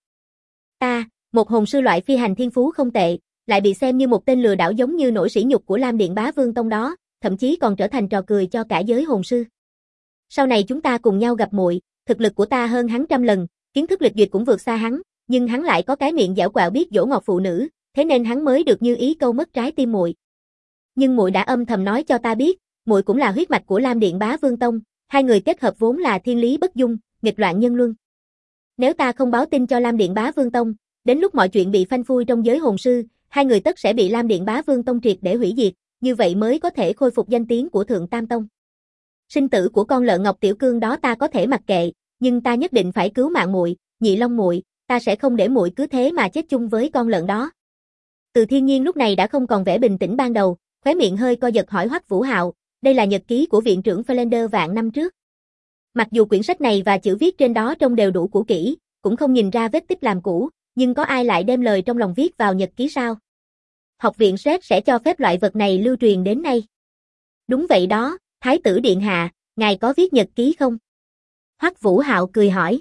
Ta, một hồn sư loại phi hành thiên phú không tệ, lại bị xem như một tên lừa đảo giống như nỗi sỉ nhục của Lam Điện Bá Vương Tông đó, thậm chí còn trở thành trò cười cho cả giới hồn sư. Sau này chúng ta cùng nhau gặp muội, thực lực của ta hơn hắn trăm lần, kiến thức lịch duyệt cũng vượt xa hắn, nhưng hắn lại có cái miệng dẻo quẹo biết dỗ ngọt phụ nữ, thế nên hắn mới được như ý câu mất trái tim muội. Nhưng muội đã âm thầm nói cho ta biết, muội cũng là huyết mạch của Lam Điện Bá Vương Tông, hai người kết hợp vốn là thiên lý bất dung, nghịch loạn nhân luân. Nếu ta không báo tin cho Lam Điện Bá Vương Tông, đến lúc mọi chuyện bị phanh phui trong giới hồn sư, hai người tất sẽ bị Lam Điện Bá Vương Tông triệt để hủy diệt, như vậy mới có thể khôi phục danh tiếng của Thượng Tam Tông. Sinh tử của con lợn Ngọc Tiểu Cương đó ta có thể mặc kệ, nhưng ta nhất định phải cứu mạng muội, Nhị Long muội, ta sẽ không để muội cứ thế mà chết chung với con lợn đó. Từ Thiên Nhiên lúc này đã không còn vẻ bình tĩnh ban đầu, khóe miệng hơi co giật hỏi Hoắc Vũ Hạo, đây là nhật ký của viện trưởng Flander vạn năm trước. Mặc dù quyển sách này và chữ viết trên đó trông đều đủ cũ kỹ, cũng không nhìn ra vết tích làm cũ, nhưng có ai lại đem lời trong lòng viết vào nhật ký sao? Học viện Sét sẽ cho phép loại vật này lưu truyền đến nay. Đúng vậy đó, Thái tử điện hạ, ngài có viết nhật ký không? Hoắc Vũ Hạo cười hỏi.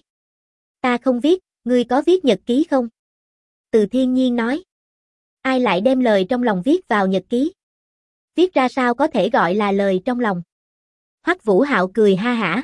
Ta không viết, ngươi có viết nhật ký không? Từ Thiên Nhiên nói. Ai lại đem lời trong lòng viết vào nhật ký? Viết ra sao có thể gọi là lời trong lòng? Hoắc Vũ Hạo cười ha hả.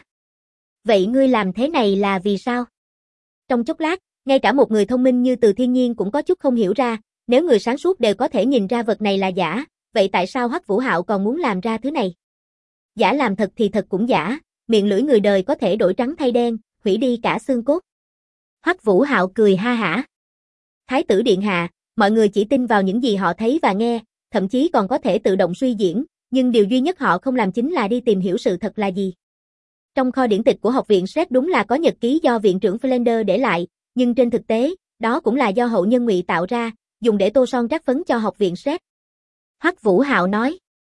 Vậy ngươi làm thế này là vì sao? Trong chốc lát, ngay cả một người thông minh như Từ Thiên Nhiên cũng có chút không hiểu ra, nếu người sáng suốt đều có thể nhìn ra vật này là giả, vậy tại sao Hoắc Vũ Hạo còn muốn làm ra thứ này? Giả làm thật thì thật cũng giả, miệng lưỡi người đời có thể đổi trắng thay đen, hủy đi cả xương cốt. Hoắc Vũ Hạo cười ha hả. Thái tử điện hạ, mọi người chỉ tin vào những gì họ thấy và nghe, thậm chí còn có thể tự động suy diễn, nhưng điều duy nhất họ không làm chính là đi tìm hiểu sự thật là gì. Trong kho điển tịch của học viện Sét đúng là có nhật ký do viện trưởng Flander để lại, nhưng trên thực tế, đó cũng là do hậu nhân Ngụy tạo ra, dùng để tô son trắc phấn cho học viện Sét. Hoắc Vũ Hạo nói.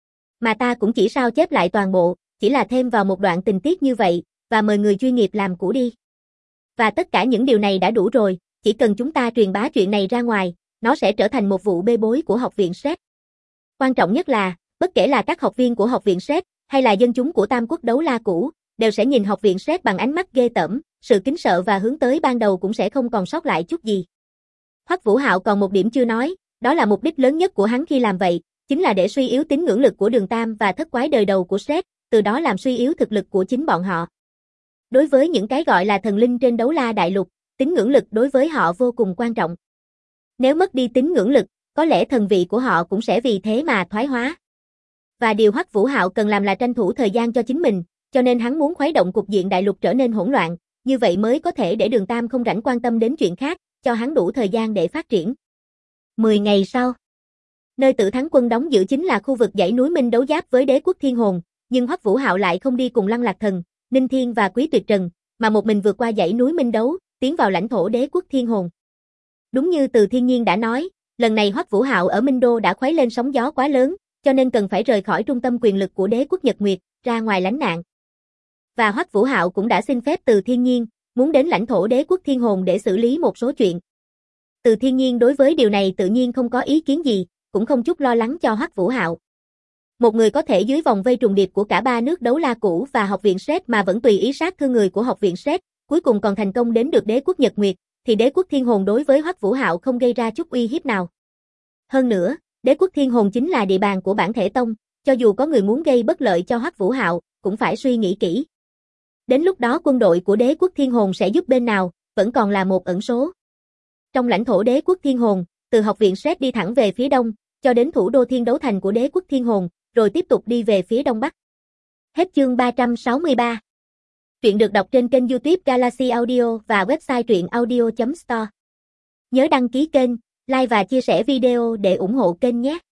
Mà ta cũng chỉ sao chép lại toàn bộ, chỉ là thêm vào một đoạn tình tiết như vậy, và mời người chuyên nghiệp làm cũ đi. Và tất cả những điều này đã đủ rồi, chỉ cần chúng ta truyền bá chuyện này ra ngoài, nó sẽ trở thành một vụ bê bối của học viện Sét. Quan trọng nhất là, bất kể là các học viên của học viện Sét, hay là dân chúng của Tam Quốc Đấu La cũ, đều sẽ nhìn học viện Sét bằng ánh mắt ghê tởm, sự kính sợ và hướng tới ban đầu cũng sẽ không còn sót lại chút gì. Hoắc Vũ Hạo còn một điểm chưa nói, đó là mục đích lớn nhất của hắn khi làm vậy, chính là để suy yếu tín ngưỡng lực của Đường Tam và thất quái đời đầu của Sét, từ đó làm suy yếu thực lực của chính bọn họ. Đối với những cái gọi là thần linh trên Đấu La đại lục, tín ngưỡng lực đối với họ vô cùng quan trọng. Nếu mất đi tín ngưỡng lực, có lẽ thần vị của họ cũng sẽ vì thế mà thoái hóa. Và điều Hoắc Vũ Hạo cần làm là tranh thủ thời gian cho chính mình, cho nên hắn muốn khuấy động cục diện đại lục trở nên hỗn loạn, như vậy mới có thể để Đường Tam không rảnh quan tâm đến chuyện khác, cho hắn đủ thời gian để phát triển. 10 ngày sau, nơi Tử Thắng quân đóng giữ chính là khu vực dãy núi Minh đấu giáp với Đế quốc Thiên Hồn, nhưng Hoắc Vũ Hạo lại không đi cùng Lăng Lạc Thần, Ninh Thiên và Quý Tuyệt Trần, mà một mình vượt qua dãy núi Minh đấu, tiến vào lãnh thổ Đế quốc Thiên Hồn. Đúng như Từ Thiên Nhiên đã nói, lần này Hoắc Vũ Hạo ở Minh Đô đã khuấy lên sóng gió quá lớn, cho nên cần phải rời khỏi trung tâm quyền lực của Đế quốc Nhật Nguyệt, ra ngoài lánh nạn. Và Hoắc Vũ Hạo cũng đã xin phép Từ Thiên Nhiên, muốn đến lãnh thổ Đế quốc Thiên Hồn để xử lý một số chuyện. Từ Thiên Nhiên đối với điều này tự nhiên không có ý kiến gì, cũng không chút lo lắng cho Hoắc Vũ Hạo. Một người có thể dưới vòng vây trùng điệp của cả ba nước Đấu La Cũ và Học viện Sret mà vẫn tùy ý sát thương người của Học viện Sret, cuối cùng còn thành công đến được Đế quốc Nhật Nguyệt, thì Đế quốc Thiên Hồn đối với Hoắc Vũ Hạo không gây ra chút uy hiếp nào. Hơn nữa, Đế quốc Thiên Hồn chính là địa bàn của Bản Thể Tông, cho dù có người muốn gây bất lợi cho Hoắc Vũ Hạo, cũng phải suy nghĩ kỹ. Đến lúc đó quân đội của Đế quốc Thiên Hồn sẽ giúp bên nào, vẫn còn là một ẩn số. Trong lãnh thổ Đế quốc Thiên Hồn, từ Học viện Sret đi thẳng về phía đông, cho đến thủ đô Thiên Đấu Thành của Đế quốc Thiên Hồn, rồi tiếp tục đi về phía đông bắc. Hết chương 363. Truyện được đọc trên kênh YouTube Galaxy Audio và website truyệnaudio.store. Nhớ đăng ký kênh, like và chia sẻ video để ủng hộ kênh nhé.